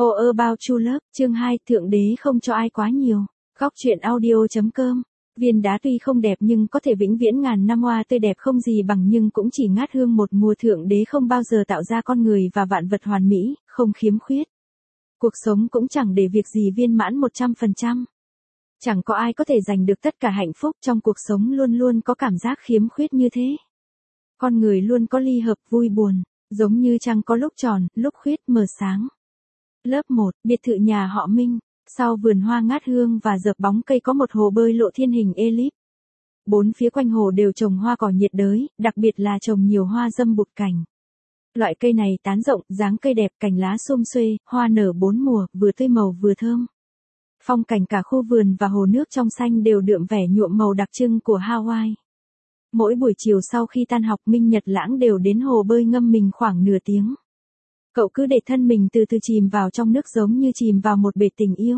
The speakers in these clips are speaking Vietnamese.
All About True Love, chương 2, Thượng Đế không cho ai quá nhiều. Góc truyện audio.com. Viên đá tuy không đẹp nhưng có thể vĩnh viễn ngàn năm hoa tươi đẹp không gì bằng, nhưng cũng chỉ ngát hương một mùa. Thượng Đế không bao giờ tạo ra con người và vạn vật hoàn mỹ, không khiếm khuyết. Cuộc sống cũng chẳng để việc gì viên mãn 100%. Chẳng có ai có thể giành được tất cả hạnh phúc, trong cuộc sống luôn luôn có cảm giác khiếm khuyết như thế. Con người luôn có ly hợp vui buồn, giống như trăng có lúc tròn, lúc khuyết mờ sáng. Lớp 1, biệt thự nhà họ Minh. Sau vườn hoa ngát hương và dợp bóng cây có một hồ bơi lộ thiên hình elip. Bốn phía quanh hồ đều trồng hoa cỏ nhiệt đới, đặc biệt là trồng nhiều hoa dâm bụt cành. Loại cây này tán rộng, dáng cây đẹp, cành lá sum xuê, hoa nở bốn mùa, vừa tươi màu vừa thơm. Phong cảnh cả khu vườn và hồ nước trong xanh đều đượm vẻ nhuộm màu đặc trưng của Hawaii. Mỗi buổi chiều sau khi tan học, Minh Nhật Lãng đều đến hồ bơi ngâm mình khoảng nửa tiếng. Cậu cứ để thân mình từ từ chìm vào trong nước giống như chìm vào một bể tình yêu.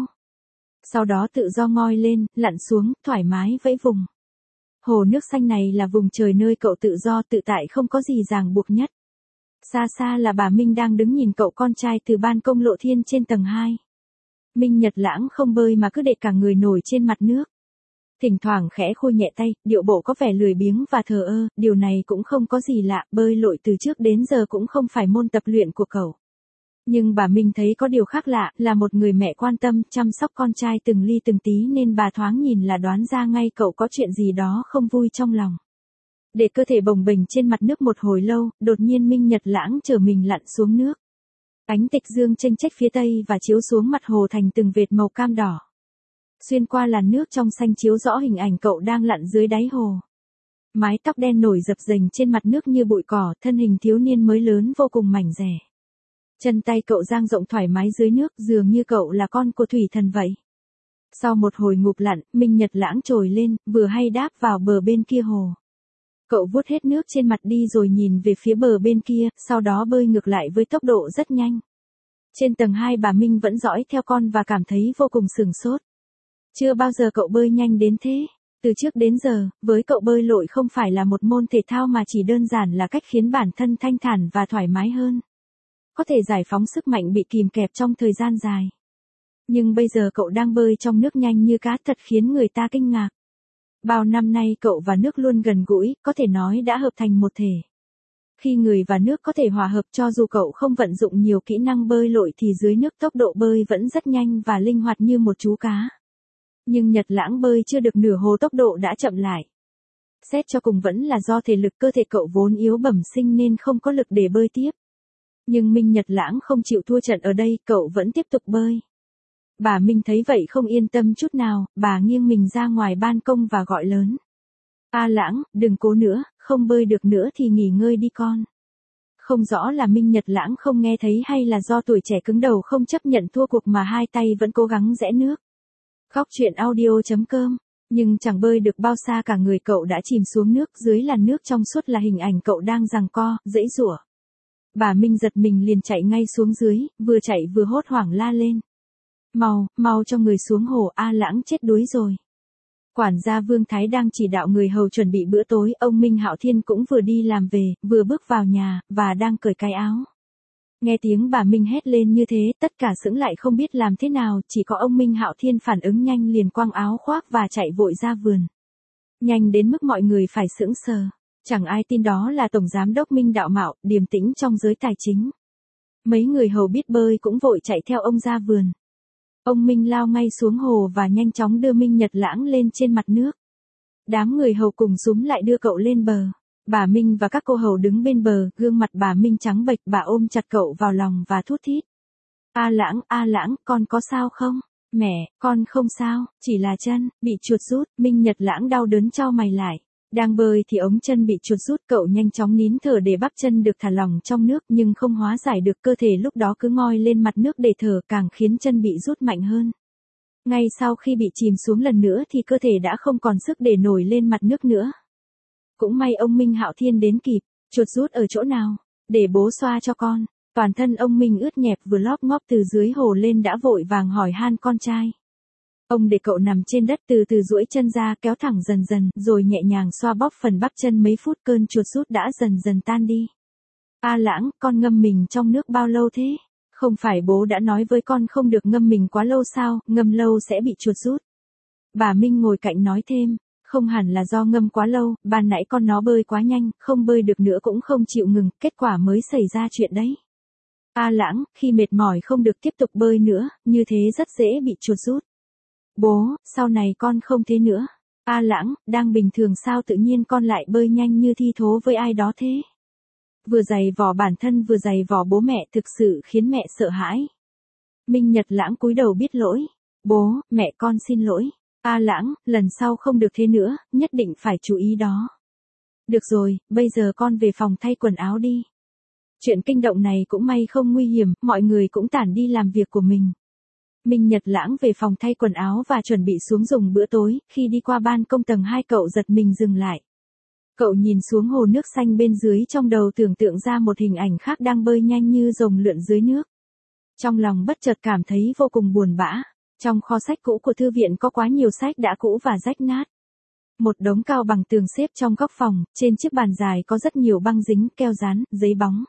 Sau đó tự do ngoi lên, lặn xuống, thoải mái vẫy vùng. Hồ nước xanh này là vùng trời nơi cậu tự do tự tại, không có gì ràng buộc nhất. Xa xa là bà Minh đang đứng nhìn cậu con trai từ ban công lộ thiên trên tầng 2. Minh Nhật Lãng không bơi mà cứ để cả người nổi trên mặt nước. Thỉnh thoảng khẽ khui nhẹ tay, điệu bộ có vẻ lười biếng và thờ ơ, điều này cũng không có gì lạ, bơi lội từ trước đến giờ cũng không phải môn tập luyện của cậu. Nhưng bà Minh thấy có điều khác lạ, là một người mẹ quan tâm, chăm sóc con trai từng ly từng tí, nên bà thoáng nhìn là đoán ra ngay cậu có chuyện gì đó không vui trong lòng. Để cơ thể bồng bềnh trên mặt nước một hồi lâu, đột nhiên Minh Nhật Lãng chở mình lặn xuống nước. Ánh tịch dương chênh chách phía tây và chiếu xuống mặt hồ thành từng vệt màu cam đỏ. Xuyên qua làn nước trong xanh chiếu rõ hình ảnh cậu đang lặn dưới đáy hồ. Mái tóc đen nổi dập dềnh trên mặt nước như bụi cỏ, thân hình thiếu niên mới lớn vô cùng mảnh dẻ. Chân tay cậu dang rộng thoải mái dưới nước, dường như cậu là con của thủy thần vậy. Sau một hồi ngụp lặn, Minh Nhật Lãng trồi lên, vừa hay đáp vào bờ bên kia hồ. Cậu vuốt hết nước trên mặt đi rồi nhìn về phía bờ bên kia, sau đó bơi ngược lại với tốc độ rất nhanh. Trên tầng 2 bà Minh vẫn dõi theo con và cảm thấy vô cùng sửng sốt. Chưa bao giờ cậu bơi nhanh đến thế. Từ trước đến giờ, với cậu bơi lội không phải là một môn thể thao mà chỉ đơn giản là cách khiến bản thân thanh thản và thoải mái hơn. Có thể giải phóng sức mạnh bị kìm kẹp trong thời gian dài. Nhưng bây giờ cậu đang bơi trong nước nhanh như cá, thật khiến người ta kinh ngạc. Bao năm nay cậu và nước luôn gần gũi, có thể nói đã hợp thành một thể. Khi người và nước có thể hòa hợp, cho dù cậu không vận dụng nhiều kỹ năng bơi lội thì dưới nước tốc độ bơi vẫn rất nhanh và linh hoạt như một chú cá. Nhưng Nhật Lãng bơi chưa được nửa hồ tốc độ đã chậm lại. Xét cho cùng vẫn là do thể lực cơ thể cậu vốn yếu bẩm sinh nên không có lực để bơi tiếp. Nhưng Minh Nhật Lãng không chịu thua trận ở đây, cậu vẫn tiếp tục bơi. Bà Minh thấy vậy không yên tâm chút nào, bà nghiêng mình ra ngoài ban công và gọi lớn. A Lãng, đừng cố nữa, không bơi được nữa thì nghỉ ngơi đi con. Không rõ là Minh Nhật Lãng không nghe thấy hay là do tuổi trẻ cứng đầu không chấp nhận thua cuộc mà hai tay vẫn cố gắng rẽ nước. Góc truyện audio.com. Nhưng chẳng bơi được bao xa cả người cậu đã chìm xuống nước, dưới làn nước trong suốt là hình ảnh cậu đang giằng co, giãy giụa. Bà Minh giật mình liền chạy ngay xuống dưới, vừa chạy vừa hốt hoảng la lên. Mau cho người xuống hồ, A Lãng chết đuối rồi. Quản gia Vương Thái đang chỉ đạo người hầu chuẩn bị bữa tối, ông Minh Hạo Thiên cũng vừa đi làm về, vừa bước vào nhà, và đang cởi cái áo. Nghe tiếng bà Minh hét lên như thế, tất cả sững lại không biết làm thế nào, chỉ có ông Minh Hạo Thiên phản ứng nhanh liền quăng áo khoác và chạy vội ra vườn. Nhanh đến mức mọi người phải sững sờ. Chẳng ai tin đó là Tổng Giám đốc Minh Đạo Mạo, điềm tĩnh trong giới tài chính. Mấy người hầu biết bơi cũng vội chạy theo ông ra vườn. Ông Minh lao ngay xuống hồ và nhanh chóng đưa Minh Nhật Lãng lên trên mặt nước. Đám người hầu cùng xúm lại đưa cậu lên bờ. Bà Minh và các cô hầu đứng bên bờ, gương mặt bà Minh trắng bệch, bà ôm chặt cậu vào lòng và thút thít. A Lãng, con có sao không? Mẹ, con không sao, chỉ là chân, bị chuột rút. Minh Nhật Lãng đau đớn chau mày lại. Đang bơi thì ống chân bị chuột rút, cậu nhanh chóng nín thở để bắp chân được thả lỏng trong nước, nhưng không hóa giải được, cơ thể lúc đó cứ ngoi lên mặt nước để thở, càng khiến chân bị rút mạnh hơn. Ngay sau khi bị chìm xuống lần nữa thì cơ thể đã không còn sức để nổi lên mặt nước nữa. Cũng may ông Minh Hạo Thiên đến kịp. Chuột rút ở chỗ nào? Để bố xoa cho con. Toàn thân ông Minh ướt nhẹp vừa lóp ngóp từ dưới hồ lên đã vội vàng hỏi han con trai. Ông để cậu nằm trên đất, từ từ duỗi chân ra kéo thẳng dần dần, rồi nhẹ nhàng xoa bóp phần bắp chân, mấy phút cơn chuột rút đã dần dần tan đi. A Lãng, con ngâm mình trong nước bao lâu thế? Không phải bố đã nói với con không được ngâm mình quá lâu sao, ngâm lâu sẽ bị chuột rút. Bà Minh ngồi cạnh nói thêm, không hẳn là do ngâm quá lâu, ban nãy con nó bơi quá nhanh, không bơi được nữa cũng không chịu ngừng, kết quả mới xảy ra chuyện đấy. A Lãng, khi mệt mỏi không được tiếp tục bơi nữa, như thế rất dễ bị chuột rút. Bố, sau này con không thế nữa. A Lãng, đang bình thường sao tự nhiên con lại bơi nhanh như thi thố với ai đó thế? Vừa giày vò bản thân vừa giày vò bố mẹ thực sự khiến mẹ sợ hãi. Minh Nhật Lãng cúi đầu biết lỗi. Bố, mẹ con xin lỗi. A Lãng, lần sau không được thế nữa, nhất định phải chú ý đó. Được rồi, bây giờ con về phòng thay quần áo đi. Chuyện kinh động này cũng may không nguy hiểm, mọi người cũng tản đi làm việc của mình. Minh Nhật Lãng về phòng thay quần áo và chuẩn bị xuống dùng bữa tối, khi đi qua ban công tầng 2 cậu giật mình dừng lại. Cậu nhìn xuống hồ nước xanh bên dưới trong đầu tưởng tượng ra một hình ảnh khác đang bơi nhanh như rồng lượn dưới nước. Trong lòng bất chợt cảm thấy vô cùng buồn bã. Trong kho sách cũ của thư viện có quá nhiều sách đã cũ và rách nát. Một đống cao bằng tường xếp trong góc phòng, trên chiếc bàn dài có rất nhiều băng dính, keo dán, giấy bóng.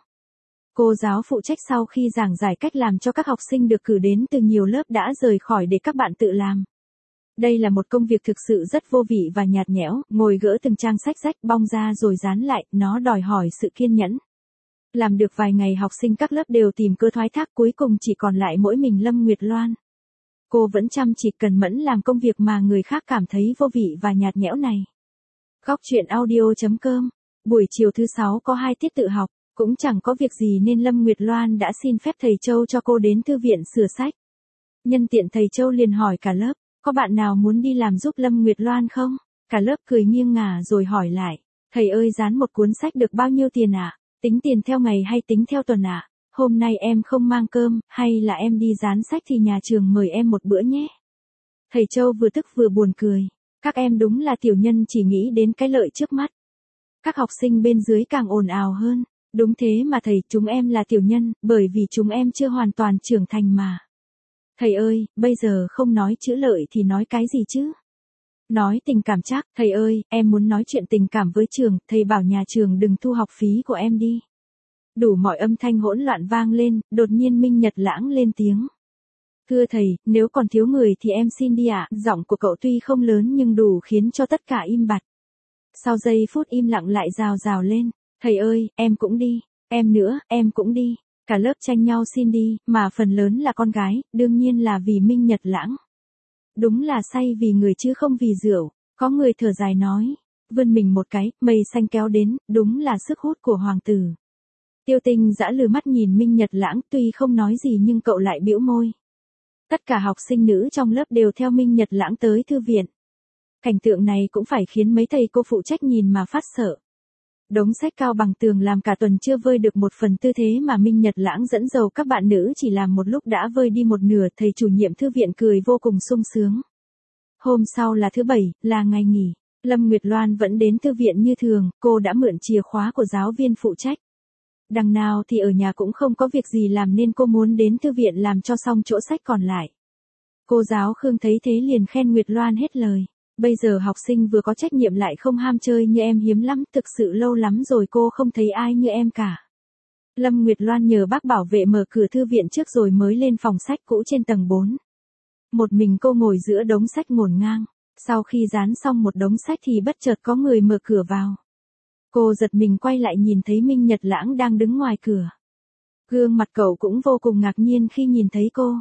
Cô giáo phụ trách sau khi giảng giải cách làm cho các học sinh được cử đến từ nhiều lớp đã rời khỏi để các bạn tự làm. Đây là một công việc thực sự rất vô vị và nhạt nhẽo, ngồi gỡ từng trang sách rách bong ra rồi dán lại, nó đòi hỏi sự kiên nhẫn. Làm được vài ngày học sinh các lớp đều tìm cơ thoái thác, cuối cùng chỉ còn lại mỗi mình Lâm Nguyệt Loan. Cô vẫn chăm chỉ cần mẫn làm công việc mà người khác cảm thấy vô vị và nhạt nhẽo này. Góc truyện audio.com. Buổi chiều thứ 6 có 2 tiết tự học, cũng chẳng có việc gì nên Lâm Nguyệt Loan đã xin phép thầy Châu cho cô đến thư viện sửa sách. Nhân tiện thầy Châu liền hỏi cả lớp, có bạn nào muốn đi làm giúp Lâm Nguyệt Loan không? Cả lớp cười nghiêng ngả rồi hỏi lại, thầy ơi dán một cuốn sách được bao nhiêu tiền ạ? Tính tiền theo ngày hay tính theo tuần ạ? Hôm nay em không mang cơm, hay là em đi dán sách thì nhà trường mời em một bữa nhé. Thầy Châu vừa tức vừa buồn cười. Các em đúng là tiểu nhân chỉ nghĩ đến cái lợi trước mắt. Các học sinh bên dưới càng ồn ào hơn. Đúng thế mà thầy, chúng em là tiểu nhân, bởi vì chúng em chưa hoàn toàn trưởng thành mà. Thầy ơi, bây giờ không nói chữ lợi thì nói cái gì chứ? Nói tình cảm chắc, thầy ơi, em muốn nói chuyện tình cảm với trường, thầy bảo nhà trường đừng thu học phí của em đi. Đủ mọi âm thanh hỗn loạn vang lên, đột nhiên Minh Nhật Lãng lên tiếng. Thưa thầy, nếu còn thiếu người thì em xin đi ạ. Giọng của cậu tuy không lớn nhưng đủ khiến cho tất cả im bặt. Sau giây phút im lặng lại rào rào lên. Thầy ơi, em cũng đi. Em nữa, em cũng đi. Cả lớp tranh nhau xin đi, mà phần lớn là con gái, đương nhiên là vì Minh Nhật Lãng. Đúng là say vì người chứ không vì rượu. Có người thở dài nói. Vươn mình một cái, mây xanh kéo đến, đúng là sức hút của hoàng tử. Tiêu Tinh dã lừ mắt nhìn Minh Nhật Lãng, tuy không nói gì nhưng cậu lại bĩu môi. Tất cả học sinh nữ trong lớp đều theo Minh Nhật Lãng tới thư viện. Cảnh tượng này cũng phải khiến mấy thầy cô phụ trách nhìn mà phát sợ. Đống sách cao bằng tường làm cả tuần chưa vơi được một phần tư thế mà Minh Nhật Lãng dẫn dầu các bạn nữ chỉ làm một lúc đã vơi đi một nửa, thầy chủ nhiệm thư viện cười vô cùng sung sướng. Hôm sau là thứ Bảy, là ngày nghỉ. Lâm Nguyệt Loan vẫn đến thư viện như thường, cô đã mượn chìa khóa của giáo viên phụ trách. Đằng nào thì ở nhà cũng không có việc gì làm nên cô muốn đến thư viện làm cho xong chỗ sách còn lại. Cô giáo Khương thấy thế liền khen Nguyệt Loan hết lời. Bây giờ học sinh vừa có trách nhiệm lại không ham chơi như em hiếm lắm, thực sự lâu lắm rồi cô không thấy ai như em cả. Lâm Nguyệt Loan nhờ bác bảo vệ mở cửa thư viện trước rồi mới lên phòng sách cũ trên tầng 4. Một mình cô ngồi giữa đống sách ngổn ngang. Sau khi dán xong một đống sách thì bất chợt có người mở cửa vào. Cô giật mình quay lại nhìn thấy Minh Nhật Lãng đang đứng ngoài cửa. Gương mặt cậu cũng vô cùng ngạc nhiên khi nhìn thấy cô.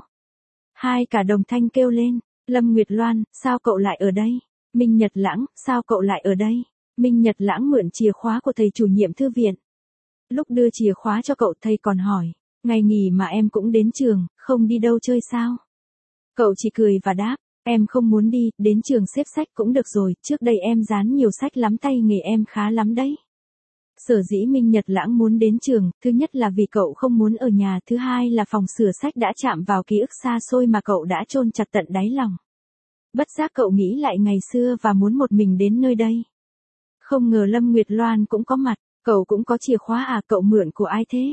Hai cả đồng thanh kêu lên, Lâm Nguyệt Loan, sao cậu lại ở đây? Minh Nhật Lãng, sao cậu lại ở đây? Minh Nhật Lãng mượn chìa khóa của thầy chủ nhiệm thư viện. Lúc đưa chìa khóa cho cậu thầy còn hỏi, ngày nghỉ mà em cũng đến trường, không đi đâu chơi sao? Cậu chỉ cười và đáp, em không muốn đi, đến trường xếp sách cũng được rồi, trước đây em dán nhiều sách lắm tay nghề em khá lắm đấy. Sở dĩ Minh Nhật Lãng muốn đến trường, thứ nhất là vì cậu không muốn ở nhà, thứ hai là phòng sửa sách đã chạm vào ký ức xa xôi mà cậu đã chôn chặt tận đáy lòng. Bất giác cậu nghĩ lại ngày xưa và muốn một mình đến nơi đây. Không ngờ Lâm Nguyệt Loan cũng có mặt, cậu cũng có chìa khóa à, cậu mượn của ai thế?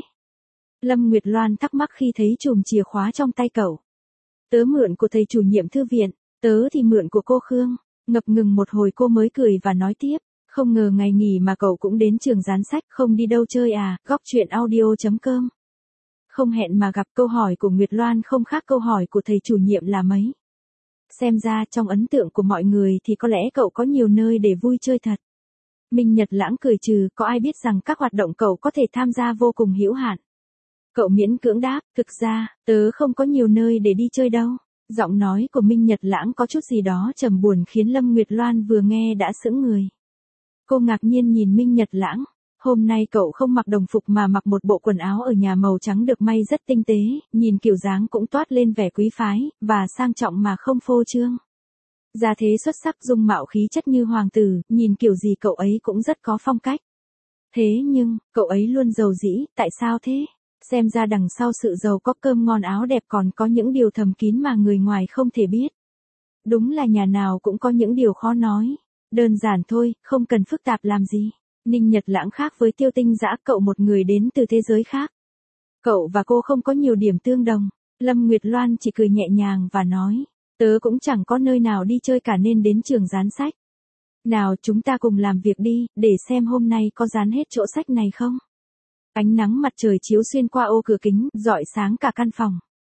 Lâm Nguyệt Loan thắc mắc khi thấy chùm chìa khóa trong tay cậu. Tớ mượn của thầy chủ nhiệm thư viện, tớ thì mượn của cô Khương. Ngập ngừng một hồi cô mới cười và nói tiếp, không ngờ ngày nghỉ mà cậu cũng đến trường dán sách, không đi đâu chơi à. Góc truyện audio.com Không hẹn mà gặp, câu hỏi của Nguyệt Loan không khác câu hỏi của thầy chủ nhiệm là mấy. Xem ra trong ấn tượng của mọi người thì có lẽ cậu có nhiều nơi để vui chơi thật. Minh Nhật Lãng cười trừ, có ai biết rằng các hoạt động cậu có thể tham gia vô cùng hữu hạn. Cậu miễn cưỡng đáp, thực ra, tớ không có nhiều nơi để đi chơi đâu. Giọng nói của Minh Nhật Lãng có chút gì đó trầm buồn khiến Lâm Nguyệt Loan vừa nghe đã sững người. Cô ngạc nhiên nhìn Minh Nhật Lãng. Hôm nay cậu không mặc đồng phục mà mặc một bộ quần áo ở nhà màu trắng được may rất tinh tế, nhìn kiểu dáng cũng toát lên vẻ quý phái, và sang trọng mà không phô trương. Gia thế xuất sắc, dung mạo khí chất như hoàng tử, nhìn kiểu gì cậu ấy cũng rất có phong cách. Thế nhưng, cậu ấy luôn giàu dĩ, tại sao thế? Xem ra đằng sau sự giàu có cơm ngon áo đẹp còn có những điều thầm kín mà người ngoài không thể biết. Đúng là nhà nào cũng có những điều khó nói. Đơn giản thôi, không cần phức tạp làm gì. Ninh Nhật Lãng khác với Tiêu Tinh Dã, cậu một người đến từ thế giới khác. Cậu và cô không có nhiều điểm tương đồng. Lâm Nguyệt Loan chỉ cười nhẹ nhàng và nói, tớ cũng chẳng có nơi nào đi chơi cả nên đến trường dán sách. Nào chúng ta cùng làm việc đi, để xem hôm nay có dán hết chỗ sách này không. Ánh nắng mặt trời chiếu xuyên qua ô cửa kính, rọi sáng cả căn phòng.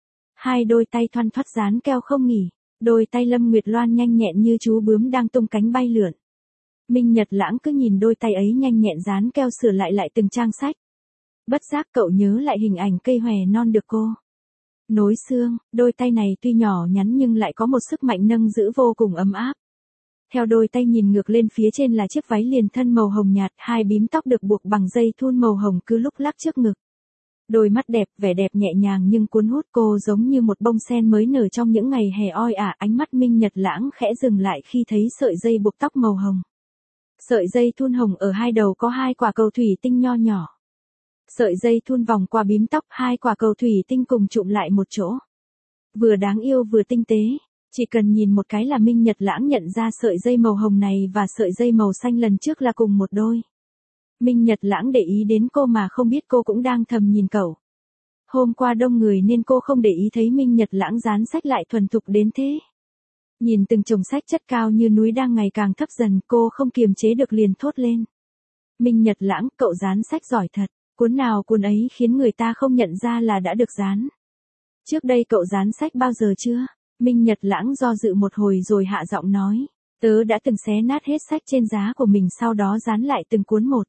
Hai đôi tay thoăn thoắt dán keo không nghỉ. Đôi tay Lâm Nguyệt Loan nhanh nhẹn như chú bướm đang tung cánh bay lượn. Minh Nhật Lãng cứ nhìn đôi tay ấy nhanh nhẹn dán keo sửa lại từng trang sách. Bất giác cậu nhớ lại hình ảnh cây hòe non được cô nối xương, đôi tay này tuy nhỏ nhắn nhưng lại có một sức mạnh nâng giữ vô cùng ấm áp. Theo đôi tay nhìn ngược lên phía trên là chiếc váy liền thân màu hồng nhạt, hai bím tóc được buộc bằng dây thun màu hồng cứ lúc lắc trước ngực. Đôi mắt đẹp, vẻ đẹp nhẹ nhàng nhưng cuốn hút, cô giống như một bông sen mới nở trong những ngày hè oi ả. Ánh mắt Minh Nhật Lãng khẽ dừng lại khi thấy sợi dây buộc tóc màu hồng. Sợi dây thun hồng ở hai đầu có hai quả cầu thủy tinh nho nhỏ. Sợi dây thun vòng qua bím tóc, hai quả cầu thủy tinh cùng chụm lại một chỗ. Vừa đáng yêu vừa tinh tế, chỉ cần nhìn một cái là Minh Nhật Lãng nhận ra sợi dây màu hồng này và sợi dây màu xanh lần trước là cùng một đôi. Minh Nhật Lãng để ý đến cô mà không biết cô cũng đang thầm nhìn cậu. Hôm qua đông người nên cô không để ý thấy Minh Nhật Lãng dán sách lại thuần thục đến thế. Nhìn từng chồng sách chất cao như núi đang ngày càng thấp dần, cô không kiềm chế được liền thốt lên. Minh Nhật Lãng, cậu dán sách giỏi thật, cuốn nào cuốn ấy khiến người ta không nhận ra là đã được dán. Trước đây cậu dán sách bao giờ chưa? Minh Nhật Lãng do dự một hồi rồi hạ giọng nói. Tớ đã từng xé nát hết sách trên giá của mình sau đó dán lại từng cuốn một.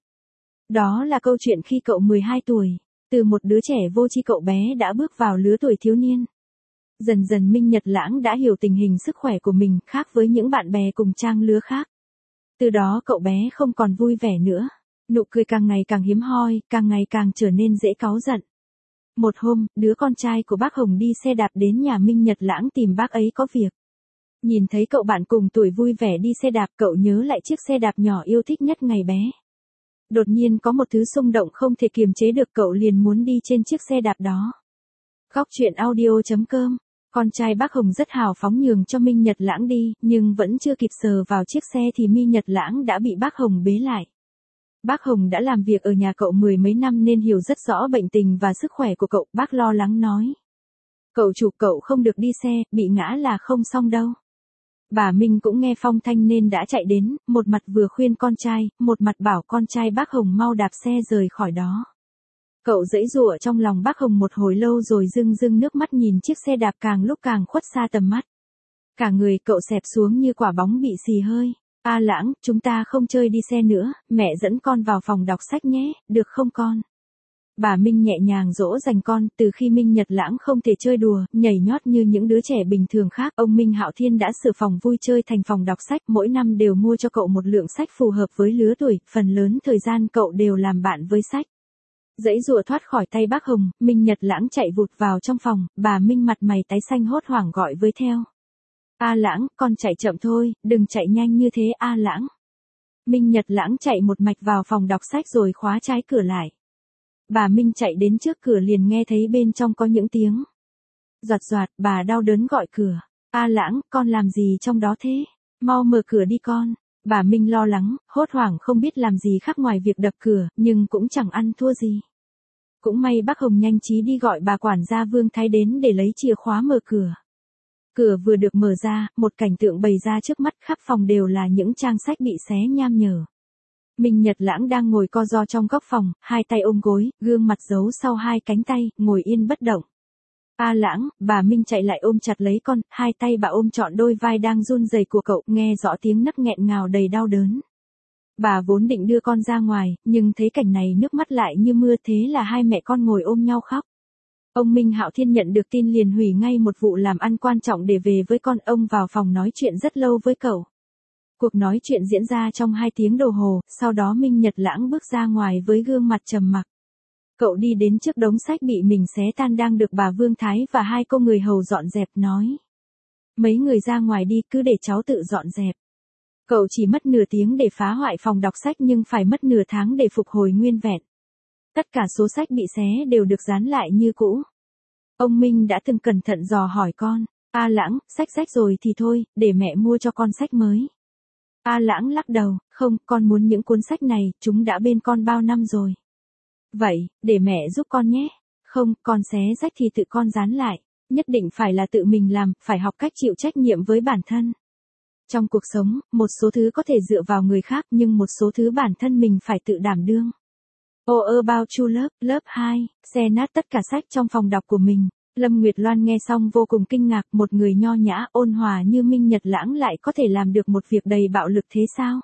Đó là câu chuyện khi cậu 12 tuổi. Từ một đứa trẻ vô tri cậu bé đã bước vào lứa tuổi thiếu niên. Dần dần Minh Nhật Lãng đã hiểu tình hình sức khỏe của mình khác với những bạn bè cùng trang lứa khác. Từ đó cậu bé không còn vui vẻ nữa. Nụ cười càng ngày càng hiếm hoi, càng ngày càng trở nên dễ cáu giận. Một hôm, đứa con trai của bác Hồng đi xe đạp đến nhà Minh Nhật Lãng tìm bác ấy có việc. Nhìn thấy cậu bạn cùng tuổi vui vẻ đi xe đạp, cậu nhớ lại chiếc xe đạp nhỏ yêu thích nhất ngày bé. Đột nhiên có một thứ xung động không thể kiềm chế được, cậu liền muốn đi trên chiếc xe đạp đó. Góc truyện audio.com. Con trai bác Hồng rất hào phóng nhường cho Minh Nhật Lãng đi, nhưng vẫn chưa kịp sờ vào chiếc xe thì Minh Nhật Lãng đã bị bác Hồng bế lại. Bác Hồng đã làm việc ở nhà cậu mười mấy năm nên hiểu rất rõ bệnh tình và sức khỏe của cậu. Bác lo lắng nói. Cậu chủ, cậu không được đi xe, bị ngã là không xong đâu. Bà Minh cũng nghe phong thanh nên đã chạy đến, một mặt vừa khuyên con trai, một mặt bảo con trai bác Hồng mau đạp xe rời khỏi đó. Cậu giãy giụa trong lòng bác Hồng một hồi lâu rồi rưng rưng nước mắt nhìn chiếc xe đạp càng lúc càng khuất xa tầm mắt. Cả người cậu xẹp xuống như quả bóng bị xì hơi. A Lãng, chúng ta không chơi đi xe nữa, mẹ dẫn con vào phòng đọc sách nhé, được không con? Bà Minh nhẹ nhàng dỗ dành con. Từ khi Minh Nhật Lãng không thể chơi đùa, nhảy nhót như những đứa trẻ bình thường khác, ông Minh Hạo Thiên đã sửa phòng vui chơi thành phòng đọc sách, mỗi năm đều mua cho cậu một lượng sách phù hợp với lứa tuổi, phần lớn thời gian cậu đều làm bạn với sách. Giãy giụa thoát khỏi tay bác Hồng, Minh Nhật Lãng chạy vụt vào trong phòng, bà Minh mặt mày tái xanh hốt hoảng gọi với theo. A Lãng, con chạy chậm thôi, đừng chạy nhanh như thế A Lãng. Minh Nhật Lãng chạy một mạch vào phòng đọc sách rồi khóa trái cửa lại. Bà Minh chạy đến trước cửa liền nghe thấy bên trong có những tiếng. Giọt giọt, bà đau đớn gọi cửa. A Lãng, con làm gì trong đó thế? Mau mở cửa đi con. Bà Minh lo lắng, hốt hoảng không biết làm gì khác ngoài việc đập cửa, nhưng cũng chẳng ăn thua gì. Cũng may bác Hồng nhanh trí đi gọi bà quản gia Vương Thái đến để lấy chìa khóa mở cửa. Cửa vừa được mở ra, một cảnh tượng bày ra trước mắt, khắp phòng đều là những trang sách bị xé nham nhở. Minh Nhật Lãng đang ngồi co ro trong góc phòng, hai tay ôm gối, gương mặt giấu sau hai cánh tay, ngồi yên bất động. A Lãng, bà Minh chạy lại ôm chặt lấy con, hai tay bà ôm trọn đôi vai đang run rẩy của cậu, nghe rõ tiếng nấc nghẹn ngào đầy đau đớn. Bà vốn định đưa con ra ngoài, nhưng thấy cảnh này nước mắt lại như mưa, thế là hai mẹ con ngồi ôm nhau khóc. Ông Minh Hạo Thiên nhận được tin liền hủy ngay một vụ làm ăn quan trọng để về với con. Ông vào phòng nói chuyện rất lâu với cậu. Cuộc nói chuyện diễn ra trong 2 tiếng đồng hồ, sau đó Minh Nhật Lãng bước ra ngoài với gương mặt trầm mặc. Cậu đi đến trước đống sách bị mình xé tan đang được bà Vương Thái và 2 cô người hầu dọn dẹp, nói. Mấy người ra ngoài đi, cứ để cháu tự dọn dẹp. Cậu chỉ mất nửa tiếng để phá hoại phòng đọc sách nhưng phải mất nửa tháng để phục hồi nguyên vẹn. Tất cả số sách bị xé đều được dán lại như cũ. Ông Minh đã từng cẩn thận dò hỏi con. A Lãng, sách rách rồi thì thôi, để mẹ mua cho con sách mới. A Lãng lắc đầu, không, con muốn những cuốn sách này, chúng đã bên con bao năm rồi. Vậy, để mẹ giúp con nhé. Không, con xé rách thì tự con dán lại. Nhất định phải là tự mình làm, phải học cách chịu trách nhiệm với bản thân. Trong cuộc sống, một số thứ có thể dựa vào người khác nhưng một số thứ bản thân mình phải tự đảm đương. All About True Love, lớp 2, xé nát tất cả sách trong phòng đọc của mình. Lâm Nguyệt Loan nghe xong vô cùng kinh ngạc, một người nho nhã, ôn hòa như Minh Nhật Lãng lại có thể làm được một việc đầy bạo lực thế sao?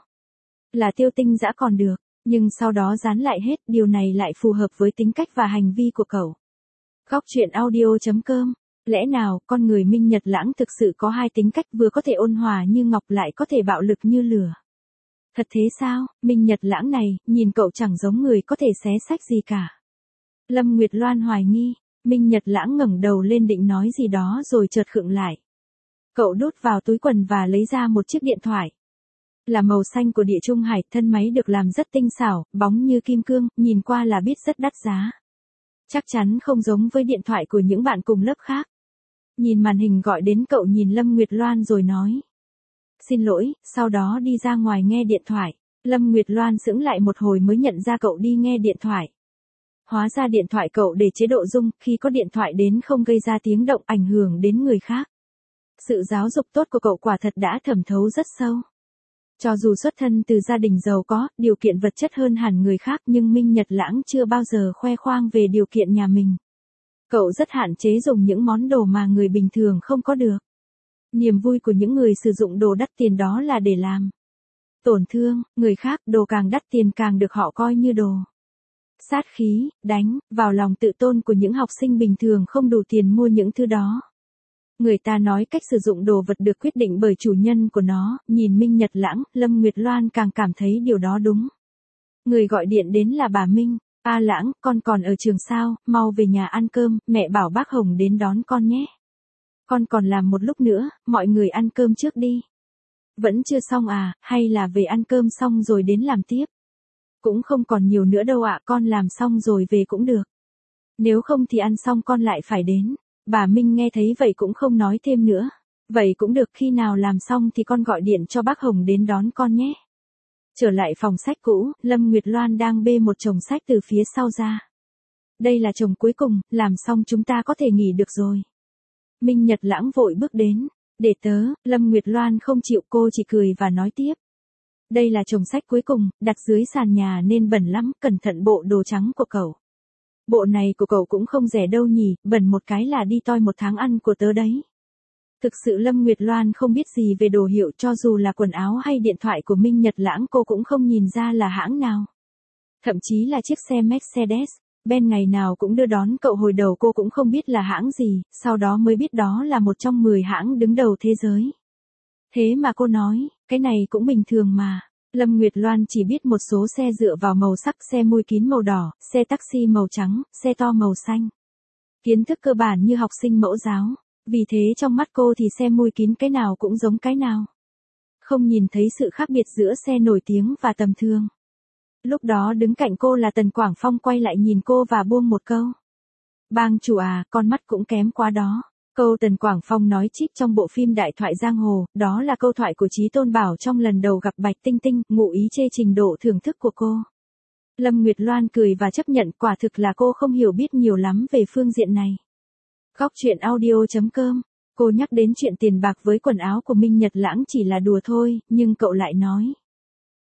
Là Tiêu Tinh Dã còn được, nhưng sau đó dán lại hết, điều này lại phù hợp với tính cách và hành vi của cậu. Góc truyện audio.com. Lẽ nào, con người Minh Nhật Lãng thực sự có 2 tính cách, vừa có thể ôn hòa như ngọc lại có thể bạo lực như lửa? Thật thế sao? Minh Nhật Lãng này, nhìn cậu chẳng giống người có thể xé sách gì cả. Lâm Nguyệt Loan hoài nghi. Minh Nhật Lãng ngẩng đầu lên định nói gì đó rồi chợt khựng lại. Cậu đút vào túi quần và lấy ra một chiếc điện thoại. Là màu xanh của Địa Trung Hải, thân máy được làm rất tinh xảo, bóng như kim cương, nhìn qua là biết rất đắt giá. Chắc chắn không giống với điện thoại của những bạn cùng lớp khác. Nhìn màn hình gọi đến, cậu nhìn Lâm Nguyệt Loan rồi nói. Xin lỗi, sau đó đi ra ngoài nghe điện thoại. Lâm Nguyệt Loan sững lại một hồi mới nhận ra cậu đi nghe điện thoại. Hóa ra điện thoại cậu để chế độ rung, khi có điện thoại đến không gây ra tiếng động ảnh hưởng đến người khác. Sự giáo dục tốt của cậu quả thật đã thẩm thấu rất sâu. Cho dù xuất thân từ gia đình giàu có, điều kiện vật chất hơn hẳn người khác nhưng Minh Nhật Lãng chưa bao giờ khoe khoang về điều kiện nhà mình. Cậu rất hạn chế dùng những món đồ mà người bình thường không có được. Niềm vui của những người sử dụng đồ đắt tiền đó là để làm tổn thương người khác, đồ càng đắt tiền càng được họ coi như đồ sát khí, đánh vào lòng tự tôn của những học sinh bình thường không đủ tiền mua những thứ đó. Người ta nói cách sử dụng đồ vật được quyết định bởi chủ nhân của nó, nhìn Minh Nhật Lãng, Lâm Nguyệt Loan càng cảm thấy điều đó đúng. Người gọi điện đến là bà Minh. A Lãng, con còn ở trường sao, mau về nhà ăn cơm, mẹ bảo bác Hồng đến đón con nhé. Con còn làm một lúc nữa, mọi người ăn cơm trước đi. Vẫn chưa xong à, hay là về ăn cơm xong rồi đến làm tiếp? Cũng không còn nhiều nữa đâu ạ, con làm xong rồi về cũng được. Nếu không thì ăn xong con lại phải đến. Bà Minh nghe thấy vậy cũng không nói thêm nữa. Vậy cũng được, khi nào làm xong thì con gọi điện cho bác Hồng đến đón con nhé. Trở lại phòng sách cũ, Lâm Nguyệt Loan đang bê một chồng sách từ phía sau ra. Đây là chồng cuối cùng, làm xong chúng ta có thể nghỉ được rồi. Minh Nhật Lãng vội bước đến. Để tớ, Lâm Nguyệt Loan không chịu, cô chỉ cười và nói tiếp. Đây là chồng sách cuối cùng, đặt dưới sàn nhà nên bẩn lắm, cẩn thận bộ đồ trắng của cậu. Bộ này của cậu cũng không rẻ đâu nhỉ, bẩn một cái là đi toi một tháng ăn của tớ đấy. Thực sự Lâm Nguyệt Loan không biết gì về đồ hiệu, cho dù là quần áo hay điện thoại của Minh Nhật Lãng cô cũng không nhìn ra là hãng nào. Thậm chí là chiếc xe Mercedes Benz ngày nào cũng đưa đón cậu, hồi đầu cô cũng không biết là hãng gì, sau đó mới biết đó là một trong 10 hãng đứng đầu thế giới. Thế mà cô nói, cái này cũng bình thường mà. Lâm Nguyệt Loan chỉ biết một số xe dựa vào màu sắc, xe mui kín màu đỏ, xe taxi màu trắng, xe to màu xanh. Kiến thức cơ bản như học sinh mẫu giáo. Vì thế trong mắt cô thì xe mui kín cái nào cũng giống cái nào. Không nhìn thấy sự khác biệt giữa xe nổi tiếng và tầm thường. Lúc đó đứng cạnh cô là Tần Quảng Phong quay lại nhìn cô và buông một câu. Bang chủ à, con mắt cũng kém quá đó. Câu Tần Quảng Phong nói trích trong bộ phim Đại thoại Giang Hồ, đó là câu thoại của Chí Tôn Bảo trong lần đầu gặp Bạch Tinh Tinh, ngụ ý chê trình độ thưởng thức của cô. Lâm Nguyệt Loan cười và chấp nhận, quả thực là cô không hiểu biết nhiều lắm về phương diện này. Góc truyện audio.com. Cô nhắc đến chuyện tiền bạc với quần áo của Minh Nhật Lãng chỉ là đùa thôi, nhưng cậu lại nói.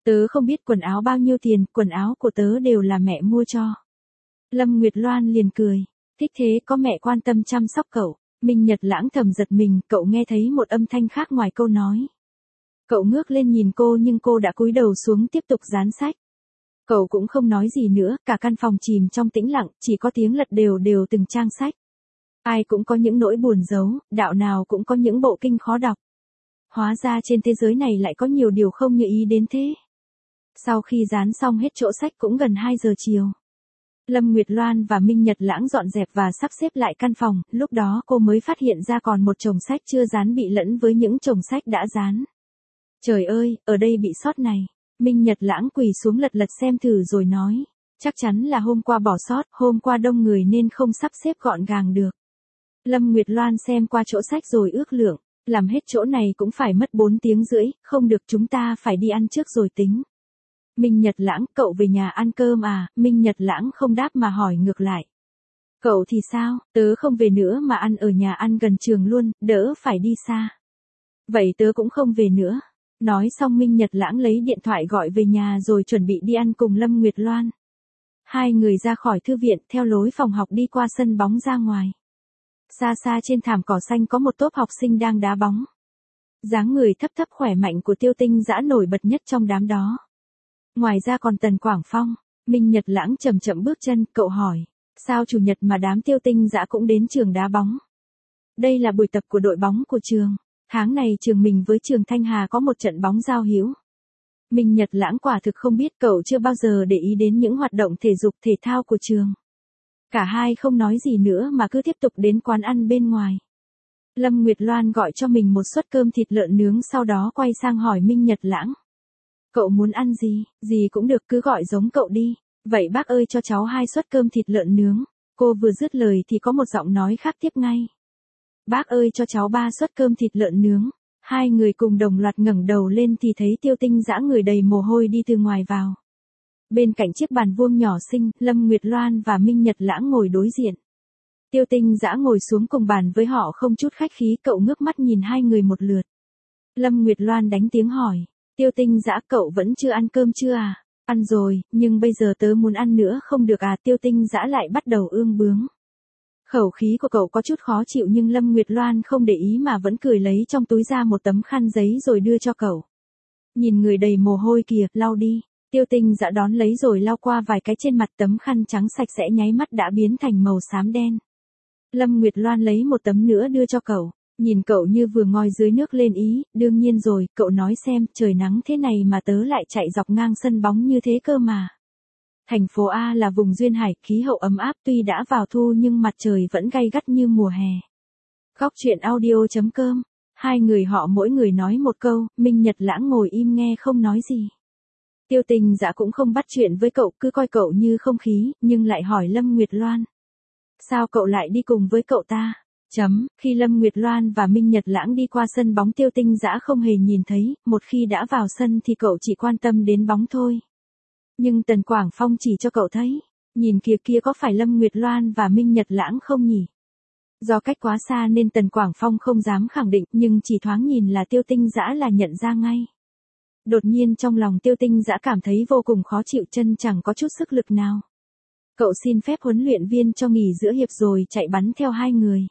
Tớ không biết quần áo bao nhiêu tiền, quần áo của tớ đều là mẹ mua cho. Lâm Nguyệt Loan liền cười. Thích thế, có mẹ quan tâm chăm sóc cậu. Minh Nhật Lãng thầm giật mình, cậu nghe thấy một âm thanh khác ngoài câu nói. Cậu ngước lên nhìn cô nhưng cô đã cúi đầu xuống tiếp tục dán sách. Cậu cũng không nói gì nữa, cả căn phòng chìm trong tĩnh lặng, chỉ có tiếng lật đều đều từng trang sách. Ai cũng có những nỗi buồn giấu, đạo nào cũng có những bộ kinh khó đọc. Hóa ra trên thế giới này lại có nhiều điều không như ý đến thế. Sau khi dán xong hết chỗ sách cũng gần 2 giờ chiều. Lâm Nguyệt Loan và Minh Nhật Lãng dọn dẹp và sắp xếp lại căn phòng, lúc đó cô mới phát hiện ra còn một chồng sách chưa dán bị lẫn với những chồng sách đã dán. Trời ơi, ở đây bị sót này. Minh Nhật Lãng quỳ xuống lật lật xem thử rồi nói. Chắc chắn là hôm qua bỏ sót, hôm qua đông người nên không sắp xếp gọn gàng được. Lâm Nguyệt Loan xem qua chỗ sách rồi ước lượng, làm hết chỗ này cũng phải mất 4 tiếng rưỡi, không được chúng ta phải đi ăn trước rồi tính. Minh Nhật Lãng, cậu về nhà ăn cơm à? Minh Nhật Lãng không đáp mà hỏi ngược lại. Cậu thì sao? Tớ không về nữa mà ăn ở nhà ăn gần trường luôn, đỡ phải đi xa. Vậy tớ cũng không về nữa. Nói xong Minh Nhật Lãng lấy điện thoại gọi về nhà rồi chuẩn bị đi ăn cùng Lâm Nguyệt Loan. Hai người ra khỏi thư viện theo lối phòng học đi qua sân bóng ra ngoài. Xa xa trên thảm cỏ xanh có một tốp học sinh đang đá bóng. Dáng người thấp thấp khỏe mạnh của Tiêu Tinh Dã nổi bật nhất trong đám đó. Ngoài ra còn Tần Quảng Phong. Minh Nhật Lãng chậm chậm bước chân, cậu hỏi. Sao chủ nhật mà đám Tiêu Tinh Dã cũng đến trường đá bóng? Đây là buổi tập của đội bóng của trường. Tháng này trường mình với trường Thanh Hà có một trận bóng giao hữu. Minh Nhật Lãng quả thực không biết, cậu chưa bao giờ để ý đến những hoạt động thể dục thể thao của trường. Cả hai không nói gì nữa mà cứ tiếp tục đến quán ăn bên ngoài. Lâm Nguyệt Loan gọi cho mình một suất cơm thịt lợn nướng, sau đó quay sang hỏi Minh Nhật Lãng. Cậu muốn ăn gì cũng được, cứ gọi giống cậu đi. Vậy bác ơi cho cháu 2 suất cơm thịt lợn nướng. Cô vừa dứt lời thì có một giọng nói khác tiếp ngay. Bác ơi cho cháu 3 suất cơm thịt lợn nướng. Hai người cùng đồng loạt ngẩng đầu lên thì thấy Tiêu Tinh Dã người đầy mồ hôi đi từ ngoài vào. Bên cạnh chiếc bàn vuông nhỏ xinh, Lâm Nguyệt Loan và Minh Nhật Lãng ngồi đối diện. Tiêu Tinh Dã ngồi xuống cùng bàn với họ không chút khách khí, cậu ngước mắt nhìn hai người một lượt. Lâm Nguyệt Loan đánh tiếng hỏi. Tiêu Tinh Dã, cậu vẫn chưa ăn cơm chưa à? Ăn rồi, nhưng bây giờ tớ muốn ăn nữa không được à? Tiêu Tinh Dã lại bắt đầu ương bướng. Khẩu khí của cậu có chút khó chịu nhưng Lâm Nguyệt Loan không để ý mà vẫn cười lấy trong túi ra một tấm khăn giấy rồi đưa cho cậu. Nhìn người đầy mồ hôi kìa, lau đi. Tiêu Tinh Dã đón lấy rồi lau qua vài cái trên mặt, tấm khăn trắng sạch sẽ nháy mắt đã biến thành màu xám đen. Lâm Nguyệt Loan lấy một tấm nữa đưa cho cậu. Nhìn cậu như vừa ngoi dưới nước lên ý, đương nhiên rồi, cậu nói xem, trời nắng thế này mà tớ lại chạy dọc ngang sân bóng như thế cơ mà. Thành phố A là vùng duyên hải, khí hậu ấm áp, tuy đã vào thu nhưng mặt trời vẫn gay gắt như mùa hè. Góc truyện audio.com. Hai người họ mỗi người nói một câu, Minh Nhật Lãng ngồi im nghe không nói gì. Tiêu Tinh Dã cũng không bắt chuyện với cậu, cứ coi cậu như không khí, nhưng lại hỏi Lâm Nguyệt Loan. Sao cậu lại đi cùng với cậu ta? Khi Lâm Nguyệt Loan và Minh Nhật Lãng đi qua sân bóng, Tiêu Tinh Dã không hề nhìn thấy, một khi đã vào sân thì cậu chỉ quan tâm đến bóng thôi. Nhưng Tần Quảng Phong chỉ cho cậu thấy, nhìn kìa kia có phải Lâm Nguyệt Loan và Minh Nhật Lãng không nhỉ? Do cách quá xa nên Tần Quảng Phong không dám khẳng định, nhưng chỉ thoáng nhìn là Tiêu Tinh Dã là nhận ra ngay. Đột nhiên trong lòng Tiêu Tinh Dã cảm thấy vô cùng khó chịu, chân chẳng có chút sức lực nào. Cậu xin phép huấn luyện viên cho nghỉ giữa hiệp rồi chạy bắn theo hai người.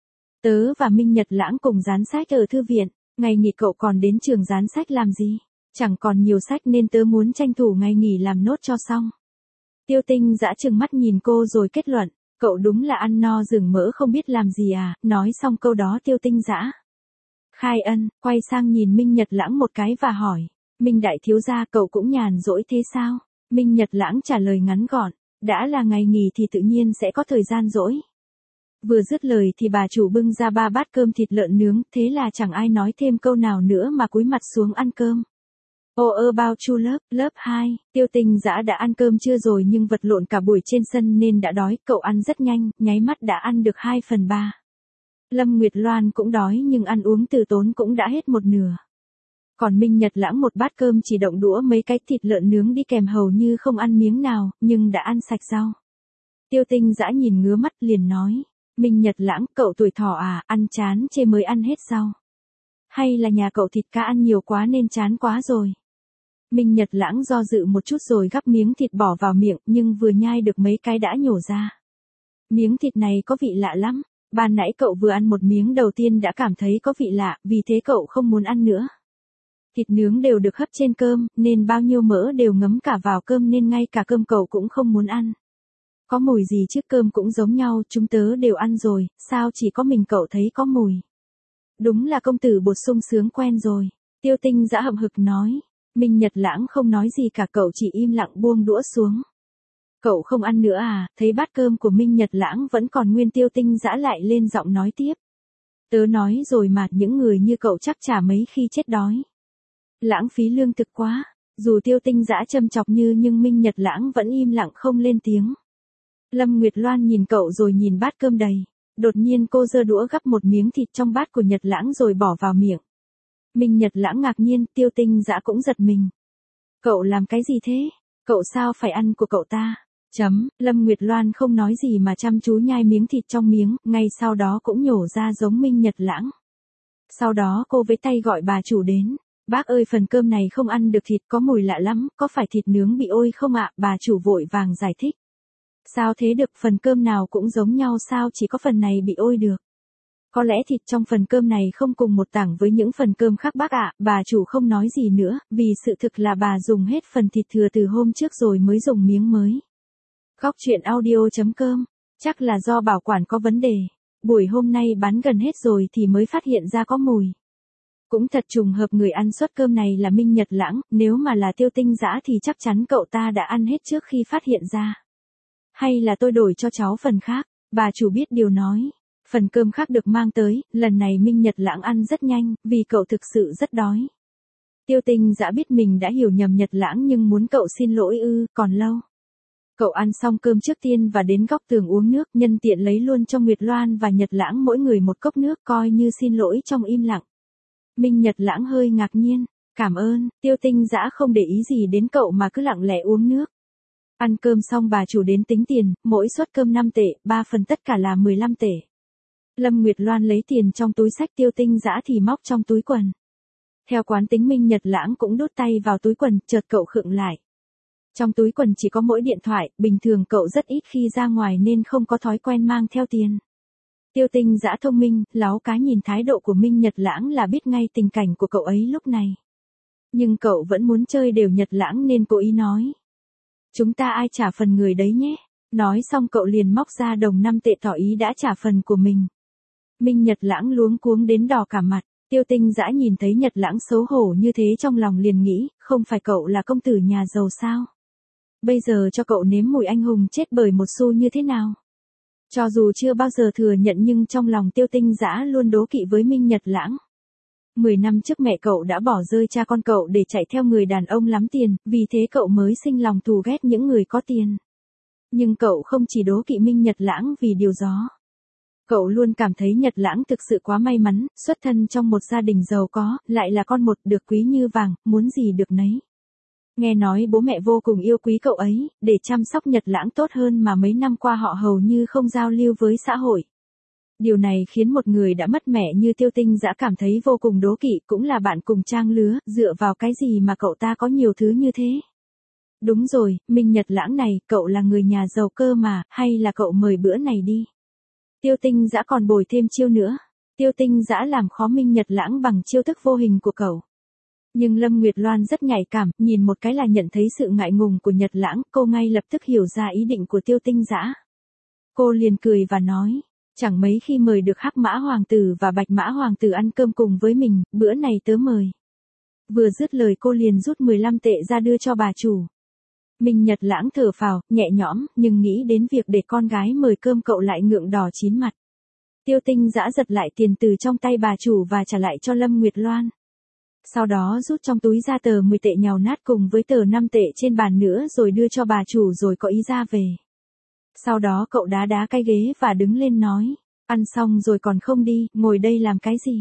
Tớ và Minh Nhật Lãng cùng dán sách ở thư viện, ngày nghỉ cậu còn đến trường dán sách làm gì? Chẳng còn nhiều sách nên tớ muốn tranh thủ ngày nghỉ làm nốt cho xong. Tiêu Tinh Dã trừng mắt nhìn cô rồi kết luận, cậu đúng là ăn no rừng mỡ không biết làm gì à? Nói xong câu đó Tiêu Tinh Dã khai ân, quay sang nhìn Minh Nhật Lãng một cái và hỏi, Minh đại thiếu gia, cậu cũng nhàn rỗi thế sao? Minh Nhật Lãng trả lời ngắn gọn, đã là ngày nghỉ thì tự nhiên sẽ có thời gian rỗi. Vừa dứt lời thì bà chủ bưng ra 3 bát cơm thịt lợn nướng, thế là chẳng ai nói thêm câu nào nữa mà cúi mặt xuống ăn cơm. About to lớp 2, Tiêu Tinh Dã đã ăn cơm chưa rồi nhưng vật lộn cả buổi trên sân nên đã đói, cậu ăn rất nhanh, nháy mắt đã ăn được 2/3. Lâm Nguyệt Loan cũng đói nhưng ăn uống từ tốn cũng đã hết một nửa. Còn Minh Nhật Lãng một bát cơm chỉ động đũa mấy cái thịt lợn nướng đi kèm hầu như không ăn miếng nào, nhưng đã ăn sạch rau. Tiêu Tinh Dã nhìn ngứa mắt liền nói, Minh Nhật Lãng, cậu tuổi thọ à, ăn chán chê mới ăn hết rau. Hay là nhà cậu thịt cá ăn nhiều quá nên chán quá rồi. Minh Nhật Lãng do dự một chút rồi gắp miếng thịt bỏ vào miệng, nhưng vừa nhai được mấy cái đã nhổ ra. Miếng thịt này có vị lạ lắm, ban nãy cậu vừa ăn một miếng đầu tiên đã cảm thấy có vị lạ, vì thế cậu không muốn ăn nữa. Thịt nướng đều được hấp trên cơm, nên bao nhiêu mỡ đều ngấm cả vào cơm nên ngay cả cơm cậu cũng không muốn ăn. Có mùi gì chứ, cơm cũng giống nhau, chúng tớ đều ăn rồi, sao chỉ có mình cậu thấy có mùi. Đúng là công tử bột sung sướng quen rồi, Tiêu Tinh Dã hậm hực nói. Minh Nhật Lãng không nói gì cả, cậu chỉ im lặng buông đũa xuống. Cậu không ăn nữa à? Thấy bát cơm của Minh Nhật Lãng vẫn còn nguyên, Tiêu Tinh Dã lại lên giọng nói tiếp. Tớ nói rồi mà, những người như cậu chắc chả mấy khi chết đói. Lãng phí lương thực quá. Dù Tiêu Tinh Dã châm chọc nhưng Minh Nhật Lãng vẫn im lặng không lên tiếng. Lâm Nguyệt Loan nhìn cậu rồi nhìn bát cơm đầy. Đột nhiên cô giơ đũa gắp một miếng thịt trong bát của Nhật Lãng rồi bỏ vào miệng. Minh Nhật Lãng ngạc nhiên, Tiêu Tinh Dã cũng giật mình. Cậu làm cái gì thế? Cậu sao phải ăn của cậu ta? Lâm Nguyệt Loan không nói gì mà chăm chú nhai miếng thịt trong miếng, ngay sau đó cũng nhổ ra giống Minh Nhật Lãng. Sau đó cô với tay gọi bà chủ đến. Bác ơi, phần cơm này không ăn được thịt, có mùi lạ lắm, có phải thịt nướng bị ôi không ạ? Bà chủ vội vàng giải thích. Sao thế được, phần cơm nào cũng giống nhau, sao chỉ có phần này bị ôi được? Có lẽ thịt trong phần cơm này không cùng một tảng với những phần cơm khác bác ạ. Bà chủ không nói gì nữa, vì sự thực là bà dùng hết phần thịt thừa từ hôm trước rồi mới dùng miếng mới. Góc truyện audio.com, chắc là do bảo quản có vấn đề. Buổi hôm nay bán gần hết rồi thì mới phát hiện ra có mùi. Cũng thật trùng hợp, người ăn suất cơm này là Minh Nhật Lãng, nếu mà là Tiêu Tinh Dã thì chắc chắn cậu ta đã ăn hết trước khi phát hiện ra. Hay là tôi đổi cho cháu phần khác, bà chủ biết điều nói. Phần cơm khác được mang tới, lần này Minh Nhật Lãng ăn rất nhanh, vì cậu thực sự rất đói. Tiêu Tinh Dã biết mình đã hiểu nhầm Nhật Lãng nhưng muốn cậu xin lỗi còn lâu. Cậu ăn xong cơm trước tiên và đến góc tường uống nước, nhân tiện lấy luôn cho Nguyệt Loan và Nhật Lãng mỗi người một cốc nước, coi như xin lỗi trong im lặng. Minh Nhật Lãng hơi ngạc nhiên, cảm ơn. Tiêu Tinh Dã không để ý gì đến cậu mà cứ lặng lẽ uống nước. Ăn cơm xong bà chủ đến tính tiền, mỗi suất cơm 5 tệ, 3 phần tất cả là 15 tệ. Lâm Nguyệt Loan lấy tiền trong túi xách, Tiêu Tinh Dã thì móc trong túi quần. Theo quán tính, Minh Nhật Lãng cũng đút tay vào túi quần, chợt cậu khựng lại. Trong túi quần chỉ có mỗi điện thoại, bình thường cậu rất ít khi ra ngoài nên không có thói quen mang theo tiền. Tiêu Tinh Dã thông minh, láo cá nhìn thái độ của Minh Nhật Lãng là biết ngay tình cảnh của cậu ấy lúc này. Nhưng cậu vẫn muốn chơi đều Nhật Lãng nên cố ý nói. Chúng ta ai trả phần người đấy nhé. Nói xong cậu liền móc ra đồng 5 tệ tỏ ý đã trả phần của mình. Minh Nhật Lãng luống cuống đến đỏ cả mặt. Tiêu Tinh Dã nhìn thấy Nhật Lãng xấu hổ như thế trong lòng liền nghĩ, không phải cậu là công tử nhà giàu sao? Bây giờ cho cậu nếm mùi anh hùng chết bởi một xu như thế nào? Cho dù chưa bao giờ thừa nhận nhưng trong lòng Tiêu Tinh Dã luôn đố kỵ với Minh Nhật Lãng. 10 năm trước mẹ cậu đã bỏ rơi cha con cậu để chạy theo người đàn ông lắm tiền, vì thế cậu mới sinh lòng thù ghét những người có tiền. Nhưng cậu không chỉ đố kỵ Minh Nhật Lãng vì điều đó. Cậu luôn cảm thấy Nhật Lãng thực sự quá may mắn, xuất thân trong một gia đình giàu có, lại là con một, được quý như vàng, muốn gì được nấy. Nghe nói bố mẹ vô cùng yêu quý cậu ấy, để chăm sóc Nhật Lãng tốt hơn mà mấy năm qua họ hầu như không giao lưu với xã hội. Điều này khiến một người đã mất mẹ như Tiêu Tinh Dã cảm thấy vô cùng đố kỵ, cũng là bạn cùng trang lứa, dựa vào cái gì mà cậu ta có nhiều thứ như thế. Đúng rồi, Minh Nhật Lãng này, cậu là người nhà giàu cơ mà, hay là cậu mời bữa này đi. Tiêu Tinh Dã còn bồi thêm chiêu nữa. Tiêu Tinh Dã làm khó Minh Nhật Lãng bằng chiêu thức vô hình của cậu. Nhưng Lâm Nguyệt Loan rất nhạy cảm, nhìn một cái là nhận thấy sự ngại ngùng của Nhật Lãng, cô ngay lập tức hiểu ra ý định của Tiêu Tinh Dã. Cô liền cười và nói, chẳng mấy khi mời được Hắc Mã Hoàng tử và Bạch Mã Hoàng tử ăn cơm cùng với mình, bữa này tớ mời. Vừa dứt lời cô liền rút 15 tệ ra đưa cho bà chủ. Minh Nhật Lãng thở phào, nhẹ nhõm, nhưng nghĩ đến việc để con gái mời cơm cậu lại ngượng đỏ chín mặt. Tiêu Tinh Dã giật lại tiền từ trong tay bà chủ và trả lại cho Lâm Nguyệt Loan. Sau đó rút trong túi ra tờ 10 tệ nhào nát cùng với tờ 5 tệ trên bàn nữa rồi đưa cho bà chủ rồi có ý ra về. Sau đó cậu đá cái ghế và đứng lên nói, ăn xong rồi còn không đi, ngồi đây làm cái gì?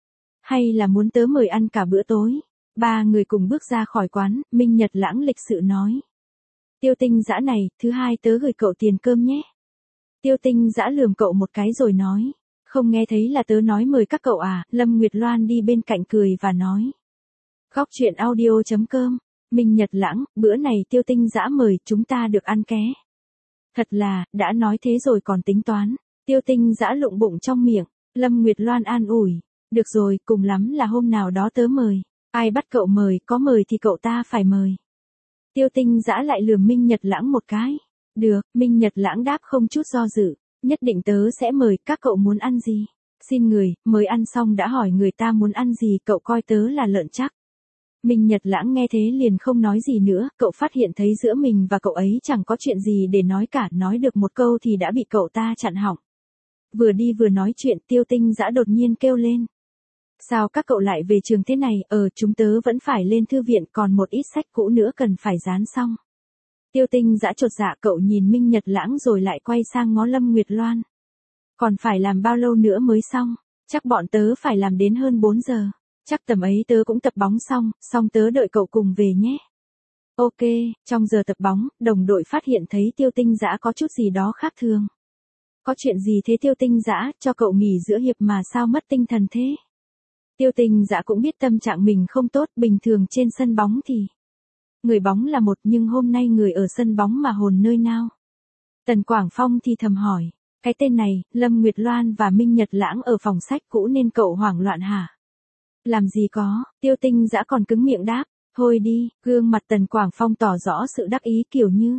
Hay là muốn tớ mời ăn cả bữa tối? Ba người cùng bước ra khỏi quán, Minh Nhật Lãng lịch sự nói. Tiêu Tinh Dã này, thứ hai tớ gửi cậu tiền cơm nhé. Tiêu Tinh Dã lườm cậu một cái rồi nói, không nghe thấy là tớ nói mời các cậu à? Lâm Nguyệt Loan đi bên cạnh cười và nói. Góc truyện audio.com Minh Nhật Lãng, bữa này Tiêu Tinh Dã mời chúng ta được ăn ké. Thật là, đã nói thế rồi còn tính toán. Tiêu Tinh Dã lụng bụng trong miệng, Lâm Nguyệt Loan an ủi. Được rồi, cùng lắm là hôm nào đó tớ mời. Ai bắt cậu mời, có mời thì cậu ta phải mời. Tiêu Tinh Dã lại lườm Minh Nhật Lãng một cái. Được, Minh Nhật Lãng đáp không chút do dự. Nhất định tớ sẽ mời, các cậu muốn ăn gì? Xin người, mới ăn xong đã hỏi người ta muốn ăn gì, cậu coi tớ là lợn chắc. Minh Nhật Lãng nghe thế liền không nói gì nữa, cậu phát hiện thấy giữa mình và cậu ấy chẳng có chuyện gì để nói cả, nói được một câu thì đã bị cậu ta chặn họng. Vừa đi vừa nói chuyện, Tiêu Tinh Dã đột nhiên kêu lên. Sao các cậu lại về trường thế này, chúng tớ vẫn phải lên thư viện, còn một ít sách cũ nữa cần phải dán xong. Tiêu Tinh Dã chột dạ, cậu nhìn Minh Nhật Lãng rồi lại quay sang ngó Lâm Nguyệt Loan. Còn phải làm bao lâu nữa mới xong? Chắc bọn tớ phải làm đến hơn 4 giờ. Chắc tầm ấy tớ cũng tập bóng xong tớ đợi cậu cùng về nhé. Ok, trong giờ tập bóng, đồng đội phát hiện thấy Tiêu Tinh Dã có chút gì đó khác thường. Có chuyện gì thế Tiêu Tinh Dã, cho cậu nghỉ giữa hiệp mà sao mất tinh thần thế? Tiêu Tinh Dã cũng biết tâm trạng mình không tốt, bình thường trên sân bóng thì người bóng là một, nhưng hôm nay người ở sân bóng mà hồn nơi nào? Tần Quảng Phong thì thầm hỏi, cái tên này, Lâm Nguyệt Loan và Minh Nhật Lãng ở phòng sách cũ nên cậu hoảng loạn hả? Làm gì có, Tiêu Tinh Dã còn cứng miệng đáp, thôi đi, gương mặt Tần Quảng Phong tỏ rõ sự đắc ý kiểu như.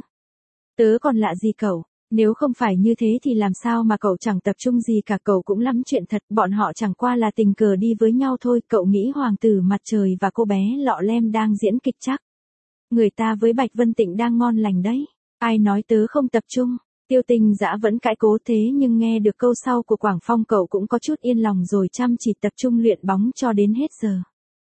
Tớ còn lạ gì cậu, nếu không phải như thế thì làm sao mà cậu chẳng tập trung gì cả, cậu cũng lắm chuyện thật, bọn họ chẳng qua là tình cờ đi với nhau thôi, cậu nghĩ hoàng tử mặt trời và cô bé lọ lem đang diễn kịch chắc. Người ta với Bạch Vân Tịnh đang ngon lành đấy, ai nói tớ không tập trung. Tiêu Tinh Dã vẫn cãi cố thế nhưng nghe được câu sau của Quảng Phong cậu cũng có chút yên lòng rồi chăm chỉ tập trung luyện bóng cho đến hết giờ.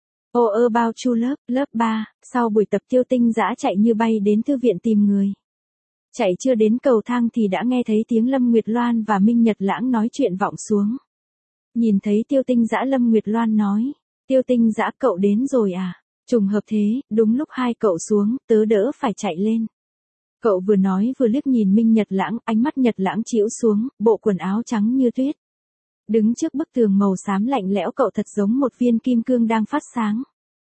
About Chu lớp 3, sau buổi tập Tiêu Tinh Dã chạy như bay đến thư viện tìm người. Chạy chưa đến cầu thang thì đã nghe thấy tiếng Lâm Nguyệt Loan và Minh Nhật Lãng nói chuyện vọng xuống. Nhìn thấy Tiêu Tinh Dã, Lâm Nguyệt Loan nói, Tiêu Tinh Dã cậu đến rồi à? Trùng hợp thế, đúng lúc hai cậu xuống, tớ đỡ phải chạy lên. Cậu vừa nói vừa liếc nhìn Minh Nhật Lãng, ánh mắt Nhật Lãng chĩu xuống, bộ quần áo trắng như tuyết. Đứng trước bức tường màu xám lạnh lẽo cậu thật giống một viên kim cương đang phát sáng.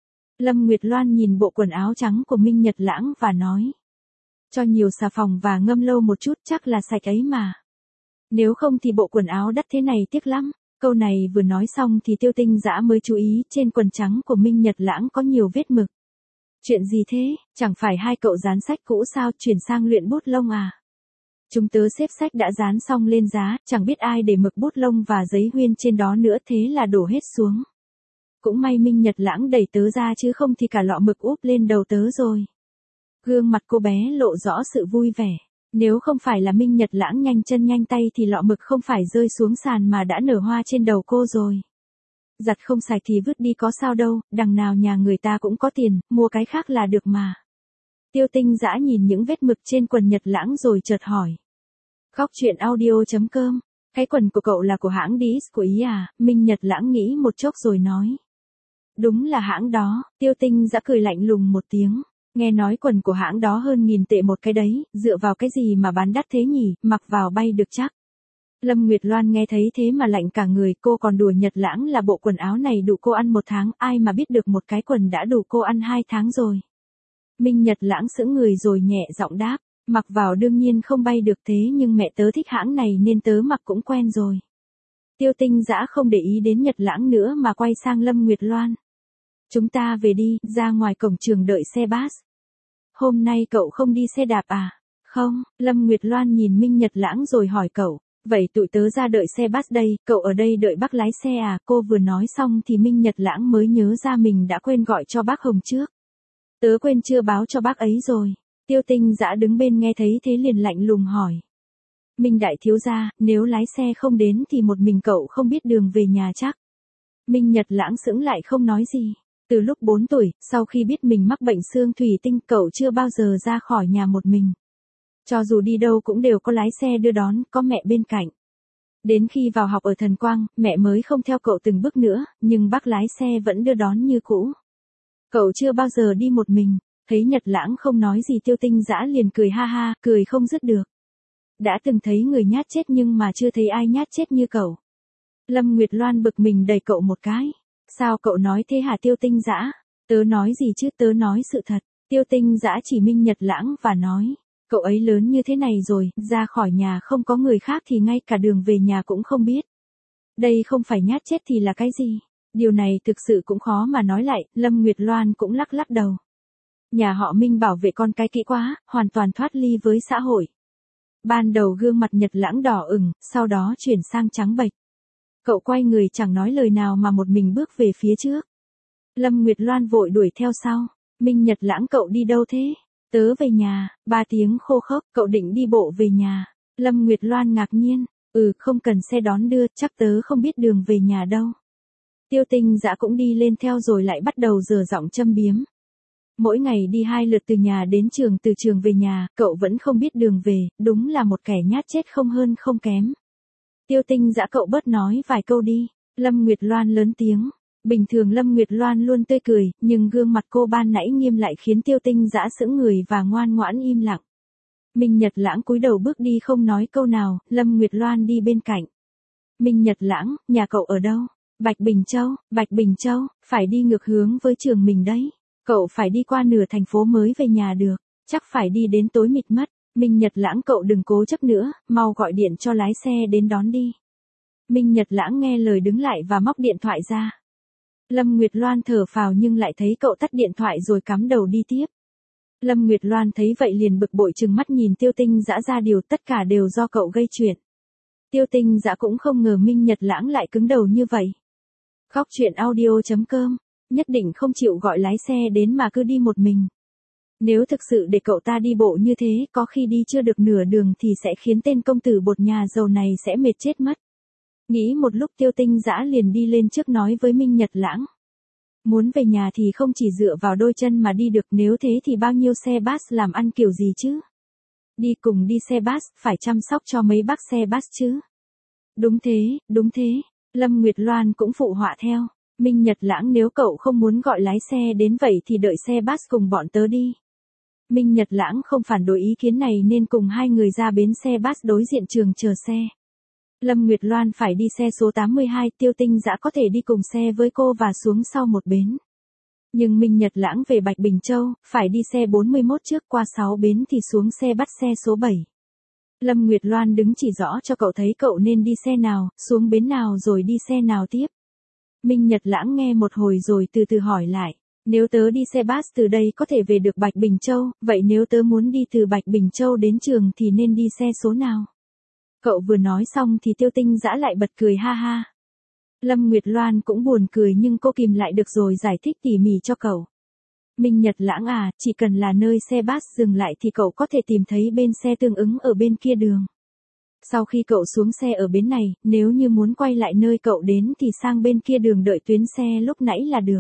Lâm Nguyệt Loan nhìn bộ quần áo trắng của Minh Nhật Lãng và nói. Cho nhiều xà phòng và ngâm lâu một chút chắc là sạch ấy mà. Nếu không thì bộ quần áo đắt thế này tiếc lắm. Câu này vừa nói xong thì Tiêu Tinh Dã mới chú ý trên quần trắng của Minh Nhật Lãng có nhiều vết mực. Chuyện gì thế, chẳng phải hai cậu dán sách cũ sao, chuyển sang luyện bút lông à? Chúng tớ xếp sách đã dán xong lên giá, chẳng biết ai để mực bút lông và giấy huyên trên đó nữa, thế là đổ hết xuống. Cũng may Minh Nhật Lãng đẩy tớ ra chứ không thì cả lọ mực úp lên đầu tớ rồi. Gương mặt cô bé lộ rõ sự vui vẻ. Nếu không phải là Minh Nhật Lãng nhanh chân nhanh tay thì lọ mực không phải rơi xuống sàn mà đã nở hoa trên đầu cô rồi. Giặt không sạch thì vứt đi có sao đâu, đằng nào nhà người ta cũng có tiền, mua cái khác là được mà. Tiêu Tinh Dã nhìn những vết mực trên quần Nhật Lãng rồi chợt hỏi. Góc truyện audio.com, cái quần của cậu là của hãng Dis của Ý à? Minh Nhật Lãng nghĩ một chốc rồi nói. Đúng là hãng đó, Tiêu Tinh Dã cười lạnh lùng một tiếng. Nghe nói quần của hãng đó hơn 1000 tệ một cái đấy, dựa vào cái gì mà bán đắt thế nhỉ, mặc vào bay được chắc. Lâm Nguyệt Loan nghe thấy thế mà lạnh cả người, cô còn đùa Nhật Lãng là bộ quần áo này đủ cô ăn 1 tháng, ai mà biết được một cái quần đã đủ cô ăn 2 tháng rồi. Minh Nhật Lãng sững người rồi nhẹ giọng đáp, mặc vào đương nhiên không bay được thế nhưng mẹ tớ thích hãng này nên tớ mặc cũng quen rồi. Tiêu Tinh Dã không để ý đến Nhật Lãng nữa mà quay sang Lâm Nguyệt Loan. Chúng ta về đi, ra ngoài cổng trường đợi xe bus. Hôm nay cậu không đi xe đạp à? Không, Lâm Nguyệt Loan nhìn Minh Nhật Lãng rồi hỏi cậu. Vậy tụi tớ ra đợi xe bus đây, cậu ở đây đợi bác lái xe à? Cô vừa nói xong thì Minh Nhật Lãng mới nhớ ra mình đã quên gọi cho bác Hồng trước. Tớ quên chưa báo cho bác ấy rồi. Tiêu Tinh Dã đứng bên nghe thấy thế liền lạnh lùng hỏi. Minh đại thiếu gia, nếu lái xe không đến thì một mình cậu không biết đường về nhà chắc. Minh Nhật Lãng sững lại không nói gì. Từ lúc 4 tuổi, sau khi biết mình mắc bệnh xương thủy tinh, cậu chưa bao giờ ra khỏi nhà một mình. Cho dù đi đâu cũng đều có lái xe đưa đón, có mẹ bên cạnh. Đến khi vào học ở Thần Quang, mẹ mới không theo cậu từng bước nữa, nhưng bác lái xe vẫn đưa đón như cũ. Cậu chưa bao giờ đi một mình, thấy Nhật Lãng không nói gì Tiêu Tinh Dã liền cười ha ha, cười không dứt được. Đã từng thấy người nhát chết nhưng mà chưa thấy ai nhát chết như cậu. Lâm Nguyệt Loan bực mình đẩy cậu một cái. Sao cậu nói thế hả Tiêu Tinh Dã? Tớ nói gì chứ, tớ nói sự thật. Tiêu Tinh Dã chỉ Minh Nhật Lãng và nói, cậu ấy lớn như thế này rồi, ra khỏi nhà không có người khác thì ngay cả đường về nhà cũng không biết. Đây không phải nhát chết thì là cái gì? Điều này thực sự cũng khó mà nói lại, Lâm Nguyệt Loan cũng lắc lắc đầu. Nhà họ Minh bảo vệ con cái kỹ quá, hoàn toàn thoát ly với xã hội. Ban đầu gương mặt Nhật Lãng đỏ ửng, sau đó chuyển sang trắng bệch. Cậu quay người chẳng nói lời nào mà một mình bước về phía trước. Lâm Nguyệt Loan vội đuổi theo sau. Minh Nhật Lãng cậu đi đâu thế? Tớ về nhà, 3 tiếng khô khốc, cậu định đi bộ về nhà. Lâm Nguyệt Loan ngạc nhiên, không cần xe đón đưa, chắc tớ không biết đường về nhà đâu. Tiêu Tinh Dã cũng đi lên theo rồi lại bắt đầu giở giọng châm biếm. Mỗi ngày đi 2 lượt từ nhà đến trường, từ trường về nhà, cậu vẫn không biết đường về, đúng là một kẻ nhát chết không hơn không kém. Tiêu Tinh Dã cậu bớt nói vài câu đi. Lâm Nguyệt Loan lớn tiếng. Bình thường Lâm Nguyệt Loan luôn tươi cười, nhưng gương mặt cô ban nãy nghiêm lại khiến Tiêu Tinh Dã sững người và ngoan ngoãn im lặng. Minh Nhật Lãng cúi đầu bước đi không nói câu nào, Lâm Nguyệt Loan đi bên cạnh. Minh Nhật Lãng, nhà cậu ở đâu? Bạch Bình Châu, phải đi ngược hướng với trường mình đấy. Cậu phải đi qua nửa thành phố mới về nhà được, chắc phải đi đến tối mịt mất. Minh Nhật Lãng cậu đừng cố chấp nữa, mau gọi điện cho lái xe đến đón đi. Minh Nhật Lãng nghe lời đứng lại và móc điện thoại ra. Lâm Nguyệt Loan thở phào nhưng lại thấy cậu tắt điện thoại rồi cắm đầu đi tiếp. Lâm Nguyệt Loan thấy vậy liền bực bội trừng mắt nhìn Tiêu Tinh Dã ra điều tất cả đều do cậu gây chuyện. Tiêu Tinh Dã cũng không ngờ Minh Nhật Lãng lại cứng đầu như vậy. Khóc chuyện audio.com, nhất định không chịu gọi lái xe đến mà cứ đi một mình. Nếu thực sự để cậu ta đi bộ như thế, có khi đi chưa được nửa đường thì sẽ khiến tên công tử bột nhà giàu này sẽ mệt chết mất. Nghĩ một lúc Tiêu Tinh Dã liền đi lên trước nói với Minh Nhật Lãng. Muốn về nhà thì không chỉ dựa vào đôi chân mà đi được, nếu thế thì bao nhiêu xe bus làm ăn kiểu gì chứ? Đi cùng đi xe bus, phải chăm sóc cho mấy bác xe bus chứ. Đúng thế, Lâm Nguyệt Loan cũng phụ họa theo. Minh Nhật Lãng nếu cậu không muốn gọi lái xe đến vậy thì đợi xe bus cùng bọn tớ đi. Minh Nhật Lãng không phản đối ý kiến này nên cùng hai người ra bến xe bus đối diện trường chờ xe. Lâm Nguyệt Loan phải đi xe số 82, Tiêu Tinh Dã có thể đi cùng xe với cô và xuống sau một bến. Nhưng Minh Nhật Lãng về Bạch Bình Châu, phải đi xe 41 trước, qua 6 bến thì xuống xe bắt xe số 7. Lâm Nguyệt Loan đứng chỉ rõ cho cậu thấy cậu nên đi xe nào, xuống bến nào rồi đi xe nào tiếp. Minh Nhật Lãng nghe một hồi rồi từ từ hỏi lại. Nếu tớ đi xe bus từ đây có thể về được Bạch Bình Châu, vậy nếu tớ muốn đi từ Bạch Bình Châu đến trường thì nên đi xe số nào? Cậu vừa nói xong thì Tiêu Tinh Dã lại bật cười ha ha. Lâm Nguyệt Loan cũng buồn cười nhưng cô kìm lại được rồi giải thích tỉ mỉ cho cậu. Minh Nhật Lãng à, chỉ cần là nơi xe bus dừng lại thì cậu có thể tìm thấy bên xe tương ứng ở bên kia đường. Sau khi cậu xuống xe ở bến này, nếu như muốn quay lại nơi cậu đến thì sang bên kia đường đợi tuyến xe lúc nãy là được.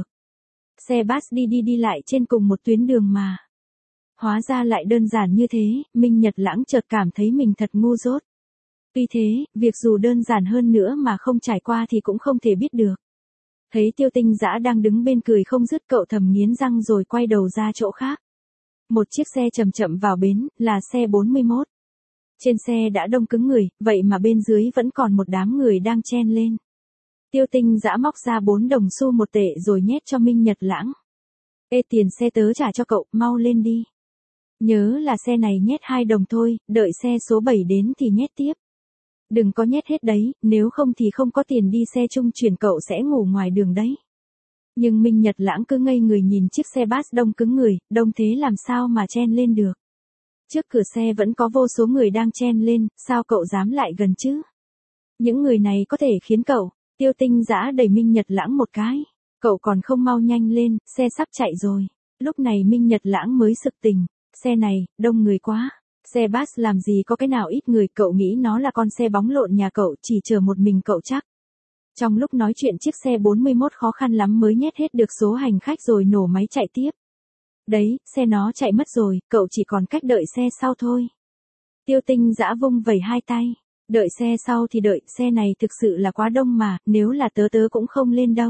Xe bus đi lại trên cùng một tuyến đường mà. Hóa ra lại đơn giản như thế, Minh Nhật Lãng chợt cảm thấy mình thật ngu dốt. Tuy thế, việc dù đơn giản hơn nữa mà không trải qua thì cũng không thể biết được. Thấy Tiêu Tinh Dã đang đứng bên cười không dứt, cậu thầm nghiến răng rồi quay đầu ra chỗ khác. Một chiếc xe chậm chậm vào bến, là xe 41. Trên xe đã đông cứng người, vậy mà bên dưới vẫn còn một đám người đang chen lên. Tiêu Tinh Dã móc ra 4 đồng xu 1 tệ rồi nhét cho Minh Nhật Lãng. Ê, tiền xe tớ trả cho cậu, mau lên đi. Nhớ là xe này nhét 2 đồng thôi, đợi xe số 7 đến thì nhét tiếp. Đừng có nhét hết đấy, nếu không thì không có tiền đi xe trung chuyển, cậu sẽ ngủ ngoài đường đấy. Nhưng Minh Nhật Lãng cứ ngây người nhìn chiếc xe bus đông cứng người, đông thế làm sao mà chen lên được. Trước cửa xe vẫn có vô số người đang chen lên, sao cậu dám lại gần chứ? Những người này có thể khiến cậu. Tiêu Tinh Dã đẩy Minh Nhật Lãng một cái. Cậu còn không mau nhanh lên, xe sắp chạy rồi. Lúc này Minh Nhật Lãng mới sực tỉnh. Xe này, đông người quá. Xe bus làm gì có cái nào ít người, cậu nghĩ nó là con xe bóng lộn nhà cậu, chỉ chờ một mình cậu chắc. Trong lúc nói chuyện chiếc xe 41 khó khăn lắm mới nhét hết được số hành khách rồi nổ máy chạy tiếp. Đấy, xe nó chạy mất rồi, cậu chỉ còn cách đợi xe sau thôi. Tiêu Tinh Dã vung vẩy hai tay. Đợi xe sau thì đợi, xe này thực sự là quá đông mà, nếu là tớ cũng không lên đâu.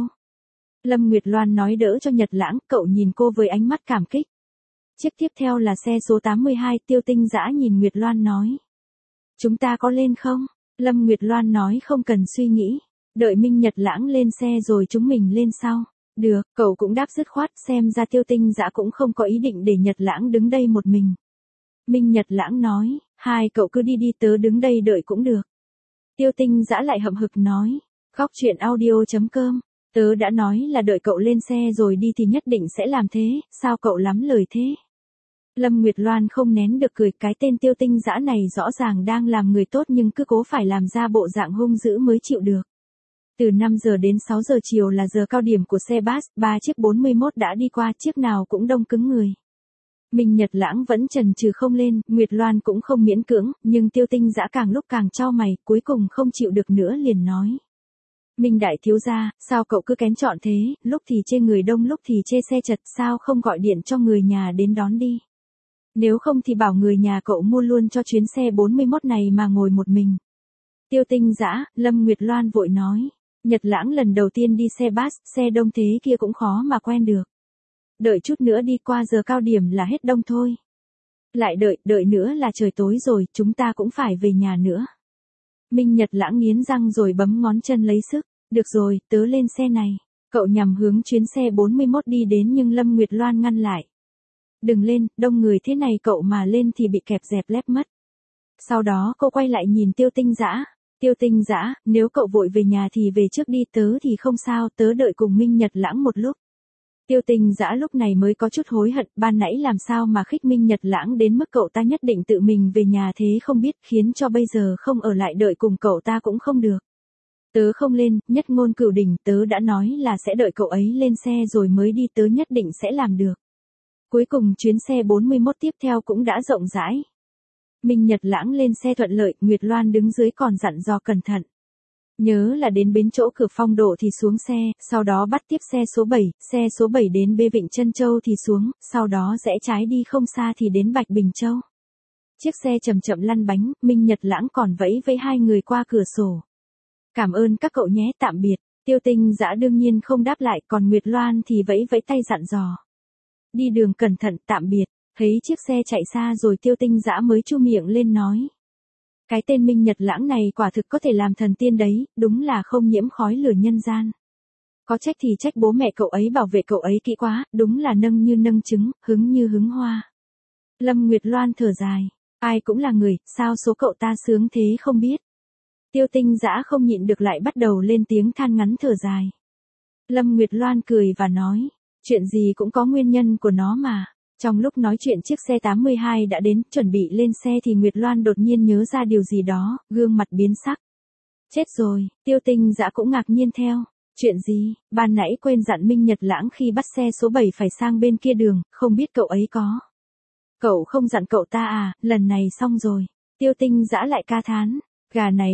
Lâm Nguyệt Loan nói đỡ cho Nhật Lãng, cậu nhìn cô với ánh mắt cảm kích. Chiếc tiếp theo là xe số 82, Tiêu Tinh Dã nhìn Nguyệt Loan nói. Chúng ta có lên không? Lâm Nguyệt Loan nói không cần suy nghĩ. Đợi Minh Nhật Lãng lên xe rồi chúng mình lên sau. Được, cậu cũng đáp dứt khoát, xem ra Tiêu Tinh Dã cũng không có ý định để Nhật Lãng đứng đây một mình. Minh Nhật Lãng nói, hai cậu cứ đi đi, tớ đứng đây đợi cũng được. Tiêu Tinh Dã lại hậm hực nói, Góc truyện audio.com, tớ đã nói là đợi cậu lên xe rồi đi thì nhất định sẽ làm thế, sao cậu lắm lời thế? Lâm Nguyệt Loan không nén được cười, cái tên Tiêu Tinh Dã này rõ ràng đang làm người tốt nhưng cứ cố phải làm ra bộ dạng hung dữ mới chịu được. Từ 5 giờ đến 6 giờ chiều là giờ cao điểm của xe bus, 3 chiếc 41 đã đi qua, chiếc nào cũng đông cứng người. Minh Nhật Lãng vẫn chần chừ không lên, Nguyệt Loan cũng không miễn cưỡng, nhưng Tiêu Tinh Dã càng lúc càng chau mày, cuối cùng không chịu được nữa liền nói. Minh đại thiếu gia, sao cậu cứ kén chọn thế, lúc thì chê người đông lúc thì chê xe chật, sao không gọi điện cho người nhà đến đón đi. Nếu không thì bảo người nhà cậu mua luôn cho chuyến xe 41 này mà ngồi một mình. Tiêu Tinh Dã, Lâm Nguyệt Loan vội nói. Nhật Lãng lần đầu tiên đi xe bus, xe đông thế kia cũng khó mà quen được. Đợi chút nữa đi, qua giờ cao điểm là hết đông thôi. Lại đợi nữa là trời tối rồi, chúng ta cũng phải về nhà nữa. Minh Nhật Lãng nghiến răng rồi bấm ngón chân lấy sức. Được rồi, tớ lên xe này. Cậu nhằm hướng chuyến xe 41 đi đến nhưng Lâm Nguyệt Loan ngăn lại. Đừng lên, đông người thế này cậu mà lên thì bị kẹp dẹp lép mất. Sau đó cô quay lại nhìn Tiêu Tinh Dã. Tiêu Tinh Dã, nếu cậu vội về nhà thì về trước đi, tớ thì không sao, tớ đợi cùng Minh Nhật Lãng một lúc. Tiêu Tinh Dã lúc này mới có chút hối hận, ban nãy làm sao mà khích Minh Nhật Lãng đến mức cậu ta nhất định tự mình về nhà thế không biết, khiến cho bây giờ không ở lại đợi cùng cậu ta cũng không được. Tớ không lên, nhất ngôn cửu đỉnh, tớ đã nói là sẽ đợi cậu ấy lên xe rồi mới đi, tớ nhất định sẽ làm được. Cuối cùng chuyến xe 41 tiếp theo cũng đã rộng rãi. Minh Nhật Lãng lên xe thuận lợi, Nguyệt Loan đứng dưới còn dặn dò cẩn thận. Nhớ là đến bến chỗ Cửa Phong Độ thì xuống xe, sau đó bắt tiếp xe số 7 đến bê Vịnh Trân Châu thì xuống, sau đó rẽ trái đi không xa thì đến Bạch Bình Châu. Chiếc xe chậm chậm lăn bánh, Minh Nhật Lãng còn vẫy với hai người qua cửa sổ. Cảm ơn các cậu nhé, tạm biệt. Tiêu Tinh Dã đương nhiên không đáp lại, còn Nguyệt Loan thì vẫy vẫy tay dặn dò. Đi đường cẩn thận, tạm biệt. Thấy chiếc xe chạy xa rồi Tiêu Tinh Dã mới chu miệng lên nói. Cái tên Minh Nhật Lãng này quả thực có thể làm thần tiên đấy, đúng là không nhiễm khói lửa nhân gian. Có trách thì trách bố mẹ cậu ấy bảo vệ cậu ấy kỹ quá, đúng là nâng như nâng trứng, hứng như hứng hoa. Lâm Nguyệt Loan thở dài, ai cũng là người, sao số cậu ta sướng thế không biết. Tiêu Tinh Dã không nhịn được lại bắt đầu lên tiếng than ngắn thở dài. Lâm Nguyệt Loan cười và nói, chuyện gì cũng có nguyên nhân của nó mà. Trong lúc nói chuyện chiếc xe 82 đã đến, chuẩn bị lên xe thì Nguyệt Loan đột nhiên nhớ ra điều gì đó, gương mặt biến sắc. Chết rồi, Tiêu Tinh Dã cũng ngạc nhiên theo. Chuyện gì, ban nãy quên dặn Minh Nhật Lãng khi bắt xe số 7 phải sang bên kia đường, không biết cậu ấy có. Cậu không dặn cậu ta à, lần này xong rồi. Tiêu Tinh Dã lại ca thán. Gà này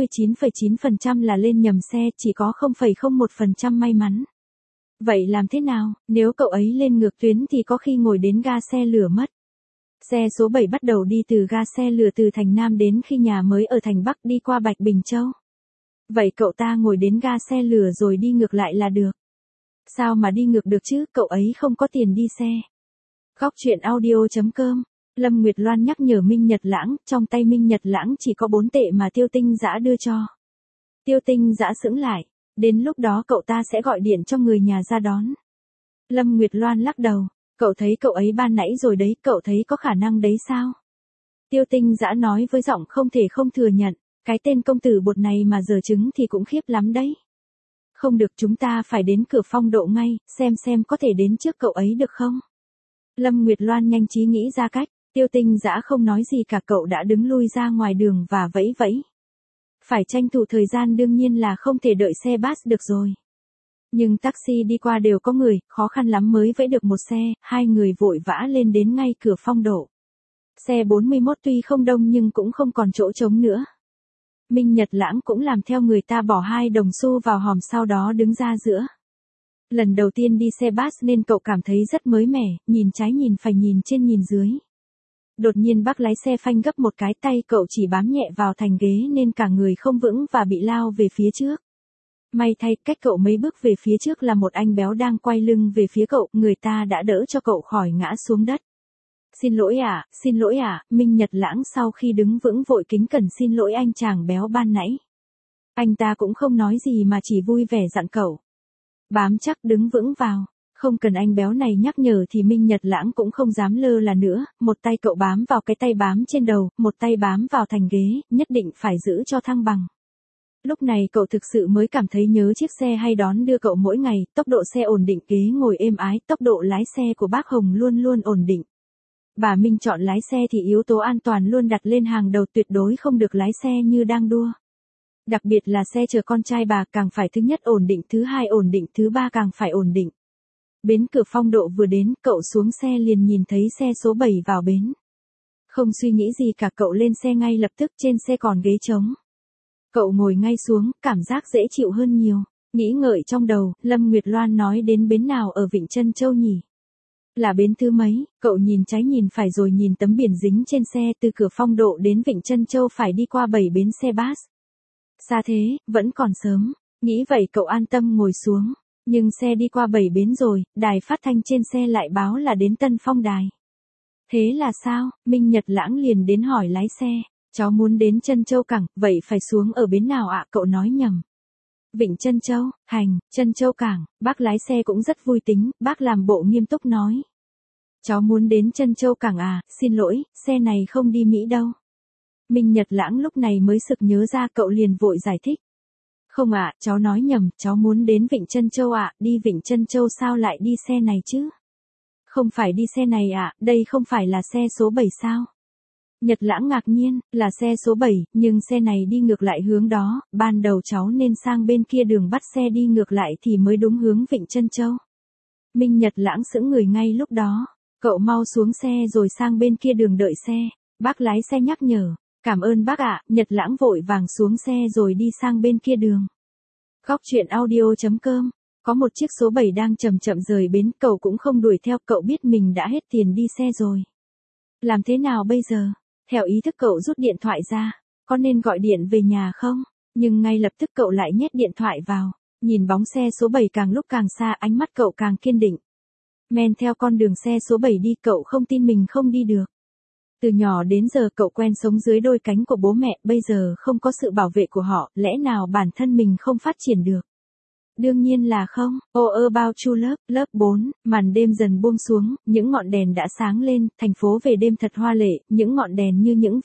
99,9% là lên nhầm xe, chỉ có 0,01% may mắn. Vậy làm thế nào, nếu cậu ấy lên ngược tuyến thì có khi ngồi đến ga xe lửa mất. Xe số 7 bắt đầu đi từ ga xe lửa từ thành Nam đến khi nhà mới ở thành Bắc đi qua Bạch Bình Châu. Vậy cậu ta ngồi đến ga xe lửa rồi đi ngược lại là được. Sao mà đi ngược được chứ, cậu ấy không có tiền đi xe. Góc truyện audio.com, Lâm Nguyệt Loan nhắc nhở Minh Nhật Lãng, trong tay Minh Nhật Lãng chỉ có 4 tệ mà Tiêu Tinh Dã đưa cho. Tiêu Tinh Dã sững lại. Đến lúc đó cậu ta sẽ gọi điện cho người nhà ra đón. Lâm Nguyệt Loan lắc đầu. Cậu thấy cậu ấy ban nãy rồi đấy, cậu thấy có khả năng đấy sao? Tiêu Tinh Dã nói với giọng không thể không thừa nhận. Cái tên công tử bột này mà giờ chứng thì cũng khiếp lắm đấy. Không được, chúng ta phải đến Cửa Phong Độ ngay, xem có thể đến trước cậu ấy được không? Lâm Nguyệt Loan nhanh trí nghĩ ra cách. Tiêu Tinh Dã không nói gì cả, cậu đã đứng lui ra ngoài đường và vẫy vẫy. Phải tranh thủ thời gian, đương nhiên là không thể đợi xe bus được rồi. Nhưng taxi đi qua đều có người, khó khăn lắm mới vẫy được một xe, hai người vội vã lên đến ngay Cửa Phong Độ. Xe 41 tuy không đông nhưng cũng không còn chỗ trống nữa. Minh Nhật Lãng cũng làm theo người ta, bỏ 2 đồng xu vào hòm sau đó đứng ra giữa. Lần đầu tiên đi xe bus nên cậu cảm thấy rất mới mẻ, nhìn trái nhìn phải, nhìn trên nhìn dưới. Đột nhiên bác lái xe phanh gấp một cái, tay cậu chỉ bám nhẹ vào thành ghế nên cả người không vững và bị lao về phía trước. May thay, cách cậu mấy bước về phía trước là một anh béo đang quay lưng về phía cậu, người ta đã đỡ cho cậu khỏi ngã xuống đất. Xin lỗi ạ, Minh Nhật Lãng sau khi đứng vững vội kính cẩn xin lỗi anh chàng béo ban nãy. Anh ta cũng không nói gì mà chỉ vui vẻ dặn cậu. Bám chắc đứng vững vào. Không cần anh béo này nhắc nhở thì Minh Nhật Lãng cũng không dám lơ là nữa, một tay cậu bám vào cái tay bám trên đầu, một tay bám vào thành ghế, nhất định phải giữ cho thăng bằng. Lúc này cậu thực sự mới cảm thấy nhớ chiếc xe hay đón đưa cậu mỗi ngày, tốc độ xe ổn định, ghế ngồi êm ái, tốc độ lái xe của bác Hồng luôn luôn ổn định. Bà Minh chọn lái xe thì yếu tố an toàn luôn đặt lên hàng đầu, tuyệt đối không được lái xe như đang đua. Đặc biệt là xe chở con trai bà càng phải thứ nhất ổn định, thứ hai ổn định, thứ ba càng phải ổn định. Bến cửa Phong Độ vừa đến, cậu xuống xe liền nhìn thấy xe số 7 vào bến. Không suy nghĩ gì cả, cậu lên xe ngay lập tức, trên xe còn ghế trống. Cậu ngồi ngay xuống, cảm giác dễ chịu hơn nhiều. Nghĩ ngợi trong đầu, Lâm Nguyệt Loan nói đến bến nào ở Vịnh Trân Châu nhỉ? Là bến thứ mấy? Cậu nhìn trái nhìn phải rồi nhìn tấm biển dính trên xe, từ cửa Phong Độ đến Vịnh Trân Châu phải đi qua 7 bến xe bus. Xa thế, vẫn còn sớm. Nghĩ vậy cậu an tâm ngồi xuống. Nhưng xe đi qua 7 bến rồi, đài phát thanh trên xe lại báo là đến Tân Phong Đài. Thế là sao? Minh Nhật Lãng liền đến hỏi lái xe. Cháu muốn đến Trân Châu Cảng, vậy phải xuống ở bến nào ạ? Cậu nói nhầm. Vịnh Trân Châu, Trân Châu Cảng. Bác lái xe cũng rất vui tính, bác làm bộ nghiêm túc nói. Cháu muốn đến Trân Châu Cảng à, xin lỗi, xe này không đi Mỹ đâu. Minh Nhật Lãng lúc này mới sực nhớ ra, cậu liền vội giải thích. Không ạ, cháu nói nhầm, cháu muốn đến Vịnh Trân Châu ạ, đi Vịnh Trân Châu sao lại đi xe này chứ? Không phải đi xe này ạ, đây không phải là xe số 7 sao? Nhật Lãng ngạc nhiên, là xe số 7, nhưng xe này đi ngược lại hướng đó, ban đầu cháu nên sang bên kia đường bắt xe đi ngược lại thì mới đúng hướng Vịnh Trân Châu. Minh Nhật Lãng sững người ngay lúc đó, cậu mau xuống xe rồi sang bên kia đường đợi xe, bác lái xe nhắc nhở. Cảm ơn bác ạ, Nhật Lãng vội vàng xuống xe rồi đi sang bên kia đường. Góc truyện audio.com. Có một chiếc số 7 đang chậm chậm rời bến, cậu cũng không đuổi theo, cậu biết mình đã hết tiền đi xe rồi. Làm thế nào bây giờ? Theo ý thức cậu rút điện thoại ra, có nên gọi điện về nhà không? Nhưng ngay lập tức cậu lại nhét điện thoại vào, nhìn bóng xe số 7 càng lúc càng xa, ánh mắt cậu càng kiên định. Men theo con đường xe số 7 đi, cậu không tin mình không đi được. Từ nhỏ đến giờ cậu quen sống dưới đôi cánh của bố mẹ, bây giờ không có sự bảo vệ của họ, lẽ nào bản thân mình không phát triển được? Đương nhiên là không. All About True Love, lớp 4, màn đêm dần buông xuống, những ngọn đèn đã sáng lên, thành phố về đêm thật hoa lệ, những ngọn đèn như những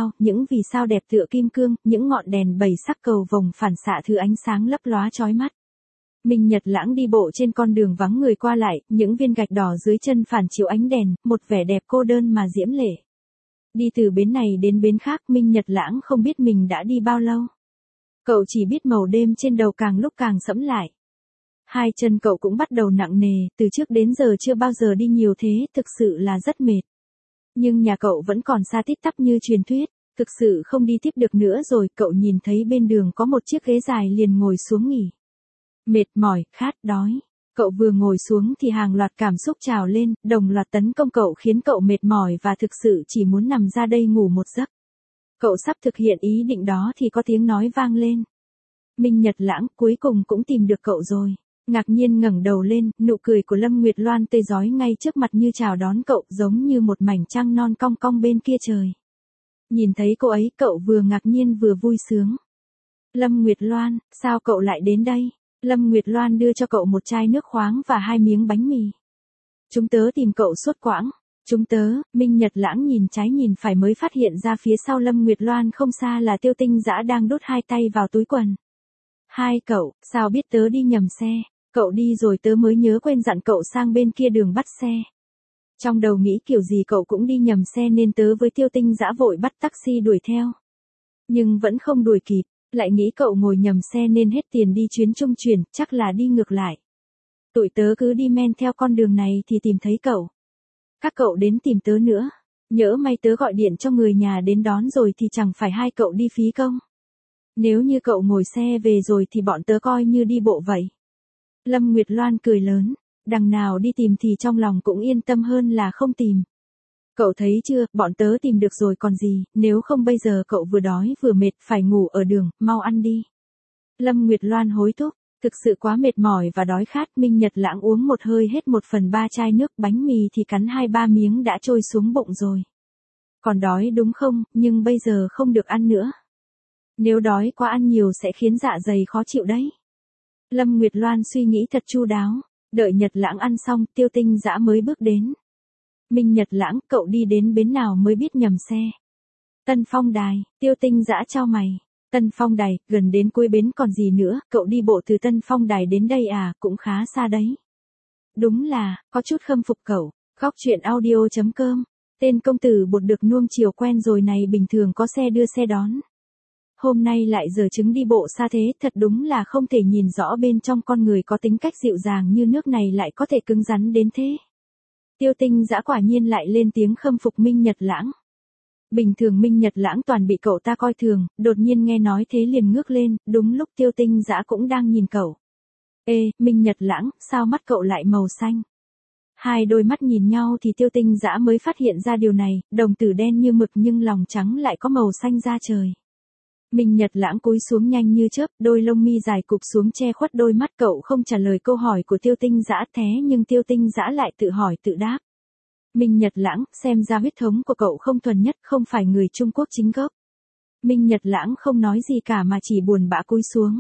vì sao đẹp tựa kim cương, những ngọn đèn 7 sắc cầu vồng phản xạ thứ ánh sáng lấp lóa chói mắt. Minh Nhật Lãng đi bộ trên con đường vắng người qua lại, những viên gạch đỏ dưới chân phản chiếu ánh đèn, một vẻ đẹp cô đơn mà diễm lệ. Đi từ bến này đến bến khác, Minh Nhật Lãng không biết mình đã đi bao lâu. Cậu chỉ biết màu đêm trên đầu càng lúc càng sẫm lại. Hai chân cậu cũng bắt đầu nặng nề, từ trước đến giờ chưa bao giờ đi nhiều thế, thực sự là rất mệt. Nhưng nhà cậu vẫn còn xa tít tắp như truyền thuyết, thực sự không đi tiếp được nữa rồi, cậu nhìn thấy bên đường có một chiếc ghế dài liền ngồi xuống nghỉ. Mệt mỏi, khát, đói. Cậu vừa ngồi xuống thì hàng loạt cảm xúc trào lên, đồng loạt tấn công cậu khiến cậu mệt mỏi và thực sự chỉ muốn nằm ra đây ngủ một giấc. Cậu sắp thực hiện ý định đó thì có tiếng nói vang lên. Minh Nhật Lãng cuối cùng cũng tìm được cậu rồi. Ngạc nhiên ngẩng đầu lên, nụ cười của Lâm Nguyệt Loan tươi rói ngay trước mặt như chào đón cậu, giống như một mảnh trăng non cong cong bên kia trời. Nhìn thấy cô ấy, cậu vừa ngạc nhiên vừa vui sướng. Lâm Nguyệt Loan, sao cậu lại đến đây? Lâm Nguyệt Loan đưa cho cậu một chai nước khoáng và 2 miếng bánh mì. Chúng tớ tìm cậu suốt quãng. Chúng tớ, Minh Nhật Lãng nhìn trái nhìn phải mới phát hiện ra phía sau Lâm Nguyệt Loan không xa là Tiêu Tinh Dã đang đút 2 tay vào túi quần. Hai cậu, sao biết tớ đi nhầm xe? Cậu đi rồi tớ mới nhớ quên dặn cậu sang bên kia đường bắt xe. Trong đầu nghĩ kiểu gì cậu cũng đi nhầm xe nên tớ với Tiêu Tinh Dã vội bắt taxi đuổi theo. Nhưng vẫn không đuổi kịp, lại nghĩ cậu ngồi nhầm xe nên hết tiền đi chuyến trung chuyển, chắc là đi ngược lại. Tụi tớ cứ đi men theo con đường này thì tìm thấy cậu. Các cậu đến tìm tớ nữa. Nhỡ may tớ gọi điện cho người nhà đến đón rồi thì chẳng phải hai cậu đi phí công. Nếu như cậu ngồi xe về rồi thì bọn tớ coi như đi bộ vậy. Lâm Nguyệt Loan cười lớn. Đằng nào đi tìm thì trong lòng cũng yên tâm hơn là không tìm. Cậu thấy chưa, bọn tớ tìm được rồi còn gì, nếu không bây giờ cậu vừa đói vừa mệt phải ngủ ở đường, mau ăn đi. Lâm Nguyệt Loan hối thúc, thực sự quá mệt mỏi và đói khát. Minh Nhật Lãng uống một hơi hết 1/3 chai nước, bánh mì thì cắn 2-3 miếng đã trôi xuống bụng rồi. Còn đói đúng không, nhưng bây giờ không được ăn nữa. Nếu đói quá ăn nhiều sẽ khiến dạ dày khó chịu đấy. Lâm Nguyệt Loan suy nghĩ thật chu đáo, đợi Nhật Lãng ăn xong, Tiêu Tinh Dã mới bước đến. Minh Nhật Lãng, cậu đi đến bến nào mới biết nhầm xe? Tân Phong Đài, Tiêu Tinh Dã chau mày. Tân Phong Đài, gần đến cuối bến còn gì nữa, cậu đi bộ từ Tân Phong Đài đến đây à, cũng khá xa đấy. Đúng là, có chút khâm phục cậu. Góc truyện audio.com. Tên công tử bột được nuông chiều quen rồi này bình thường có xe đưa xe đón. Hôm nay lại giờ chứng đi bộ xa thế, thật đúng là không thể nhìn rõ bên trong con người có tính cách dịu dàng như nước này lại có thể cứng rắn đến thế. Tiêu Tinh Dã quả nhiên lại lên tiếng khâm phục Minh Nhật Lãng. Bình thường Minh Nhật Lãng toàn bị cậu ta coi thường, đột nhiên nghe nói thế liền ngước lên, đúng lúc Tiêu Tinh Dã cũng đang nhìn cậu. Ê, Minh Nhật Lãng, sao mắt cậu lại màu xanh? Hai đôi mắt nhìn nhau thì Tiêu Tinh Dã mới phát hiện ra điều này, đồng tử đen như mực nhưng lòng trắng lại có màu xanh da trời. Minh Nhật Lãng cúi xuống nhanh như chớp, đôi lông mi dài cụp xuống che khuất đôi mắt, cậu không trả lời câu hỏi của Tiêu Tinh Dã, thế nhưng Tiêu Tinh Dã lại tự hỏi tự đáp. Minh Nhật Lãng, xem ra huyết thống của cậu không thuần nhất, không phải người Trung Quốc chính gốc. Minh Nhật Lãng không nói gì cả mà chỉ buồn bã cúi xuống.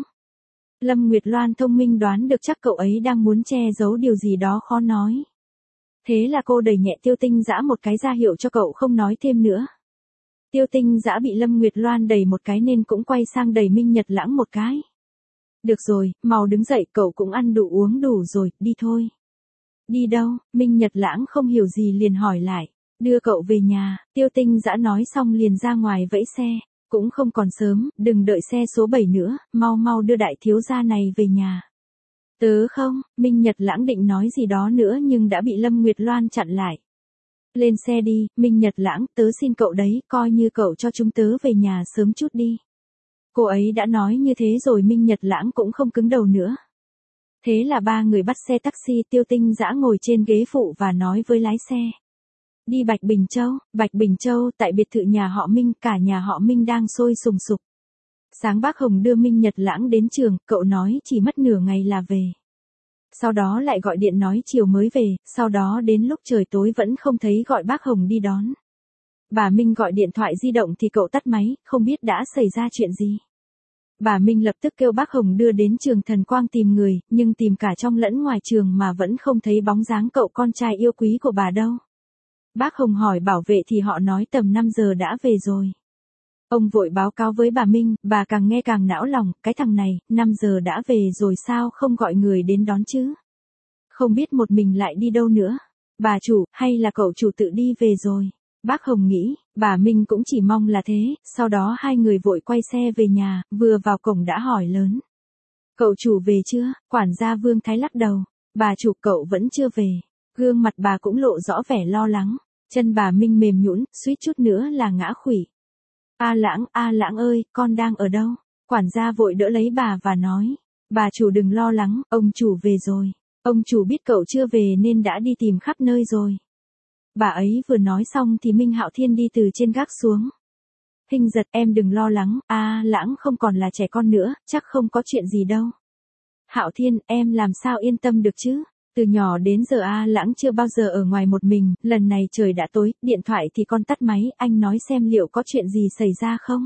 Lâm Nguyệt Loan thông minh đoán được chắc cậu ấy đang muốn che giấu điều gì đó khó nói. Thế là cô đẩy nhẹ Tiêu Tinh Dã một cái ra hiệu cho cậu không nói thêm nữa. Tiêu Tinh Dã bị Lâm Nguyệt Loan đẩy một cái nên cũng quay sang đẩy Minh Nhật Lãng một cái. Được rồi, mau đứng dậy, cậu cũng ăn đủ uống đủ rồi, đi thôi. Đi đâu? Minh Nhật Lãng không hiểu gì liền hỏi lại. Đưa cậu về nhà, Tiêu Tinh Dã nói xong liền ra ngoài vẫy xe. Cũng không còn sớm, đừng đợi xe số 7 nữa, mau mau đưa đại thiếu gia này về nhà. Tớ không, Minh Nhật Lãng định nói gì đó nữa nhưng đã bị Lâm Nguyệt Loan chặn lại. Lên xe đi, Minh Nhật Lãng, tớ xin cậu đấy, coi như cậu cho chúng tớ về nhà sớm chút đi. Cô ấy đã nói như thế rồi Minh Nhật Lãng cũng không cứng đầu nữa. Thế là ba người bắt xe taxi, Tiêu Tinh Dã ngồi trên ghế phụ và nói với lái xe. Đi Bạch Bình Châu, tại biệt thự nhà họ Minh, cả nhà họ Minh đang sôi sùng sục. Sáng bác Hồng đưa Minh Nhật Lãng đến trường, cậu nói chỉ mất nửa ngày là về. Sau đó lại gọi điện nói chiều mới về, sau đó đến lúc trời tối vẫn không thấy gọi bác Hồng đi đón. Bà Minh gọi điện thoại di động thì cậu tắt máy, không biết đã xảy ra chuyện gì. Bà Minh lập tức kêu bác Hồng đưa đến trường Thần Quang tìm người, nhưng tìm cả trong lẫn ngoài trường mà vẫn không thấy bóng dáng cậu con trai yêu quý của bà đâu. Bác Hồng hỏi bảo vệ thì họ nói tầm 5 giờ đã về rồi. Ông vội báo cáo với bà Minh, bà càng nghe càng não lòng, cái thằng này, 5 giờ đã về rồi sao không gọi người đến đón chứ? Không biết một mình lại đi đâu nữa? Bà chủ, hay là cậu chủ tự đi về rồi? Bác Hồng nghĩ, bà Minh cũng chỉ mong là thế, sau đó hai người vội quay xe về nhà, vừa vào cổng đã hỏi lớn. Cậu chủ về chưa? Quản gia Vương Thái lắc đầu. Bà chủ, cậu vẫn chưa về. Gương mặt bà cũng lộ rõ vẻ lo lắng. Chân bà Minh mềm nhũn, suýt chút nữa là ngã khuỵu. A Lãng ơi, con đang ở đâu? Quản gia vội đỡ lấy bà và nói. Bà chủ đừng lo lắng, ông chủ về rồi. Ông chủ biết cậu chưa về nên đã đi tìm khắp nơi rồi. Bà ấy vừa nói xong thì Minh Hạo Thiên đi từ trên gác xuống. Hình giật, em đừng lo lắng, Lãng không còn là trẻ con nữa, chắc không có chuyện gì đâu. Hạo Thiên, em làm sao yên tâm được chứ? Từ nhỏ đến giờ Lãng chưa bao giờ ở ngoài một mình, lần này trời đã tối, điện thoại thì con tắt máy, anh nói xem liệu có chuyện gì xảy ra không?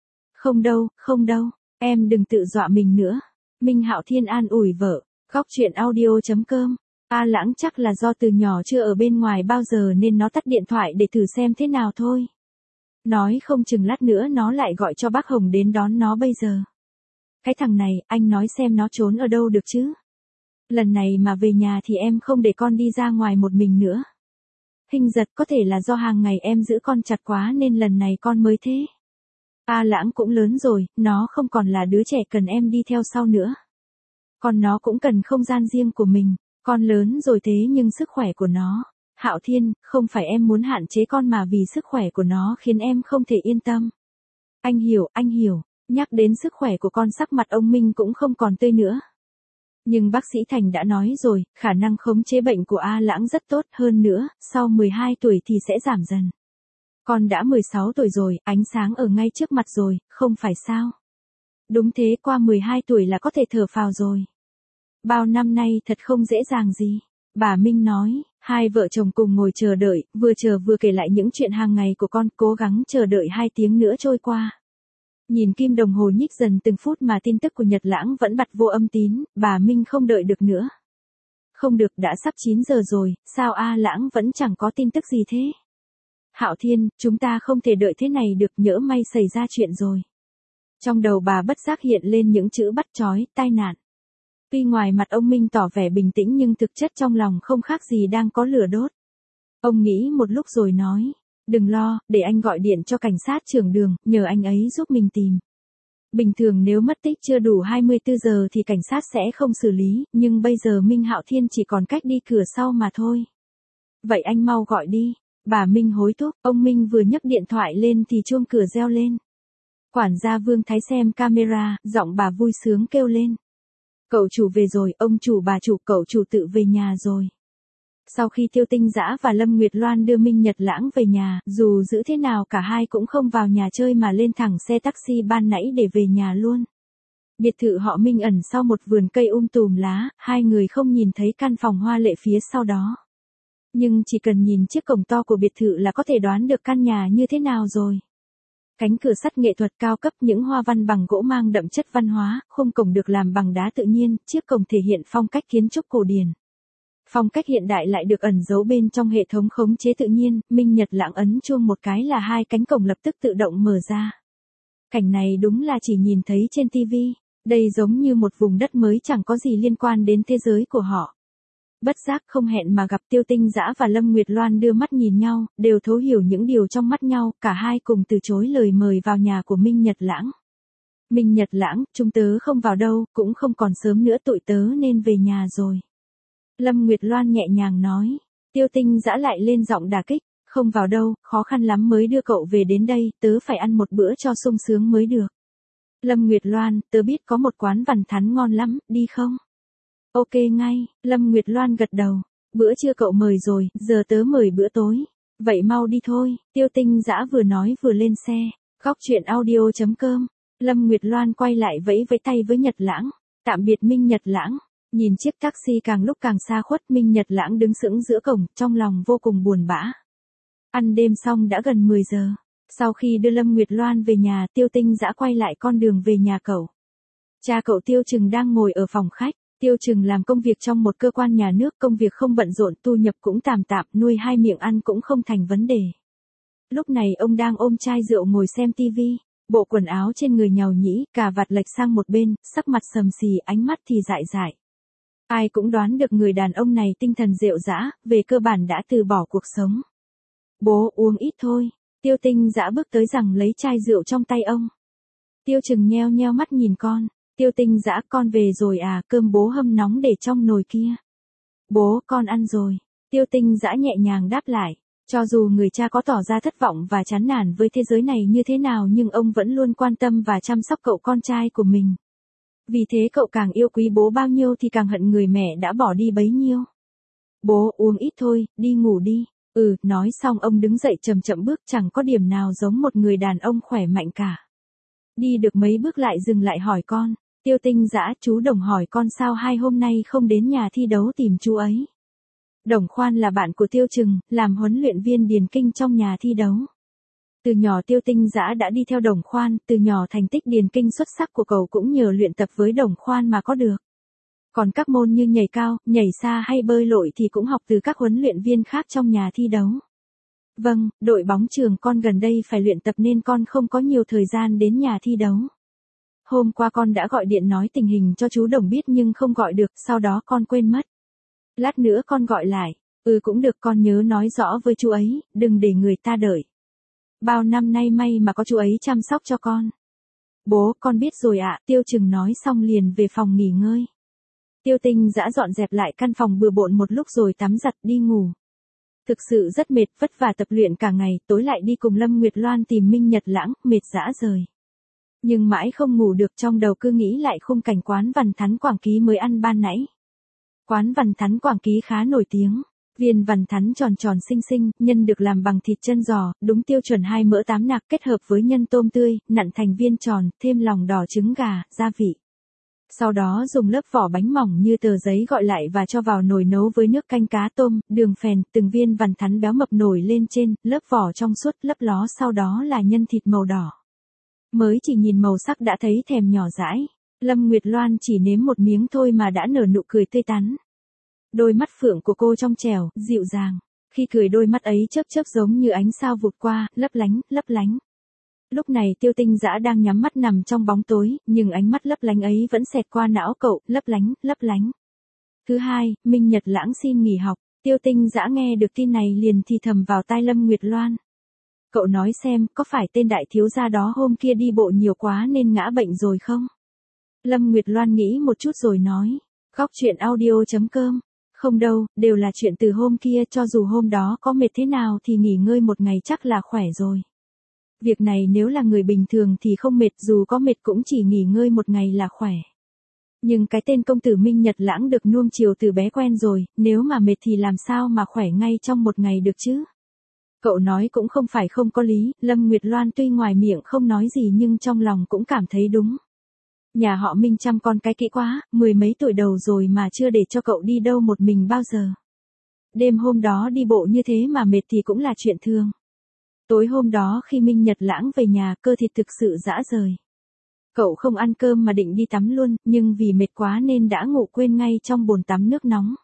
Không đâu, em đừng tự dọa mình nữa. Minh Hạo Thiên an ủi vợ. Góc truyện audio.com. Lãng chắc là do từ nhỏ chưa ở bên ngoài bao giờ nên nó tắt điện thoại để thử xem thế nào thôi. Nói không chừng lát nữa nó lại gọi cho bác Hồng đến đón nó bây giờ. Cái thằng này, anh nói xem nó trốn ở đâu được chứ? Lần này mà về nhà thì em không để con đi ra ngoài một mình nữa. Hình giật, có thể là do hàng ngày em giữ con chặt quá nên lần này con mới thế. Lãng cũng lớn rồi, nó không còn là đứa trẻ cần em đi theo sau nữa. Còn nó cũng cần không gian riêng của mình. Con lớn rồi thế nhưng sức khỏe của nó. Hạo Thiên, không phải em muốn hạn chế con mà vì sức khỏe của nó khiến em không thể yên tâm. Anh hiểu. Nhắc đến sức khỏe của con sắc mặt ông Minh cũng không còn tươi nữa. Nhưng bác sĩ Thành đã nói rồi, khả năng khống chế bệnh của Lãng rất tốt, hơn nữa, sau 12 tuổi thì sẽ giảm dần. Con đã 16 tuổi rồi, ánh sáng ở ngay trước mặt rồi, không phải sao? Đúng thế, qua 12 tuổi là có thể thở phào rồi. Bao năm nay thật không dễ dàng gì. Bà Minh nói, hai vợ chồng cùng ngồi chờ đợi, vừa chờ vừa kể lại những chuyện hàng ngày của con, cố gắng chờ đợi 2 tiếng nữa trôi qua. Nhìn kim đồng hồ nhích dần từng phút mà tin tức của Nhật Lãng vẫn bật vô âm tín, bà Minh không đợi được nữa. Không được, đã sắp 9 giờ rồi, sao A Lãng vẫn chẳng có tin tức gì thế? Hạo Thiên, chúng ta không thể đợi thế này được, nhỡ may xảy ra chuyện rồi. Trong đầu bà bất giác hiện lên những chữ bắt chói, tai nạn. Tuy ngoài mặt ông Minh tỏ vẻ bình tĩnh nhưng thực chất trong lòng không khác gì đang có lửa đốt. Ông nghĩ một lúc rồi nói, đừng lo, để anh gọi điện cho cảnh sát trưởng Đường, nhờ anh ấy giúp mình tìm. Bình thường nếu mất tích chưa đủ 24 giờ thì cảnh sát sẽ không xử lý, nhưng bây giờ Minh Hạo Thiên chỉ còn cách đi cửa sau mà thôi. Vậy anh mau gọi đi. Bà Minh hối thúc, ông Minh vừa nhấc điện thoại lên thì chuông cửa reo lên. Quản gia Vương Thái xem camera, giọng bà vui sướng kêu lên. Cậu chủ về rồi, ông chủ bà chủ, cậu chủ tự về nhà rồi. Sau khi Tiêu Tinh Dã và Lâm Nguyệt Loan đưa Minh Nhật Lãng về nhà, dù giữ thế nào cả hai cũng không vào nhà chơi mà lên thẳng xe taxi ban nãy để về nhà luôn. Biệt thự họ Minh ẩn sau một vườn cây tùm lá, hai người không nhìn thấy căn phòng hoa lệ phía sau đó. Nhưng chỉ cần nhìn chiếc cổng to của biệt thự là có thể đoán được căn nhà như thế nào rồi. Cánh cửa sắt nghệ thuật cao cấp, những hoa văn bằng gỗ mang đậm chất văn hóa, khung cổng được làm bằng đá tự nhiên, chiếc cổng thể hiện phong cách kiến trúc cổ điển. Phong cách hiện đại lại được ẩn giấu bên trong hệ thống khống chế tự nhiên, Minh Nhật Lãng ấn chuông một cái là hai cánh cổng lập tức tự động mở ra. Cảnh này đúng là chỉ nhìn thấy trên TV, đây giống như một vùng đất mới chẳng có gì liên quan đến thế giới của họ. Bất giác không hẹn mà gặp Tiêu Tinh Dã và Lâm Nguyệt Loan đưa mắt nhìn nhau, đều thấu hiểu những điều trong mắt nhau, cả hai cùng từ chối lời mời vào nhà của Minh Nhật Lãng. Minh Nhật Lãng, chúng tớ không vào đâu, cũng không còn sớm nữa, tụi tớ nên về nhà rồi. Lâm Nguyệt Loan nhẹ nhàng nói. Tiêu Tinh Dã lại lên giọng đả kích, không vào đâu, khó khăn lắm mới đưa cậu về đến đây, tớ phải ăn một bữa cho sung sướng mới được. Lâm Nguyệt Loan, tớ biết có một quán vằn thắn ngon lắm, đi không? Ok ngay, Lâm Nguyệt Loan gật đầu. Bữa trưa cậu mời rồi, giờ tớ mời bữa tối. Vậy mau đi thôi, Tiêu Tinh Dã vừa nói vừa lên xe. Góc truyện audio.com. Lâm Nguyệt Loan quay lại vẫy vẫy tay với Nhật Lãng. Tạm biệt Minh Nhật Lãng. Nhìn chiếc taxi càng lúc càng xa khuất, Minh Nhật Lãng đứng sững giữa cổng, trong lòng vô cùng buồn bã. Ăn đêm xong đã gần 10 giờ. Sau khi đưa Lâm Nguyệt Loan về nhà, Tiêu Tinh Dã quay lại con đường về nhà cậu. Cha cậu Tiêu Trừng đang ngồi ở phòng khách. Tiêu Trừng làm công việc trong một cơ quan nhà nước, công việc không bận rộn, thu nhập cũng tạm tạm, nuôi hai miệng ăn cũng không thành vấn đề. Lúc này ông đang ôm chai rượu ngồi xem tivi, bộ quần áo trên người nhàu nhĩ, cà vạt lệch sang một bên, sắc mặt sầm xì, ánh mắt thì dại dại. Ai cũng đoán được người đàn ông này tinh thần rệu rã, về cơ bản đã từ bỏ cuộc sống. Bố uống ít thôi. Tiêu Tinh Dã bước tới rằng lấy chai rượu trong tay ông. Tiêu Trừng nheo nheo mắt nhìn con. Tiêu Tinh Dã, con về rồi à, cơm bố hâm nóng để trong nồi kia. Bố, con ăn rồi. Tiêu Tinh Dã nhẹ nhàng đáp lại. Cho dù người cha có tỏ ra thất vọng và chán nản với thế giới này như thế nào nhưng ông vẫn luôn quan tâm và chăm sóc cậu con trai của mình. Vì thế cậu càng yêu quý bố bao nhiêu thì càng hận người mẹ đã bỏ đi bấy nhiêu. Bố uống ít thôi, đi ngủ đi. Nói xong ông đứng dậy chậm chậm bước, chẳng có điểm nào giống một người đàn ông khỏe mạnh cả. Đi được mấy bước lại dừng lại hỏi con. Tiêu Tinh Dã, chú Đồng hỏi con sao 2 hôm nay không đến nhà thi đấu tìm chú ấy. Đồng Khoan là bạn của Tiêu Trừng, làm huấn luyện viên điền kinh trong nhà thi đấu. Từ nhỏ Tiêu Tinh Dã đã đi theo Đồng Khoan, từ nhỏ thành tích điền kinh xuất sắc của cậu cũng nhờ luyện tập với Đồng Khoan mà có được. Còn các môn như nhảy cao, nhảy xa hay bơi lội thì cũng học từ các huấn luyện viên khác trong nhà thi đấu. Vâng, đội bóng trường con gần đây phải luyện tập nên con không có nhiều thời gian đến nhà thi đấu. Hôm qua con đã gọi điện nói tình hình cho chú Đồng biết nhưng không gọi được, sau đó con quên mất. Lát nữa con gọi lại. Cũng được, con nhớ nói rõ với chú ấy, đừng để người ta đợi. Bao năm nay may mà có chú ấy chăm sóc cho con. Bố, con biết rồi ạ, Tiêu Trừng nói xong liền về phòng nghỉ ngơi. Tiêu Tinh Dã dọn dẹp lại căn phòng bừa bộn một lúc rồi tắm giặt đi ngủ. Thực sự rất mệt, vất vả tập luyện cả ngày, tối lại đi cùng Lâm Nguyệt Loan tìm Minh Nhật Lãng, mệt dã rời. Nhưng mãi không ngủ được, trong đầu cứ nghĩ lại khung cảnh quán vằn thắn Quảng Ký mới ăn ban nãy. Quán vằn thắn Quảng Ký khá nổi tiếng. Viên vằn thắn tròn tròn xinh xinh, nhân được làm bằng thịt chân giò, đúng tiêu chuẩn 2 mỡ 8 nạc kết hợp với nhân tôm tươi, nặn thành viên tròn, thêm lòng đỏ trứng gà, gia vị. Sau đó dùng lớp vỏ bánh mỏng như tờ giấy gọt lại và cho vào nồi nấu với nước canh cá tôm, đường phèn, từng viên vằn thắn béo mập nổi lên trên, lớp vỏ trong suốt lấp ló, sau đó là nhân thịt màu đỏ. Mới chỉ nhìn màu sắc đã thấy thèm nhỏ dãi. Lâm Nguyệt Loan chỉ nếm một miếng thôi mà đã nở nụ cười tươi tắn. Đôi mắt phượng của cô trong trẻo, dịu dàng. Khi cười đôi mắt ấy chớp chớp giống như ánh sao vụt qua, lấp lánh, lấp lánh. Lúc này Tiêu Tinh Dã đang nhắm mắt nằm trong bóng tối, nhưng ánh mắt lấp lánh ấy vẫn xẹt qua não cậu, lấp lánh, lấp lánh. Thứ hai, Minh Nhật Lãng xin nghỉ học. Tiêu Tinh Dã nghe được tin này liền thì thầm vào tai Lâm Nguyệt Loan. Cậu nói xem, có phải tên đại thiếu gia đó hôm kia đi bộ nhiều quá nên ngã bệnh rồi không? Lâm Nguyệt Loan nghĩ một chút rồi nói. Góc chuyện audio.com. Không đâu, đều là chuyện từ hôm kia, cho dù hôm đó có mệt thế nào thì nghỉ ngơi một ngày chắc là khỏe rồi. Việc này nếu là người bình thường thì không mệt, dù có mệt cũng chỉ nghỉ ngơi một ngày là khỏe. Nhưng cái tên công tử Minh Nhật Lãng được nuông chiều từ bé quen rồi, nếu mà mệt thì làm sao mà khỏe ngay trong một ngày được chứ? Cậu nói cũng không phải không có lý, Lâm Nguyệt Loan tuy ngoài miệng không nói gì nhưng trong lòng cũng cảm thấy đúng. Nhà họ Minh chăm con cái kỹ quá, 10 mấy tuổi đầu rồi mà chưa để cho cậu đi đâu một mình bao giờ. Đêm hôm đó đi bộ như thế mà mệt thì cũng là chuyện thường. Tối hôm đó khi Minh Nhật Lãng về nhà, cơ thịt thực sự rã rời. Cậu không ăn cơm mà định đi tắm luôn, nhưng vì mệt quá nên đã ngủ quên ngay trong bồn tắm nước nóng.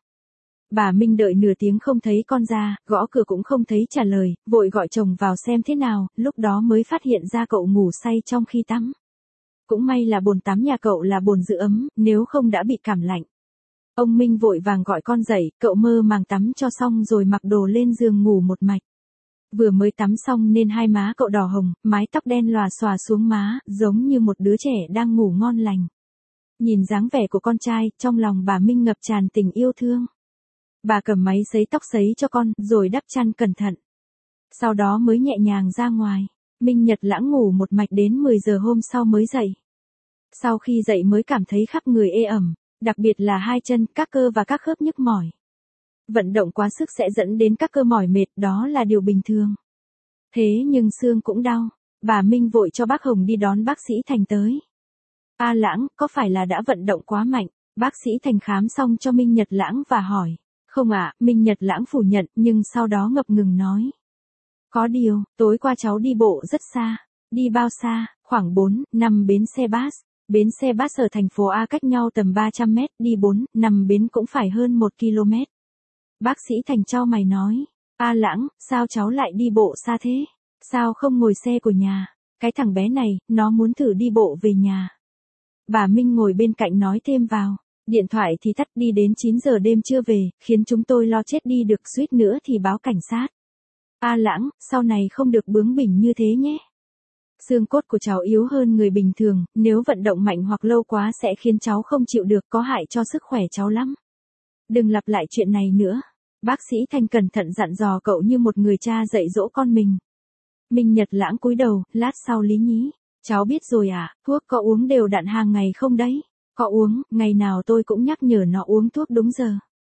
Bà Minh đợi nửa tiếng không thấy con ra, gõ cửa cũng không thấy trả lời, vội gọi chồng vào xem thế nào, lúc đó mới phát hiện ra cậu ngủ say trong khi tắm. Cũng may là bồn tắm nhà cậu là bồn giữ ấm, nếu không đã bị cảm lạnh. Ông Minh vội vàng gọi con dậy, cậu mơ màng tắm cho xong rồi mặc đồ lên giường ngủ một mạch. Vừa mới tắm xong nên hai má cậu đỏ hồng, mái tóc đen lòa xòa xuống má, giống như một đứa trẻ đang ngủ ngon lành. Nhìn dáng vẻ của con trai, trong lòng bà Minh ngập tràn tình yêu thương. Bà cầm máy sấy tóc sấy cho con, rồi đắp chăn cẩn thận. Sau đó mới nhẹ nhàng ra ngoài. Minh Nhật Lãng ngủ một mạch đến 10 giờ hôm sau mới dậy. Sau khi dậy mới cảm thấy khắp người ê ẩm, đặc biệt là hai chân, các cơ và các khớp nhức mỏi. Vận động quá sức sẽ dẫn đến các cơ mỏi mệt, đó là điều bình thường. Thế nhưng xương cũng đau, bà Minh vội cho bác Hồng đi đón bác sĩ Thành tới. A Lãng, có phải là đã vận động quá mạnh? Bác sĩ Thành khám xong cho Minh Nhật Lãng và hỏi. Không ạ, Minh Nhật Lãng phủ nhận, nhưng sau đó ngập ngừng nói. Có điều, tối qua cháu đi bộ rất xa. Đi bao xa? Khoảng 4, 5 bến xe bus. Bến xe bus ở thành phố A cách nhau tầm 300 mét, đi 4, 5 bến cũng phải hơn 1 km. Bác sĩ Thành chau mày nói. A Lãng, sao cháu lại đi bộ xa thế? Sao không ngồi xe của nhà? Cái thằng bé này, nó muốn thử đi bộ về nhà. Bà Minh ngồi bên cạnh nói thêm vào. Điện thoại thì tắt, đi đến 9 giờ đêm chưa về, khiến chúng tôi lo chết đi được, suýt nữa thì báo cảnh sát. A Lãng, sau này không được bướng bỉnh như thế nhé. Xương cốt của cháu yếu hơn người bình thường, nếu vận động mạnh hoặc lâu quá sẽ khiến cháu không chịu được, có hại cho sức khỏe cháu lắm. Đừng lặp lại chuyện này nữa. Bác sĩ Thành cẩn thận dặn dò cậu như một người cha dạy dỗ con mình. Minh Nhật Lãng cúi đầu, lát sau lý nhí. Cháu biết rồi à, thuốc có uống đều đặn hàng ngày không đấy? Có uống, ngày nào tôi cũng nhắc nhở nó uống thuốc đúng giờ.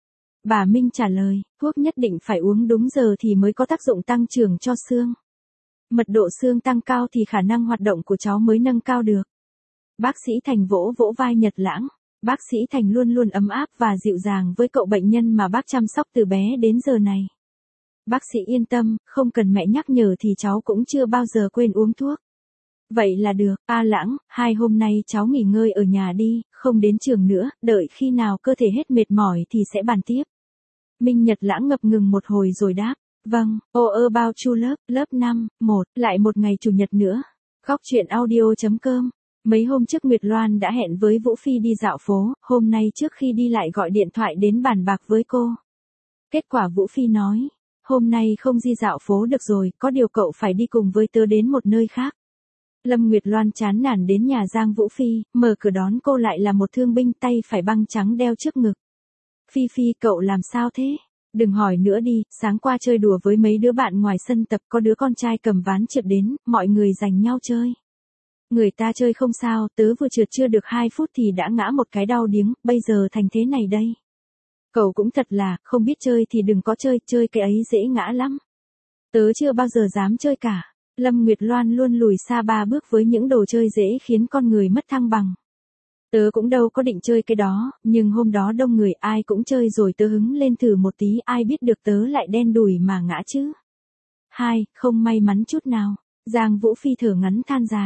Bà Minh trả lời, thuốc nhất định phải uống đúng giờ thì mới có tác dụng tăng trưởng cho xương. Mật độ xương tăng cao thì khả năng hoạt động của cháu mới nâng cao được. Bác sĩ Thành vỗ vỗ vai Nhật Lãng. Bác sĩ Thành luôn luôn ấm áp và dịu dàng với cậu bệnh nhân mà bác chăm sóc từ bé đến giờ này. Bác sĩ yên tâm, không cần mẹ nhắc nhở thì cháu cũng chưa bao giờ quên uống thuốc. Vậy là được, A Lãng, 2 hôm nay cháu nghỉ ngơi ở nhà đi, không đến trường nữa, đợi khi nào cơ thể hết mệt mỏi thì sẽ bàn tiếp. Minh Nhật Lãng ngập ngừng một hồi rồi đáp, vâng, about you lớp 5, 1, lại một ngày chủ nhật nữa. Góc chuyện audio.com. Mấy hôm trước Nguyệt Loan đã hẹn với Vũ Phi đi dạo phố, hôm nay trước khi đi lại gọi điện thoại đến bàn bạc với cô. Kết quả Vũ Phi nói, hôm nay không đi dạo phố được rồi, có điều cậu phải đi cùng với tớ đến một nơi khác. Lâm Nguyệt Loan chán nản đến nhà Giang Vũ Phi, mở cửa đón cô lại là một thương binh tay phải băng trắng đeo trước ngực. Phi Phi, cậu làm sao thế? Đừng hỏi nữa đi, sáng qua chơi đùa với mấy đứa bạn ngoài sân tập, có đứa con trai cầm ván trượt đến, mọi người giành nhau chơi. Người ta chơi không sao, tớ vừa trượt chưa được 2 phút thì đã ngã một cái đau điếng, bây giờ thành thế này đây. Cậu cũng thật là, không biết chơi thì đừng có chơi, chơi cái ấy dễ ngã lắm. Tớ chưa bao giờ dám chơi cả. Lâm Nguyệt Loan luôn lùi xa 3 bước với những đồ chơi dễ khiến con người mất thăng bằng. Tớ cũng đâu có định chơi cái đó, nhưng hôm đó đông người ai cũng chơi rồi tớ hứng lên thử một tí, ai biết được tớ lại đen đủi mà ngã chứ. 2, không may mắn chút nào. Giang Vũ Phi thở ngắn than dài.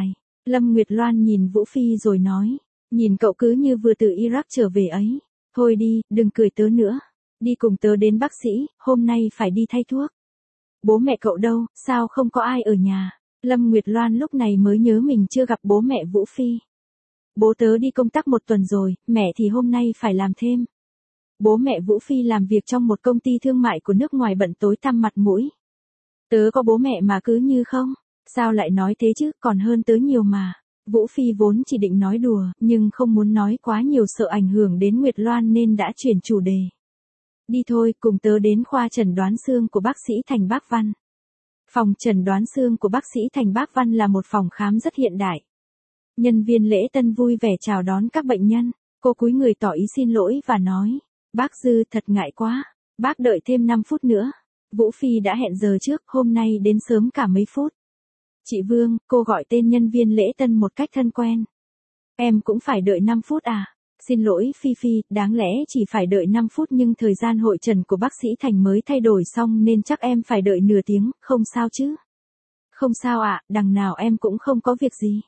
Lâm Nguyệt Loan nhìn Vũ Phi rồi nói, nhìn cậu cứ như vừa từ Iraq trở về ấy. Thôi đi, đừng cười tớ nữa. Đi cùng tớ đến bác sĩ, hôm nay phải đi thay thuốc. Bố mẹ cậu đâu, sao không có ai ở nhà? Lâm Nguyệt Loan lúc này mới nhớ mình chưa gặp bố mẹ Vũ Phi. Bố tớ đi công tác 1 tuần rồi, mẹ thì hôm nay phải làm thêm. Bố mẹ Vũ Phi làm việc trong một công ty thương mại của nước ngoài bận tối tăm mặt mũi. Tớ có bố mẹ mà cứ như không. Sao lại nói thế chứ, còn hơn tớ nhiều mà. Vũ Phi vốn chỉ định nói đùa, nhưng không muốn nói quá nhiều sợ ảnh hưởng đến Nguyệt Loan nên đã chuyển chủ đề. Đi thôi, cùng tớ đến khoa chẩn đoán xương của bác sĩ Thành Bác Văn. Phòng chẩn đoán xương của bác sĩ Thành Bác Văn là một phòng khám rất hiện đại. Nhân viên lễ tân vui vẻ chào đón các bệnh nhân. Cô cúi người tỏ ý xin lỗi và nói, bác Dư thật ngại quá, bác đợi thêm 5 phút nữa. Vũ Phi đã hẹn giờ trước, hôm nay đến sớm cả mấy phút. Chị Vương, cô gọi tên nhân viên lễ tân một cách thân quen. Em cũng phải đợi 5 phút à? Xin lỗi Phi Phi, đáng lẽ chỉ phải đợi 5 phút nhưng thời gian hội trần của bác sĩ Thành mới thay đổi xong nên chắc em phải đợi nửa tiếng, không sao chứ? Không sao ạ, đằng nào em cũng không có việc gì.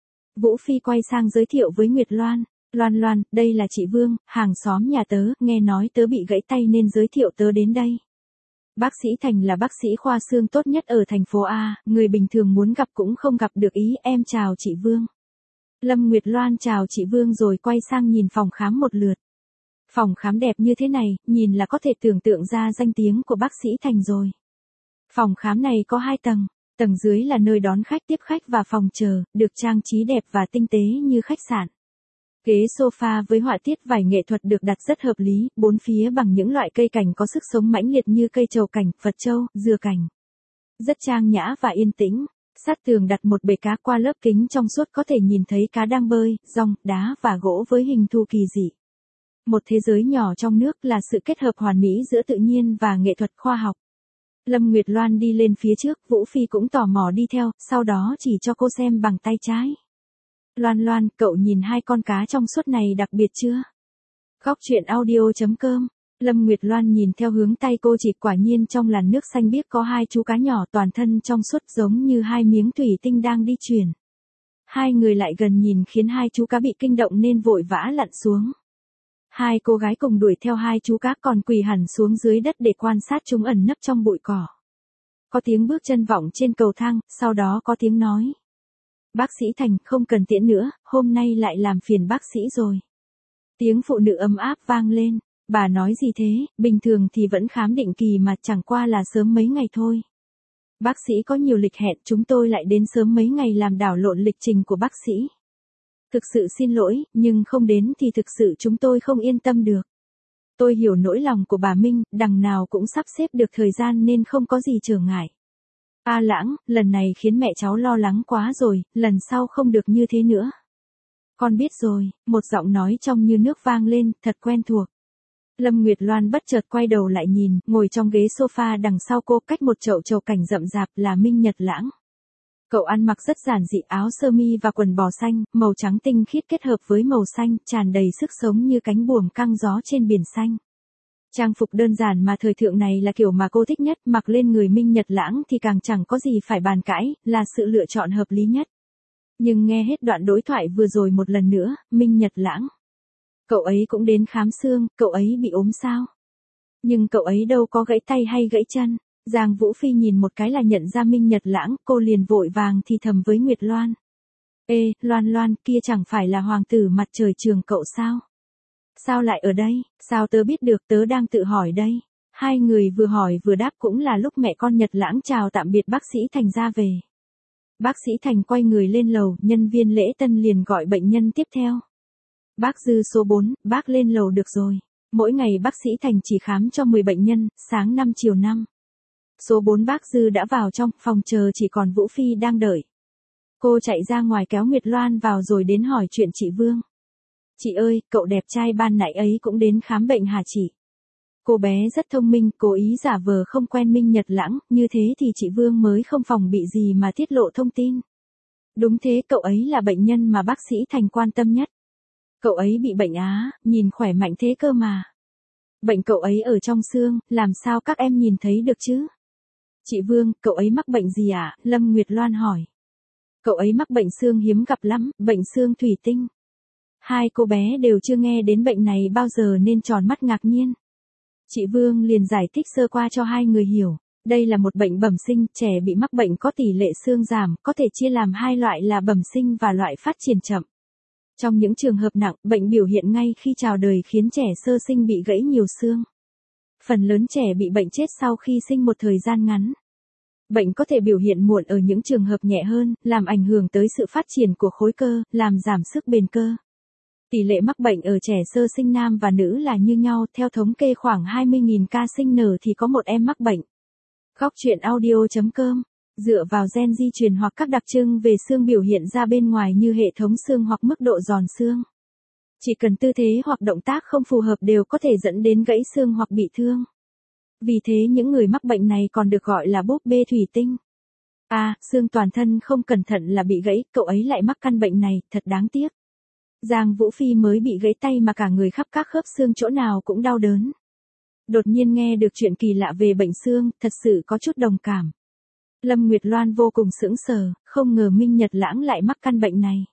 Vũ Phi quay sang giới thiệu với Nguyệt Loan. Loan Loan, đây là chị Vương, hàng xóm nhà tớ, nghe nói tớ bị gãy tay nên giới thiệu tớ đến đây. Bác sĩ Thành là bác sĩ khoa xương tốt nhất ở thành phố A, người bình thường muốn gặp cũng không gặp được ý, em chào chị Vương. Lâm Nguyệt Loan chào chị Vương rồi quay sang nhìn phòng khám một lượt. Phòng khám đẹp như thế này, nhìn là có thể tưởng tượng ra danh tiếng của bác sĩ Thành rồi. Phòng khám này có 2 tầng, tầng dưới là nơi đón khách tiếp khách và phòng chờ, được trang trí đẹp và tinh tế như khách sạn. Ghế sofa với họa tiết vải nghệ thuật được đặt rất hợp lý, bốn phía bằng những loại cây cảnh có sức sống mãnh liệt như cây trầu cảnh, Phật châu, dừa cảnh. Rất trang nhã và yên tĩnh. Sát tường đặt một bể cá, qua lớp kính trong suốt có thể nhìn thấy cá đang bơi, rong, đá và gỗ với hình thù kỳ dị. Một thế giới nhỏ trong nước là sự kết hợp hoàn mỹ giữa tự nhiên và nghệ thuật khoa học. Lâm Nguyệt Loan đi lên phía trước, Vũ Phi cũng tò mò đi theo, sau đó chỉ cho cô xem bằng tay trái. Loan Loan, cậu nhìn 2 con cá trong suốt này đặc biệt chưa? Góc truyện audio.com. Lâm Nguyệt Loan nhìn theo hướng tay cô chỉ, quả nhiên trong làn nước xanh biếc có 2 chú cá nhỏ toàn thân trong suốt giống như 2 miếng thủy tinh đang đi chuyển. 2 người lại gần nhìn khiến 2 chú cá bị kinh động nên vội vã lặn xuống. 2 cô gái cùng đuổi theo 2 chú cá còn quỳ hẳn xuống dưới đất để quan sát chúng ẩn nấp trong bụi cỏ. Có tiếng bước chân vọng trên cầu thang, sau đó có tiếng nói. Bác sĩ Thành, không cần tiễn nữa, hôm nay lại làm phiền bác sĩ rồi. Tiếng phụ nữ ấm áp vang lên. Bà nói gì thế, bình thường thì vẫn khám định kỳ mà, chẳng qua là sớm mấy ngày thôi. Bác sĩ có nhiều lịch hẹn, chúng tôi lại đến sớm mấy ngày làm đảo lộn lịch trình của bác sĩ. Thực sự xin lỗi, nhưng không đến thì thực sự chúng tôi không yên tâm được. Tôi hiểu nỗi lòng của bà Minh, đằng nào cũng sắp xếp được thời gian nên không có gì trở ngại. A Lãng, lần này khiến mẹ cháu lo lắng quá rồi, lần sau không được như thế nữa. Con biết rồi, một giọng nói trong như nước vang lên, thật quen thuộc. Lâm Nguyệt Loan bất chợt quay đầu lại nhìn, ngồi trong ghế sofa đằng sau cô cách một chậu trầu cảnh rậm rạp là Minh Nhật Lãng. Cậu ăn mặc rất giản dị, áo sơ mi và quần bò xanh, màu trắng tinh khiết kết hợp với màu xanh, tràn đầy sức sống như cánh buồm căng gió trên biển xanh. Trang phục đơn giản mà thời thượng này là kiểu mà cô thích nhất, mặc lên người Minh Nhật Lãng thì càng chẳng có gì phải bàn cãi, là sự lựa chọn hợp lý nhất. Nhưng nghe hết đoạn đối thoại vừa rồi một lần nữa, Minh Nhật Lãng. Cậu ấy cũng đến khám xương, cậu ấy bị ốm sao? Nhưng cậu ấy đâu có gãy tay hay gãy chân. Giang Vũ Phi nhìn một cái là nhận ra Minh Nhật Lãng, cô liền vội vàng thì thầm với Nguyệt Loan. Ê, Loan Loan, kia chẳng phải là hoàng tử mặt trời trường cậu sao? Sao lại ở đây, sao tớ biết được, tớ đang tự hỏi đây. 2 người vừa hỏi vừa đáp, cũng là lúc mẹ con Nhật Lãng chào tạm biệt bác sĩ Thành ra về. Bác sĩ Thành quay người lên lầu, nhân viên lễ tân liền gọi bệnh nhân tiếp theo. Bác Dư số 4, bác lên lầu được rồi. Mỗi ngày bác sĩ Thành chỉ khám cho 10 bệnh nhân, sáng 5 chiều 5. Số 4 bác Dư đã vào trong, phòng chờ chỉ còn Vũ Phi đang đợi. Cô chạy ra ngoài kéo Nguyệt Loan vào rồi đến hỏi chuyện chị Vương. Chị ơi, cậu đẹp trai ban nãy ấy cũng đến khám bệnh hả chị? Cô bé rất thông minh, cố ý giả vờ không quen Minh Nhật Lãng, như thế thì chị Vương mới không phòng bị gì mà tiết lộ thông tin. Đúng thế, cậu ấy là bệnh nhân mà bác sĩ Thành quan tâm nhất. Cậu ấy bị bệnh á, nhìn khỏe mạnh thế cơ mà. Bệnh cậu ấy ở trong xương, làm sao các em nhìn thấy được chứ? Chị Vương, cậu ấy mắc bệnh gì ạ? Lâm Nguyệt Loan hỏi. Cậu ấy mắc bệnh xương hiếm gặp lắm, bệnh xương thủy tinh. Hai cô bé đều chưa nghe đến bệnh này bao giờ nên tròn mắt ngạc nhiên. Chị Vương liền giải thích sơ qua cho hai người hiểu. Đây là một bệnh bẩm sinh, trẻ bị mắc bệnh có tỷ lệ xương giảm, có thể chia làm hai loại là bẩm sinh và loại phát triển chậm. Trong những trường hợp nặng, bệnh biểu hiện ngay khi chào đời khiến trẻ sơ sinh bị gãy nhiều xương. Phần lớn trẻ bị bệnh chết sau khi sinh một thời gian ngắn. Bệnh có thể biểu hiện muộn ở những trường hợp nhẹ hơn, làm ảnh hưởng tới sự phát triển của khối cơ, làm giảm sức bền cơ. Tỷ lệ mắc bệnh ở trẻ sơ sinh nam và nữ là như nhau, theo thống kê khoảng 20.000 ca sinh nở thì có một em mắc bệnh. Góc truyện audio.com. Dựa vào gen di truyền hoặc các đặc trưng về xương biểu hiện ra bên ngoài như hệ thống xương hoặc mức độ giòn xương. Chỉ cần tư thế hoặc động tác không phù hợp đều có thể dẫn đến gãy xương hoặc bị thương. Vì thế những người mắc bệnh này còn được gọi là búp bê thủy tinh. Xương toàn thân không cẩn thận là bị gãy, cậu ấy lại mắc căn bệnh này, thật đáng tiếc. Giang Vũ Phi mới bị gãy tay mà cả người khắp các khớp xương chỗ nào cũng đau đớn. Đột nhiên nghe được chuyện kỳ lạ về bệnh xương, thật sự có chút đồng cảm. Lâm Nguyệt Loan vô cùng sững sờ, không ngờ Minh Nhật Lãng lại mắc căn bệnh này.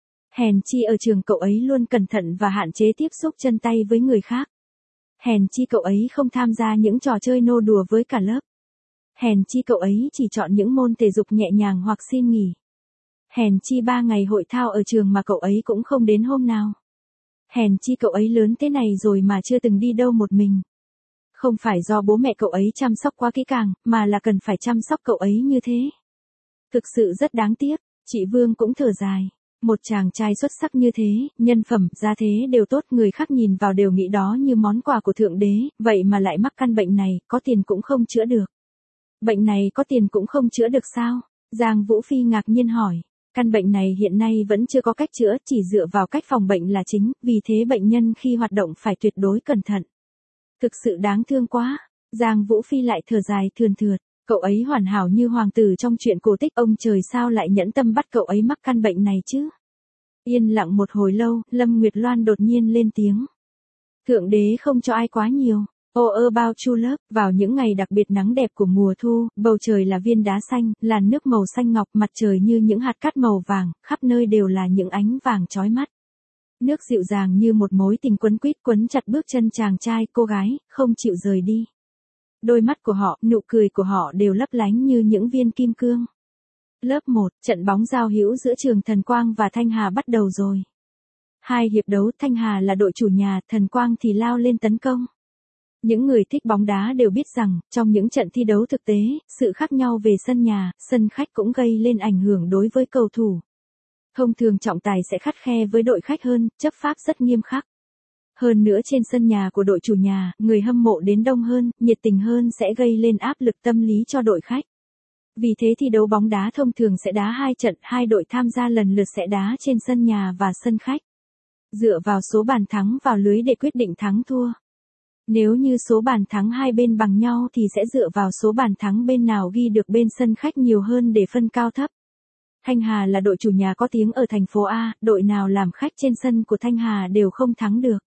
Hèn chi ở trường cậu ấy luôn cẩn thận và hạn chế tiếp xúc chân tay với người khác. Hèn chi cậu ấy không tham gia những trò chơi nô đùa với cả lớp. Hèn chi cậu ấy chỉ chọn những môn thể dục nhẹ nhàng hoặc xin nghỉ. Hèn chi 3 ngày hội thao ở trường mà cậu ấy cũng không đến hôm nào. Hèn chi cậu ấy lớn thế này rồi mà chưa từng đi đâu một mình. Không phải do bố mẹ cậu ấy chăm sóc quá kỹ càng, mà là cần phải chăm sóc cậu ấy như thế. Thực sự rất đáng tiếc, chị Vương cũng thở dài. Một chàng trai xuất sắc như thế, nhân phẩm, gia thế đều tốt, người khác nhìn vào đều nghĩ đó như món quà của Thượng Đế, vậy mà lại mắc căn bệnh này, có tiền cũng không chữa được. Bệnh này có tiền cũng không chữa được sao? Giang Vũ Phi ngạc nhiên hỏi. Căn bệnh này hiện nay vẫn chưa có cách chữa, chỉ dựa vào cách phòng bệnh là chính, vì thế bệnh nhân khi hoạt động phải tuyệt đối cẩn thận. Thực sự đáng thương quá. Giang Vũ Phi lại thở dài thườn thượt. Cậu ấy hoàn hảo như hoàng tử trong truyện cổ tích, ông trời sao lại nhẫn tâm bắt cậu ấy mắc căn bệnh này chứ? Yên lặng một hồi lâu, Lâm Nguyệt Loan đột nhiên lên tiếng. Thượng Đế không cho ai quá nhiều. About True Love, vào những ngày đặc biệt nắng đẹp của mùa thu, bầu trời là viên đá xanh, làn nước màu xanh ngọc, mặt trời như những hạt cát màu vàng, khắp nơi đều là những ánh vàng chói mắt. Nước dịu dàng như một mối tình quấn quýt quấn chặt bước chân chàng trai, cô gái, không chịu rời đi. Đôi mắt của họ, nụ cười của họ đều lấp lánh như những viên kim cương. Lớp 1, trận bóng giao hữu giữa trường Thần Quang và Thanh Hà bắt đầu rồi. 2 hiệp đấu, Thanh Hà là đội chủ nhà, Thần Quang thì lao lên tấn công. Những người thích bóng đá đều biết rằng, trong những trận thi đấu thực tế, sự khác nhau về sân nhà, sân khách cũng gây lên ảnh hưởng đối với cầu thủ. Thông thường trọng tài sẽ khắt khe với đội khách hơn, chấp pháp rất nghiêm khắc. Hơn nữa trên sân nhà của đội chủ nhà, người hâm mộ đến đông hơn, nhiệt tình hơn sẽ gây lên áp lực tâm lý cho đội khách. Vì thế thi đấu bóng đá thông thường sẽ đá 2 trận, 2 đội tham gia lần lượt sẽ đá trên sân nhà và sân khách. Dựa vào số bàn thắng vào lưới để quyết định thắng thua. Nếu như số bàn thắng hai bên bằng nhau thì sẽ dựa vào số bàn thắng bên nào ghi được bên sân khách nhiều hơn để phân cao thấp. Thanh Hà là đội chủ nhà có tiếng ở thành phố A, đội nào làm khách trên sân của Thanh Hà đều không thắng được.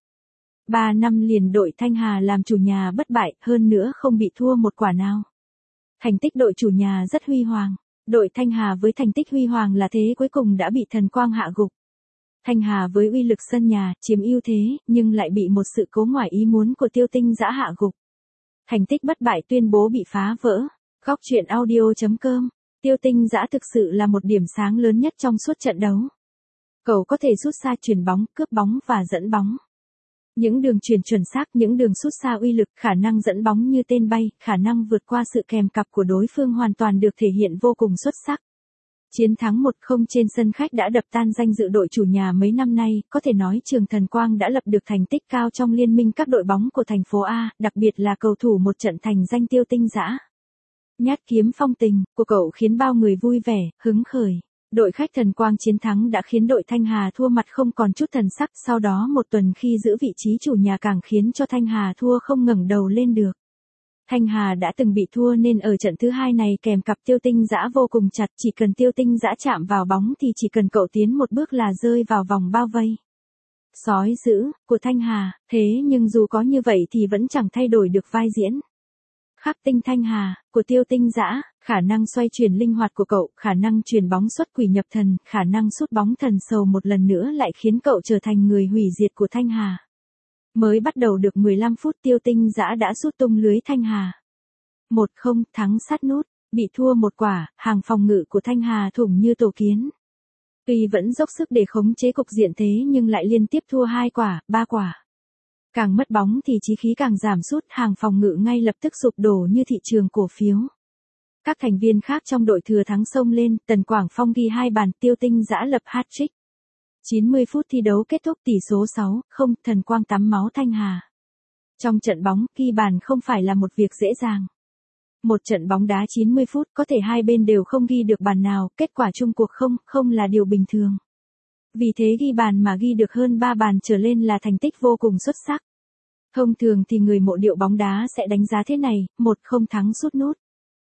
3 năm liền đội Thanh Hà làm chủ nhà bất bại, hơn nữa không bị thua một quả nào. Thành tích đội chủ nhà rất huy hoàng. Đội Thanh Hà với thành tích huy hoàng là thế cuối cùng đã bị Thần Quang hạ gục. Thanh Hà với uy lực sân nhà, chiếm ưu thế, nhưng lại bị một sự cố ngoài ý muốn của Tiêu Tinh Dã hạ gục. Thành tích bất bại tuyên bố bị phá vỡ. Góc truyện audio.com. Tiêu Tinh Dã thực sự là một điểm sáng lớn nhất trong suốt trận đấu. Cậu có thể sút xa chuyền bóng, cướp bóng và dẫn bóng. Những đường chuyền chuẩn xác, những đường sút xa uy lực, khả năng dẫn bóng như tên bay, khả năng vượt qua sự kèm cặp của đối phương hoàn toàn được thể hiện vô cùng xuất sắc. Chiến thắng 1-0 trên sân khách đã đập tan danh dự đội chủ nhà mấy năm nay, có thể nói trường Thần Quang đã lập được thành tích cao trong liên minh các đội bóng của thành phố A, đặc biệt là cầu thủ một trận thành danh Tiêu Tinh Dã. Nhát kiếm phong tình của cậu khiến bao người vui vẻ, hứng khởi. Đội khách Thần Quang chiến thắng đã khiến đội Thanh Hà thua mặt không còn chút thần sắc, sau đó một tuần khi giữ vị trí chủ nhà càng khiến cho Thanh Hà thua không ngẩng đầu lên được. Thanh Hà đã từng bị thua nên ở trận thứ 2 này kèm cặp Tiêu Tinh Dã vô cùng chặt, chỉ cần Tiêu Tinh Dã chạm vào bóng thì chỉ cần cậu tiến một bước là rơi vào vòng bao vây. Sói dữ của Thanh Hà, thế nhưng dù có như vậy thì vẫn chẳng thay đổi được vai diễn. Khắc tinh Thanh Hà, của Tiêu Tinh Dã, khả năng xoay chuyển linh hoạt của cậu, khả năng truyền bóng xuất quỷ nhập thần, khả năng sút bóng thần sầu một lần nữa lại khiến cậu trở thành người hủy diệt của Thanh Hà. Mới bắt đầu được 15 phút Tiêu Tinh Dã đã sút tung lưới Thanh Hà. 1-0 thắng sát nút, bị thua một quả, hàng phòng ngự của Thanh Hà thủng như tổ kiến. Tuy vẫn dốc sức để khống chế cục diện thế nhưng lại liên tiếp thua 2 quả, 3 quả. Càng mất bóng thì chí khí càng giảm sút, hàng phòng ngự ngay lập tức sụp đổ như thị trường cổ phiếu. Các thành viên khác trong đội thừa thắng xông lên, Tần Quảng Phong ghi 2 bàn, Tiêu Tinh Dã lập hat-trick. 90 phút thi đấu kết thúc tỷ số 6-0, thần quang tắm máu Thanh Hà. Trong trận bóng, ghi bàn không phải là một việc dễ dàng. Một trận bóng đá 90 phút có thể hai bên đều không ghi được bàn nào, kết quả chung cuộc 0-0 là điều bình thường. Vì thế ghi bàn mà ghi được hơn 3 bàn trở lên là thành tích vô cùng xuất sắc. Thông thường thì người mộ điệu bóng đá sẽ đánh giá thế này: 1. Không thắng sút nút.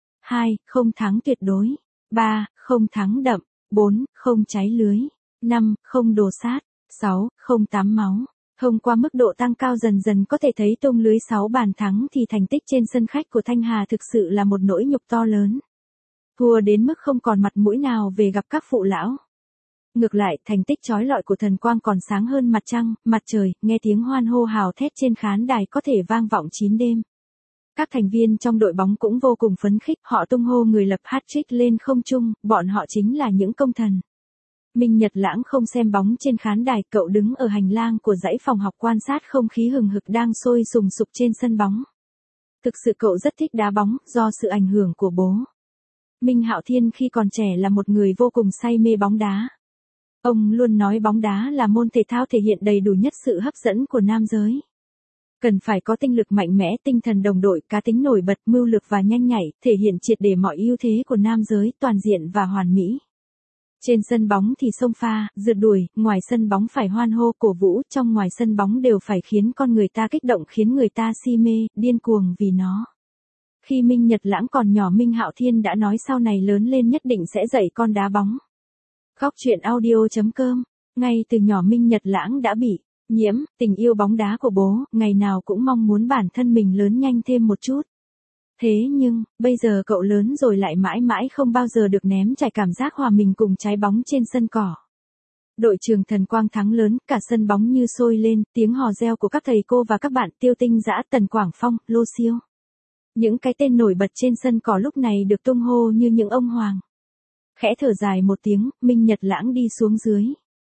2. Không thắng tuyệt đối. 3. Không thắng đậm. 4. Không cháy lưới. 5. Không đồ sát. 6. Không tắm máu. Thông qua mức độ tăng cao dần dần có thể thấy tung lưới 6 bàn thắng thì thành tích trên sân khách của Thanh Hà thực sự là một nỗi nhục to lớn. Thua đến mức không còn mặt mũi nào về gặp các phụ lão. Ngược lại, thành tích chói lọi của thần quang còn sáng hơn mặt trăng, mặt trời, nghe tiếng hoan hô hào thét trên khán đài có thể vang vọng 9 đêm. Các thành viên trong đội bóng cũng vô cùng phấn khích, họ tung hô người lập hat-trick lên không trung, bọn họ chính là những công thần. Minh Nhật Lãng không xem bóng trên khán đài, cậu đứng ở hành lang của dãy phòng học quan sát không khí hừng hực đang sôi sùng sục trên sân bóng. Thực sự cậu rất thích đá bóng, do sự ảnh hưởng của bố. Minh Hạo Thiên khi còn trẻ là một người vô cùng say mê bóng đá. Ông luôn nói bóng đá là môn thể thao thể hiện đầy đủ nhất sự hấp dẫn của nam giới. Cần phải có tinh lực mạnh mẽ, tinh thần đồng đội, cá tính nổi bật, mưu lược và nhanh nhạy, thể hiện triệt để mọi ưu thế của nam giới, toàn diện và hoàn mỹ. Trên sân bóng thì xông pha, rượt đuổi, ngoài sân bóng phải hoan hô, cổ vũ, trong ngoài sân bóng đều phải khiến con người ta kích động, khiến người ta si mê, điên cuồng vì nó. Khi Minh Nhật Lãng còn nhỏ, Minh Hạo Thiên đã nói sau này lớn lên nhất định sẽ dạy con đá bóng. Góc truyện audio.com, ngay từ nhỏ Minh Nhật Lãng đã bị nhiễm tình yêu bóng đá của bố, ngày nào cũng mong muốn bản thân mình lớn nhanh thêm một chút. Thế nhưng, bây giờ cậu lớn rồi lại mãi mãi không bao giờ được ném trải cảm giác hòa mình cùng trái bóng trên sân cỏ. Đội trường thần quang thắng lớn, cả sân bóng như sôi lên, tiếng hò reo của các thầy cô và các bạn, Tiêu Tinh Dã, Tần Quảng Phong, Lô Siêu. Những cái tên nổi bật trên sân cỏ lúc này được tung hô như những ông hoàng. Khẽ thở dài một tiếng, Minh Nhật Lãng đi xuống dưới.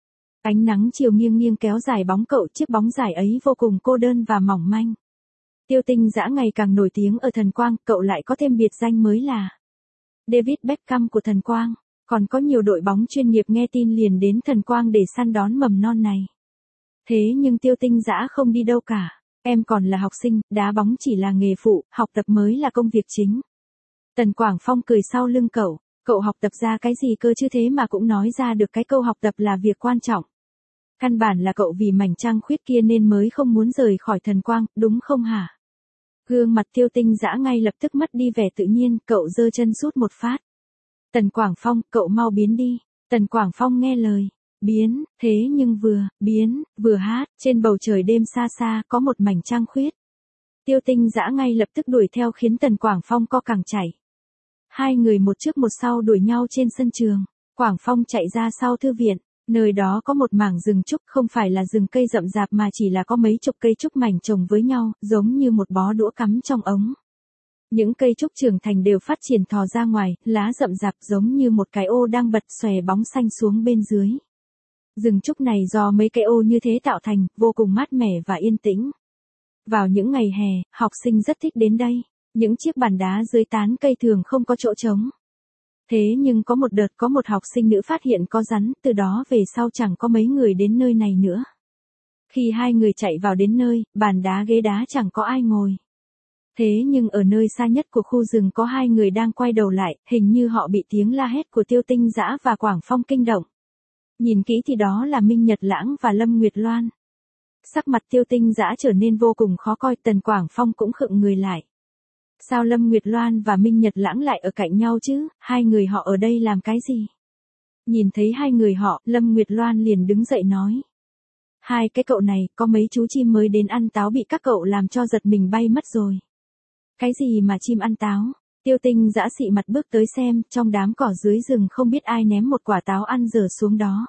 Ánh nắng chiều nghiêng nghiêng kéo dài bóng cậu, chiếc bóng dài ấy vô cùng cô đơn và mỏng manh. Tiêu Tinh Dã ngày càng nổi tiếng ở thần quang, cậu lại có thêm biệt danh mới là David Beckham của thần quang. Còn có nhiều đội bóng chuyên nghiệp nghe tin liền đến thần quang để săn đón mầm non này. Thế nhưng Tiêu Tinh Dã không đi đâu cả. Em còn là học sinh, đá bóng chỉ là nghề phụ, học tập mới là công việc chính. Tần Quảng Phong cười sau lưng cậu. Cậu học tập ra cái gì cơ chứ, thế mà cũng nói ra được cái câu học tập là việc quan trọng. Căn bản là cậu vì mảnh trăng khuyết kia nên mới không muốn rời khỏi thần quang, đúng không hả? Gương mặt Tiêu Tinh Dã ngay lập tức mất đi vẻ tự nhiên, cậu giơ chân sút một phát. Tần Quảng Phong, cậu mau biến đi. Tần Quảng Phong nghe lời. Biến, thế nhưng vừa biến, vừa hát, trên bầu trời đêm xa xa có một mảnh trăng khuyết. Tiêu Tinh Dã ngay lập tức đuổi theo khiến Tần Quảng Phong co cẳng chạy. Hai người một trước một sau đuổi nhau trên sân trường. Quảng Phong chạy ra sau thư viện. Nơi đó có một mảng rừng trúc, không phải là rừng cây rậm rạp mà chỉ là có mấy chục cây trúc mảnh chồng với nhau, giống như một bó đũa cắm trong ống. Những cây trúc trưởng thành đều phát triển thò ra ngoài, lá rậm rạp giống như một cái ô đang bật xòe bóng xanh xuống bên dưới. Rừng trúc này do mấy cái ô như thế tạo thành, vô cùng mát mẻ và yên tĩnh. Vào những ngày hè, học sinh rất thích đến đây. Những chiếc bàn đá dưới tán cây thường không có chỗ trống. Thế nhưng có một đợt có một học sinh nữ phát hiện có rắn, từ đó về sau chẳng có mấy người đến nơi này nữa. Khi hai người chạy vào đến nơi, bàn đá ghế đá chẳng có ai ngồi. Thế nhưng ở nơi xa nhất của khu rừng có hai người đang quay đầu lại, hình như họ bị tiếng la hét của Tiêu Tinh Dã và Quảng Phong kinh động. Nhìn kỹ thì đó là Minh Nhật Lãng và Lâm Nguyệt Loan. Sắc mặt Tiêu Tinh Dã trở nên vô cùng khó coi, Tần Quảng Phong cũng khựng người lại. Sao Lâm Nguyệt Loan và Minh Nhật Lãng lại ở cạnh nhau chứ, hai người họ ở đây làm cái gì? Nhìn thấy hai người họ, Lâm Nguyệt Loan liền đứng dậy nói. Hai cái cậu này, có mấy chú chim mới đến ăn táo bị các cậu làm cho giật mình bay mất rồi. Cái gì mà chim ăn táo? Tiêu Tinh dã xị mặt bước tới xem, trong đám cỏ dưới rừng không biết ai ném một quả táo ăn dở xuống đó.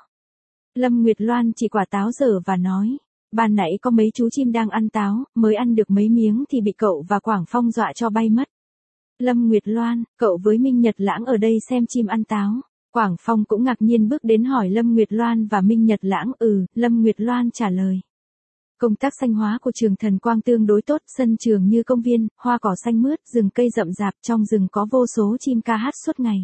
Lâm Nguyệt Loan chỉ quả táo dở và nói, ban nãy có mấy chú chim đang ăn táo, mới ăn được mấy miếng thì bị cậu và Quảng Phong dọa cho bay mất. Lâm Nguyệt Loan, cậu với Minh Nhật Lãng ở đây xem chim ăn táo. Quảng Phong cũng ngạc nhiên bước đến hỏi Lâm Nguyệt Loan và Minh Nhật Lãng. Lâm Nguyệt Loan trả lời. Công tác xanh hóa của trường Thần Quang tương đối tốt, sân trường như công viên, hoa cỏ xanh mướt, rừng cây rậm rạp, trong rừng có vô số chim ca hát suốt ngày.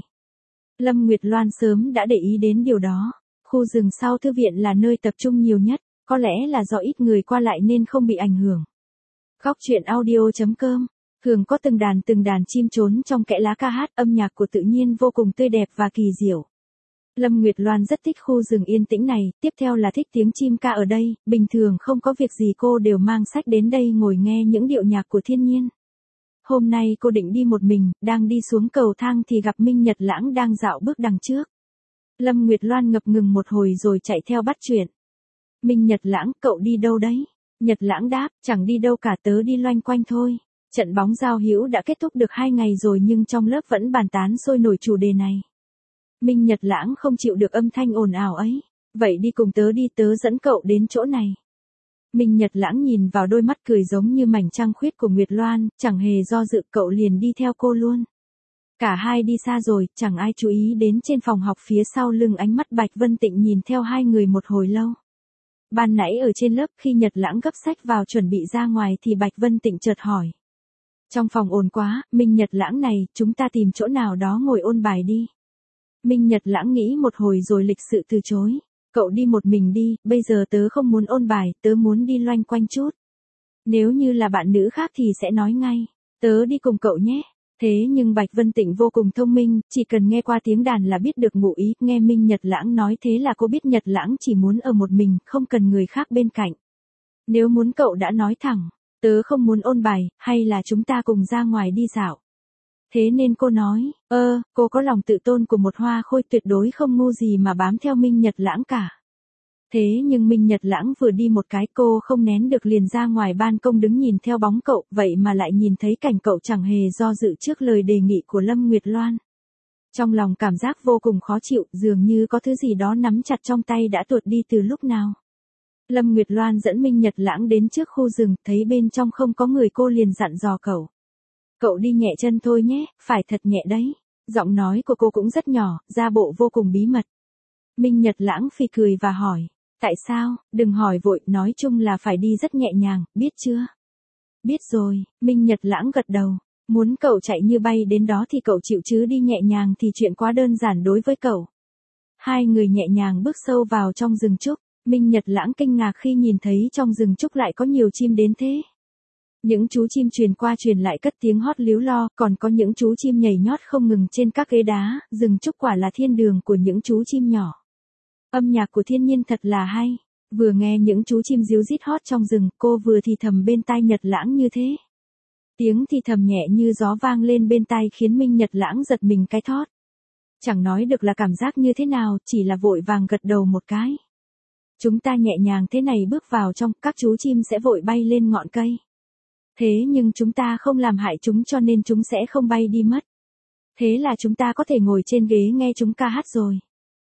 Lâm Nguyệt Loan sớm đã để ý đến điều đó. Khu rừng sau thư viện là nơi tập trung nhiều nhất, có lẽ là do ít người qua lại nên không bị ảnh hưởng. Góc truyện audio.com. Thường có từng đàn chim trốn trong kẽ lá ca hát, âm nhạc của tự nhiên vô cùng tươi đẹp và kỳ diệu. Lâm Nguyệt Loan rất thích khu rừng yên tĩnh này, tiếp theo là thích tiếng chim ca ở đây, bình thường không có việc gì cô đều mang sách đến đây ngồi nghe những điệu nhạc của thiên nhiên. Hôm nay cô định đi một mình, đang đi xuống cầu thang thì gặp Minh Nhật Lãng đang dạo bước đằng trước. Lâm Nguyệt Loan ngập ngừng một hồi rồi chạy theo bắt chuyện. Minh Nhật Lãng, cậu đi đâu đấy? Nhật Lãng đáp, chẳng đi đâu cả, tớ đi loanh quanh thôi. Trận bóng giao hữu đã kết thúc được 2 ngày rồi nhưng trong lớp vẫn bàn tán sôi nổi chủ đề này. Minh Nhật Lãng không chịu được âm thanh ồn ào ấy. Vậy đi cùng tớ đi, tớ dẫn cậu đến chỗ này. Minh Nhật Lãng nhìn vào đôi mắt cười giống như mảnh trăng khuyết của Nguyệt Loan, chẳng hề do dự, cậu liền đi theo cô luôn. Cả hai đi xa rồi, chẳng ai chú ý đến trên phòng học phía sau lưng, ánh mắt Bạch Vân Tịnh nhìn theo hai người một hồi lâu. Ban nãy ở trên lớp khi Nhật Lãng gấp sách vào chuẩn bị ra ngoài thì Bạch Vân Tịnh chợt hỏi. Trong phòng ồn quá, Minh Nhật Lãng này, chúng ta tìm chỗ nào đó ngồi ôn bài đi. Minh Nhật Lãng nghĩ một hồi rồi lịch sự từ chối. Cậu đi một mình đi, bây giờ tớ không muốn ôn bài, tớ muốn đi loanh quanh chút. Nếu như là bạn nữ khác thì sẽ nói ngay, tớ đi cùng cậu nhé. Thế nhưng Bạch Vân Tịnh vô cùng thông minh, chỉ cần nghe qua tiếng đàn là biết được ngụ ý, nghe Minh Nhật Lãng nói thế là cô biết Nhật Lãng chỉ muốn ở một mình, không cần người khác bên cạnh. Nếu muốn cậu đã nói thẳng, tớ không muốn ôn bài, hay là chúng ta cùng ra ngoài đi dạo. Thế nên cô nói, cô có lòng tự tôn của một hoa khôi, tuyệt đối không ngu gì mà bám theo Minh Nhật Lãng cả. Thế nhưng Minh Nhật Lãng vừa đi một cái cô không nén được liền ra ngoài ban công đứng nhìn theo bóng cậu, vậy mà lại nhìn thấy cảnh cậu chẳng hề do dự trước lời đề nghị của Lâm Nguyệt Loan. Trong lòng cảm giác vô cùng khó chịu, dường như có thứ gì đó nắm chặt trong tay đã tuột đi từ lúc nào. Lâm Nguyệt Loan dẫn Minh Nhật Lãng đến trước khu rừng, thấy bên trong không có người cô liền dặn dò cậu. Cậu đi nhẹ chân thôi nhé, phải thật nhẹ đấy. Giọng nói của cô cũng rất nhỏ, ra bộ vô cùng bí mật. Minh Nhật Lãng phì cười và hỏi. Tại sao? Đừng hỏi vội, nói chung là phải đi rất nhẹ nhàng, biết chưa? Biết rồi, Minh Nhật Lãng gật đầu. Muốn cậu chạy như bay đến đó thì cậu chịu chứ đi nhẹ nhàng thì chuyện quá đơn giản đối với cậu. Hai người nhẹ nhàng bước sâu vào trong rừng trúc. Minh Nhật Lãng kinh ngạc khi nhìn thấy trong rừng trúc lại có nhiều chim đến thế. Những chú chim truyền qua truyền lại cất tiếng hót líu lo, còn có những chú chim nhảy nhót không ngừng trên các ghế đá, rừng trúc quả là thiên đường của những chú chim nhỏ. Âm nhạc của thiên nhiên thật là hay. Vừa nghe những chú chim ríu rít hót trong rừng, cô vừa thì thầm bên tai Nhật Lãng như thế. Tiếng thì thầm nhẹ như gió vang lên bên tai khiến Minh Nhật Lãng giật mình cái thót. Chẳng nói được là cảm giác như thế nào, chỉ là vội vàng gật đầu một cái. Chúng ta nhẹ nhàng thế này bước vào trong, các chú chim sẽ vội bay lên ngọn cây. Thế nhưng chúng ta không làm hại chúng cho nên chúng sẽ không bay đi mất. Thế là chúng ta có thể ngồi trên ghế nghe chúng ca hát rồi.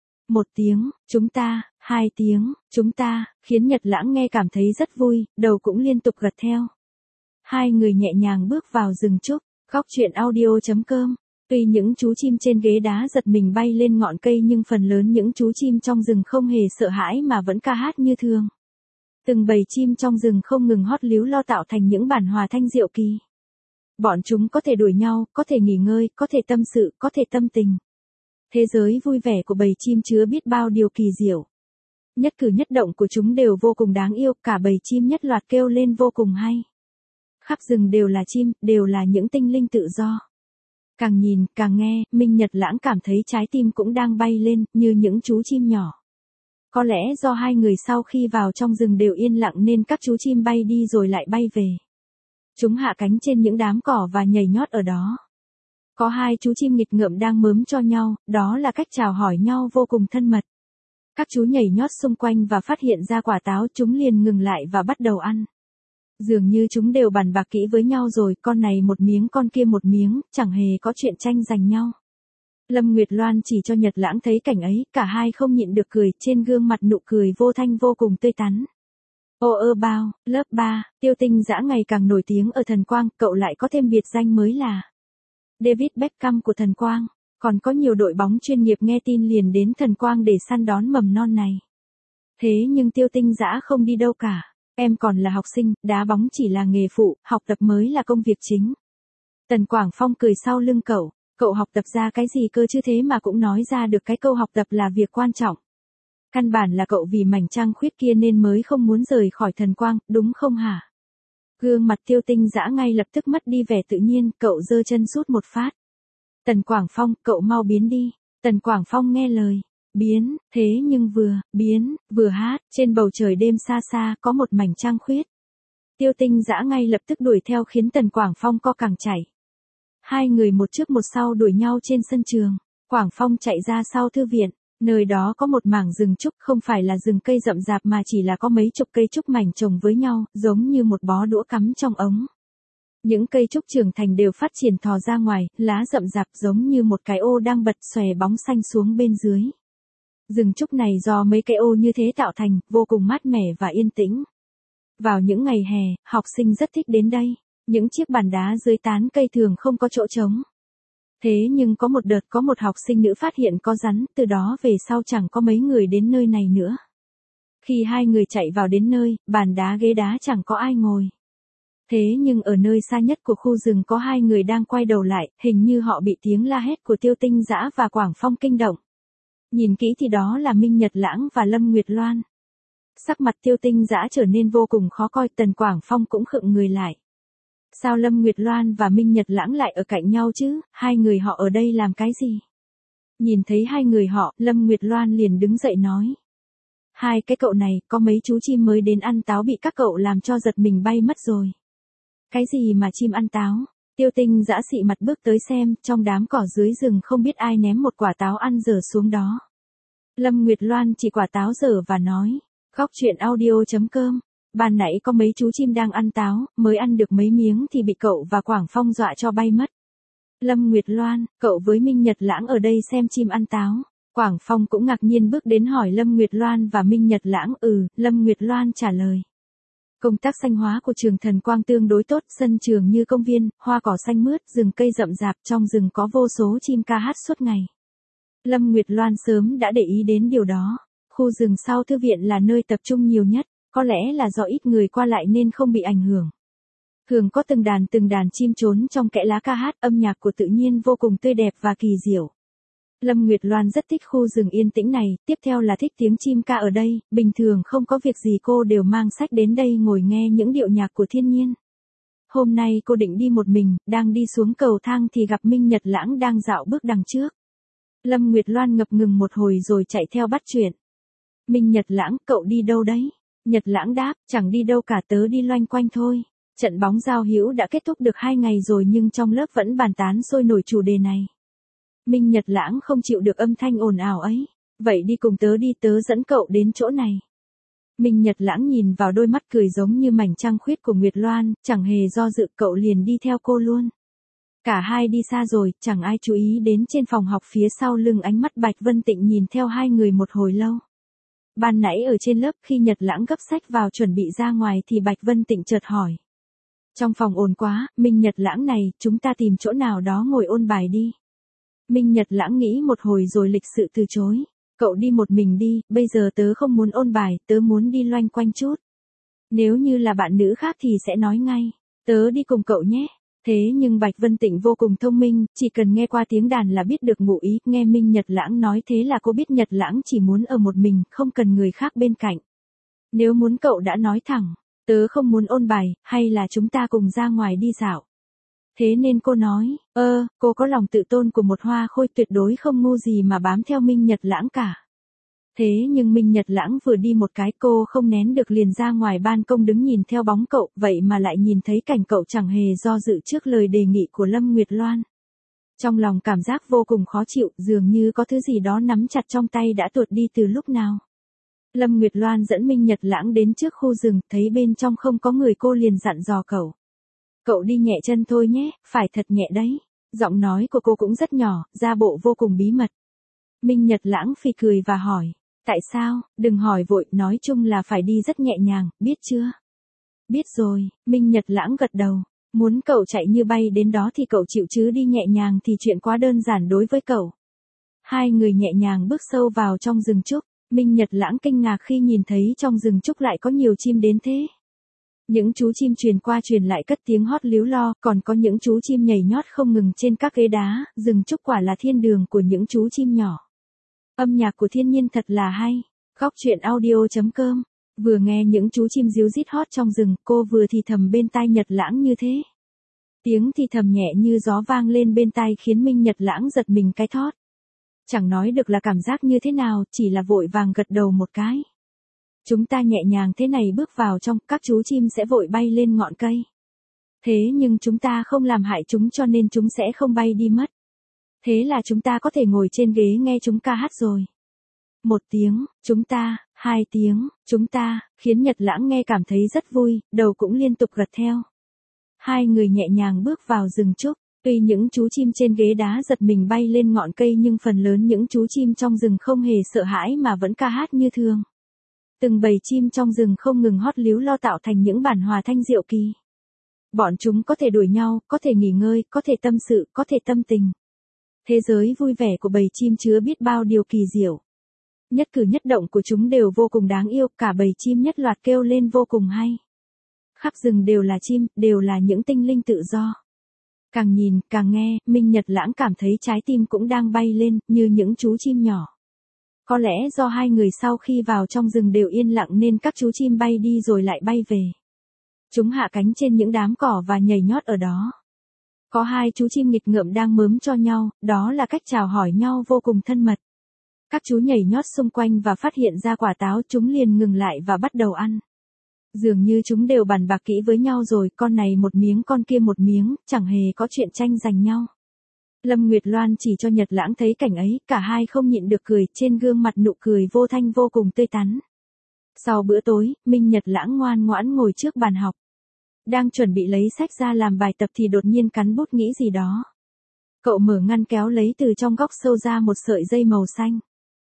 1 tiếng, chúng ta, 2 tiếng, chúng ta, khiến Nhật Lãng nghe cảm thấy rất vui, đầu cũng liên tục gật theo. Hai người nhẹ nhàng bước vào rừng trúc, góc truyện audio.com. Tuy những chú chim trên ghế đá giật mình bay lên ngọn cây nhưng phần lớn những chú chim trong rừng không hề sợ hãi mà vẫn ca hát như thường. Từng bầy chim trong rừng không ngừng hót líu lo tạo thành những bản hòa thanh diệu kỳ. Bọn chúng có thể đuổi nhau, có thể nghỉ ngơi, có thể tâm sự, có thể tâm tình. Thế giới vui vẻ của bầy chim chứa biết bao điều kỳ diệu. Nhất cử nhất động của chúng đều vô cùng đáng yêu, cả bầy chim nhất loạt kêu lên vô cùng hay. Khắp rừng đều là chim, đều là những tinh linh tự do. Càng nhìn, càng nghe, Minh Nhật Lãng cảm thấy trái tim cũng đang bay lên, như những chú chim nhỏ. Có lẽ do hai người sau khi vào trong rừng đều yên lặng nên các chú chim bay đi rồi lại bay về. Chúng hạ cánh trên những đám cỏ và nhảy nhót ở đó. Có 2 chú chim nghịch ngợm đang mớm cho nhau, đó là cách chào hỏi nhau vô cùng thân mật. Các chú nhảy nhót xung quanh và phát hiện ra quả táo, chúng liền ngừng lại và bắt đầu ăn. Dường như chúng đều bàn bạc kỹ với nhau rồi, con này một miếng con kia một miếng, chẳng hề có chuyện tranh giành nhau. Lâm Nguyệt Loan chỉ cho Nhật Lãng thấy cảnh ấy, cả hai không nhịn được cười, trên gương mặt nụ cười vô thanh vô cùng tươi tắn. Ô ơ bao, lớp 3, Tiêu Tinh Dã ngày càng nổi tiếng ở Thần Quang, cậu lại có thêm biệt danh mới là David Beckham của Thần Quang. Còn có nhiều đội bóng chuyên nghiệp nghe tin liền đến Thần Quang để săn đón mầm non này. Thế nhưng Tiêu Tinh Dã không đi đâu cả. Em còn là học sinh, đá bóng chỉ là nghề phụ, học tập mới là công việc chính. Tần Quảng Phong cười sau lưng cậu. Cậu học tập ra cái gì cơ chứ thế mà cũng nói ra được cái câu học tập là việc quan trọng. Căn bản là cậu vì mảnh trăng khuyết kia nên mới không muốn rời khỏi Thần Quang, đúng không hả? Gương mặt Tiêu Tinh Dã ngay lập tức mất đi vẻ tự nhiên, cậu giơ chân sút một phát. Tần Quảng Phong, cậu mau biến đi. Tần Quảng Phong nghe lời. Biến, thế nhưng vừa hát, trên bầu trời đêm xa xa có một mảnh trăng khuyết. Tiêu Tinh Dã ngay lập tức đuổi theo khiến Tần Quảng Phong co cẳng chạy. Hai người một trước một sau đuổi nhau trên sân trường. Quảng Phong chạy ra sau thư viện. Nơi đó có một mảng rừng trúc, không phải là rừng cây rậm rạp mà chỉ là có mấy chục cây trúc mảnh chồng với nhau, giống như một bó đũa cắm trong ống. Những cây trúc trưởng thành đều phát triển thò ra ngoài, lá rậm rạp giống như một cái ô đang bật xòe bóng xanh xuống bên dưới. Rừng trúc này do mấy cái ô như thế tạo thành, vô cùng mát mẻ và yên tĩnh. Vào những ngày hè, học sinh rất thích đến đây. Những chiếc bàn đá dưới tán cây thường không có chỗ trống. Thế nhưng có một đợt có một học sinh nữ phát hiện có rắn, từ đó về sau chẳng có mấy người đến nơi này nữa. Khi hai người chạy vào đến nơi, bàn đá ghế đá chẳng có ai ngồi. Thế nhưng ở nơi xa nhất của khu rừng có hai người đang quay đầu lại, hình như họ bị tiếng la hét của Tiêu Tinh Dã và Quảng Phong kinh động. Nhìn kỹ thì đó là Minh Nhật Lãng và Lâm Nguyệt Loan. Sắc mặt Tiêu Tinh Dã trở nên vô cùng khó coi, Tần Quảng Phong cũng khựng người lại. Sao Lâm Nguyệt Loan và Minh Nhật Lãng lại ở cạnh nhau chứ, hai người họ ở đây làm cái gì? Nhìn thấy hai người họ, Lâm Nguyệt Loan liền đứng dậy nói. Hai cái cậu này, có mấy chú chim mới đến ăn táo bị các cậu làm cho giật mình bay mất rồi. Cái gì mà chim ăn táo? Tiêu Tinh Dã xị mặt bước tới xem, trong đám cỏ dưới rừng không biết ai ném một quả táo ăn dở xuống đó. Lâm Nguyệt Loan chỉ quả táo dở và nói. Góc truyện audio.com. Ban nãy có mấy chú chim đang ăn táo, mới ăn được mấy miếng thì bị cậu và Quảng Phong dọa cho bay mất. Lâm Nguyệt Loan, cậu với Minh Nhật Lãng ở đây xem chim ăn táo. Quảng Phong cũng ngạc nhiên bước đến hỏi Lâm Nguyệt Loan và Minh Nhật Lãng. Lâm Nguyệt Loan trả lời. Công tác xanh hóa của trường Thần Quang tương đối tốt, sân trường như công viên, hoa cỏ xanh mướt, rừng cây rậm rạp, trong rừng có vô số chim ca hát suốt ngày. Lâm Nguyệt Loan sớm đã để ý đến điều đó. Khu rừng sau thư viện là nơi tập trung nhiều nhất, có lẽ là do ít người qua lại nên không bị ảnh hưởng. Thường có từng đàn chim trốn trong kẽ lá ca hát, âm nhạc của tự nhiên vô cùng tươi đẹp và kỳ diệu. Lâm Nguyệt Loan rất thích khu rừng yên tĩnh này, tiếp theo là thích tiếng chim ca ở đây, bình thường không có việc gì cô đều mang sách đến đây ngồi nghe những điệu nhạc của thiên nhiên. Hôm nay cô định đi một mình, đang đi xuống cầu thang thì gặp Minh Nhật Lãng đang dạo bước đằng trước. Lâm Nguyệt Loan ngập ngừng một hồi rồi chạy theo bắt chuyện. Minh Nhật Lãng, cậu đi đâu đấy? Nhật Lãng đáp, chẳng đi đâu cả, tớ đi loanh quanh thôi. Trận bóng giao hữu đã kết thúc được 2 ngày rồi nhưng trong lớp vẫn bàn tán sôi nổi chủ đề này. Minh Nhật Lãng không chịu được âm thanh ồn ào ấy. Vậy đi cùng tớ đi, tớ dẫn cậu đến chỗ này. Minh Nhật Lãng nhìn vào đôi mắt cười giống như mảnh trăng khuyết của Nguyệt Loan, chẳng hề do dự, cậu liền đi theo cô luôn. Cả hai đi xa rồi, chẳng ai chú ý đến trên phòng học phía sau lưng, ánh mắt Bạch Vân Tịnh nhìn theo hai người một hồi lâu. Ban nãy ở trên lớp khi Nhật Lãng gấp sách vào chuẩn bị ra ngoài thì Bạch Vân Tịnh chợt hỏi. Trong phòng ồn quá, Minh Nhật Lãng này, chúng ta tìm chỗ nào đó ngồi ôn bài đi. Minh Nhật Lãng nghĩ một hồi rồi lịch sự từ chối. Cậu đi một mình đi, bây giờ tớ không muốn ôn bài, tớ muốn đi loanh quanh chút. Nếu như là bạn nữ khác thì sẽ nói ngay, tớ đi cùng cậu nhé. Thế nhưng Bạch Vân Tịnh vô cùng thông minh, chỉ cần nghe qua tiếng đàn là biết được ngụ ý, nghe Minh Nhật Lãng nói thế là cô biết Nhật Lãng chỉ muốn ở một mình, không cần người khác bên cạnh. Nếu muốn cậu đã nói thẳng, tớ không muốn ôn bài, hay là chúng ta cùng ra ngoài đi dạo. Thế nên cô nói, cô có lòng tự tôn của một hoa khôi, tuyệt đối không ngu gì mà bám theo Minh Nhật Lãng cả. Thế nhưng Minh Nhật Lãng vừa đi một cái cô không nén được liền ra ngoài ban công đứng nhìn theo bóng cậu, vậy mà lại nhìn thấy cảnh cậu chẳng hề do dự trước lời đề nghị của Lâm Nguyệt Loan. Trong lòng cảm giác vô cùng khó chịu, dường như có thứ gì đó nắm chặt trong tay đã tuột đi từ lúc nào. Lâm Nguyệt Loan dẫn Minh Nhật Lãng đến trước khu rừng, thấy bên trong không có người cô liền dặn dò cậu. Cậu đi nhẹ chân thôi nhé, phải thật nhẹ đấy. Giọng nói của cô cũng rất nhỏ, ra bộ vô cùng bí mật. Minh Nhật Lãng phì cười và hỏi. Tại sao, đừng hỏi vội, nói chung là phải đi rất nhẹ nhàng, biết chưa? Biết rồi, Minh Nhật Lãng gật đầu. Muốn cậu chạy như bay đến đó thì cậu chịu chứ đi nhẹ nhàng thì chuyện quá đơn giản đối với cậu. Hai người nhẹ nhàng bước sâu vào trong rừng trúc. Minh Nhật Lãng kinh ngạc khi nhìn thấy trong rừng trúc lại có nhiều chim đến thế. Những chú chim truyền qua truyền lại cất tiếng hót líu lo, còn có những chú chim nhảy nhót không ngừng trên các ghế đá, rừng trúc quả là thiên đường của những chú chim nhỏ. Âm nhạc của thiên nhiên thật là hay. Góc truyện audio.com. Vừa nghe những chú chim ríu rít hót trong rừng, cô vừa thì thầm bên tai Nhật Lãng như thế. Tiếng thì thầm nhẹ như gió vang lên bên tai khiến Minh Nhật Lãng giật mình cái thót. Chẳng nói được là cảm giác như thế nào, chỉ là vội vàng gật đầu một cái. Chúng ta nhẹ nhàng thế này bước vào trong, các chú chim sẽ vội bay lên ngọn cây. Thế nhưng chúng ta không làm hại chúng cho nên chúng sẽ không bay đi mất. Thế là chúng ta có thể ngồi trên ghế nghe chúng ca hát rồi. Một tiếng, chúng ta, hai tiếng, chúng ta, khiến Nhật Lãng nghe cảm thấy rất vui, đầu cũng liên tục gật theo. Hai người nhẹ nhàng bước vào rừng trúc. Tuy những chú chim trên ghế đá giật mình bay lên ngọn cây nhưng phần lớn những chú chim trong rừng không hề sợ hãi mà vẫn ca hát như thường. Từng bầy chim trong rừng không ngừng hót líu lo tạo thành những bản hòa thanh diệu kỳ. Bọn chúng có thể đuổi nhau, có thể nghỉ ngơi, có thể tâm sự, có thể tâm tình. Thế giới vui vẻ của bầy chim chứa biết bao điều kỳ diệu. Nhất cử nhất động của chúng đều vô cùng đáng yêu, cả bầy chim nhất loạt kêu lên vô cùng hay. Khắp rừng đều là chim, đều là những tinh linh tự do. Càng nhìn, càng nghe, Minh Nhật Lãng cảm thấy trái tim cũng đang bay lên, như những chú chim nhỏ. Có lẽ do hai người sau khi vào trong rừng đều yên lặng nên các chú chim bay đi rồi lại bay về. Chúng hạ cánh trên những đám cỏ và nhảy nhót ở đó. Có hai chú chim nghịch ngợm đang mớm cho nhau, đó là cách chào hỏi nhau vô cùng thân mật. Các chú nhảy nhót xung quanh và phát hiện ra quả táo, chúng liền ngừng lại và bắt đầu ăn. Dường như chúng đều bàn bạc kỹ với nhau rồi, con này một miếng con kia một miếng, chẳng hề có chuyện tranh giành nhau. Lâm Nguyệt Loan chỉ cho Nhật Lãng thấy cảnh ấy, cả hai không nhịn được cười, trên gương mặt nụ cười vô thanh vô cùng tươi tắn. Sau bữa tối, Minh Nhật Lãng ngoan ngoãn ngồi trước bàn học. Đang chuẩn bị lấy sách ra làm bài tập thì đột nhiên cắn bút nghĩ gì đó. Cậu mở ngăn kéo lấy từ trong góc sâu ra một sợi dây màu xanh.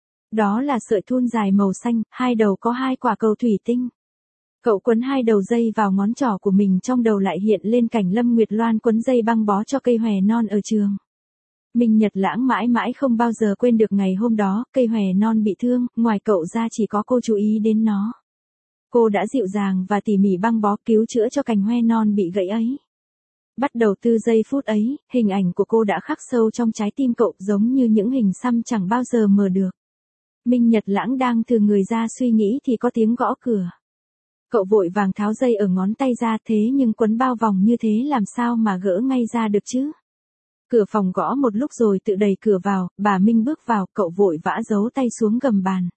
Đó là sợi thun dài màu xanh, hai đầu có hai quả cầu thủy tinh. Cậu quấn hai đầu dây vào ngón trỏ của mình, trong đầu lại hiện lên cảnh Lâm Nguyệt Loan quấn dây băng bó cho cây hòe non ở trường. Minh Nhật Lãng mãi mãi không bao giờ quên được ngày hôm đó, cây hòe non bị thương, ngoài cậu ra chỉ có cô chú ý đến nó. Cô đã dịu dàng và tỉ mỉ băng bó cứu chữa cho cành hoe non bị gãy ấy. Bắt đầu từ giây phút ấy, hình ảnh của cô đã khắc sâu trong trái tim cậu giống như những hình xăm chẳng bao giờ mờ được. Minh Nhật Lãng đang thừ người ra suy nghĩ thì có tiếng gõ cửa. Cậu vội vàng tháo dây ở ngón tay ra, thế nhưng quấn bao vòng như thế làm sao mà gỡ ngay ra được chứ? Cửa phòng gõ một lúc rồi tự đẩy cửa vào, bà Minh bước vào, cậu vội vã giấu tay xuống gầm bàn.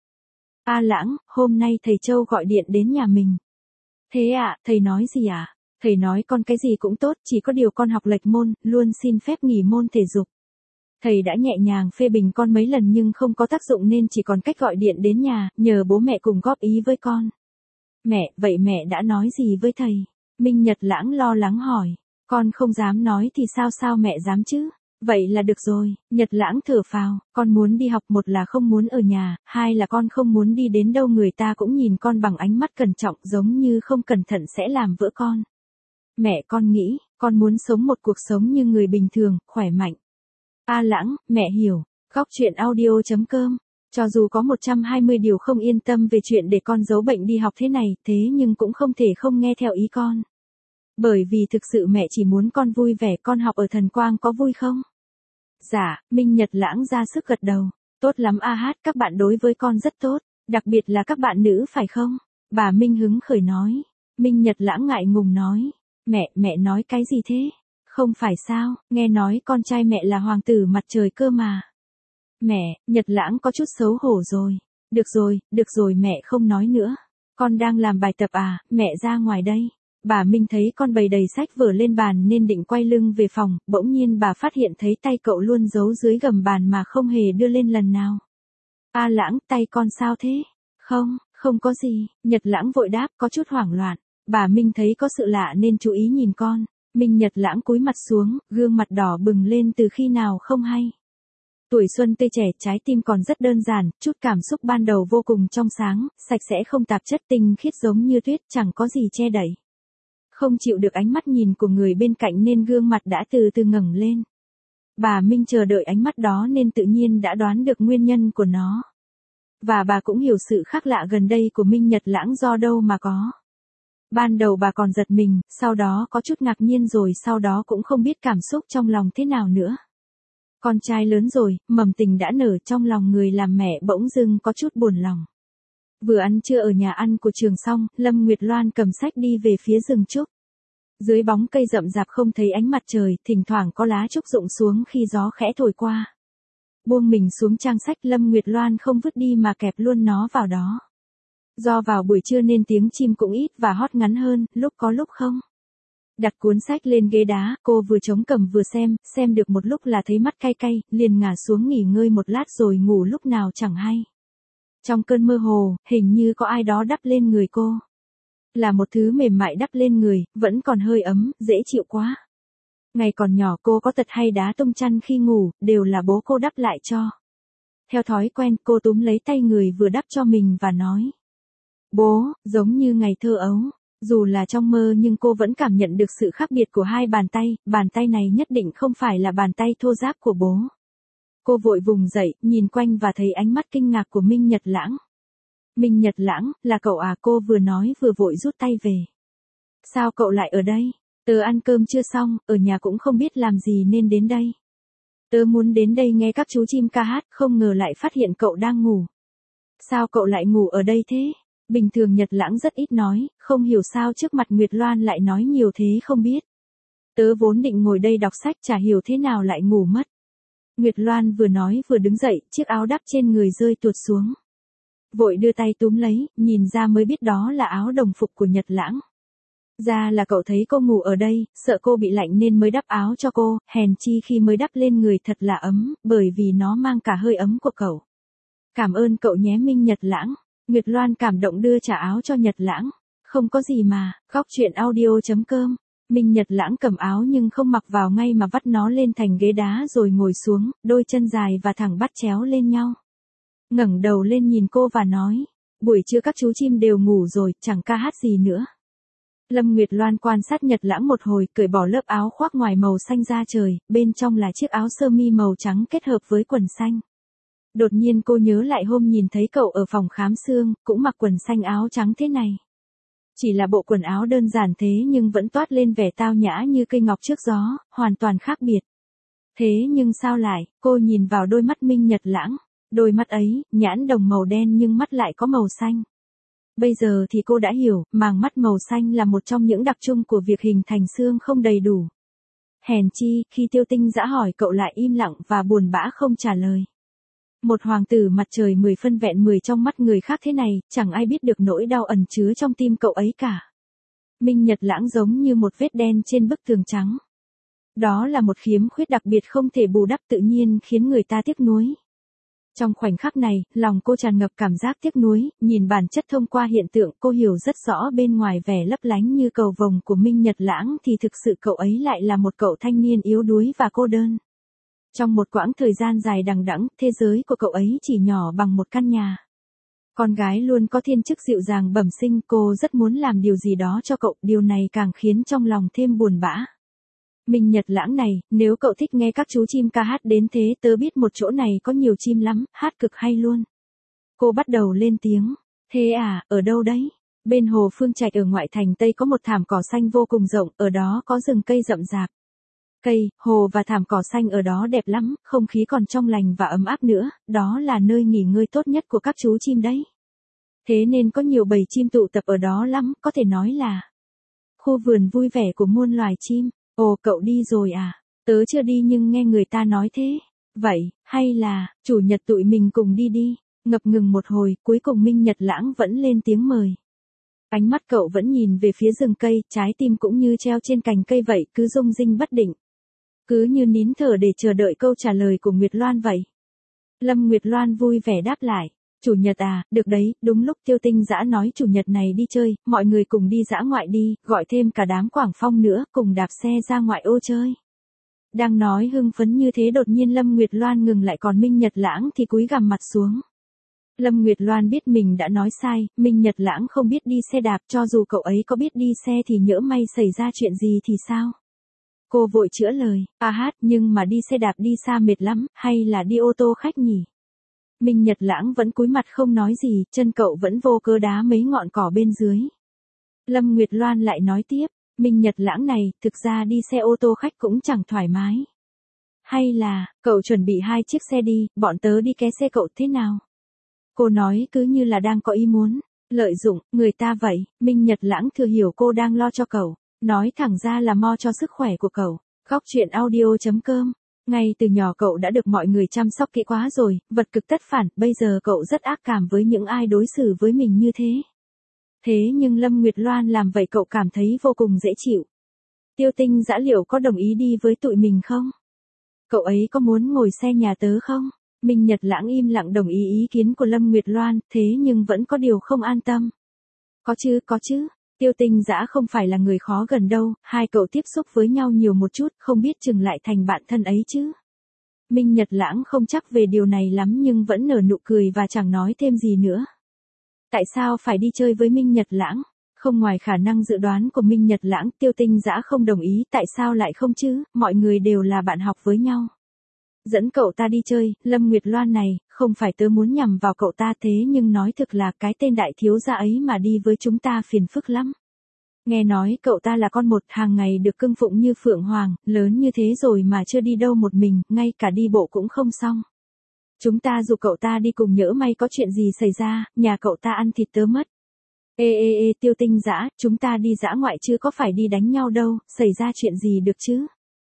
A Lãng, hôm nay thầy Châu gọi điện đến nhà mình. Thế ạ, thầy nói gì ạ? Thầy nói con cái gì cũng tốt, chỉ có điều con học lệch môn, luôn xin phép nghỉ môn thể dục. Thầy đã nhẹ nhàng phê bình con mấy lần nhưng không có tác dụng nên chỉ còn cách gọi điện đến nhà, nhờ bố mẹ cùng góp ý với con. Mẹ, vậy mẹ đã nói gì với thầy? Minh Nhật Lãng lo lắng hỏi. Con không dám nói thì sao mẹ dám chứ? Vậy là được rồi, Nhật Lãng thở phào, con muốn đi học, một là không muốn ở nhà, hai là con không muốn đi đến đâu người ta cũng nhìn con bằng ánh mắt cẩn trọng giống như không cẩn thận sẽ làm vỡ con. Mẹ con nghĩ, con muốn sống một cuộc sống như người bình thường, khỏe mạnh. A Lãng, mẹ hiểu. Góc truyện audio.com. Cho dù có 120 điều không yên tâm về chuyện để con giấu bệnh đi học thế này, thế nhưng cũng không thể không nghe theo ý con. Bởi vì thực sự mẹ chỉ muốn con vui vẻ, con học ở Thần Quang có vui không? Dạ, Minh Nhật Lãng ra sức gật đầu. Tốt lắm a hát, các bạn đối với con rất tốt, đặc biệt là các bạn nữ phải không? Bà Minh hứng khởi nói. Minh Nhật Lãng ngại ngùng nói. Mẹ nói cái gì thế? Không phải sao, nghe nói con trai mẹ là hoàng tử mặt trời cơ mà. Mẹ, Nhật Lãng có chút xấu hổ rồi. Được rồi mẹ không nói nữa. Con đang làm bài tập à, mẹ ra ngoài đây. Bà Minh thấy con bày đầy sách vở lên bàn nên định quay lưng về phòng, bỗng nhiên bà phát hiện thấy tay cậu luôn giấu dưới gầm bàn mà không hề đưa lên lần nào. A Lãng, tay con sao thế? Không có gì, Nhật Lãng vội đáp có chút hoảng loạn. Bà Minh thấy có sự lạ nên chú ý nhìn con. Minh Nhật Lãng cúi mặt xuống, gương mặt đỏ bừng lên từ khi nào không hay. Tuổi xuân tươi trẻ, trái tim còn rất đơn giản, chút cảm xúc ban đầu vô cùng trong sáng, sạch sẽ không tạp chất, tinh khiết giống như tuyết, chẳng có gì che đậy. Không chịu được ánh mắt nhìn của người bên cạnh nên gương mặt đã từ từ ngẩng lên. Bà Minh chờ đợi ánh mắt đó nên tự nhiên đã đoán được nguyên nhân của nó. Và bà cũng hiểu sự khác lạ gần đây của Minh Nhật Lãng do đâu mà có. Ban đầu bà còn giật mình, sau đó có chút ngạc nhiên rồi sau đó cũng không biết cảm xúc trong lòng thế nào nữa. Con trai lớn rồi, mầm tình đã nở trong lòng người làm mẹ bỗng dưng có chút buồn lòng. Vừa ăn trưa ở nhà ăn của trường xong, Lâm Nguyệt Loan cầm sách đi về phía rừng trúc. Dưới bóng cây rậm rạp không thấy ánh mặt trời, thỉnh thoảng có lá trúc rụng xuống khi gió khẽ thổi qua. Buông mình xuống trang sách, Lâm Nguyệt Loan không vứt đi mà kẹp luôn nó vào đó. Do vào buổi trưa nên tiếng chim cũng ít và hót ngắn hơn, lúc có lúc không. Đặt cuốn sách lên ghế đá, cô vừa chống cằm vừa xem được một lúc là thấy mắt cay cay, liền ngả xuống nghỉ ngơi một lát rồi ngủ lúc nào chẳng hay. Trong cơn mơ hồ, hình như có ai đó đắp lên người cô. Là một thứ mềm mại đắp lên người, vẫn còn hơi ấm, dễ chịu quá. Ngày còn nhỏ cô có tật hay đá tung chăn khi ngủ, đều là bố cô đắp lại cho. Theo thói quen, cô túm lấy tay người vừa đắp cho mình và nói. Bố, giống như ngày thơ ấu. Dù là trong mơ nhưng cô vẫn cảm nhận được sự khác biệt của hai bàn tay này nhất định không phải là bàn tay thô ráp của bố. Cô vội vùng dậy, nhìn quanh và thấy ánh mắt kinh ngạc của Minh Nhật Lãng. Minh Nhật Lãng, là cậu à? Cô vừa nói vừa vội rút tay về. Sao cậu lại ở đây? Tớ ăn cơm chưa xong, ở nhà cũng không biết làm gì nên đến đây. Tớ muốn đến đây nghe các chú chim ca hát, không ngờ lại phát hiện cậu đang ngủ. Sao cậu lại ngủ ở đây thế? Bình thường Nhật Lãng rất ít nói, không hiểu sao trước mặt Nguyệt Loan lại nói nhiều thế không biết. Tớ vốn định ngồi đây đọc sách, chả hiểu thế nào lại ngủ mất. Nguyệt Loan vừa nói vừa đứng dậy, chiếc áo đắp trên người rơi tuột xuống. Vội đưa tay túm lấy, nhìn ra mới biết đó là áo đồng phục của Nhật Lãng. Ra là cậu thấy cô ngủ ở đây, sợ cô bị lạnh nên mới đắp áo cho cô, hèn chi khi mới đắp lên người thật là ấm, bởi vì nó mang cả hơi ấm của cậu. Cảm ơn cậu nhé Minh Nhật Lãng. Nguyệt Loan cảm động đưa trả áo cho Nhật Lãng. Không có gì mà, góc truyện audio.com. Minh Nhật Lãng cầm áo nhưng không mặc vào ngay mà vắt nó lên thành ghế đá rồi ngồi xuống, đôi chân dài và thẳng bắt chéo lên nhau. Ngẩng đầu lên nhìn cô và nói, buổi trưa các chú chim đều ngủ rồi, chẳng ca hát gì nữa. Lâm Nguyệt Loan quan sát Nhật Lãng một hồi, cởi bỏ lớp áo khoác ngoài màu xanh da trời, bên trong là chiếc áo sơ mi màu trắng kết hợp với quần xanh. Đột nhiên cô nhớ lại hôm nhìn thấy cậu ở phòng khám xương, cũng mặc quần xanh áo trắng thế này. Chỉ là bộ quần áo đơn giản thế nhưng vẫn toát lên vẻ tao nhã như cây ngọc trước gió, hoàn toàn khác biệt. Thế nhưng sao lại, cô nhìn vào đôi mắt Minh Nhật Lãng, đôi mắt ấy, nhãn đồng màu đen nhưng mắt lại có màu xanh. Bây giờ thì cô đã hiểu, màng mắt màu xanh là một trong những đặc trưng của việc hình thành xương không đầy đủ. Hèn chi, khi Tiêu Tinh Dã hỏi cậu lại im lặng và buồn bã không trả lời. Một hoàng tử mặt trời 10 phân vẹn 10 trong mắt người khác thế này, chẳng ai biết được nỗi đau ẩn chứa trong tim cậu ấy cả. Minh Nhật Lãng giống như một vết đen trên bức tường trắng. Đó là một khiếm khuyết đặc biệt không thể bù đắp tự nhiên khiến người ta tiếc nuối. Trong khoảnh khắc này, lòng cô tràn ngập cảm giác tiếc nuối, nhìn bản chất thông qua hiện tượng cô hiểu rất rõ bên ngoài vẻ lấp lánh như cầu vồng của Minh Nhật Lãng thì thực sự cậu ấy lại là một cậu thanh niên yếu đuối và cô đơn. Trong một quãng thời gian dài đằng đẵng, thế giới của cậu ấy chỉ nhỏ bằng một căn nhà. Con gái luôn có thiên chức dịu dàng bẩm sinh, cô rất muốn làm điều gì đó cho cậu, điều này càng khiến trong lòng thêm buồn bã. Minh Nhật Lãng này, nếu cậu thích nghe các chú chim ca hát đến thế, tớ biết một chỗ này có nhiều chim lắm, hát cực hay luôn. Cô bắt đầu lên tiếng. Thế à, ở đâu đấy? Bên hồ Phương Trạch ở ngoại thành Tây có một thảm cỏ xanh vô cùng rộng, ở đó có rừng cây rậm rạp. Cây, hồ và thảm cỏ xanh ở đó đẹp lắm, không khí còn trong lành và ấm áp nữa, đó là nơi nghỉ ngơi tốt nhất của các chú chim đấy. Thế nên có nhiều bầy chim tụ tập ở đó lắm, có thể nói là khu vườn vui vẻ của muôn loài chim. Ồ, cậu đi rồi à? Tớ chưa đi nhưng nghe người ta nói thế. Vậy, hay là, chủ nhật tụi mình cùng đi đi. Ngập ngừng một hồi, cuối cùng Minh Nhật Lãng vẫn lên tiếng mời. Ánh mắt cậu vẫn nhìn về phía rừng cây, trái tim cũng như treo trên cành cây vậy, cứ rung rinh bất định. Cứ như nín thở để chờ đợi câu trả lời của Nguyệt Loan vậy. Lâm Nguyệt Loan vui vẻ đáp lại. Chủ nhật à, được đấy, đúng lúc Tiêu Tinh Dã nói chủ nhật này đi chơi, mọi người cùng đi dã ngoại đi, gọi thêm cả đám Quảng Phong nữa, cùng đạp xe ra ngoại ô chơi. Đang nói hưng phấn như thế đột nhiên Lâm Nguyệt Loan ngừng lại còn Minh Nhật Lãng thì cúi gằm mặt xuống. Lâm Nguyệt Loan biết mình đã nói sai, Minh Nhật Lãng không biết đi xe đạp, cho dù cậu ấy có biết đi xe thì nhỡ may xảy ra chuyện gì thì sao? Cô vội chữa lời, nhưng mà đi xe đạp đi xa mệt lắm, hay là đi ô tô khách nhỉ? Minh Nhật Lãng vẫn cúi mặt không nói gì, chân cậu vẫn vô cớ đá mấy ngọn cỏ bên dưới. Lâm Nguyệt Loan lại nói tiếp, Minh Nhật Lãng này, thực ra đi xe ô tô khách cũng chẳng thoải mái. Hay là, cậu chuẩn bị 2 chiếc xe đi, bọn tớ đi ké xe cậu thế nào? Cô nói cứ như là đang có ý muốn lợi dụng người ta vậy. Minh Nhật Lãng thừa hiểu cô đang lo cho cậu, nói thẳng ra là mo cho sức khỏe của cậu. Góc truyện audio.com. Ngay từ nhỏ cậu đã được mọi người chăm sóc kỹ quá rồi, vật cực tất phản, bây giờ cậu rất ác cảm với những ai đối xử với mình như thế. Thế nhưng Lâm Nguyệt Loan làm vậy cậu cảm thấy vô cùng dễ chịu. Tiêu Tinh Dã liệu có đồng ý đi với tụi mình không? Cậu ấy có muốn ngồi xe nhà tớ không? Minh Nhật Lãng im lặng đồng ý kiến của Lâm Nguyệt Loan, thế nhưng vẫn có điều không an tâm. Có chứ. Tiêu Tinh Dã không phải là người khó gần đâu, hai cậu tiếp xúc với nhau nhiều một chút, không biết chừng lại thành bạn thân ấy chứ. Minh Nhật Lãng không chắc về điều này lắm nhưng vẫn nở nụ cười và chẳng nói thêm gì nữa. Tại sao phải đi chơi với Minh Nhật Lãng? Không ngoài khả năng dự đoán của Minh Nhật Lãng, Tiêu Tinh Dã không đồng ý, tại sao lại không chứ, mọi người đều là bạn học với nhau. Dẫn cậu ta đi chơi, Lâm Nguyệt Loan này, không phải tớ muốn nhằm vào cậu ta thế nhưng nói thực là cái tên đại thiếu gia ấy mà đi với chúng ta phiền phức lắm. Nghe nói cậu ta là con một, hàng ngày được cưng phụng như phượng hoàng, lớn như thế rồi mà chưa đi đâu một mình, ngay cả đi bộ cũng không xong. Chúng ta dù cậu ta đi cùng nhỡ may có chuyện gì xảy ra, nhà cậu ta ăn thịt tớ mất. Ê, Tiêu Tinh Dã, chúng ta đi dã ngoại chứ có phải đi đánh nhau đâu, xảy ra chuyện gì được chứ?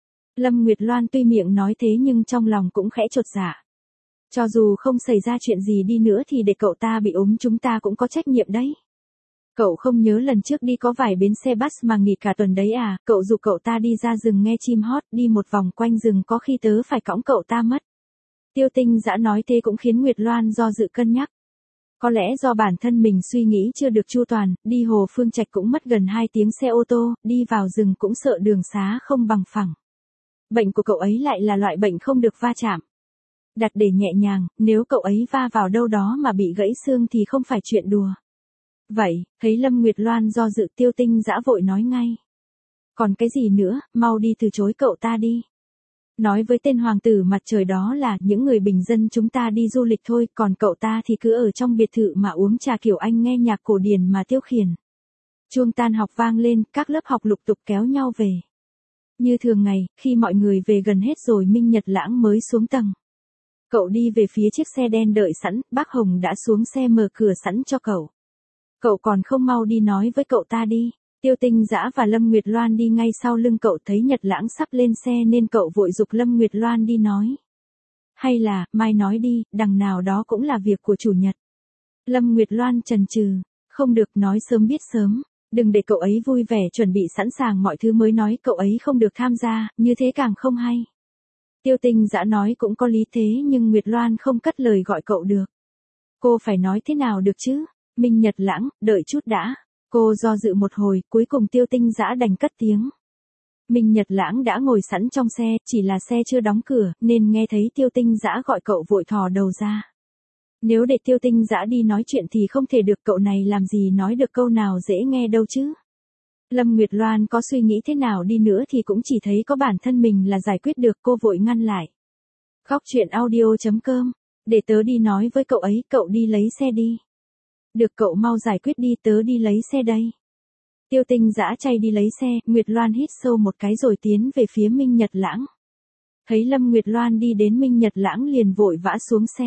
Lâm Nguyệt Loan tuy miệng nói thế nhưng trong lòng cũng khẽ chột dạ. Cho dù không xảy ra chuyện gì đi nữa thì để cậu ta bị ốm chúng ta cũng có trách nhiệm đấy. Cậu không nhớ lần trước đi có vài bến xe bus mà nghỉ cả tuần đấy à, cậu dù cậu ta đi ra rừng nghe chim hót, đi một vòng quanh rừng có khi tớ phải cõng cậu ta mất. Tiêu Tinh Dã nói thế cũng khiến Nguyệt Loan do dự cân nhắc. Có lẽ do bản thân mình suy nghĩ chưa được chu toàn, đi Hồ Phương Trạch cũng mất gần 2 tiếng xe ô tô, đi vào rừng cũng sợ đường xá không bằng phẳng. Bệnh của cậu ấy lại là loại bệnh không được va chạm. Đặt để nhẹ nhàng, nếu cậu ấy va vào đâu đó mà bị gãy xương thì không phải chuyện đùa. Vậy, thấy Lâm Nguyệt Loan do dự Tiêu Tinh Dã vội nói ngay. Còn cái gì nữa, mau đi từ chối cậu ta đi. Nói với tên hoàng tử mặt trời đó là những người bình dân chúng ta đi du lịch thôi, còn cậu ta thì cứ ở trong biệt thự mà uống trà kiểu Anh nghe nhạc cổ điển mà tiêu khiển. Chuông tan học vang lên, các lớp học lục tục kéo nhau về. Như thường ngày, khi mọi người về gần hết rồi Minh Nhật Lãng mới xuống tầng. Cậu đi về phía chiếc xe đen đợi sẵn, bác Hồng đã xuống xe mở cửa sẵn cho cậu. Cậu còn không mau đi nói với cậu ta đi. Tiêu Tinh Dã và Lâm Nguyệt Loan đi ngay sau lưng cậu thấy Nhật Lãng sắp lên xe nên cậu vội giục Lâm Nguyệt Loan đi nói. Hay là, mai nói đi, đằng nào đó cũng là việc của chủ nhật. Lâm Nguyệt Loan chần chừ, không được nói sớm biết sớm. Đừng để cậu ấy vui vẻ chuẩn bị sẵn sàng mọi thứ mới nói cậu ấy không được tham gia, như thế càng không hay. Tiêu Tinh Dã nói cũng có lý thế nhưng Nguyệt Loan không cất lời gọi cậu được. Cô phải nói thế nào được chứ? Minh Nhật Lãng, đợi chút đã. Cô do dự một hồi, cuối cùng Tiêu Tinh Dã đành cất tiếng. Minh Nhật Lãng đã ngồi sẵn trong xe, chỉ là xe chưa đóng cửa, nên nghe thấy Tiêu Tinh Dã gọi cậu vội thò đầu ra. Nếu để Tiêu Tinh Dã đi nói chuyện thì không thể được, cậu này làm gì nói được câu nào dễ nghe đâu chứ. Lâm Nguyệt Loan có suy nghĩ thế nào đi nữa thì cũng chỉ thấy có bản thân mình là giải quyết được, cô vội ngăn lại. Góc truyện audio.com, để tớ đi nói với cậu ấy, cậu đi lấy xe đi. Được, cậu mau giải quyết đi, tớ đi lấy xe đây. Tiêu Tinh Dã chay đi lấy xe, Nguyệt Loan hít sâu một cái rồi tiến về phía Minh Nhật Lãng. Thấy Lâm Nguyệt Loan đi đến Minh Nhật Lãng liền vội vã xuống xe.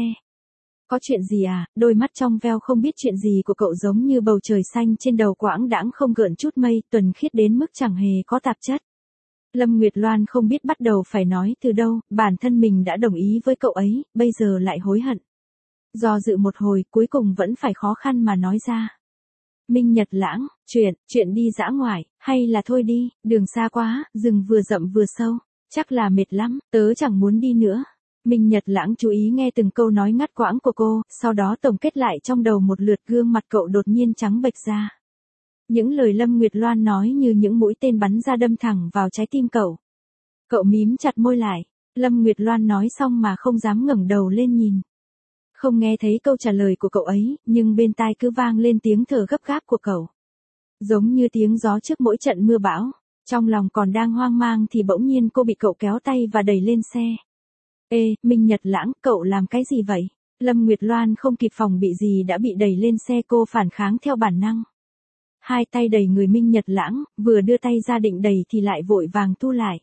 Có chuyện gì à, đôi mắt trong veo không biết chuyện gì của cậu giống như bầu trời xanh trên đầu quãng đãng không gợn chút mây, thuần khiết đến mức chẳng hề có tạp chất. Lâm Nguyệt Loan không biết bắt đầu phải nói từ đâu, bản thân mình đã đồng ý với cậu ấy, bây giờ lại hối hận. Do dự một hồi, cuối cùng vẫn phải khó khăn mà nói ra. Minh Nhật Lãng, chuyện đi dã ngoại, hay là thôi đi, đường xa quá, rừng vừa rậm vừa sâu, chắc là mệt lắm, tớ chẳng muốn đi nữa. Minh Nhật Lãng chú ý nghe từng câu nói ngắt quãng của cô, sau đó tổng kết lại trong đầu một lượt, gương mặt cậu đột nhiên trắng bệch ra. Những lời Lâm Nguyệt Loan nói như những mũi tên bắn ra đâm thẳng vào trái tim cậu. Cậu mím chặt môi lại, Lâm Nguyệt Loan nói xong mà không dám ngẩng đầu lên nhìn. Không nghe thấy câu trả lời của cậu ấy, nhưng bên tai cứ vang lên tiếng thở gấp gáp của cậu. Giống như tiếng gió trước mỗi trận mưa bão. Trong lòng còn đang hoang mang thì bỗng nhiên cô bị cậu kéo tay và đẩy lên xe. Ê, Minh Nhật Lãng, cậu làm cái gì vậy? Lâm Nguyệt Loan không kịp phòng bị gì đã bị đẩy lên xe, cô phản kháng theo bản năng. Hai tay đẩy người Minh Nhật Lãng, vừa đưa tay ra định đẩy thì lại vội vàng thu lại.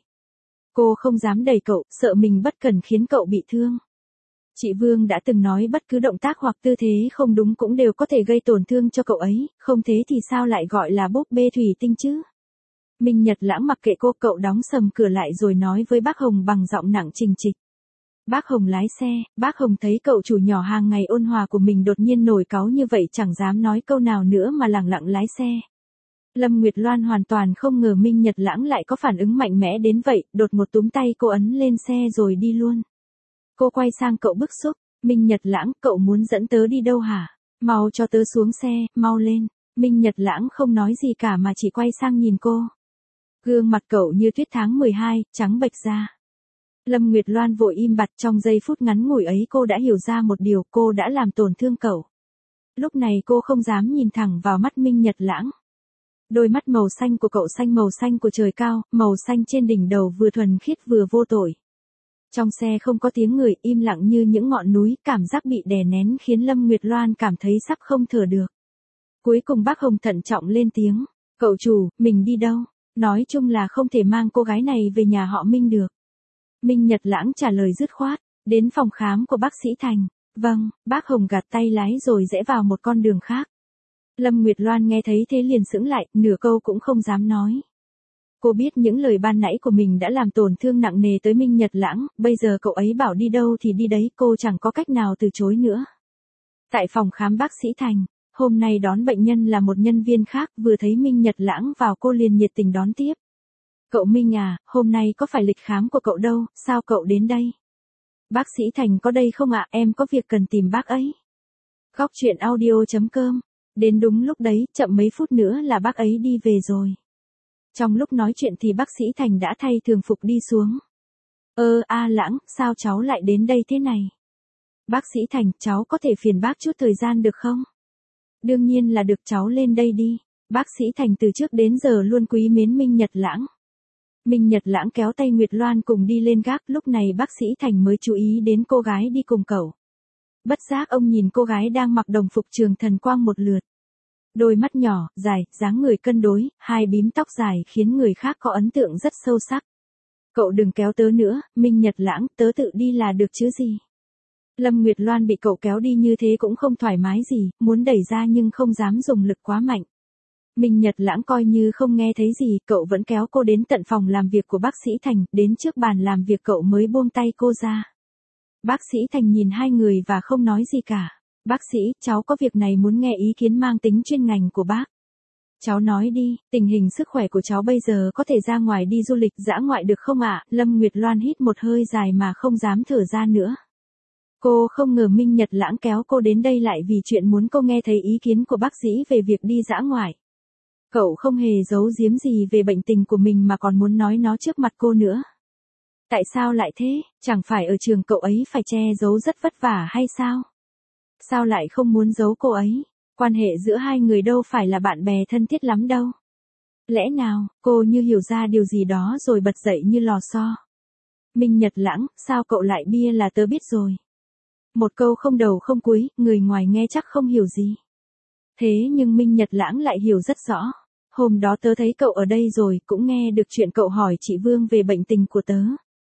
Cô không dám đẩy cậu, sợ mình bất cẩn khiến cậu bị thương. Chị Vương đã từng nói bất cứ động tác hoặc tư thế không đúng cũng đều có thể gây tổn thương cho cậu ấy, không thế thì sao lại gọi là búp bê thủy tinh chứ? Minh Nhật Lãng mặc kệ cô, cậu đóng sầm cửa lại rồi nói với bác Hồng bằng giọng nặng trịch trịch. Bác Hồng lái xe, bác Hồng thấy cậu chủ nhỏ hàng ngày ôn hòa của mình đột nhiên nổi cáu như vậy chẳng dám nói câu nào nữa mà lẳng lặng lái xe. Lâm Nguyệt Loan hoàn toàn không ngờ Minh Nhật Lãng lại có phản ứng mạnh mẽ đến vậy, đột một túm tay cô ấn lên xe rồi đi luôn. Cô quay sang cậu bức xúc, Minh Nhật Lãng, cậu muốn dẫn tớ đi đâu hả? Mau cho tớ xuống xe, mau lên. Minh Nhật Lãng không nói gì cả mà chỉ quay sang nhìn cô. Gương mặt cậu như tuyết tháng 12, trắng bệch ra. Lâm Nguyệt Loan vội im bặt, trong giây phút ngắn ngủi ấy cô đã hiểu ra một điều, cô đã làm tổn thương cậu. Lúc này cô không dám nhìn thẳng vào mắt Minh Nhật Lãng. Đôi mắt màu xanh của cậu xanh màu xanh của trời cao, màu xanh trên đỉnh đầu vừa thuần khiết vừa vô tội. Trong xe không có tiếng người, im lặng như những ngọn núi, cảm giác bị đè nén khiến Lâm Nguyệt Loan cảm thấy sắp không thở được. Cuối cùng bác Hồng thận trọng lên tiếng, cậu chủ, mình đi đâu? Nói chung là không thể mang cô gái này về nhà họ Minh được. Minh Nhật Lãng trả lời dứt khoát, đến phòng khám của bác sĩ Thành. Vâng, bác Hồng gạt tay lái rồi rẽ vào một con đường khác. Lâm Nguyệt Loan nghe thấy thế liền sững lại, nửa câu cũng không dám nói. Cô biết những lời ban nãy của mình đã làm tổn thương nặng nề tới Minh Nhật Lãng, bây giờ cậu ấy bảo đi đâu thì đi đấy, cô chẳng có cách nào từ chối nữa. Tại phòng khám bác sĩ Thành, hôm nay đón bệnh nhân là một nhân viên khác, vừa thấy Minh Nhật Lãng vào cô liền nhiệt tình đón tiếp. Cậu Minh à, hôm nay có phải lịch khám của cậu đâu, sao cậu đến đây? Bác sĩ Thành có đây không ạ, em có việc cần tìm bác ấy. Góc truyện audio.com. Đến đúng lúc đấy, chậm mấy phút nữa là bác ấy đi về rồi. Trong lúc nói chuyện thì bác sĩ Thành đã thay thường phục đi xuống. Lãng, sao cháu lại đến đây thế này? Bác sĩ Thành, cháu có thể phiền bác chút thời gian được không? Đương nhiên là được, cháu lên đây đi. Bác sĩ Thành từ trước đến giờ luôn quý mến Minh Nhật Lãng. Minh Nhật Lãng kéo tay Nguyệt Loan cùng đi lên gác, lúc này bác sĩ Thành mới chú ý đến cô gái đi cùng cậu. Bất giác ông nhìn cô gái đang mặc đồng phục trường thần quang một lượt. Đôi mắt nhỏ, dài, dáng người cân đối, hai bím tóc dài khiến người khác có ấn tượng rất sâu sắc. Cậu đừng kéo tớ nữa, Minh Nhật Lãng, tớ tự đi là được chứ gì. Lâm Nguyệt Loan bị cậu kéo đi như thế cũng không thoải mái gì, muốn đẩy ra nhưng không dám dùng lực quá mạnh. Minh Nhật Lãng coi như không nghe thấy gì, cậu vẫn kéo cô đến tận phòng làm việc của bác sĩ Thành, đến trước bàn làm việc cậu mới buông tay cô ra. Bác sĩ Thành nhìn hai người và không nói gì cả. Bác sĩ, cháu có việc này muốn nghe ý kiến mang tính chuyên ngành của bác. Cháu nói đi, tình hình sức khỏe của cháu bây giờ có thể ra ngoài đi du lịch dã ngoại được không ạ? Lâm Nguyệt Loan hít một hơi dài mà không dám thở ra nữa. Cô không ngờ Minh Nhật Lãng kéo cô đến đây lại vì chuyện muốn cô nghe thấy ý kiến của bác sĩ về việc đi dã ngoại. Cậu không hề giấu giếm gì về bệnh tình của mình mà còn muốn nói nó trước mặt cô nữa. Tại sao lại thế, chẳng phải ở trường cậu ấy phải che giấu rất vất vả hay sao? Sao lại không muốn giấu cô ấy? Quan hệ giữa hai người đâu phải là bạn bè thân thiết lắm đâu. Lẽ nào, cô như hiểu ra điều gì đó rồi bật dậy như lò xo. Minh Nhật Lãng, sao cậu lại bia là tớ biết rồi. Một câu không đầu không cuối, người ngoài nghe chắc không hiểu gì. Thế nhưng Minh Nhật Lãng lại hiểu rất rõ. Hôm đó tớ thấy cậu ở đây rồi, cũng nghe được chuyện cậu hỏi chị Vương về bệnh tình của tớ.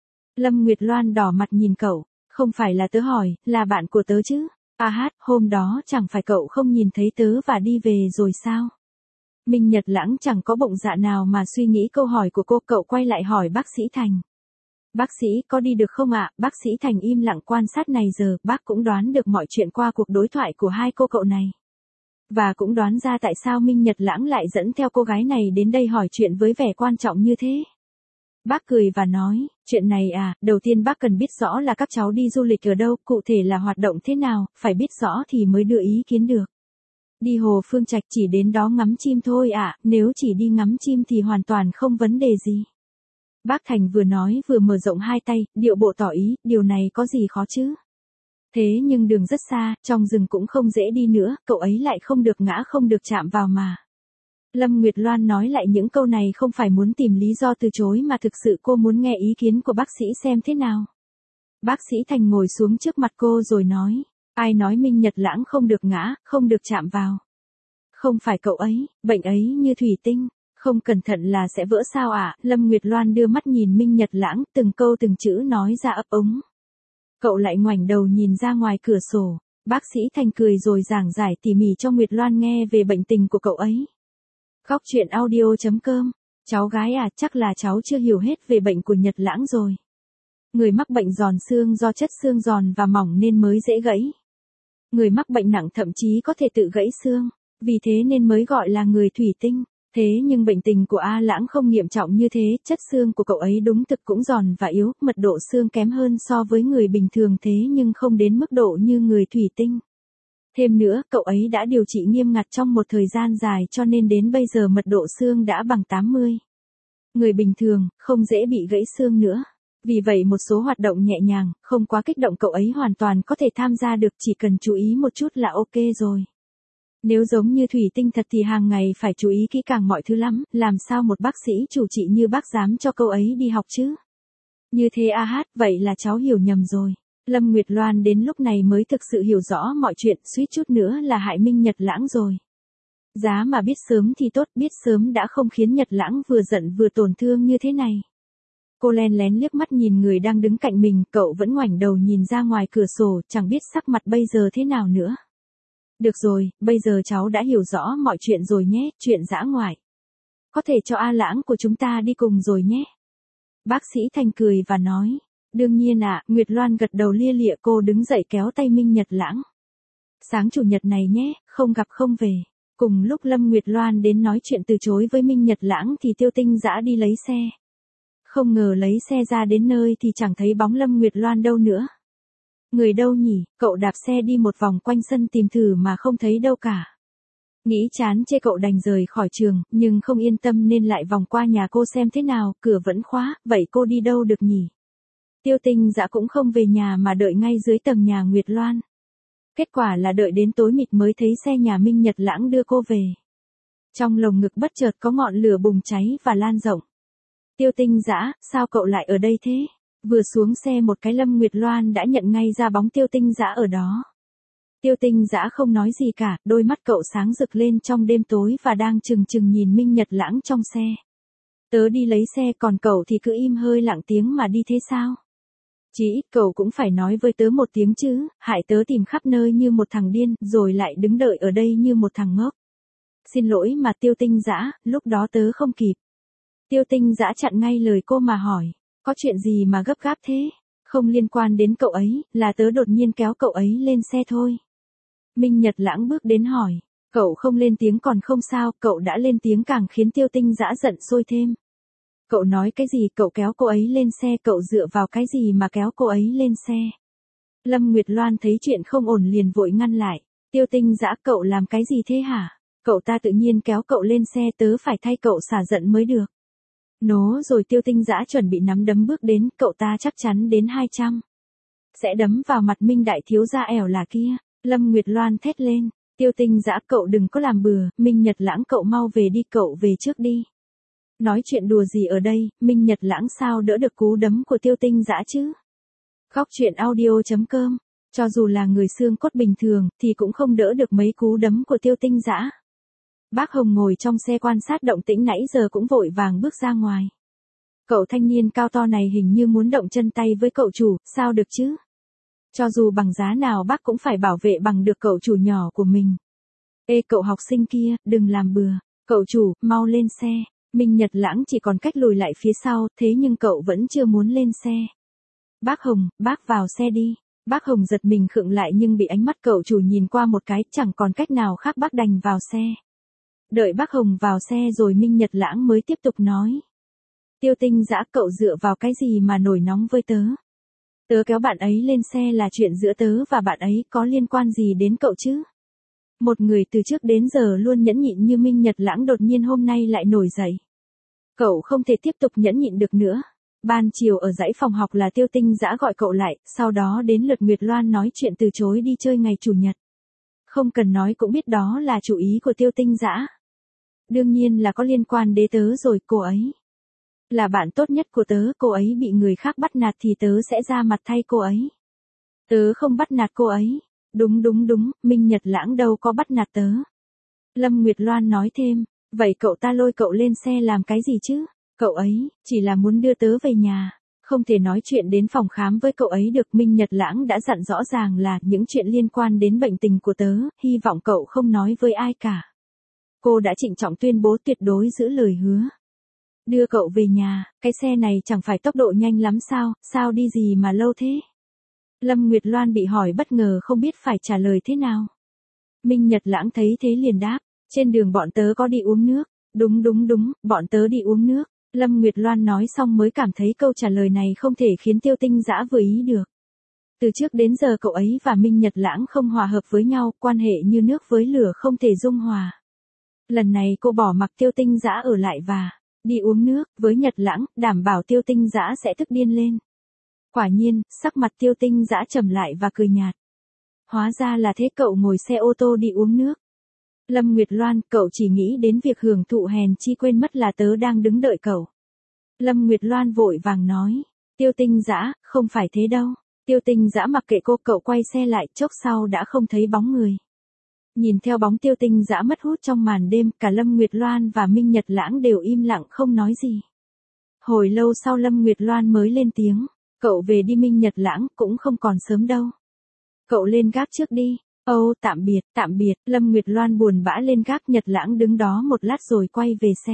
Lâm Nguyệt Loan đỏ mặt nhìn cậu, không phải là tớ hỏi, là bạn của tớ chứ. Hôm đó chẳng phải cậu không nhìn thấy tớ và đi về rồi sao? Minh Nhật Lãng chẳng có bụng dạ nào mà suy nghĩ câu hỏi của cô, cậu quay lại hỏi bác sĩ Thành. Bác sĩ, có đi được không ạ? Bác sĩ Thành im lặng quan sát này giờ, bác cũng đoán được mọi chuyện qua cuộc đối thoại của hai cô cậu này. Và cũng đoán ra tại sao Minh Nhật Lãng lại dẫn theo cô gái này đến đây hỏi chuyện với vẻ quan trọng như thế. Bác cười và nói, chuyện này à, đầu tiên bác cần biết rõ là các cháu đi du lịch ở đâu, cụ thể là hoạt động thế nào, phải biết rõ thì mới đưa ý kiến được. Đi Hồ Phương Trạch chỉ đến đó ngắm chim thôi ạ, nếu chỉ đi ngắm chim thì hoàn toàn không vấn đề gì. Bác Thành vừa nói vừa mở rộng hai tay, điệu bộ tỏ ý, điều này có gì khó chứ. Thế nhưng đường rất xa, trong rừng cũng không dễ đi nữa, cậu ấy lại không được ngã không được chạm vào mà. Lâm Nguyệt Loan nói lại những câu này không phải muốn tìm lý do từ chối mà thực sự cô muốn nghe ý kiến của bác sĩ xem thế nào. Bác sĩ Thành ngồi xuống trước mặt cô rồi nói, ai nói Minh Nhật Lãng không được ngã, không được chạm vào. Không phải cậu ấy, bệnh ấy như thủy tinh, không cẩn thận là sẽ vỡ sao ạ. Lâm Nguyệt Loan đưa mắt nhìn Minh Nhật Lãng, từng câu từng chữ nói ra ấp úng. Cậu lại ngoảnh đầu nhìn ra ngoài cửa sổ, bác sĩ Thành cười rồi giảng giải tỉ mỉ cho Nguyệt Loan nghe về bệnh tình của cậu ấy. Góc chuyện audio.com, cháu gái à, chắc là cháu chưa hiểu hết về bệnh của Nhật Lãng rồi. Người mắc bệnh giòn xương do chất xương giòn và mỏng nên mới dễ gãy. Người mắc bệnh nặng thậm chí có thể tự gãy xương, vì thế nên mới gọi là người thủy tinh. Thế nhưng bệnh tình của A Lãng không nghiêm trọng như thế, chất xương của cậu ấy đúng thực cũng giòn và yếu, mật độ xương kém hơn so với người bình thường thế nhưng không đến mức độ như người thủy tinh. Thêm nữa, cậu ấy đã điều trị nghiêm ngặt trong một thời gian dài cho nên đến bây giờ mật độ xương đã bằng 80. Người bình thường, không dễ bị gãy xương nữa. Vì vậy một số hoạt động nhẹ nhàng, không quá kích động cậu ấy hoàn toàn có thể tham gia được, chỉ cần chú ý một chút là ok rồi. Nếu giống như thủy tinh thật thì hàng ngày phải chú ý kỹ càng mọi thứ lắm, làm sao một bác sĩ chủ trị như bác dám cho cậu ấy đi học chứ? Như thế a hát, vậy là cháu hiểu nhầm rồi. Lâm Nguyệt Loan đến lúc này mới thực sự hiểu rõ mọi chuyện, suýt chút nữa là hại Minh Nhật Lãng rồi. Giá mà biết sớm thì tốt, biết sớm đã không khiến Nhật Lãng vừa giận vừa tổn thương như thế này. Cô len lén liếc mắt nhìn người đang đứng cạnh mình, cậu vẫn ngoảnh đầu nhìn ra ngoài cửa sổ, chẳng biết sắc mặt bây giờ thế nào nữa. Được rồi, bây giờ cháu đã hiểu rõ mọi chuyện rồi nhé, chuyện dã ngoại. Có thể cho A Lãng của chúng ta đi cùng rồi nhé. Bác sĩ Thành cười và nói, đương nhiên ạ. Nguyệt Loan gật đầu lia lịa, cô đứng dậy kéo tay Minh Nhật Lãng. Sáng chủ nhật này nhé, không gặp không về. Cùng lúc Lâm Nguyệt Loan đến nói chuyện từ chối với Minh Nhật Lãng thì Tiêu Tinh Dã đi lấy xe. Không ngờ lấy xe ra đến nơi thì chẳng thấy bóng Lâm Nguyệt Loan đâu nữa. Người đâu nhỉ, cậu đạp xe đi một vòng quanh sân tìm thử mà không thấy đâu cả. Nghĩ chán chê cậu đành rời khỏi trường, nhưng không yên tâm nên lại vòng qua nhà cô xem thế nào, cửa vẫn khóa, vậy cô đi đâu được nhỉ? Tiêu Tinh Dã cũng không về nhà mà đợi ngay dưới tầng nhà Nguyệt Loan. Kết quả là đợi đến tối mịt mới thấy xe nhà Minh Nhật Lãng đưa cô về. Trong lồng ngực bất chợt có ngọn lửa bùng cháy và lan rộng. Tiêu Tinh Dã, sao cậu lại ở đây thế? Vừa xuống xe một cái Lâm Nguyệt Loan đã nhận ngay ra bóng Tiêu Tinh Dã ở đó. Tiêu Tinh Dã không nói gì cả, đôi mắt cậu sáng rực lên trong đêm tối và đang chừng chừng nhìn Minh Nhật Lãng trong xe. Tớ đi lấy xe còn cậu thì cứ im hơi lặng tiếng mà đi thế sao? Chí ít cậu cũng phải nói với tớ một tiếng chứ, hại tớ tìm khắp nơi như một thằng điên, rồi lại đứng đợi ở đây như một thằng ngốc. Xin lỗi mà Tiêu Tinh Dã, lúc đó tớ không kịp. Tiêu Tinh Dã chặn ngay lời cô mà hỏi, có chuyện gì mà gấp gáp thế? Không liên quan đến cậu ấy, là tớ đột nhiên kéo cậu ấy lên xe thôi. Minh Nhật Lãng bước đến hỏi, cậu không lên tiếng còn không sao, cậu đã lên tiếng càng khiến Tiêu Tinh Dã giận sôi thêm. Cậu nói cái gì, cậu kéo cô ấy lên xe, cậu dựa vào cái gì mà kéo cô ấy lên xe? Lâm Nguyệt Loan thấy chuyện không ổn liền vội ngăn lại, Tiêu Tinh Dã, cậu làm cái gì thế hả? Cậu ta tự nhiên kéo cậu lên xe, tớ phải thay cậu xả giận mới được. Nố rồi. Tiêu Tinh Dã chuẩn bị nắm đấm bước đến, cậu ta chắc chắn đến 200. Sẽ đấm vào mặt Minh đại thiếu gia ẻo là kia. Lâm Nguyệt Loan thét lên, Tiêu Tinh Dã, cậu đừng có làm bừa, Minh Nhật Lãng cậu mau về đi, cậu về trước đi. Nói chuyện đùa gì ở đây, Minh Nhật Lãng sao đỡ được cú đấm của Tiêu Tinh Dã chứ? Góc chuyện audio.com, cho dù là người xương cốt bình thường thì cũng không đỡ được mấy cú đấm của Tiêu Tinh Dã. Bác Hồng ngồi trong xe quan sát động tĩnh nãy giờ cũng vội vàng bước ra ngoài. Cậu thanh niên cao to này hình như muốn động chân tay với cậu chủ, sao được chứ? Cho dù bằng giá nào bác cũng phải bảo vệ bằng được cậu chủ nhỏ của mình. Ê cậu học sinh kia, đừng làm bừa. Cậu chủ, mau lên xe. Minh Nhật Lãng chỉ còn cách lùi lại phía sau, thế nhưng cậu vẫn chưa muốn lên xe. Bác Hồng, bác vào xe đi. Bác Hồng giật mình khựng lại nhưng bị ánh mắt cậu chủ nhìn qua một cái, chẳng còn cách nào khác bác đành vào xe. Đợi bác Hồng vào xe rồi Minh Nhật Lãng mới tiếp tục nói. Tiêu Tinh Dã, cậu dựa vào cái gì mà nổi nóng với tớ? Tớ kéo bạn ấy lên xe là chuyện giữa tớ và bạn ấy, có liên quan gì đến cậu chứ? Một người từ trước đến giờ luôn nhẫn nhịn như Minh Nhật Lãng đột nhiên hôm nay lại nổi dậy. Cậu không thể tiếp tục nhẫn nhịn được nữa. Ban chiều ở dãy phòng học là Tiêu Tinh Dã gọi cậu lại, sau đó đến lượt Nguyệt Loan nói chuyện từ chối đi chơi ngày chủ nhật. Không cần nói cũng biết đó là chủ ý của Tiêu Tinh Dã. Đương nhiên là có liên quan đến tớ rồi, cô ấy là bạn tốt nhất của tớ, cô ấy bị người khác bắt nạt thì tớ sẽ ra mặt thay cô ấy. Tớ không bắt nạt cô ấy. Đúng, Minh Nhật Lãng đâu có bắt nạt tớ. Lâm Nguyệt Loan nói thêm, vậy cậu ta lôi cậu lên xe làm cái gì chứ? Cậu ấy chỉ là muốn đưa tớ về nhà, không thể nói chuyện đến phòng khám với cậu ấy được. Minh Nhật Lãng đã dặn rõ ràng là những chuyện liên quan đến bệnh tình của tớ, hy vọng cậu không nói với ai cả. Cô đã trịnh trọng tuyên bố tuyệt đối giữ lời hứa. Đưa cậu về nhà, cái xe này chẳng phải tốc độ nhanh lắm sao đi gì mà lâu thế? Lâm Nguyệt Loan bị hỏi bất ngờ không biết phải trả lời thế nào. Minh Nhật Lãng thấy thế liền đáp, trên đường bọn tớ có đi uống nước. Đúng, bọn tớ đi uống nước. Lâm Nguyệt Loan nói xong mới cảm thấy câu trả lời này không thể khiến Tiêu Tinh Dã vừa ý được. Từ trước đến giờ cậu ấy và Minh Nhật Lãng không hòa hợp với nhau, quan hệ như nước với lửa không thể dung hòa. Lần này cô bỏ mặc Tiêu Tinh Dã ở lại và đi uống nước với Nhật Lãng, đảm bảo Tiêu Tinh Dã sẽ tức điên lên. Quả nhiên, sắc mặt Tiêu Tinh Dã trầm lại và cười nhạt. Hóa ra là thế, cậu ngồi xe ô tô đi uống nước. Lâm Nguyệt Loan, cậu chỉ nghĩ đến việc hưởng thụ hèn chi quên mất là tớ đang đứng đợi cậu. Lâm Nguyệt Loan vội vàng nói, Tiêu Tinh Dã, không phải thế đâu. Tiêu Tinh Dã mặc kệ cô, cậu quay xe lại, chốc sau đã không thấy bóng người. Nhìn theo bóng Tiêu Tinh Dã mất hút trong màn đêm, cả Lâm Nguyệt Loan và Minh Nhật Lãng đều im lặng không nói gì. Hồi lâu sau Lâm Nguyệt Loan mới lên tiếng, cậu về đi Minh Nhật Lãng, cũng không còn sớm đâu. Cậu lên gác trước đi. Tạm biệt, Lâm Nguyệt Loan buồn bã lên gác. Nhật Lãng đứng đó một lát rồi quay về xe.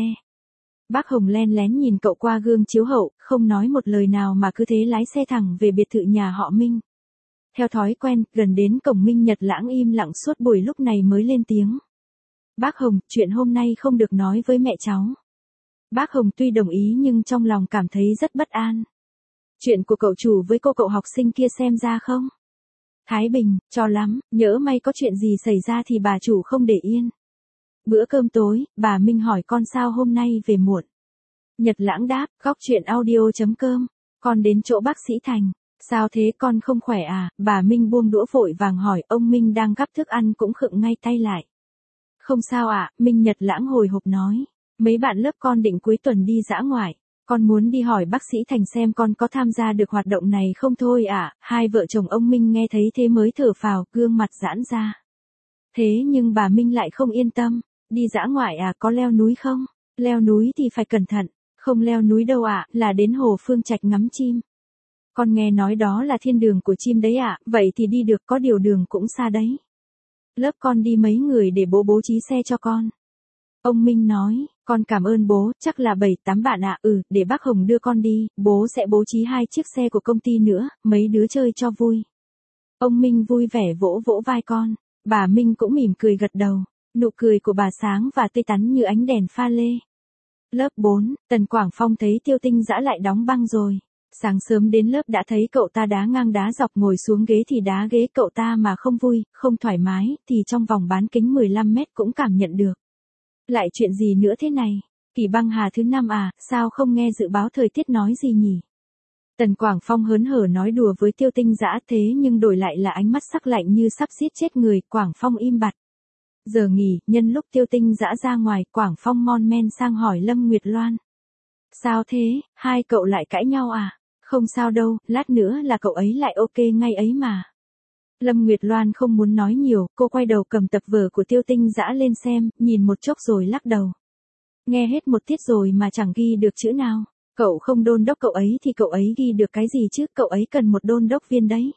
Bác Hồng len lén nhìn cậu qua gương chiếu hậu, không nói một lời nào mà cứ thế lái xe thẳng về biệt thự nhà họ Minh. Theo thói quen, gần đến cổng Minh Nhật Lãng im lặng suốt buổi lúc này mới lên tiếng. Bác Hồng, chuyện hôm nay không được nói với mẹ cháu. Bác Hồng tuy đồng ý nhưng trong lòng cảm thấy rất bất an. Chuyện của cậu chủ với cô cậu học sinh kia xem ra không? Thái Bình, cho lắm, nhỡ may có chuyện gì xảy ra thì bà chủ không để yên. Bữa cơm tối, bà Minh hỏi con sao hôm nay về muộn. Nhật Lãng đáp, góc chuyện audio.com, con đến chỗ bác sĩ Thành. Sao thế, con không khỏe à? Bà Minh buông đũa vội vàng hỏi. Ông Minh đang gắp thức ăn cũng khựng ngay tay lại. Không sao ạ, Minh Nhật Lãng hồi hộp nói. Mấy bạn lớp con định cuối tuần đi dã ngoại. Con muốn đi hỏi bác sĩ Thành xem con có tham gia được hoạt động này không thôi ạ. Hai vợ chồng ông Minh nghe thấy thế mới thở phào, gương mặt giãn ra. Thế nhưng bà Minh lại không yên tâm. Đi dã ngoại à, có leo núi không? Leo núi thì phải cẩn thận. Không leo núi đâu ạ, là đến Hồ Phương Trạch ngắm chim. Con nghe nói đó là thiên đường của chim đấy ạ, vậy thì đi được, có điều đường cũng xa đấy. Lớp con đi mấy người để bố bố trí xe cho con? Ông Minh nói, con cảm ơn bố, chắc là 7-8 bạn ạ. Để bác Hồng đưa con đi, bố sẽ bố trí 2 chiếc xe của công ty nữa, mấy đứa chơi cho vui. Ông Minh vui vẻ vỗ vỗ vai con, bà Minh cũng mỉm cười gật đầu, nụ cười của bà sáng và tươi tắn như ánh đèn pha lê. Lớp 4, Tần Quảng Phong thấy Tiêu Tinh Dã lại đóng băng rồi. Sáng sớm đến lớp đã thấy cậu ta đá ngang đá dọc, ngồi xuống ghế thì đá ghế cậu ta mà không vui, không thoải mái, thì trong vòng bán kính 15 mét cũng cảm nhận được. Lại chuyện gì nữa thế này? Kỳ băng hà thứ 5 à, sao không nghe dự báo thời tiết nói gì nhỉ? Tần Quảng Phong hớn hở nói đùa với Tiêu Tinh Dã, thế nhưng đổi lại là ánh mắt sắc lạnh như sắp giết chết người. Quảng Phong im bặt. Giờ nghỉ, nhân lúc Tiêu Tinh Dã ra ngoài, Quảng Phong mon men sang hỏi Lâm Nguyệt Loan. Sao thế, hai cậu lại cãi nhau à? Không sao đâu, lát nữa là cậu ấy lại ok ngay ấy mà. Lâm Nguyệt Loan không muốn nói nhiều, cô quay đầu cầm tập vở của Tiêu Tinh Dã lên xem, nhìn một chốc rồi lắc đầu. Nghe hết một tiết rồi mà chẳng ghi được chữ nào. Cậu không đôn đốc cậu ấy thì cậu ấy ghi được cái gì chứ, cậu ấy cần một đôn đốc viên đấy.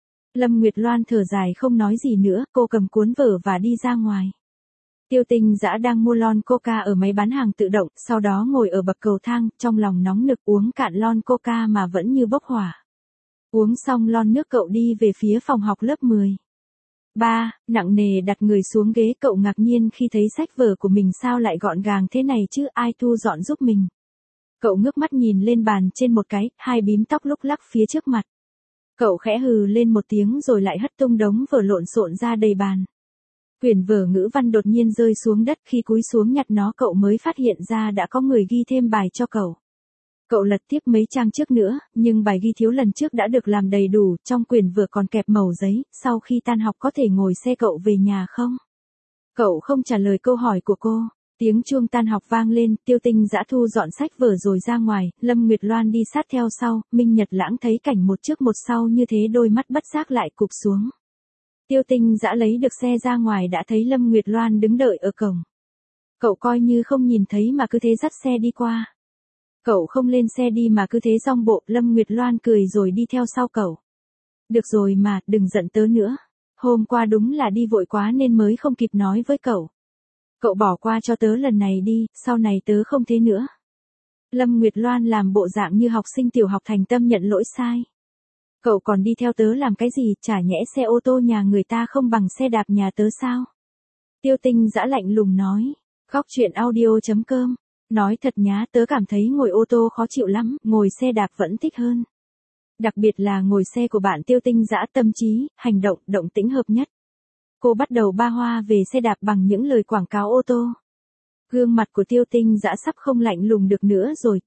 Lâm Nguyệt Loan thở dài không nói gì nữa, cô cầm cuốn vở và đi ra ngoài. Tiêu Tinh Dã đang mua lon coca ở máy bán hàng tự động, sau đó ngồi ở bậc cầu thang, trong lòng nóng nực uống cạn lon coca mà vẫn như bốc hỏa. Uống xong lon nước cậu đi về phía phòng học lớp 10. Nặng nề đặt người xuống ghế, cậu ngạc nhiên khi thấy sách vở của mình sao lại gọn gàng thế này chứ, ai thu dọn giúp mình. Cậu ngước mắt nhìn lên bàn trên một cái, hai bím tóc lúc lắc phía trước mặt. Cậu khẽ hừ lên một tiếng rồi lại hất tung đống vở lộn xộn ra đầy bàn. Quyển vở ngữ văn đột nhiên rơi xuống đất, khi cúi xuống nhặt nó cậu mới phát hiện ra đã có người ghi thêm bài cho cậu. Cậu lật tiếp mấy trang trước nữa, nhưng bài ghi thiếu lần trước đã được làm đầy đủ, trong quyển vở còn kẹp mẩu giấy, sau khi tan học có thể ngồi xe cậu về nhà không? Cậu không trả lời câu hỏi của cô. Tiếng chuông tan học vang lên, Tiêu Tinh Dã thu dọn sách vở rồi ra ngoài, Lâm Nguyệt Loan đi sát theo sau, Minh Nhật Lãng thấy cảnh một trước một sau như thế đôi mắt bất giác lại cụp xuống. Tiêu Tinh Dã lấy được xe ra ngoài đã thấy Lâm Nguyệt Loan đứng đợi ở cổng. Cậu coi như không nhìn thấy mà cứ thế dắt xe đi qua. Cậu không lên xe đi mà cứ thế dong bộ, Lâm Nguyệt Loan cười rồi đi theo sau cậu. Được rồi mà, đừng giận tớ nữa. Hôm qua đúng là đi vội quá nên mới không kịp nói với cậu. Cậu bỏ qua cho tớ lần này đi, sau này tớ không thế nữa. Lâm Nguyệt Loan làm bộ dạng như học sinh tiểu học thành tâm nhận lỗi sai. Cậu còn đi theo tớ làm cái gì, chả nhẽ xe ô tô nhà người ta không bằng xe đạp nhà tớ sao? Tiêu Tinh Dã lạnh lùng nói. Góc truyện audio.com. Nói thật nhá, tớ cảm thấy ngồi ô tô khó chịu lắm, ngồi xe đạp vẫn thích hơn. Đặc biệt là ngồi xe của bạn. Tiêu Tinh Dã tâm trí, hành động, động tĩnh hợp nhất. Cô bắt đầu ba hoa về xe đạp bằng những lời quảng cáo ô tô. Gương mặt của Tiêu Tinh Dã sắp không lạnh lùng được nữa rồi.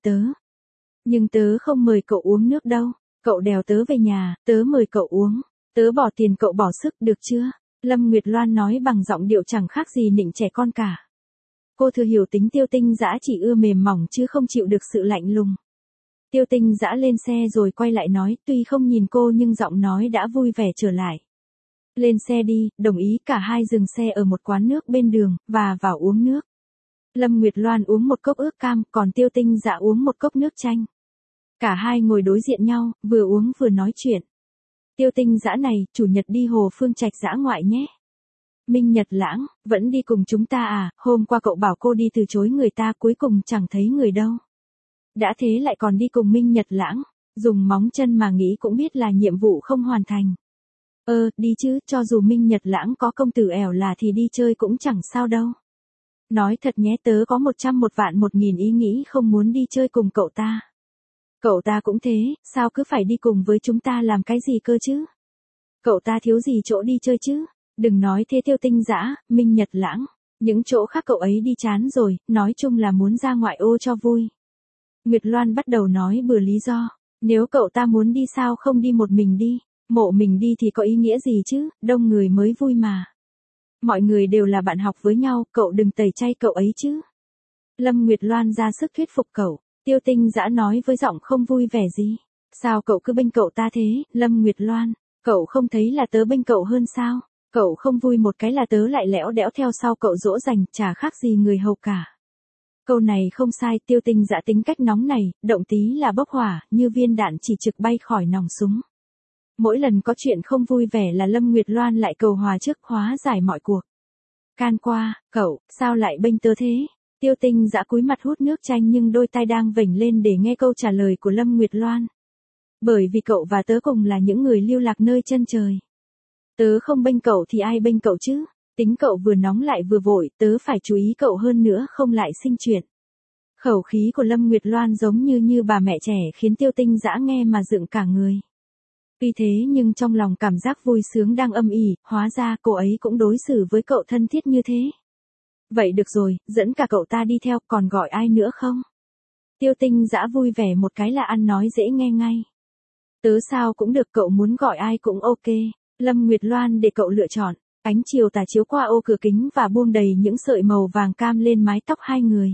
Nhưng tớ không mời cậu uống nước đâu. Cậu đèo tớ về nhà, tớ mời cậu uống. Tớ bỏ tiền cậu bỏ sức, được chưa? Lâm Nguyệt Loan nói bằng giọng điệu chẳng khác gì nịnh trẻ con cả. Cô thừa hiểu tính Tiêu Tinh Dã chỉ ưa mềm mỏng chứ không chịu được sự lạnh lùng. Tiêu Tinh Dã lên xe rồi quay lại nói, tuy không nhìn cô nhưng giọng nói đã vui vẻ trở lại. Lên xe đi, đồng ý. Cả hai dừng xe ở một quán nước bên đường, và vào uống nước. Lâm Nguyệt Loan uống một cốc ướp cam, còn Tiêu Tinh Dã uống một cốc nước chanh. Cả hai ngồi đối diện nhau, vừa uống vừa nói chuyện. Tiêu Tinh Dã này, chủ nhật đi Hồ Phương Trạch dã ngoại nhé. Minh Nhật Lãng, vẫn đi cùng chúng ta à, hôm qua cậu bảo cô đi từ chối người ta cuối cùng chẳng thấy người đâu. Đã thế lại còn đi cùng Minh Nhật Lãng, dùng móng chân mà nghĩ cũng biết là nhiệm vụ không hoàn thành. Đi chứ, cho dù Minh Nhật Lãng có công tử ẻo là thì đi chơi cũng chẳng sao đâu. Nói thật nhé, tớ có 100.000 ý nghĩ không muốn đi chơi cùng cậu ta. Cậu ta cũng thế, sao cứ phải đi cùng với chúng ta làm cái gì cơ chứ? Cậu ta thiếu gì chỗ đi chơi chứ? Đừng nói thế Tiêu Tinh Dã, Minh Nhật Lãng. Những chỗ khác cậu ấy đi chán rồi, nói chung là muốn ra ngoại ô cho vui. Nguyệt Loan bắt đầu nói bừa lý do. Nếu cậu ta muốn đi sao không đi một mình đi? Mộ mình đi thì có ý nghĩa gì chứ, đông người mới vui mà. Mọi người đều là bạn học với nhau, cậu đừng tẩy chay cậu ấy chứ. Lâm Nguyệt Loan ra sức thuyết phục cậu. Tiêu Tinh Dã nói với giọng không vui vẻ gì. Sao cậu cứ bênh cậu ta thế, Lâm Nguyệt Loan? Cậu không thấy là tớ bênh cậu hơn sao? Cậu không vui một cái là tớ lại lẽo đẽo theo sau cậu dỗ dành, chả khác gì người hầu cả. Câu này không sai, Tiêu Tinh Dã tính cách nóng này, động tí là bốc hỏa, như viên đạn chỉ trực bay khỏi nòng súng. Mỗi lần có chuyện không vui vẻ là Lâm Nguyệt Loan lại cầu hòa trước, hóa giải mọi cuộc. Can qua, cậu, sao lại bênh tớ thế? Tiêu Tinh Dã cúi mặt hút nước chanh nhưng đôi tai đang vểnh lên để nghe câu trả lời của Lâm Nguyệt Loan. Bởi vì cậu và tớ cùng là những người lưu lạc nơi chân trời. Tớ không bênh cậu thì ai bênh cậu chứ? Tính cậu vừa nóng lại vừa vội, tớ phải chú ý cậu hơn nữa không lại sinh chuyện. Khẩu khí của Lâm Nguyệt Loan giống như bà mẹ trẻ khiến Tiêu Tinh Dã nghe mà dựng cả người. Tuy thế nhưng trong lòng cảm giác vui sướng đang âm ỉ, hóa ra cô ấy cũng đối xử với cậu thân thiết như thế. Vậy được rồi, dẫn cả cậu ta đi theo, còn gọi ai nữa không? Tiêu Tinh Dã vui vẻ một cái là ăn nói dễ nghe ngay. Tớ sao cũng được, cậu muốn gọi ai cũng ok. Lâm Nguyệt Loan để cậu lựa chọn. Ánh chiều tà chiếu qua ô cửa kính và buông đầy những sợi màu vàng cam lên mái tóc hai người.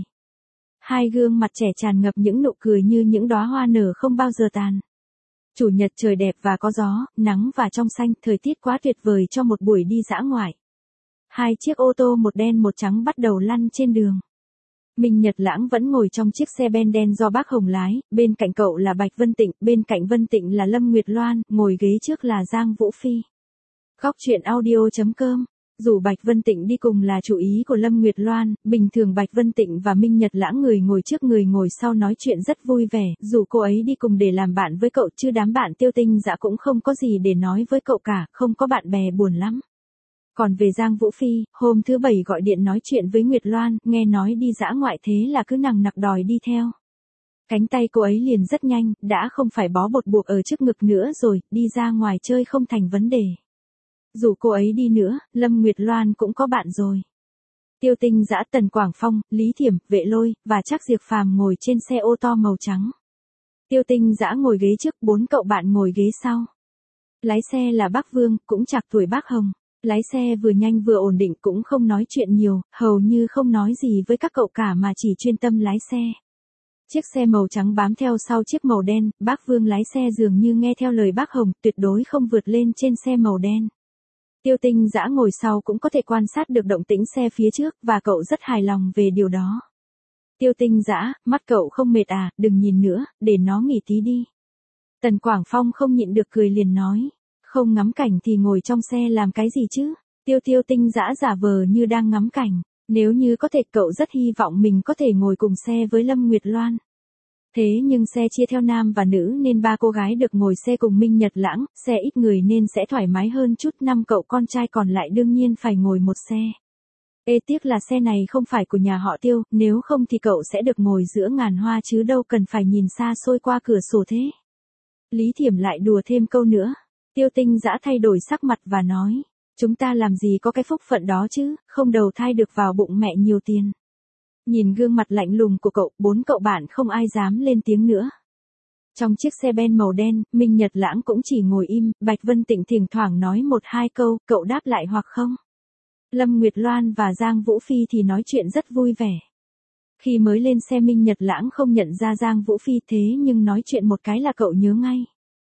Hai gương mặt trẻ tràn ngập những nụ cười như những đóa hoa nở không bao giờ tàn. Chủ nhật trời đẹp và có gió, nắng và trong xanh, thời tiết quá tuyệt vời cho một buổi đi dã ngoại. Hai chiếc ô tô một đen một trắng bắt đầu lăn trên đường. Minh Nhật Lãng vẫn ngồi trong chiếc xe ben đen do bác Hồng lái, bên cạnh cậu là Bạch Vân Tịnh, bên cạnh Vân Tịnh là Lâm Nguyệt Loan, ngồi ghế trước là Giang Vũ Phi. Góc truyện audio.com. Dù Bạch Vân Tịnh đi cùng là chủ ý của Lâm Nguyệt Loan, bình thường Bạch Vân Tịnh và Minh Nhật Lãng người ngồi trước người ngồi sau nói chuyện rất vui vẻ, dù cô ấy đi cùng để làm bạn với cậu chứ đám bạn Tiêu Tinh Dã cũng không có gì để nói với cậu cả, không có bạn bè buồn lắm. Còn về Giang Vũ Phi, hôm thứ Bảy gọi điện nói chuyện với Nguyệt Loan, nghe nói đi dã ngoại thế là cứ nằng nặc đòi đi theo. Cánh tay cô ấy liền rất nhanh, đã không phải bó bột buộc ở trước ngực nữa rồi, đi ra ngoài chơi không thành vấn đề. Dù cô ấy đi nữa, Lâm Nguyệt Loan cũng có bạn rồi. Tiêu Tinh Dã, Tần Quảng Phong, Lý Thiểm, Vệ Lôi, và Trác Diệp Phàm ngồi trên xe ô tô màu trắng. Tiêu Tinh Dã ngồi ghế trước, 4 cậu bạn ngồi ghế sau. Lái xe là bác Vương, cũng trạc tuổi bác Hồng. Lái xe vừa nhanh vừa ổn định, cũng không nói chuyện nhiều, hầu như không nói gì với các cậu cả mà chỉ chuyên tâm lái xe. Chiếc xe màu trắng bám theo sau chiếc màu đen, bác Vương lái xe dường như nghe theo lời bác Hồng, tuyệt đối không vượt lên trên xe màu đen. Tiêu Tinh Dã ngồi sau cũng có thể quan sát được động tĩnh xe phía trước, và cậu rất hài lòng về điều đó. Tiêu Tinh Dã, mắt cậu không mệt à, đừng nhìn nữa, để nó nghỉ tí đi. Tần Quảng Phong không nhịn được cười liền nói, không ngắm cảnh thì ngồi trong xe làm cái gì chứ? Tiêu Tinh Dã giả vờ như đang ngắm cảnh, nếu như có thể cậu rất hy vọng mình có thể ngồi cùng xe với Lâm Nguyệt Loan. Thế nhưng xe chia theo nam và nữ nên 3 cô gái được ngồi xe cùng Minh Nhật Lãng, xe ít người nên sẽ thoải mái hơn chút, 5 cậu con trai còn lại đương nhiên phải ngồi một xe. Ê, tiếc là xe này không phải của nhà họ Tiêu, nếu không thì cậu sẽ được ngồi giữa ngàn hoa chứ đâu cần phải nhìn xa xôi qua cửa sổ thế. Lý Thiểm lại đùa thêm câu nữa. Tiêu Tinh Dã thay đổi sắc mặt và nói, chúng ta làm gì có cái phúc phận đó chứ, không đầu thai được vào bụng mẹ nhiều tiền. Nhìn gương mặt lạnh lùng của cậu, 4 cậu bạn không ai dám lên tiếng nữa. Trong chiếc xe ben màu đen, Minh Nhật Lãng cũng chỉ ngồi im, Bạch Vân Tịnh thỉnh thoảng nói 1-2 câu, cậu đáp lại hoặc không. Lâm Nguyệt Loan và Giang Vũ Phi thì nói chuyện rất vui vẻ. Khi mới lên xe Minh Nhật Lãng không nhận ra Giang Vũ Phi, thế nhưng nói chuyện một cái là cậu nhớ ngay.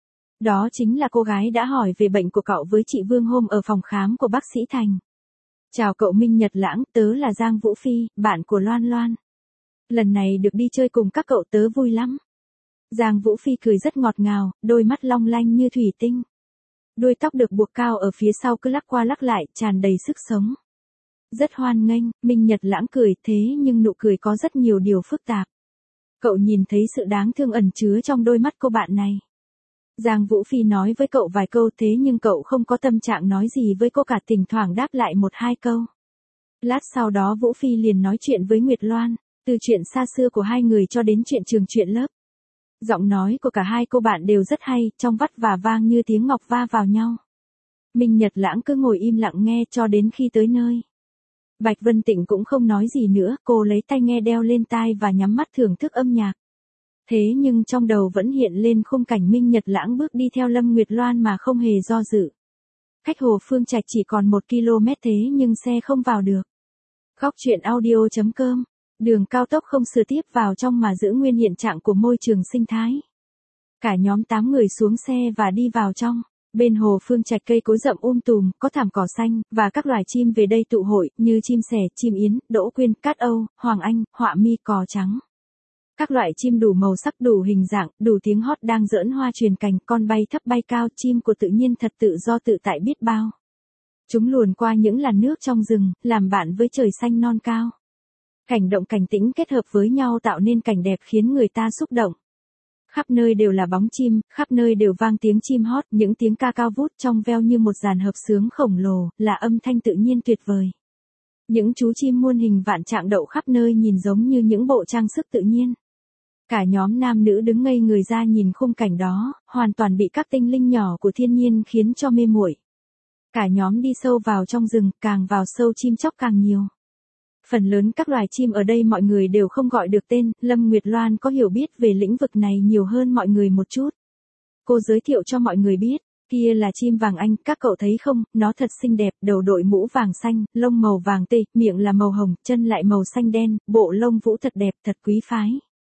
Đó chính là cô gái đã hỏi về bệnh của cậu với chị Vương hôm ở phòng khám của bác sĩ Thành. Chào cậu Minh Nhật Lãng, tớ là Giang Vũ Phi, bạn của Loan Loan. Lần này được đi chơi cùng các cậu tớ vui lắm. Giang Vũ Phi cười rất ngọt ngào, đôi mắt long lanh như thủy tinh. Đuôi tóc được buộc cao ở phía sau cứ lắc qua lắc lại, tràn đầy sức sống. Rất hoan nghênh, Minh Nhật Lãng cười, thế nhưng nụ cười có rất nhiều điều phức tạp. Cậu nhìn thấy sự đáng thương ẩn chứa trong đôi mắt cô bạn này. Giang Vũ Phi nói với cậu vài câu, thế nhưng cậu không có tâm trạng nói gì với cô cả, thỉnh thoảng đáp lại 1-2 câu. Lát sau đó Vũ Phi liền nói chuyện với Nguyệt Loan, từ chuyện xa xưa của hai người cho đến chuyện trường chuyện lớp. Giọng nói của cả hai cô bạn đều rất hay, trong vắt và vang như tiếng ngọc va vào nhau. Minh Nhật Lãng cứ ngồi im lặng nghe cho đến khi tới nơi. Bạch Vân Tịnh cũng không nói gì nữa, cô lấy tai nghe đeo lên tai và nhắm mắt thưởng thức âm nhạc. Thế nhưng trong đầu vẫn hiện lên khung cảnh Minh Nhật Lãng bước đi theo Lâm Nguyệt Loan mà không hề do dự. Cách Hồ Phương Trạch chỉ còn 1 km thế nhưng xe không vào được. Góc truyện audio.com. Đường cao tốc không sửa tiếp vào trong mà giữ nguyên hiện trạng của môi trường sinh thái. Cả nhóm 8 người xuống xe và đi vào trong. Bên Hồ Phương Trạch cây cối rậm tùm, có thảm cỏ xanh, và các loài chim về đây tụ hội, như chim sẻ, chim yến, đỗ quyên, cát âu, hoàng anh, họa mi, cò trắng. Các loại chim đủ màu sắc, đủ hình dạng, đủ tiếng hót đang giỡn hoa truyền cành, con bay thấp bay cao, chim của tự nhiên thật tự do tự tại biết bao. Chúng luồn qua những làn nước trong rừng, làm bạn với trời xanh non cao. Cảnh động cảnh tĩnh kết hợp với nhau tạo nên cảnh đẹp khiến người ta xúc động. Khắp nơi đều là bóng chim, khắp nơi đều vang tiếng chim hót, những tiếng ca cao vút trong veo như một dàn hợp xướng khổng lồ, là âm thanh tự nhiên tuyệt vời. Những chú chim muôn hình vạn trạng đậu khắp nơi nhìn giống như những bộ trang sức tự nhiên. Cả nhóm nam nữ đứng ngây người ra nhìn khung cảnh đó, hoàn toàn bị các tinh linh nhỏ của thiên nhiên khiến cho mê muội. Cả nhóm đi sâu vào trong rừng, càng vào sâu chim chóc càng nhiều. Phần lớn các loài chim ở đây mọi người đều không gọi được tên, Lâm Nguyệt Loan có hiểu biết về lĩnh vực này nhiều hơn mọi người một chút. Cô giới thiệu cho mọi người biết, kia là chim vàng anh, các cậu thấy không, nó thật xinh đẹp, đầu đội mũ vàng xanh, lông màu vàng tê, miệng là màu hồng, chân lại màu xanh đen, bộ lông vũ thật đẹp, thật quý phái.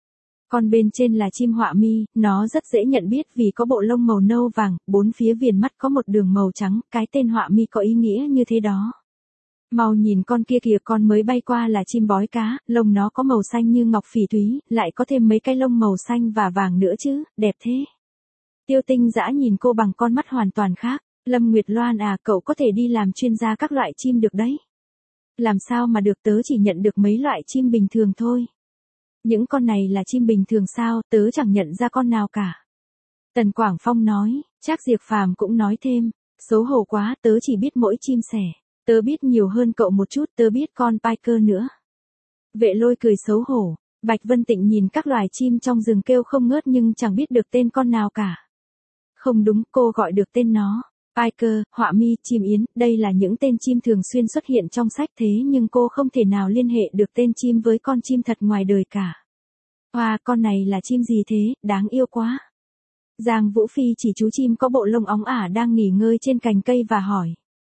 Còn bên trên là chim họa mi, nó rất dễ nhận biết vì có bộ lông màu nâu vàng, 4 phía viền mắt có một đường màu trắng, cái tên họa mi có ý nghĩa như thế đó. Mau nhìn con kia kìa, con mới bay qua là chim bói cá, lông nó có màu xanh như ngọc phỉ thúy, lại có thêm mấy cái lông màu xanh và vàng nữa chứ, đẹp thế. Tiêu Tinh Dã nhìn cô bằng con mắt hoàn toàn khác, Lâm Nguyệt Loan à, cậu có thể đi làm chuyên gia các loại chim được đấy. Làm sao mà được, tớ chỉ nhận được mấy loại chim bình thường thôi. Những con này là chim bình thường sao, tớ chẳng nhận ra con nào cả. Tần Quảng Phong nói, Trác Diệp Phàm cũng nói thêm, xấu hổ quá, tớ chỉ biết mỗi chim sẻ. Tớ biết nhiều hơn cậu một chút, tớ biết con Piker nữa. Vệ Lôi cười xấu hổ, Bạch Vân Tịnh nhìn các loài chim trong rừng kêu không ngớt nhưng chẳng biết được tên con nào cả. Không đúng, cô gọi được tên nó. Ai cơ, họa mi, chim yến, đây là những tên chim thường xuyên xuất hiện trong sách thế nhưng cô không thể nào liên hệ được tên chim với con chim thật ngoài đời cả. Hoa, con này là chim gì thế, đáng yêu quá. Giang Vũ Phi chỉ chú chim có bộ lông óng ả đang nghỉ ngơi trên cành cây và hỏi.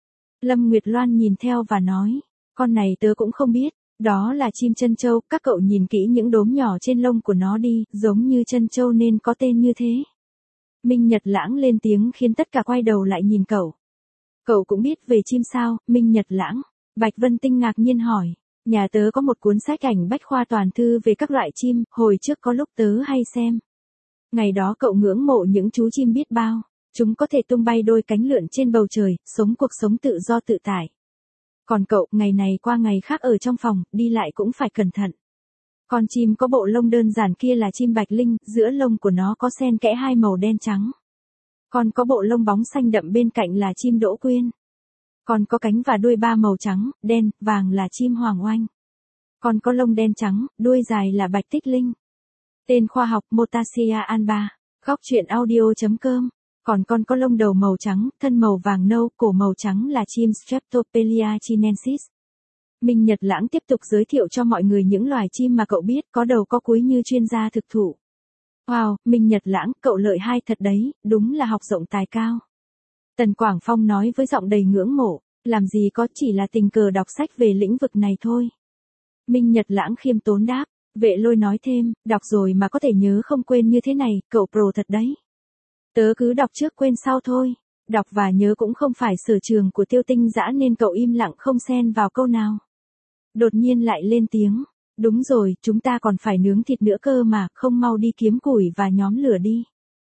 Lâm Nguyệt Loan nhìn theo và nói, con này tớ cũng không biết, đó là chim trân châu, các cậu nhìn kỹ những đốm nhỏ trên lông của nó đi, giống như trân châu nên có tên như thế. Minh Nhật Lãng lên tiếng khiến tất cả quay đầu lại nhìn cậu. Cậu cũng biết về chim sao, Minh Nhật Lãng? Bạch Vân Tinh ngạc nhiên hỏi. Nhà tớ có một cuốn sách ảnh bách khoa toàn thư về các loại chim, hồi trước có lúc tớ hay xem. Ngày đó cậu ngưỡng mộ những chú chim biết bao. Chúng có thể tung bay đôi cánh lượn trên bầu trời, sống cuộc sống tự do tự tại. Còn cậu, ngày này qua ngày khác ở trong phòng, đi lại cũng phải cẩn thận. Con chim có bộ lông đơn giản kia là chim bạch linh, giữa lông của nó có xen kẽ hai màu đen trắng. Còn có bộ lông bóng xanh đậm bên cạnh là chim đỗ quyên. Còn có cánh và đuôi ba màu trắng, đen, vàng là chim hoàng oanh. Còn có lông đen trắng, đuôi dài là bạch tích linh. Tên khoa học Motacia alba. Góc truyện audio.com. Còn con có lông đầu màu trắng, thân màu vàng nâu, cổ màu trắng là chim Streptopelia chinensis. Minh Nhật Lãng tiếp tục giới thiệu cho mọi người những loài chim mà cậu biết, có đầu có cuối như chuyên gia thực thụ. Wow, Minh Nhật Lãng, cậu lợi hai thật đấy, đúng là học rộng tài cao. Tần Quảng Phong nói với giọng đầy ngưỡng mộ, làm gì có, chỉ là tình cờ đọc sách về lĩnh vực này thôi. Minh Nhật Lãng khiêm tốn đáp, Vệ Lôi nói thêm, đọc rồi mà có thể nhớ không quên như thế này, cậu pro thật đấy. Tớ cứ đọc trước quên sau thôi, đọc và nhớ cũng không phải sở trường của Tiêu Tinh Dã nên cậu im lặng không xen vào câu nào. Đột nhiên lại lên tiếng, đúng rồi, chúng ta còn phải nướng thịt nữa cơ mà, không mau đi kiếm củi và nhóm lửa đi.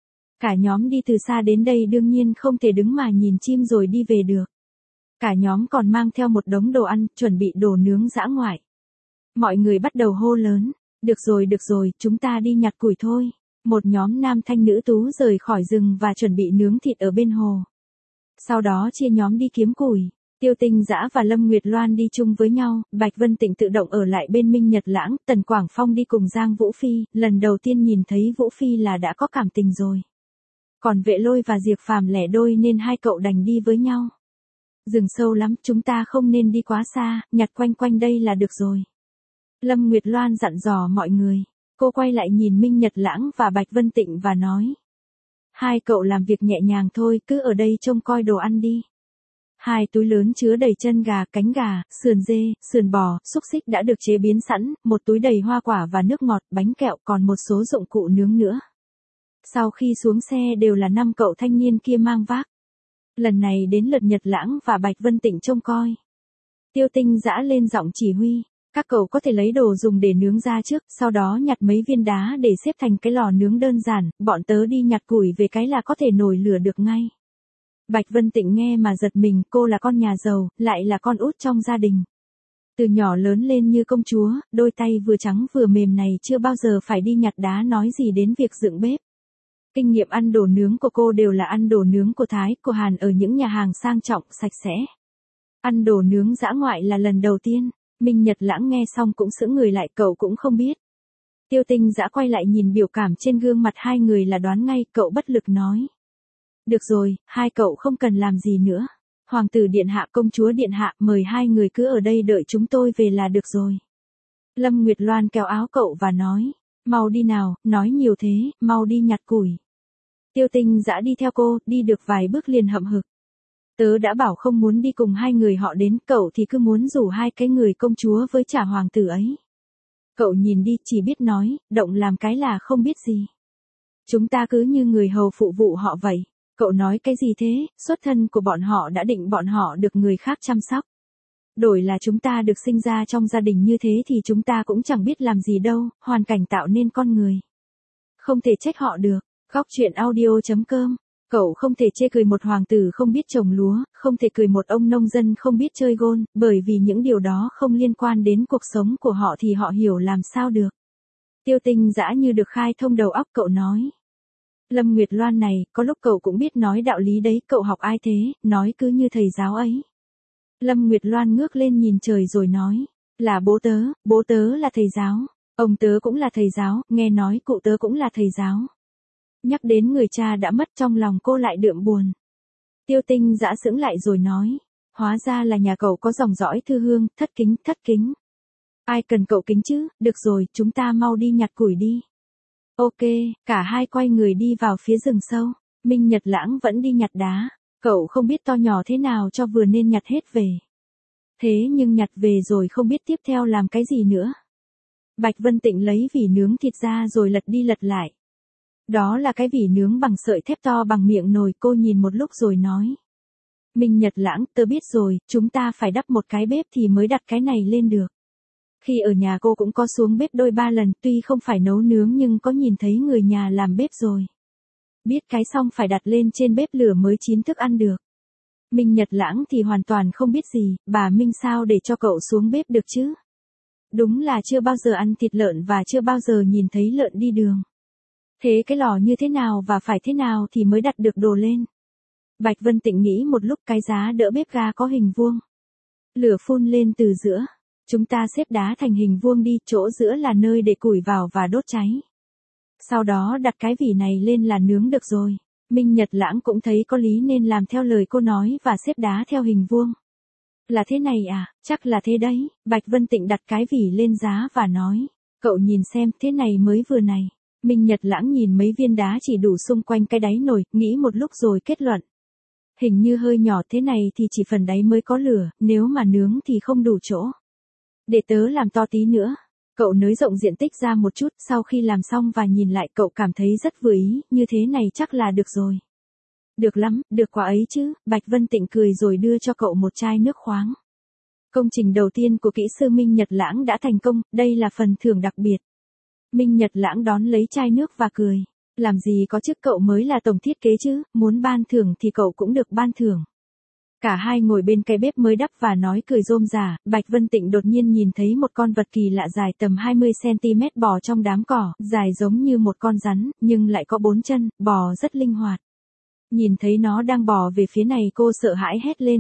Cả nhóm đi từ xa đến đây đương nhiên không thể đứng mà nhìn chim rồi đi về được. Cả nhóm còn mang theo một đống đồ ăn, chuẩn bị đồ nướng dã ngoại. Mọi người bắt đầu hô lớn, được rồi, chúng ta đi nhặt củi thôi. Một nhóm nam thanh nữ tú rời khỏi rừng và chuẩn bị nướng thịt ở bên hồ. Sau đó chia nhóm đi kiếm củi. Tiêu Tinh Dã và Lâm Nguyệt Loan đi chung với nhau, Bạch Vân Tịnh tự động ở lại bên Minh Nhật Lãng, Tần Quảng Phong đi cùng Giang Vũ Phi, lần đầu tiên nhìn thấy Vũ Phi là đã có cảm tình rồi. Còn Vệ Lôi và Diệp Phàm lẻ đôi nên hai cậu đành đi với nhau. Rừng sâu lắm, chúng ta không nên đi quá xa, nhặt quanh quanh đây là được rồi. Lâm Nguyệt Loan dặn dò mọi người. Cô quay lại nhìn Minh Nhật Lãng và Bạch Vân Tịnh và nói. Hai cậu làm việc nhẹ nhàng thôi, cứ ở đây trông coi đồ ăn đi. Hai túi lớn chứa đầy chân gà, cánh gà, sườn dê, sườn bò, xúc xích đã được chế biến sẵn, một túi đầy hoa quả và nước ngọt, bánh kẹo, còn một số dụng cụ nướng nữa. Sau khi xuống xe đều là 5 cậu thanh niên kia mang vác. Lần này đến lượt Nhật Lãng và Bạch Vân Tịnh trông coi. Tiêu Tinh Dã lên giọng chỉ huy. Các cậu có thể lấy đồ dùng để nướng ra trước, sau đó nhặt mấy viên đá để xếp thành cái lò nướng đơn giản, bọn tớ đi nhặt củi về cái là có thể nổi lửa được ngay. Bạch Vân Tịnh nghe mà giật mình, cô là con nhà giàu, lại là con út trong gia đình. Từ nhỏ lớn lên như công chúa, đôi tay vừa trắng vừa mềm này chưa bao giờ phải đi nhặt đá nói gì đến việc dựng bếp. Kinh nghiệm ăn đồ nướng của cô đều là ăn đồ nướng của Thái, của Hàn ở những nhà hàng sang trọng, sạch sẽ. Ăn đồ nướng dã ngoại là lần đầu tiên. Minh Nhật Lãng nghe xong cũng sững người lại, cậu cũng không biết. Tiêu Tinh Dã quay lại nhìn biểu cảm trên gương mặt hai người là đoán ngay, cậu bất lực nói. Được rồi, hai cậu không cần làm gì nữa. Hoàng tử điện hạ, công chúa điện hạ, mời hai người cứ ở đây đợi chúng tôi về là được rồi. Lâm Nguyệt Loan kéo áo cậu và nói, mau đi nào, nói nhiều thế, mau đi nhặt củi. Tiêu Tinh Dã đi theo cô, đi được vài bước liền hậm hực. Tớ đã bảo không muốn đi cùng hai người họ đến, cậu thì cứ muốn rủ hai cái người công chúa với trả hoàng tử ấy. Cậu nhìn đi, chỉ biết nói, động làm cái là không biết gì. Chúng ta cứ như người hầu phụ vụ họ vậy. Cậu nói cái gì thế, xuất thân của bọn họ đã định bọn họ được người khác chăm sóc. Đổi là chúng ta được sinh ra trong gia đình như thế thì chúng ta cũng chẳng biết làm gì đâu, hoàn cảnh tạo nên con người. Không thể trách họ được. Góc truyện audio.com. Cậu không thể chê cười một hoàng tử không biết trồng lúa, không thể cười một ông nông dân không biết chơi gôn, bởi vì những điều đó không liên quan đến cuộc sống của họ thì họ hiểu làm sao được. Tiêu Tinh Dã như được khai thông đầu óc, cậu nói. Lâm Nguyệt Loan này, có lúc cậu cũng biết nói đạo lý đấy, cậu học ai thế, nói cứ như thầy giáo ấy. Lâm Nguyệt Loan ngước lên nhìn trời rồi nói, là bố tớ là thầy giáo. Ông tớ cũng là thầy giáo, nghe nói cụ tớ cũng là thầy giáo. Nhắc đến người cha đã mất trong lòng cô lại đượm buồn. Tiêu Tinh dã sững lại rồi nói. Hóa ra là nhà cậu có dòng dõi Thư Hương, thất kính. Ai cần cậu kính chứ, được rồi, chúng ta mau đi nhặt củi đi. Ok, cả hai quay người đi vào phía rừng sâu. Minh Nhật Lãng vẫn đi nhặt đá. Cậu không biết to nhỏ thế nào cho vừa nên nhặt hết về. Thế nhưng nhặt về rồi không biết tiếp theo làm cái gì nữa. Bạch Vân Tịnh lấy vỉ nướng thịt ra rồi lật đi lật lại. Đó là cái vỉ nướng bằng sợi thép to bằng miệng nồi, cô nhìn một lúc rồi nói. Minh Nhật Lãng, tớ biết rồi, chúng ta phải đắp một cái bếp thì mới đặt cái này lên được. Khi ở nhà cô cũng có xuống bếp đôi ba lần, tuy không phải nấu nướng nhưng có nhìn thấy người nhà làm bếp rồi. Biết cái xong phải đặt lên trên bếp lửa mới chín thức ăn được. Minh Nhật Lãng thì hoàn toàn không biết gì, bà Minh sao để cho cậu xuống bếp được chứ? Đúng là chưa bao giờ ăn thịt lợn và chưa bao giờ nhìn thấy lợn đi đường. Thế cái lò như thế nào và phải thế nào thì mới đặt được đồ lên? Bạch Vân Tịnh nghĩ một lúc, cái giá đỡ bếp ga có hình vuông. Lửa phun lên từ giữa. Chúng ta xếp đá thành hình vuông đi, chỗ giữa là nơi để củi vào và đốt cháy. Sau đó đặt cái vỉ này lên là nướng được rồi. Minh Nhật Lãng cũng thấy có lý nên làm theo lời cô nói và xếp đá theo hình vuông. Là thế này à, chắc là thế đấy. Bạch Vân Tịnh đặt cái vỉ lên giá và nói. Cậu nhìn xem, thế này mới vừa này. Minh Nhật Lãng nhìn mấy viên đá chỉ đủ xung quanh cái đáy nồi, nghĩ một lúc rồi kết luận. Hình như hơi nhỏ, thế này thì chỉ phần đáy mới có lửa, nếu mà nướng thì không đủ chỗ. Để tớ làm to tí nữa. Cậu nới rộng diện tích ra một chút, sau khi làm xong và nhìn lại cậu cảm thấy rất vừa ý, như thế này chắc là được rồi. Được lắm, được quả ấy chứ, Bạch Vân Tịnh cười rồi đưa cho cậu một chai nước khoáng. Công trình đầu tiên của kỹ sư Minh Nhật Lãng đã thành công, đây là phần thưởng đặc biệt. Minh Nhật Lãng đón lấy chai nước và cười. Làm gì có chứ, cậu mới là tổng thiết kế chứ, muốn ban thưởng thì cậu cũng được ban thưởng. Cả hai ngồi bên cái bếp mới đắp và nói cười rôm rả, Bạch Vân Tịnh đột nhiên nhìn thấy một con vật kỳ lạ dài tầm 20cm bò trong đám cỏ, dài giống như một con rắn, nhưng lại có 4 chân, bò rất linh hoạt. Nhìn thấy nó đang bò về phía này cô sợ hãi hét lên,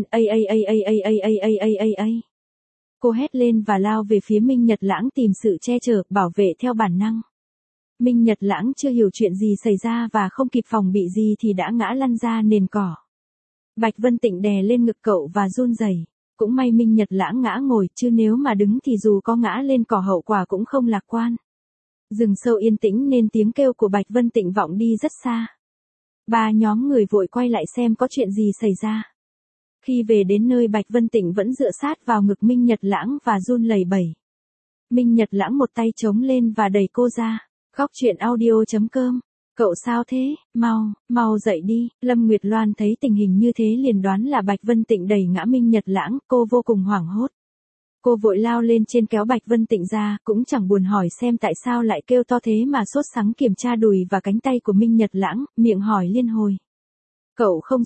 ai. Cô hét lên và lao về phía Minh Nhật Lãng tìm sự che chở, bảo vệ theo bản năng. Minh Nhật Lãng chưa hiểu chuyện gì xảy ra và không kịp phòng bị gì thì đã ngã lăn ra nền cỏ. Bạch Vân Tịnh đè lên ngực cậu và run rẩy. Cũng may Minh Nhật Lãng ngã ngồi, chứ nếu mà đứng thì dù có ngã lên cỏ hậu quả cũng không lạc quan. Rừng sâu yên tĩnh nên tiếng kêu của Bạch Vân Tịnh vọng đi rất xa. Ba nhóm người vội quay lại xem có chuyện gì xảy ra. Khi về đến nơi Bạch Vân Tịnh vẫn dựa sát vào ngực Minh Nhật Lãng và run lẩy bẩy. Minh Nhật Lãng một tay chống lên và đẩy cô ra. Góc truyện audio.com. Cậu sao thế, mau dậy đi. Lâm Nguyệt Loan thấy tình hình như thế liền đoán là Bạch Vân Tịnh đẩy ngã Minh Nhật Lãng, cô vô cùng hoảng hốt. Cô vội lao lên trên kéo Bạch Vân Tịnh ra, cũng chẳng buồn hỏi xem tại sao lại kêu to thế mà sốt sắng kiểm tra đùi và cánh tay của Minh Nhật Lãng, miệng hỏi liên hồi. Cậu không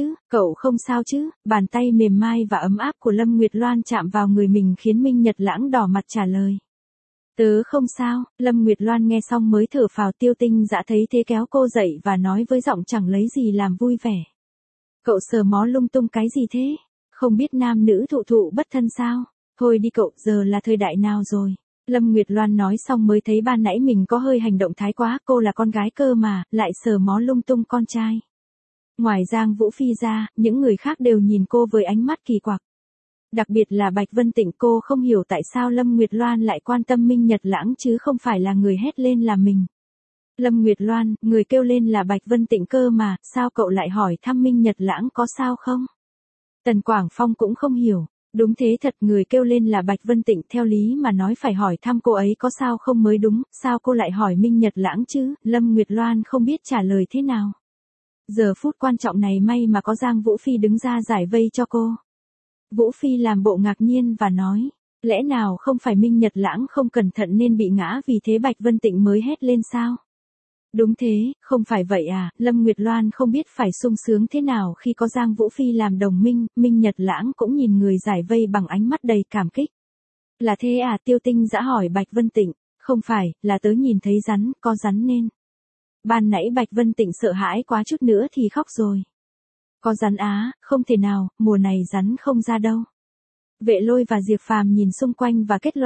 sao chứ, bàn tay mềm mai và ấm áp của Lâm Nguyệt Loan chạm vào người mình khiến Minh Nhật Lãng đỏ mặt trả lời. Tớ không sao. Lâm Nguyệt Loan nghe xong mới thở phào. Tiêu Tinh dã thấy thế kéo cô dậy và nói với giọng chẳng lấy gì làm vui vẻ. Cậu sờ mó lung tung cái gì thế? Không biết nam nữ thụ bất thân sao? Thôi đi cậu, giờ là thời đại nào rồi? Lâm Nguyệt Loan nói xong mới thấy ban nãy mình có hơi hành động thái quá, cô là con gái cơ mà, lại sờ mó lung tung con trai. Ngoài Giang Vũ Phi ra, những người khác đều nhìn cô với ánh mắt kỳ quặc. Đặc biệt là Bạch Vân Tịnh, cô không hiểu tại sao Lâm Nguyệt Loan lại quan tâm Minh Nhật Lãng chứ không phải là người hét lên là mình. Lâm Nguyệt Loan, người kêu lên là Bạch Vân Tịnh cơ mà, sao cậu lại hỏi thăm Minh Nhật Lãng có sao không? Tần Quảng Phong cũng không hiểu. Đúng thế thật, người kêu lên là Bạch Vân Tịnh, theo lý mà nói phải hỏi thăm cô ấy có sao không mới đúng, sao cô lại hỏi Minh Nhật Lãng chứ? Lâm Nguyệt Loan không biết trả lời thế nào. Giờ phút quan trọng này may mà có Giang Vũ Phi đứng ra giải vây cho cô. Vũ Phi làm bộ ngạc nhiên và nói, lẽ nào không phải Minh Nhật Lãng không cẩn thận nên bị ngã vì thế Bạch Vân Tịnh mới hét lên sao? Đúng thế, không phải vậy à? Lâm Nguyệt Loan không biết phải sung sướng thế nào khi có Giang Vũ Phi làm đồng minh, Minh Nhật Lãng cũng nhìn người giải vây bằng ánh mắt đầy cảm kích. Là thế à? Tiêu Tinh dã hỏi Bạch Vân Tịnh, không phải, là tớ nhìn thấy rắn, có rắn nên. Ban nãy Bạch Vân Tịnh sợ hãi quá chút nữa thì khóc rồi. Có rắn á, không thể nào, mùa này rắn không ra đâu. Vệ Lôi và Diệp Phàm nhìn xung quanh và kết luận,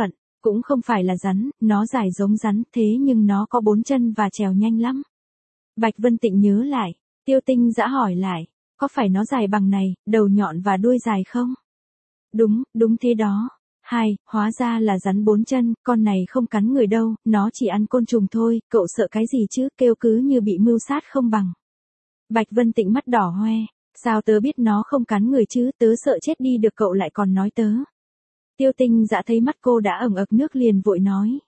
Cũng không phải là rắn, nó dài giống rắn, thế nhưng nó có 4 chân và trèo nhanh lắm. Bạch Vân Tịnh nhớ lại, Tiêu Tinh Dã hỏi lại, có phải nó dài bằng này, đầu nhọn và đuôi dài không? Đúng, đúng thế đó. Hóa ra là rắn 4 chân, con này không cắn người đâu, nó chỉ ăn côn trùng thôi, cậu sợ cái gì chứ, kêu cứ như bị mưu sát không bằng. Bạch Vân Tịnh mắt đỏ hoe, sao tớ biết nó không cắn người chứ, tớ sợ chết đi được cậu lại còn nói tớ. Tiêu Tinh Dã thấy mắt cô đã ẩn ực nước liền vội nói.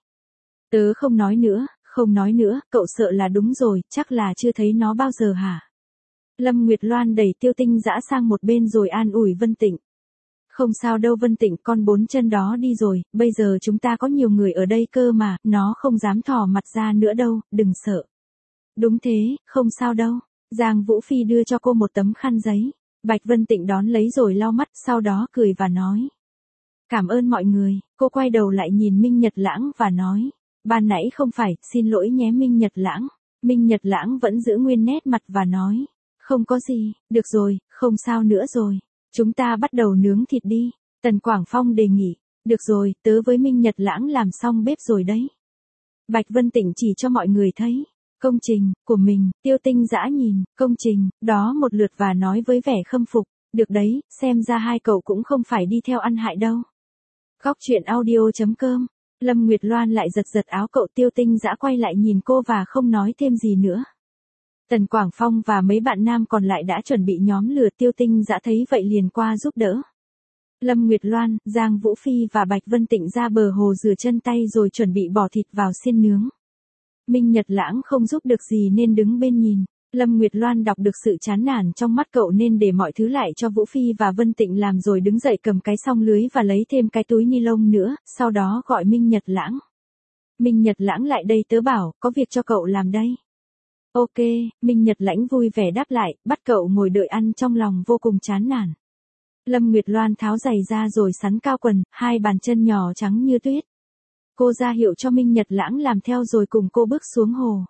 Tớ không nói nữa, không nói nữa, cậu sợ là đúng rồi, chắc là chưa thấy nó bao giờ hả? Lâm Nguyệt Loan đẩy Tiêu Tinh Dã sang một bên rồi an ủi Vân Tịnh. Không sao đâu Vân Tịnh, con 4 chân đó đi rồi, bây giờ chúng ta có nhiều người ở đây cơ mà, nó không dám thò mặt ra nữa đâu, đừng sợ. Đúng thế, không sao đâu. Giang Vũ Phi đưa cho cô một tấm khăn giấy. Bạch Vân Tịnh đón lấy rồi lau mắt, sau đó cười và nói. Cảm ơn mọi người, cô quay đầu lại nhìn Minh Nhật Lãng và nói. Ban nãy không phải, xin lỗi nhé Minh Nhật Lãng. Minh Nhật Lãng vẫn giữ nguyên nét mặt và nói. Không có gì, được rồi, không sao nữa rồi. Chúng ta bắt đầu nướng thịt đi. Tần Quảng Phong đề nghị. Được rồi, tớ với Minh Nhật Lãng làm xong bếp rồi đấy. Bạch Vân Tịnh chỉ cho mọi người thấy. Công trình, của mình, Tiêu Tinh Dã nhìn, công trình, đó một lượt và nói với vẻ khâm phục. Được đấy, xem ra hai cậu cũng không phải đi theo ăn hại đâu. Góc truyện audio.com. Lâm Nguyệt Loan lại giật giật áo cậu. Tiêu Tinh Dã quay lại nhìn cô và không nói thêm gì nữa. Tần Quảng Phong và mấy bạn nam còn lại đã chuẩn bị nhóm lửa. Tiêu Tinh Dã thấy vậy liền qua giúp đỡ. Lâm Nguyệt Loan, Giang Vũ Phi và Bạch Vân Tịnh ra bờ hồ rửa chân tay rồi chuẩn bị bỏ thịt vào xiên nướng. Minh Nhật Lãng không giúp được gì nên đứng bên nhìn. Lâm Nguyệt Loan đọc được sự chán nản trong mắt cậu nên để mọi thứ lại cho Vũ Phi và Vân Tịnh làm rồi đứng dậy cầm cái song lưới và lấy thêm cái túi ni lông nữa, sau đó gọi Minh Nhật Lãng. Minh Nhật Lãng lại đây, tớ bảo, có việc cho cậu làm đây. Ok, Minh Nhật Lãng vui vẻ đáp lại, bắt cậu ngồi đợi ăn trong lòng vô cùng chán nản. Lâm Nguyệt Loan tháo giày ra rồi sắn cao quần, hai bàn chân nhỏ trắng như tuyết. Cô ra hiệu cho Minh Nhật Lãng làm theo rồi cùng cô bước xuống hồ.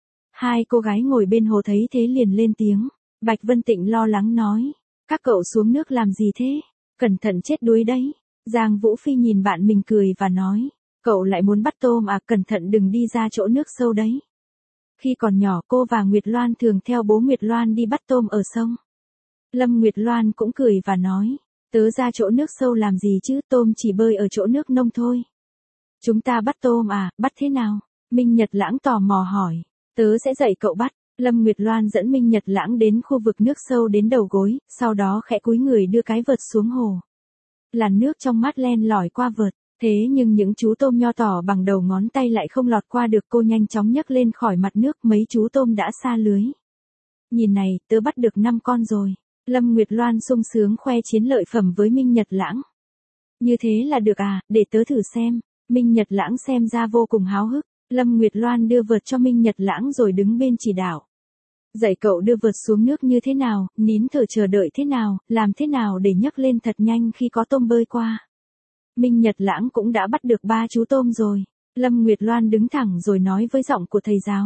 Hai cô gái ngồi bên hồ thấy thế liền lên tiếng. Bạch Vân Tịnh lo lắng nói. Các cậu xuống nước làm gì thế? Cẩn thận chết đuối đấy. Giang Vũ Phi nhìn bạn mình cười và nói. Cậu lại muốn bắt tôm à, cẩn thận đừng đi ra chỗ nước sâu đấy. Khi còn nhỏ cô và Nguyệt Loan thường theo bố Nguyệt Loan đi bắt tôm ở sông. Lâm Nguyệt Loan cũng cười và nói. Tớ ra chỗ nước sâu làm gì chứ, tôm chỉ bơi ở chỗ nước nông thôi. Chúng ta bắt tôm à, bắt thế nào? Minh Nhật Lãng tò mò hỏi. Tớ sẽ dạy cậu bắt. Lâm Nguyệt Loan dẫn Minh Nhật Lãng đến khu vực nước sâu đến đầu gối, sau đó khẽ cúi người đưa cái vợt xuống hồ. Làn nước trong mát len lỏi qua vợt, thế nhưng những chú tôm nho tỏ bằng đầu ngón tay lại không lọt qua được. Cô nhanh chóng nhấc lên khỏi mặt nước, mấy chú tôm đã xa lưới. Nhìn này, tớ bắt được 5 con rồi. Lâm Nguyệt Loan sung sướng khoe chiến lợi phẩm với Minh Nhật Lãng. Như thế là được à, để tớ thử xem. Minh Nhật Lãng xem ra vô cùng háo hức. Lâm Nguyệt Loan đưa vợt cho Minh Nhật Lãng rồi đứng bên chỉ đạo. Dạy cậu đưa vợt xuống nước như thế nào, nín thở chờ đợi thế nào, làm thế nào để nhấc lên thật nhanh khi có tôm bơi qua. Minh Nhật Lãng cũng đã bắt được 3 chú tôm rồi. Lâm Nguyệt Loan đứng thẳng rồi nói với giọng của thầy giáo.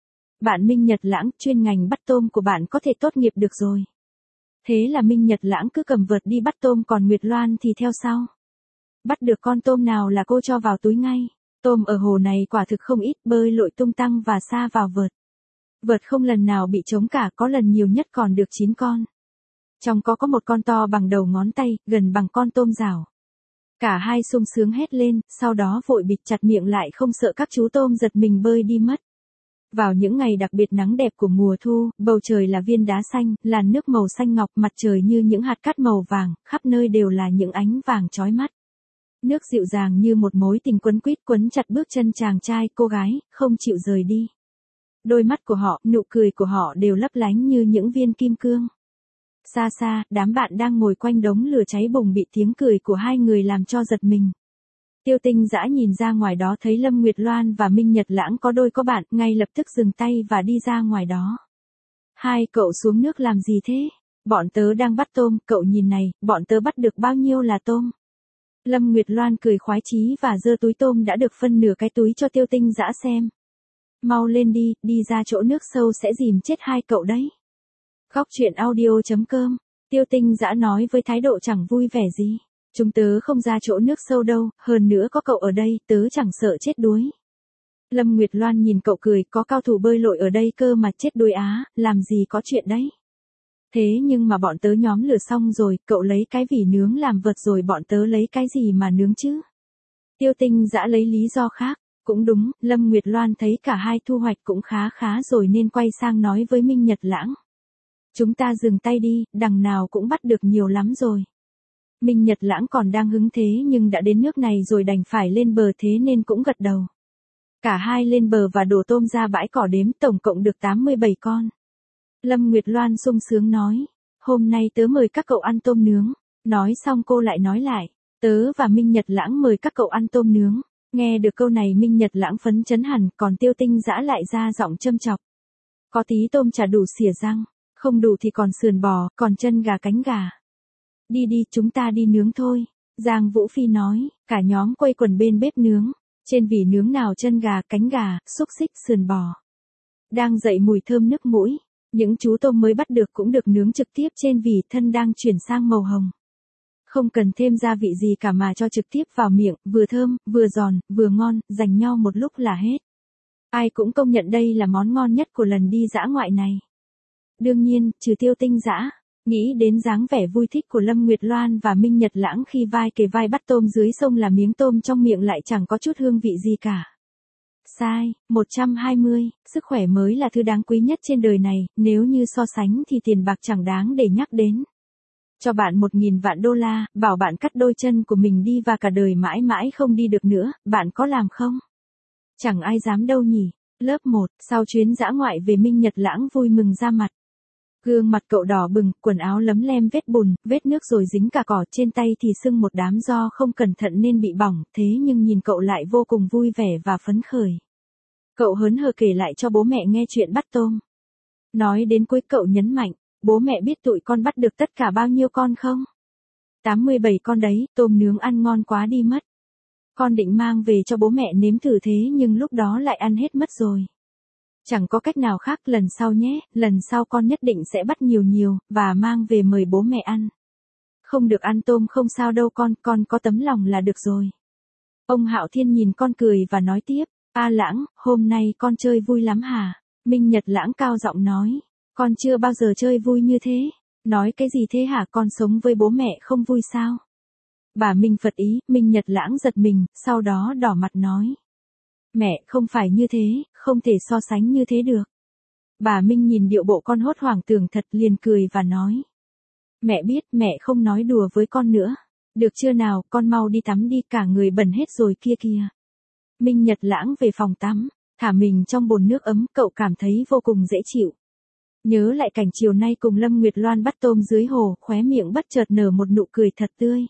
Bạn Minh Nhật Lãng, chuyên ngành bắt tôm của bạn có thể tốt nghiệp được rồi. Thế là Minh Nhật Lãng cứ cầm vợt đi bắt tôm, còn Nguyệt Loan thì theo sau. Bắt được con tôm nào là cô cho vào túi ngay. Tôm ở hồ này quả thực không ít, bơi lội tung tăng và sa vào vợt. Vợt không lần nào bị trống cả, có lần nhiều nhất còn được 9 con. Trong có một con to bằng đầu ngón tay, gần bằng con tôm rào. Cả hai sung sướng hét lên, sau đó vội bịt chặt miệng lại không sợ các chú tôm giật mình bơi đi mất. Vào những ngày đặc biệt nắng đẹp của mùa thu, bầu trời là viên đá xanh, làn nước màu xanh ngọc, mặt trời như những hạt cát màu vàng, khắp nơi đều là những ánh vàng chói mắt. Nước dịu dàng như một mối tình quấn quýt quấn chặt bước chân chàng trai, cô gái, không chịu rời đi. Đôi mắt của họ, nụ cười của họ đều lấp lánh như những viên kim cương. Xa xa, đám bạn đang ngồi quanh đống lửa cháy bùng bị tiếng cười của hai người làm cho giật mình. Tiêu Tinh Dã nhìn ra ngoài đó thấy Lâm Nguyệt Loan và Minh Nhật Lãng có đôi có bạn, ngay lập tức dừng tay và đi ra ngoài đó. Hai cậu xuống nước làm gì thế? Bọn tớ đang bắt tôm, cậu nhìn này, bọn tớ bắt được bao nhiêu là tôm. Lâm Nguyệt Loan cười khoái chí và giơ túi tôm đã được phân nửa cái túi cho Tiêu Tinh Dã xem. Mau lên đi, đi ra chỗ nước sâu sẽ dìm chết hai cậu đấy. Góc truyện audio.com. Tiêu Tinh Dã nói với thái độ chẳng vui vẻ gì. Chúng tớ không ra chỗ nước sâu đâu, hơn nữa có cậu ở đây, tớ chẳng sợ chết đuối. Lâm Nguyệt Loan nhìn cậu cười, có cao thủ bơi lội ở đây cơ mà chết đuối á, làm gì có chuyện đấy. Thế nhưng mà bọn tớ nhóm lửa xong rồi, cậu lấy cái vỉ nướng làm vật rồi bọn tớ lấy cái gì mà nướng chứ? Tiêu Tinh Dã lấy lý do khác, cũng đúng, Lâm Nguyệt Loan thấy cả hai thu hoạch cũng khá khá rồi nên quay sang nói với Minh Nhật Lãng. Chúng ta dừng tay đi, đằng nào cũng bắt được nhiều lắm rồi. Minh Nhật Lãng còn đang hứng thế nhưng đã đến nước này rồi đành phải lên bờ thế nên cũng gật đầu. Cả hai lên bờ và đổ tôm ra bãi cỏ đếm tổng cộng được 87 con. Lâm Nguyệt Loan sung sướng nói, hôm nay tớ mời các cậu ăn tôm nướng. Nói xong cô lại nói lại, tớ và Minh Nhật Lãng mời các cậu ăn tôm nướng. Nghe được câu này Minh Nhật Lãng phấn chấn hẳn, còn Tiêu Tinh Dã lại ra giọng châm chọc. Có tí tôm chả đủ xỉa răng, không đủ thì còn sườn bò, còn chân gà cánh gà. Đi đi, chúng ta đi nướng thôi. Giang Vũ Phi nói, cả nhóm quây quần bên bếp nướng. Trên vỉ nướng nào chân gà, cánh gà, xúc xích, sườn bò. Đang dậy mùi thơm nức mũi. Những chú tôm mới bắt được cũng được nướng trực tiếp trên vỉ, thân đang chuyển sang màu hồng. Không cần thêm gia vị gì cả mà cho trực tiếp vào miệng, vừa thơm, vừa giòn, vừa ngon, dành nhau một lúc là hết. Ai cũng công nhận đây là món ngon nhất của lần đi dã ngoại này. Đương nhiên, trừ Tiêu Tinh Dã, nghĩ đến dáng vẻ vui thích của Lâm Nguyệt Loan và Minh Nhật Lãng khi vai kề vai bắt tôm dưới sông là miếng tôm trong miệng lại chẳng có chút hương vị gì cả. Sai, 120, sức khỏe mới là thứ đáng quý nhất trên đời này, nếu như so sánh thì tiền bạc chẳng đáng để nhắc đến. Cho bạn 1.000 vạn đô la, bảo bạn cắt đôi chân của mình đi và cả đời mãi mãi không đi được nữa, bạn có làm không? Chẳng ai dám đâu nhỉ. Lớp 1, sau chuyến dã ngoại về Minh Nhật Lãng vui mừng ra mặt. Gương mặt cậu đỏ bừng, quần áo lấm lem vết bùn, vết nước rồi dính cả cỏ, trên tay thì sưng một đám do không cẩn thận nên bị bỏng, thế nhưng nhìn cậu lại vô cùng vui vẻ và phấn khởi. Cậu hớn hở kể lại cho bố mẹ nghe chuyện bắt tôm. Nói đến cuối cậu nhấn mạnh, bố mẹ biết tụi con bắt được tất cả bao nhiêu con không? 87 con đấy, tôm nướng ăn ngon quá đi mất. Con định mang về cho bố mẹ nếm thử thế nhưng lúc đó lại ăn hết mất rồi. Chẳng có cách nào khác, lần sau nhé, lần sau con nhất định sẽ bắt nhiều nhiều, và mang về mời bố mẹ ăn. Không được ăn tôm không sao đâu con có tấm lòng là được rồi. Ông Hạo Thiên nhìn con cười và nói tiếp, A Lãng, hôm nay con chơi vui lắm hả? Minh Nhật Lãng cao giọng nói, con chưa bao giờ chơi vui như thế. Nói cái gì thế hả, con sống với bố mẹ không vui sao? Bà Minh Phật ý, Minh Nhật Lãng giật mình, sau đó đỏ mặt nói. Mẹ, không phải như thế, không thể so sánh như thế được. Bà Minh nhìn điệu bộ con hốt hoảng tưởng thật liền cười và nói. Mẹ biết, mẹ không nói đùa với con nữa. Được chưa nào, con mau đi tắm đi, cả người bẩn hết rồi kia kìa. Minh Nhật Lãng về phòng tắm, thả mình trong bồn nước ấm, cậu cảm thấy vô cùng dễ chịu. Nhớ lại cảnh chiều nay cùng Lâm Nguyệt Loan bắt tôm dưới hồ, khóe miệng bất chợt nở một nụ cười thật tươi.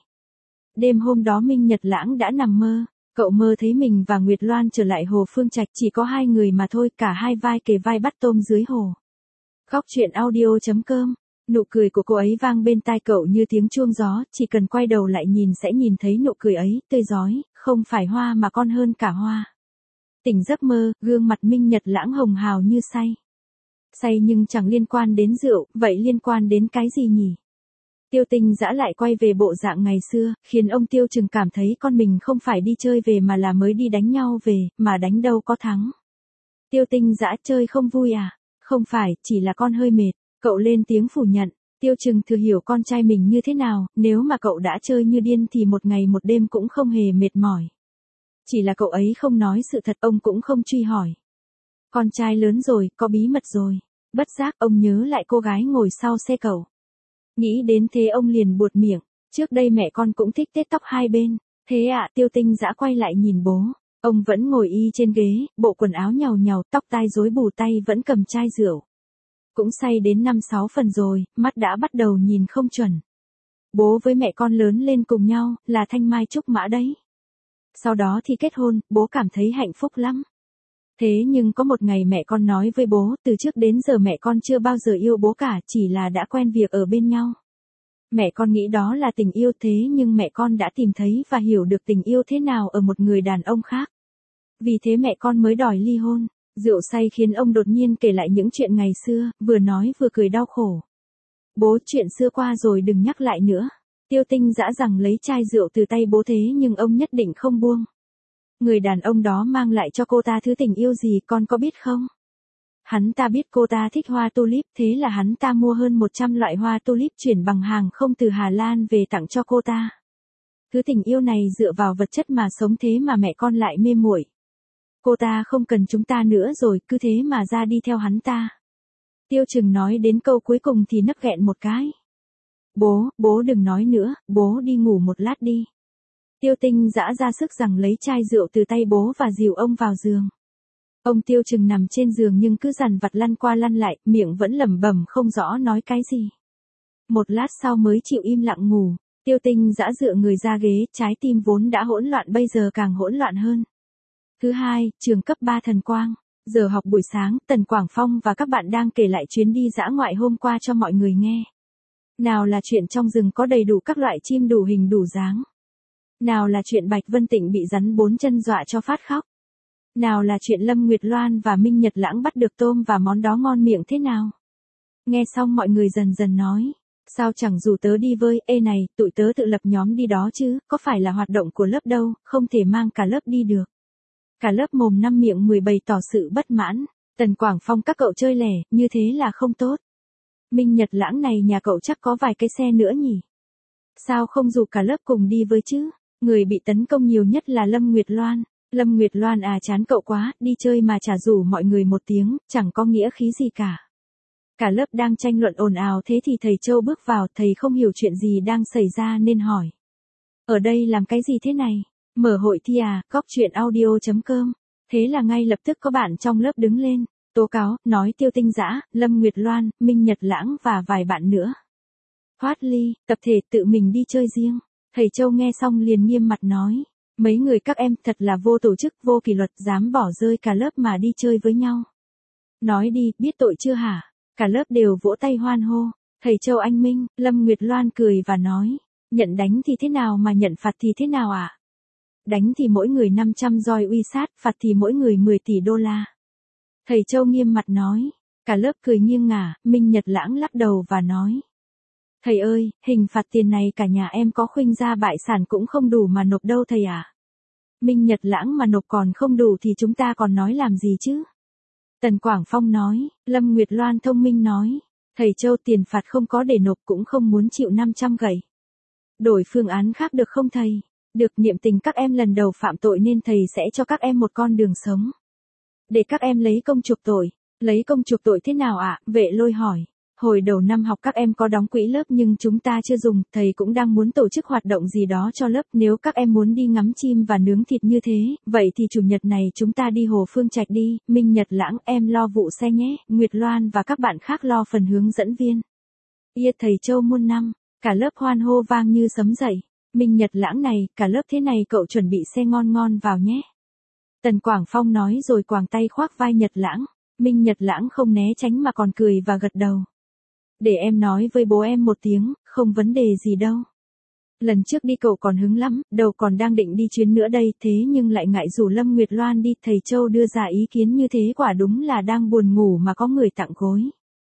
Đêm hôm đó Minh Nhật Lãng đã nằm mơ. Cậu mơ thấy mình và Nguyệt Loan trở lại hồ Phương Trạch, chỉ có hai người mà thôi, cả hai vai kề vai bắt tôm dưới hồ. Góc truyện audio.com. Nụ cười của cô ấy vang bên tai cậu như tiếng chuông gió, chỉ cần quay đầu lại nhìn sẽ nhìn thấy nụ cười ấy, tươi rói, không phải hoa mà còn hơn cả hoa. Tỉnh giấc mơ, gương mặt Minh Nhật Lãng hồng hào như say. Say nhưng chẳng liên quan đến rượu, vậy liên quan đến cái gì nhỉ? Tiêu Tinh Dã lại quay về bộ dạng ngày xưa, khiến ông Tiêu Trừng cảm thấy con mình không phải đi chơi về mà là mới đi đánh nhau về, mà đánh đâu có thắng. Tiêu Tinh Dã chơi không vui à? Không phải, chỉ là con hơi mệt. Cậu lên tiếng phủ nhận. Tiêu Trừng thừa hiểu con trai mình như thế nào, nếu mà cậu đã chơi như điên thì một ngày một đêm cũng không hề mệt mỏi. Chỉ là cậu ấy không nói sự thật, ông cũng không truy hỏi. Con trai lớn rồi, có bí mật rồi. Bất giác ông nhớ lại cô gái ngồi sau xe cậu. Nghĩ đến thế ông liền buột miệng, trước đây mẹ con cũng thích tết tóc hai bên. Thế ạ, Tiêu Tinh Dã quay lại nhìn bố, ông vẫn ngồi y trên ghế, bộ quần áo nhàu nhàu, tóc tai rối bù, tay vẫn cầm chai rượu. Cũng say đến 5-6 phần rồi, mắt đã bắt đầu nhìn không chuẩn. Bố với mẹ con lớn lên cùng nhau, là thanh mai trúc mã đấy. Sau đó thì kết hôn, bố cảm thấy hạnh phúc lắm. Thế nhưng có một ngày mẹ con nói với bố, từ trước đến giờ mẹ con chưa bao giờ yêu bố cả, chỉ là đã quen việc ở bên nhau. Mẹ con nghĩ đó là tình yêu, thế nhưng mẹ con đã tìm thấy và hiểu được tình yêu thế nào ở một người đàn ông khác. Vì thế mẹ con mới đòi ly hôn. Rượu say khiến ông đột nhiên kể lại những chuyện ngày xưa, vừa nói vừa cười đau khổ. Bố, chuyện xưa qua rồi đừng nhắc lại nữa. Tiêu Tinh Dã rằng lấy chai rượu từ tay bố thế nhưng ông nhất định không buông. Người đàn ông đó mang lại cho cô ta thứ tình yêu gì con có biết không? Hắn ta biết cô ta thích hoa tulip, thế là hắn ta mua hơn 100 loại hoa tulip chuyển bằng hàng không từ Hà Lan về tặng cho cô ta. Thứ tình yêu này dựa vào vật chất mà sống, thế mà mẹ con lại mê muội. Cô ta không cần chúng ta nữa rồi, cứ thế mà ra đi theo hắn ta. Tiêu Trừng nói đến câu cuối cùng thì nấc nghẹn một cái. Bố đừng nói nữa, bố đi ngủ một lát đi. Tiêu Tinh Dã ra sức rằng lấy chai rượu từ tay bố và dìu ông vào giường. Ông Tiêu Trừng nằm trên giường nhưng cứ dằn vặt lăn qua lăn lại, miệng vẫn lẩm bẩm không rõ nói cái gì. Một lát sau mới chịu im lặng ngủ. Tiêu Tinh Dã dựa người ra ghế, trái tim vốn đã hỗn loạn bây giờ càng hỗn loạn hơn. Thứ hai, trường cấp 3 Thần Quang. Giờ học buổi sáng, Tần Quảng Phong và các bạn đang kể lại chuyến đi dã ngoại hôm qua cho mọi người nghe. Nào là chuyện trong rừng có đầy đủ các loại chim đủ hình đủ dáng. Nào là chuyện Bạch Vân Tịnh bị rắn 4 chân dọa cho phát khóc. Nào là chuyện Lâm Nguyệt Loan và Minh Nhật Lãng bắt được tôm và món đó ngon miệng thế nào. Nghe xong mọi người dần dần nói. Sao chẳng rủ tớ đi với, ê này, tụi tớ tự lập nhóm đi đó chứ, có phải là hoạt động của lớp đâu, không thể mang cả lớp đi được. Cả lớp mồm năm miệng 10 bày tỏ sự bất mãn. Tần Quảng Phong các cậu chơi lẻ, như thế là không tốt. Minh Nhật Lãng này nhà cậu chắc có vài cái xe nữa nhỉ. Sao không rủ cả lớp cùng đi với chứ? Người bị tấn công nhiều nhất là Lâm Nguyệt Loan. Lâm Nguyệt Loan à, chán cậu quá, đi chơi mà chả rủ mọi người một tiếng, chẳng có nghĩa khí gì cả. Cả lớp đang tranh luận ồn ào thế thì thầy Châu bước vào, thầy không hiểu chuyện gì đang xảy ra nên hỏi. Ở đây làm cái gì thế này? Mở hội thi à, góc chuyện audio.com. Thế là ngay lập tức có bạn trong lớp đứng lên, tố cáo, nói Tiêu Tinh Dã, Lâm Nguyệt Loan, Minh Nhật Lãng và vài bạn nữa. Thoát ly, tập thể tự mình đi chơi riêng. Thầy Châu nghe xong liền nghiêm mặt nói. Mấy người các em thật là vô tổ chức, vô kỷ luật, dám bỏ rơi cả lớp mà đi chơi với nhau. Nói đi, biết tội chưa hả? Cả lớp đều vỗ tay hoan hô. Thầy Châu anh minh, Lâm Nguyệt Loan cười và nói. Nhận đánh thì thế nào mà nhận phạt thì thế nào ạ? Đánh thì mỗi người 500 roi uy sát, phạt thì mỗi người 10 tỷ đô la. Thầy Châu nghiêm mặt nói. Cả lớp cười nghiêng ngả, Minh Nhật Lãng lắc đầu và nói. Thầy ơi, hình phạt tiền này cả nhà em có khuynh gia bại sản cũng không đủ mà nộp đâu thầy ạ. Minh Nhật Lãng mà nộp còn không đủ thì chúng ta còn nói làm gì chứ? Tần Quảng Phong nói, Lâm Nguyệt Loan thông minh nói. Thầy Châu tiền phạt không có để nộp cũng không muốn chịu 500 gậy. Đổi phương án khác được không thầy? Được, niệm tình các em lần đầu phạm tội nên thầy sẽ cho các em một con đường sống. Để các em lấy công chuộc tội. Lấy công chuộc tội thế nào ạ? Vệ Lôi hỏi. Hồi đầu năm học các em có đóng quỹ lớp nhưng chúng ta chưa dùng, thầy cũng đang muốn tổ chức hoạt động gì đó cho lớp, nếu các em muốn đi ngắm chim và nướng thịt như thế, vậy thì chủ nhật này chúng ta đi Hồ Phương Trạch đi, Minh Nhật Lãng em lo vụ xe nhé, Nguyệt Loan và các bạn khác lo phần hướng dẫn viên. Yết thầy Châu muôn năm, cả lớp hoan hô vang như sấm dậy. Minh Nhật Lãng này, cả lớp thế này cậu chuẩn bị xe ngon ngon vào nhé. Tần Quảng Phong nói rồi quàng tay khoác vai Nhật Lãng. Minh Nhật Lãng không né tránh mà còn cười và gật đầu. Để em nói với bố em một tiếng, không vấn đề gì đâu. Lần trước đi cậu còn hứng lắm, đầu còn đang định đi chuyến nữa đây, thế nhưng lại ngại rủ Lâm Nguyệt Loan đi, thầy Châu đưa ra ý kiến như thế quả đúng là đang buồn ngủ mà có người tặng gối.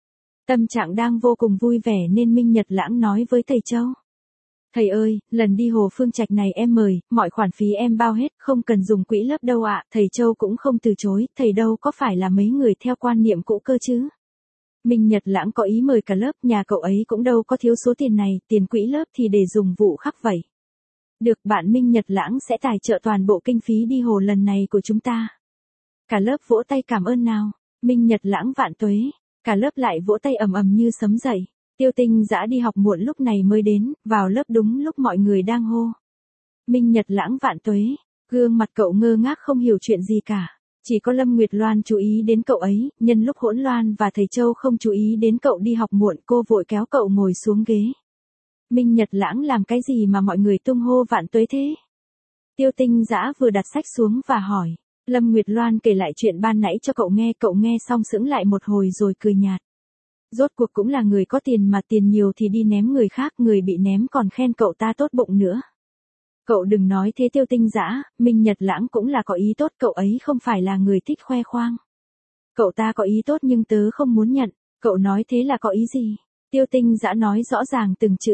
Tâm trạng đang vô cùng vui vẻ nên Minh Nhật Lãng nói với thầy Châu. Thầy ơi, lần đi Hồ Phương Trạch này em mời, mọi khoản phí em bao hết, không cần dùng quỹ lớp đâu ạ. Thầy Châu cũng không từ chối, thầy đâu có phải là mấy người theo quan niệm cũ cơ chứ. Minh Nhật Lãng có ý mời cả lớp, nhà cậu ấy cũng đâu có thiếu số tiền này, tiền quỹ lớp thì để dùng vụ khác vậy. Được, bạn Minh Nhật Lãng sẽ tài trợ toàn bộ kinh phí đi hồ lần này của chúng ta. Cả lớp vỗ tay cảm ơn nào. Minh Nhật Lãng vạn tuế. Cả lớp lại vỗ tay ầm ầm như sấm dậy. Tiêu Tinh Dã đi học muộn lúc này mới đến, vào lớp đúng lúc mọi người đang hô. Minh Nhật Lãng vạn tuế. Gương mặt cậu ngơ ngác không hiểu chuyện gì cả. Chỉ có Lâm Nguyệt Loan chú ý đến cậu ấy, nhân lúc hỗn loạn và thầy Châu không chú ý đến cậu đi học muộn, cô vội kéo cậu ngồi xuống ghế. Minh Nhật Lãng làm cái gì mà mọi người tung hô vạn tuế thế? Tiêu Tinh Dã vừa đặt sách xuống và hỏi. Lâm Nguyệt Loan kể lại chuyện ban nãy cho cậu nghe xong sững lại một hồi rồi cười nhạt. Rốt cuộc cũng là người có tiền mà tiền nhiều thì đi ném người khác, người bị ném còn khen cậu ta tốt bụng nữa. Cậu đừng nói thế Tiêu Tinh Dã, Minh Nhật Lãng cũng là có ý tốt, cậu ấy không phải là người thích khoe khoang. Cậu ta có ý tốt nhưng tớ không muốn nhận, cậu nói thế là có ý gì? Tiêu Tinh Dã nói rõ ràng từng chữ.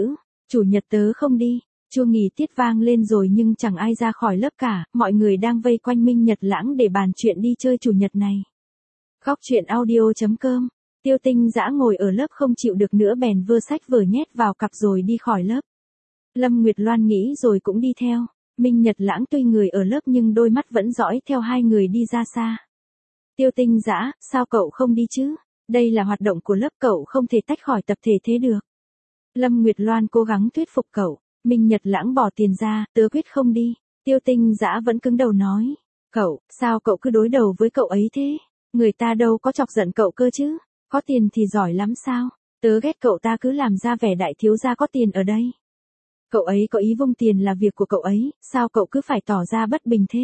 Chủ nhật tớ không đi. Chuông nghỉ tiết vang lên rồi nhưng chẳng ai ra khỏi lớp cả, mọi người đang vây quanh Minh Nhật Lãng để bàn chuyện đi chơi chủ nhật này. Góc truyện audio.com. Tiêu Tinh Dã ngồi ở lớp không chịu được nữa bèn vơ sách vở nhét vào cặp rồi đi khỏi lớp. Lâm Nguyệt Loan nghĩ rồi cũng đi theo. Minh Nhật Lãng tuy người ở lớp nhưng đôi mắt vẫn dõi theo hai người đi ra xa. Tiêu Tinh Dã, sao cậu không đi chứ? Đây là hoạt động của lớp cậu không thể tách khỏi tập thể thế được. Lâm Nguyệt Loan cố gắng thuyết phục cậu. Minh Nhật Lãng bỏ tiền ra, tớ quyết không đi. Tiêu Tinh Dã vẫn cứng đầu nói. Cậu, sao cậu cứ đối đầu với cậu ấy thế? Người ta đâu có chọc giận cậu cơ chứ? Có tiền thì giỏi lắm sao? Tớ ghét cậu ta cứ làm ra vẻ đại thiếu gia có tiền ở đây. Cậu ấy có ý vung tiền là việc của cậu ấy, sao cậu cứ phải tỏ ra bất bình thế?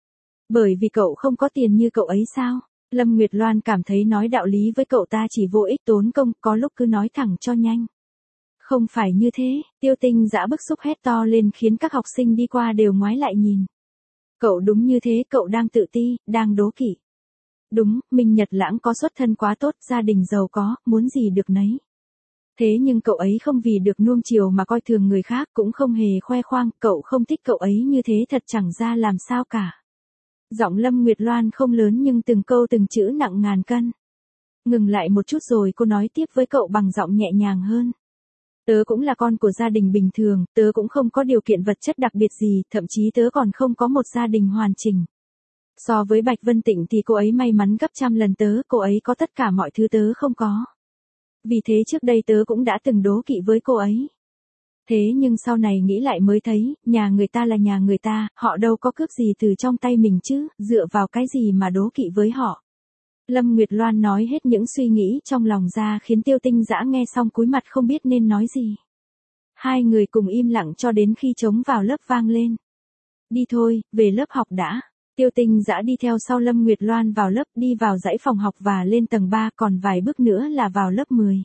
Bởi vì cậu không có tiền như cậu ấy sao? Lâm Nguyệt Loan cảm thấy nói đạo lý với cậu ta chỉ vô ích tốn công, có lúc cứ nói thẳng cho nhanh. Không phải như thế, Tiêu Tinh Dã bức xúc hét to lên khiến các học sinh đi qua đều ngoái lại nhìn. Cậu đúng như thế, cậu đang tự ti, đang đố kỵ. Đúng, Minh Nhật Lãng có xuất thân quá tốt, gia đình giàu có, muốn gì được nấy. Thế nhưng cậu ấy không vì được nuông chiều mà coi thường người khác, cũng không hề khoe khoang, cậu không thích cậu ấy như thế thật chẳng ra làm sao cả. Giọng Lâm Nguyệt Loan không lớn nhưng từng câu từng chữ nặng ngàn cân. Ngừng lại một chút rồi cô nói tiếp với cậu bằng giọng nhẹ nhàng hơn. Tớ cũng là con của gia đình bình thường, tớ cũng không có điều kiện vật chất đặc biệt gì, thậm chí tớ còn không có một gia đình hoàn chỉnh. So với Bạch Vân Tịnh thì cô ấy may mắn gấp trăm lần tớ, cô ấy có tất cả mọi thứ tớ không có. Vì thế trước đây tớ cũng đã từng đố kỵ với cô ấy. Thế nhưng sau này nghĩ lại mới thấy, nhà người ta là nhà người ta, họ đâu có cướp gì từ trong tay mình chứ, dựa vào cái gì mà đố kỵ với họ. Lâm Nguyệt Loan nói hết những suy nghĩ trong lòng ra khiến Tiêu Tinh Dã nghe xong cúi mặt không biết nên nói gì. Hai người cùng im lặng cho đến khi trống vào lớp vang lên. Đi thôi, về lớp học đã. Tiêu Tinh Dã đi theo sau Lâm Nguyệt Loan vào lớp, đi vào dãy phòng học và lên tầng 3, còn vài bước nữa là vào lớp 10.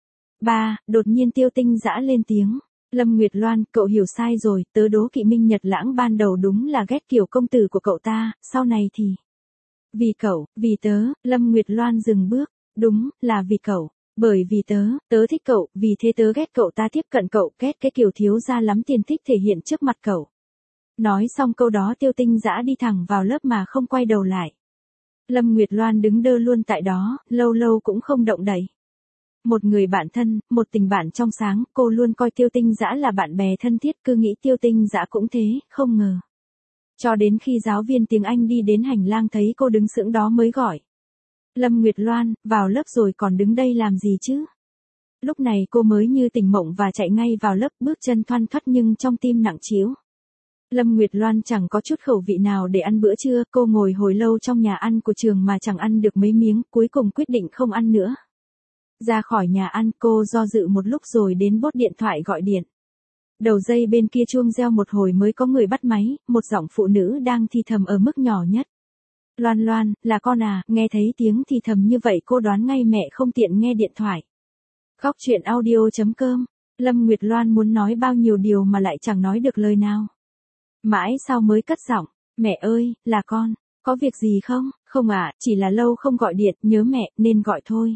Đột nhiên Tiêu Tinh Dã lên tiếng. Lâm Nguyệt Loan, cậu hiểu sai rồi, tớ đố kỵ Minh Nhật Lãng ban đầu đúng là ghét kiểu công tử của cậu ta, sau này thì... Vì cậu, vì tớ, Lâm Nguyệt Loan dừng bước. Đúng, là vì cậu. Bởi vì tớ thích cậu, vì thế tớ ghét cậu ta tiếp cận cậu, ghét cái kiểu thiếu gia lắm tiền thích thể hiện trước mặt cậu. Nói xong câu đó Tiêu Tinh Dã đi thẳng vào lớp mà không quay đầu lại. Lâm Nguyệt Loan đứng đơ luôn tại đó, lâu lâu cũng không động đậy. Một người bạn thân, một tình bạn trong sáng, cô luôn coi Tiêu Tinh Dã là bạn bè thân thiết, cứ nghĩ Tiêu Tinh Dã cũng thế, không ngờ. Cho đến khi giáo viên tiếng Anh đi đến hành lang thấy cô đứng sững đó mới gọi. Lâm Nguyệt Loan, vào lớp rồi còn đứng đây làm gì chứ? Lúc này cô mới như tỉnh mộng và chạy ngay vào lớp, bước chân thoăn thoắt nhưng trong tim nặng trĩu. Lâm Nguyệt Loan chẳng có chút khẩu vị nào để ăn bữa trưa, cô ngồi hồi lâu trong nhà ăn của trường mà chẳng ăn được mấy miếng, cuối cùng quyết định không ăn nữa. Ra khỏi nhà ăn, cô do dự một lúc rồi đến bốt điện thoại gọi điện. Đầu dây bên kia chuông reo một hồi mới có người bắt máy, một giọng phụ nữ đang thì thầm ở mức nhỏ nhất. Loan Loan, là con à, nghe thấy tiếng thì thầm như vậy cô đoán ngay mẹ không tiện nghe điện thoại. Góc truyện audio.com. Lâm Nguyệt Loan muốn nói bao nhiêu điều mà lại chẳng nói được lời nào. Mãi sau mới cất giọng, mẹ ơi, là con, có việc gì không? Không ạ, chỉ là lâu không gọi điện, nhớ mẹ, nên gọi thôi.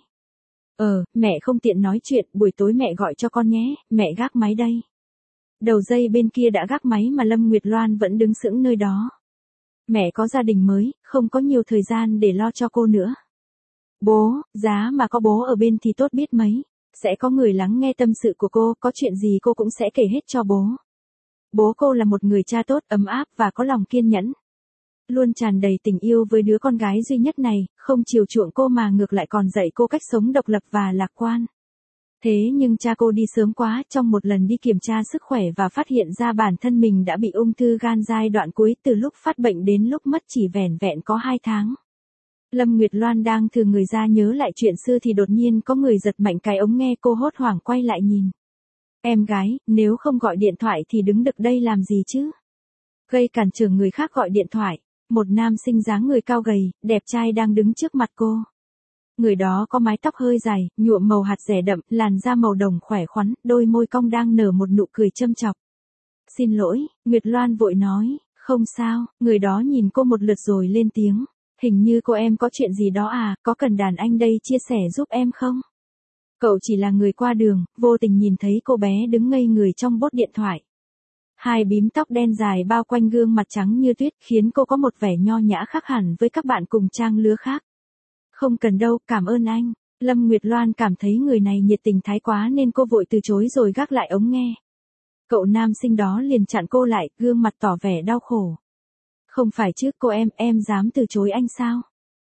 Mẹ không tiện nói chuyện, buổi tối mẹ gọi cho con nhé, mẹ gác máy đây. Đầu dây bên kia đã gác máy mà Lâm Nguyệt Loan vẫn đứng sững nơi đó. Mẹ có gia đình mới, không có nhiều thời gian để lo cho cô nữa. Bố, giá mà có bố ở bên thì tốt biết mấy, sẽ có người lắng nghe tâm sự của cô, có chuyện gì cô cũng sẽ kể hết cho bố. Bố cô là một người cha tốt, ấm áp và có lòng kiên nhẫn. Luôn tràn đầy tình yêu với đứa con gái duy nhất này, không chiều chuộng cô mà ngược lại còn dạy cô cách sống độc lập và lạc quan. Thế nhưng cha cô đi sớm quá, trong một lần đi kiểm tra sức khỏe và phát hiện ra bản thân mình đã bị ung thư gan giai đoạn cuối, từ lúc phát bệnh đến lúc mất chỉ vẻn vẹn có 2 tháng. Lâm Nguyệt Loan đang thừa người ra nhớ lại chuyện xưa thì đột nhiên có người giật mạnh cái ống nghe, cô hốt hoảng quay lại nhìn. Em gái, nếu không gọi điện thoại thì đứng đực đây làm gì chứ? Gây cản trở người khác gọi điện thoại. Một nam sinh dáng người cao gầy, đẹp trai đang đứng trước mặt cô. Người đó có mái tóc hơi dài, nhuộm màu hạt dẻ đậm, làn da màu đồng khỏe khoắn, đôi môi cong đang nở một nụ cười châm chọc. Xin lỗi, Nguyệt Loan vội nói, không sao, người đó nhìn cô một lượt rồi lên tiếng. Hình như cô em có chuyện gì đó à, có cần đàn anh đây chia sẻ giúp em không? Cậu chỉ là người qua đường, vô tình nhìn thấy cô bé đứng ngây người trong bốt điện thoại. Hai bím tóc đen dài bao quanh gương mặt trắng như tuyết khiến cô có một vẻ nho nhã khác hẳn với các bạn cùng trang lứa khác. Không cần đâu, cảm ơn anh. Lâm Nguyệt Loan cảm thấy người này nhiệt tình thái quá nên cô vội từ chối rồi gác lại ống nghe. Cậu nam sinh đó liền chặn cô lại, gương mặt tỏ vẻ đau khổ. Không phải chứ cô em dám từ chối anh sao?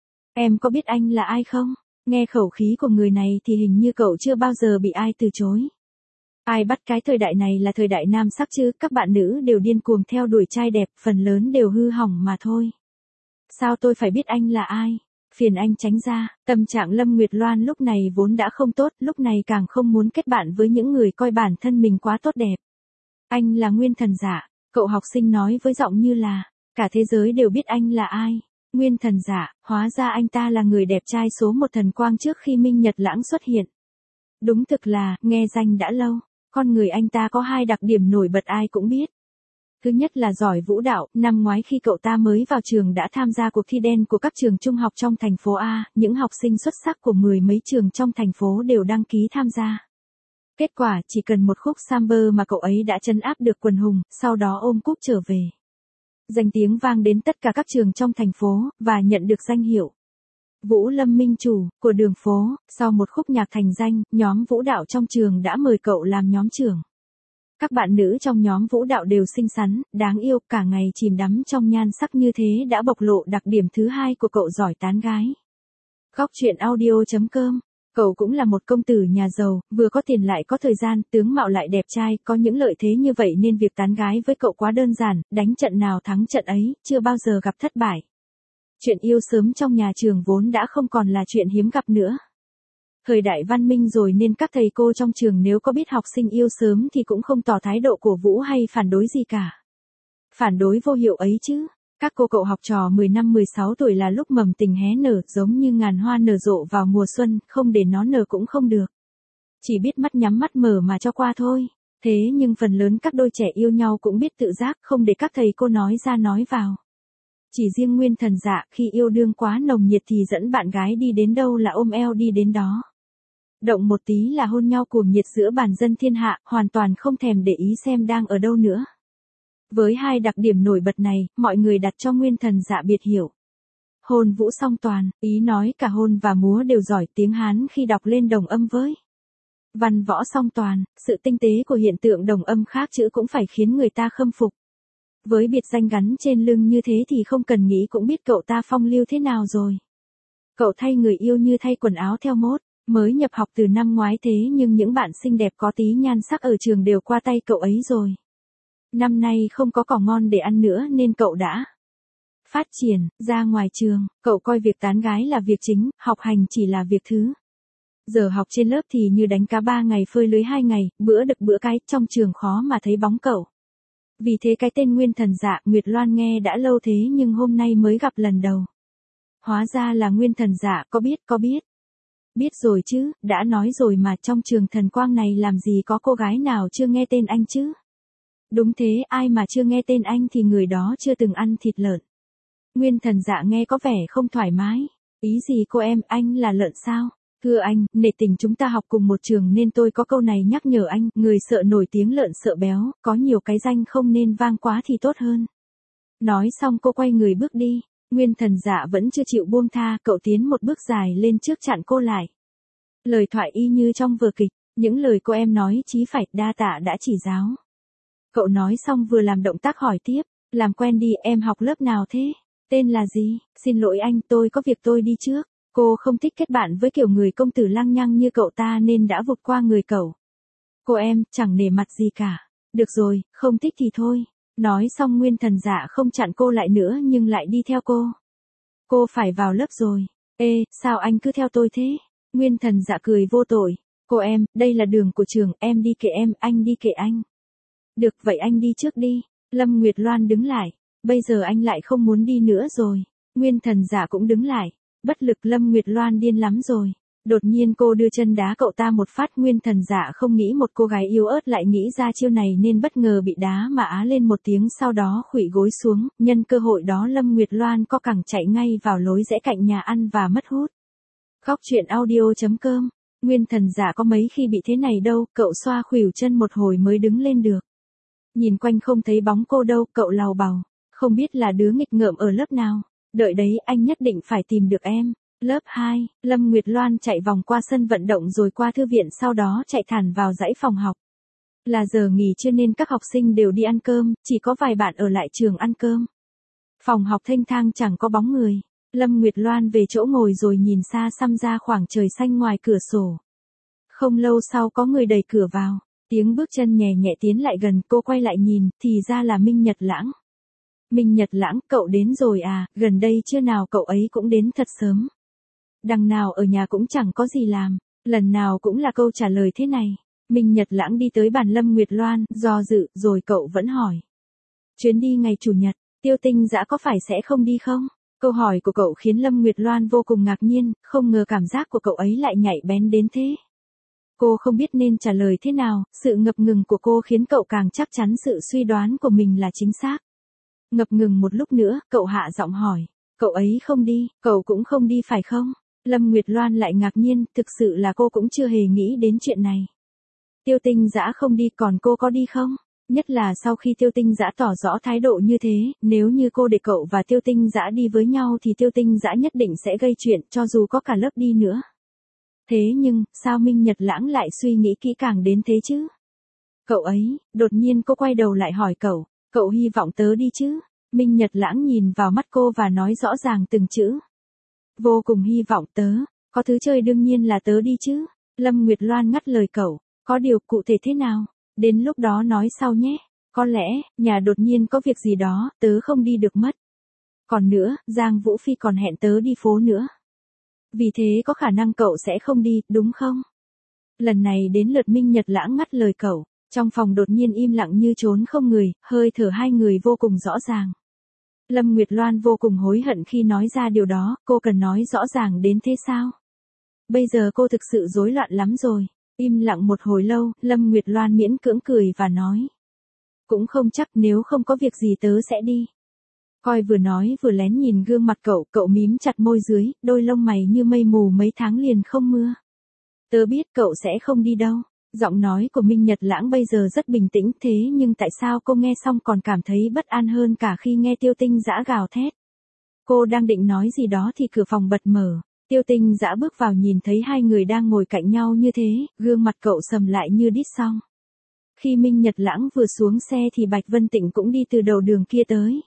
Em có biết anh là ai không? Nghe khẩu khí của người này thì hình như cậu chưa bao giờ bị ai từ chối. Ai bắt cái thời đại này là thời đại nam sắc chứ, các bạn nữ đều điên cuồng theo đuổi trai đẹp, phần lớn đều hư hỏng mà thôi. Sao tôi phải biết anh là ai? Phiền anh tránh ra. Tâm trạng Lâm Nguyệt Loan lúc này vốn đã không tốt, lúc này càng không muốn kết bạn với những người coi bản thân mình quá tốt đẹp. Anh là Nguyên Thần Dạ, cậu học sinh nói với giọng như là, cả thế giới đều biết anh là ai. Nguyên Thần Dạ, hóa ra anh ta là người đẹp trai số một thần quang trước khi Minh Nhật Lãng xuất hiện. Đúng thực là, nghe danh đã lâu, con người anh ta có hai đặc điểm nổi bật ai cũng biết. Thứ nhất là giỏi vũ đạo, năm ngoái khi cậu ta mới vào trường đã tham gia cuộc thi đen của các trường trung học trong thành phố A, những học sinh xuất sắc của mười mấy trường trong thành phố đều đăng ký tham gia. Kết quả chỉ cần một khúc samba mà cậu ấy đã trấn áp được quần hùng, sau đó ôm cúp trở về. Danh tiếng vang đến tất cả các trường trong thành phố, và nhận được danh hiệu Vũ Lâm Minh Chủ của đường phố. Sau một khúc nhạc thành danh, nhóm vũ đạo trong trường đã mời cậu làm nhóm trưởng. Các bạn nữ trong nhóm vũ đạo đều xinh xắn, đáng yêu, cả ngày chìm đắm trong nhan sắc như thế đã bộc lộ đặc điểm thứ hai của cậu giỏi tán gái. Góc truyện audio.com. Cậu cũng là một công tử nhà giàu, vừa có tiền lại có thời gian, tướng mạo lại đẹp trai, có những lợi thế như vậy nên việc tán gái với cậu quá đơn giản, đánh trận nào thắng trận ấy, chưa bao giờ gặp thất bại. Chuyện yêu sớm trong nhà trường vốn đã không còn là chuyện hiếm gặp nữa. Thời đại văn minh rồi nên các thầy cô trong trường nếu có biết học sinh yêu sớm thì cũng không tỏ thái độ cổ vũ hay phản đối gì cả. Phản đối vô hiệu ấy chứ. Các cô cậu học trò 15-16 tuổi là lúc mầm tình hé nở, giống như ngàn hoa nở rộ vào mùa xuân, không để nó nở cũng không được. Chỉ biết mắt nhắm mắt mở mà cho qua thôi. Thế nhưng phần lớn các đôi trẻ yêu nhau cũng biết tự giác, không để các thầy cô nói ra nói vào. Chỉ riêng Nguyên Thần Dạ khi yêu đương quá nồng nhiệt thì dẫn bạn gái đi đến đâu là ôm eo đi đến đó. Động một tí là hôn nhau cuồng nhiệt giữa bản dân thiên hạ, hoàn toàn không thèm để ý xem đang ở đâu nữa. Với hai đặc điểm nổi bật này, mọi người đặt cho Nguyên Thần Dạ biệt hiệu Hôn Vũ Song Toàn, ý nói cả hôn và múa đều giỏi, tiếng Hán khi đọc lên đồng âm với văn võ song toàn, sự tinh tế của hiện tượng đồng âm khác chữ cũng phải khiến người ta khâm phục. Với biệt danh gắn trên lưng như thế thì không cần nghĩ cũng biết cậu ta phong lưu thế nào rồi. Cậu thay người yêu như thay quần áo theo mốt, mới nhập học từ năm ngoái thế nhưng những bạn xinh đẹp có tí nhan sắc ở trường đều qua tay cậu ấy rồi. Năm nay không có cỏ ngon để ăn nữa nên cậu đã phát triển ra ngoài trường, cậu coi việc tán gái là việc chính, học hành chỉ là việc thứ. Giờ học trên lớp thì như đánh cá 3 ngày phơi lưới 2 ngày, bữa đực bữa cái, trong trường khó mà thấy bóng cậu. Vì thế cái tên Nguyên Thần Dạ, Nguyệt Loan nghe đã lâu thế nhưng hôm nay mới gặp lần đầu. Hóa ra là Nguyên Thần Dạ, có biết. Biết rồi chứ, đã nói rồi mà, trong trường thần quang này làm gì có cô gái nào chưa nghe tên anh chứ. Đúng thế, ai mà chưa nghe tên anh thì người đó chưa từng ăn thịt lợn. Nguyên Thần Dạ nghe có vẻ không thoải mái. Ý gì cô em, anh là lợn sao? Thưa anh, nể tình chúng ta học cùng một trường nên tôi có câu này nhắc nhở anh, người sợ nổi tiếng lợn sợ béo, có nhiều cái danh không nên vang quá thì tốt hơn. Nói xong cô quay người bước đi, Nguyên Thần Dạ vẫn chưa chịu buông tha, cậu tiến một bước dài lên trước chặn cô lại. Lời thoại y như trong vở kịch, những lời cô em nói chí phải, đa tạ đã chỉ giáo. Cậu nói xong vừa làm động tác hỏi tiếp, làm quen đi, em học lớp nào thế? Tên là gì? Xin lỗi anh, tôi có việc tôi đi trước. Cô không thích kết bạn với kiểu người công tử lăng nhăng như cậu ta nên đã vụt qua người cậu. Cô em, chẳng nể mặt gì cả. Được rồi, không thích thì thôi. Nói xong Nguyên Thần Dạ không chặn cô lại nữa nhưng lại đi theo cô. Cô phải vào lớp rồi. Ê, sao anh cứ theo tôi thế? Nguyên Thần Dạ cười vô tội. Cô em, đây là đường của trường, em đi kệ em, anh đi kệ anh. Được, vậy anh đi trước đi. Lâm Nguyệt Loan đứng lại. Bây giờ anh lại không muốn đi nữa rồi. Nguyên Thần Dạ cũng đứng lại. Bất lực, Lâm Nguyệt Loan điên lắm rồi. Đột nhiên cô đưa chân đá cậu ta một phát, Nguyên Thần Dạ không nghĩ một cô gái yếu ớt lại nghĩ ra chiêu này nên bất ngờ bị đá mà á lên một tiếng, sau đó khuỵu gối xuống, nhân cơ hội đó Lâm Nguyệt Loan co cẳng chạy ngay vào lối rẽ cạnh nhà ăn và mất hút. Góc truyện audio.com Nguyên thần giả có mấy khi bị thế này đâu, cậu xoa khuỷu chân một hồi mới đứng lên được. Nhìn quanh không thấy bóng cô đâu, cậu làu bàu. Không biết là đứa nghịch ngợm ở lớp nào. Đợi đấy, anh nhất định phải tìm được em. Lớp 2, Lâm Nguyệt Loan chạy vòng qua sân vận động rồi qua thư viện, sau đó chạy thẳng vào dãy phòng học. Là giờ nghỉ trưa nên các học sinh đều đi ăn cơm, chỉ có vài bạn ở lại trường ăn cơm. Phòng học thênh thang chẳng có bóng người. Lâm Nguyệt Loan về chỗ ngồi rồi nhìn xa xăm ra khoảng trời xanh ngoài cửa sổ. Không lâu sau có người đẩy cửa vào. Tiếng bước chân nhẹ nhẹ tiến lại gần, cô quay lại nhìn, thì ra là Minh Nhật Lãng. Minh Nhật Lãng, cậu đến rồi à, gần đây chưa nào cậu ấy cũng đến thật sớm. Đằng nào ở nhà cũng chẳng có gì làm, lần nào cũng là câu trả lời thế này. Minh Nhật Lãng đi tới bàn Lâm Nguyệt Loan, do dự, rồi cậu vẫn hỏi. Chuyến đi ngày Chủ nhật, Tiêu Tinh Dã có phải sẽ không đi không? Câu hỏi của cậu khiến Lâm Nguyệt Loan vô cùng ngạc nhiên, không ngờ cảm giác của cậu ấy lại nhạy bén đến thế. Cô không biết nên trả lời thế nào, sự ngập ngừng của cô khiến cậu càng chắc chắn sự suy đoán của mình là chính xác. Ngập ngừng một lúc nữa, cậu hạ giọng hỏi. Cậu ấy không đi, cậu cũng không đi phải không? Lâm Nguyệt Loan lại ngạc nhiên, thực sự là cô cũng chưa hề nghĩ đến chuyện này. Tiêu Tinh Dã không đi, còn cô có đi không? Nhất là sau khi Tiêu Tinh Dã tỏ rõ thái độ như thế, nếu như cô để cậu và Tiêu Tinh Dã đi với nhau thì Tiêu Tinh Dã nhất định sẽ gây chuyện, cho dù có cả lớp đi nữa. Thế nhưng, sao Minh Nhật Lãng lại suy nghĩ kỹ càng đến thế chứ? Cậu ấy, đột nhiên cô quay đầu lại hỏi cậu hy vọng tớ đi chứ? Minh Nhật Lãng nhìn vào mắt cô và nói rõ ràng từng chữ. Vô cùng hy vọng tớ, có thứ chơi đương nhiên là tớ đi chứ. Lâm Nguyệt Loan ngắt lời cậu, có điều cụ thể thế nào? Đến lúc đó nói sau nhé. Có lẽ, nhà đột nhiên có việc gì đó, tớ không đi được mất. Còn nữa, Giang Vũ Phi còn hẹn tớ đi phố nữa. Vì thế có khả năng cậu sẽ không đi, đúng không? Lần này đến lượt Minh Nhật Lãng ngắt lời cậu. Trong phòng đột nhiên im lặng như trốn không người, hơi thở hai người vô cùng rõ ràng. Lâm Nguyệt Loan vô cùng hối hận khi nói ra điều đó, cô cần nói rõ ràng đến thế sao? Bây giờ cô thực sự rối loạn lắm rồi. Im lặng một hồi lâu, Lâm Nguyệt Loan miễn cưỡng cười và nói. Cũng không chắc, nếu không có việc gì tớ sẽ đi. Coi vừa nói vừa lén nhìn gương mặt cậu mím chặt môi dưới, đôi lông mày như mây mù mấy tháng liền không mưa. Tớ biết cậu sẽ không đi đâu. Giọng nói của Minh Nhật Lãng bây giờ rất bình tĩnh, thế nhưng tại sao cô nghe xong còn cảm thấy bất an hơn cả khi nghe Tiêu Tinh Dã gào thét. Cô đang định nói gì đó thì cửa phòng bật mở. Tiêu Tinh Dã bước vào, nhìn thấy hai người đang ngồi cạnh nhau như thế, gương mặt cậu sầm lại như đít xong. Khi Minh Nhật Lãng vừa xuống xe thì Bạch Vân Tịnh cũng đi từ đầu đường kia tới.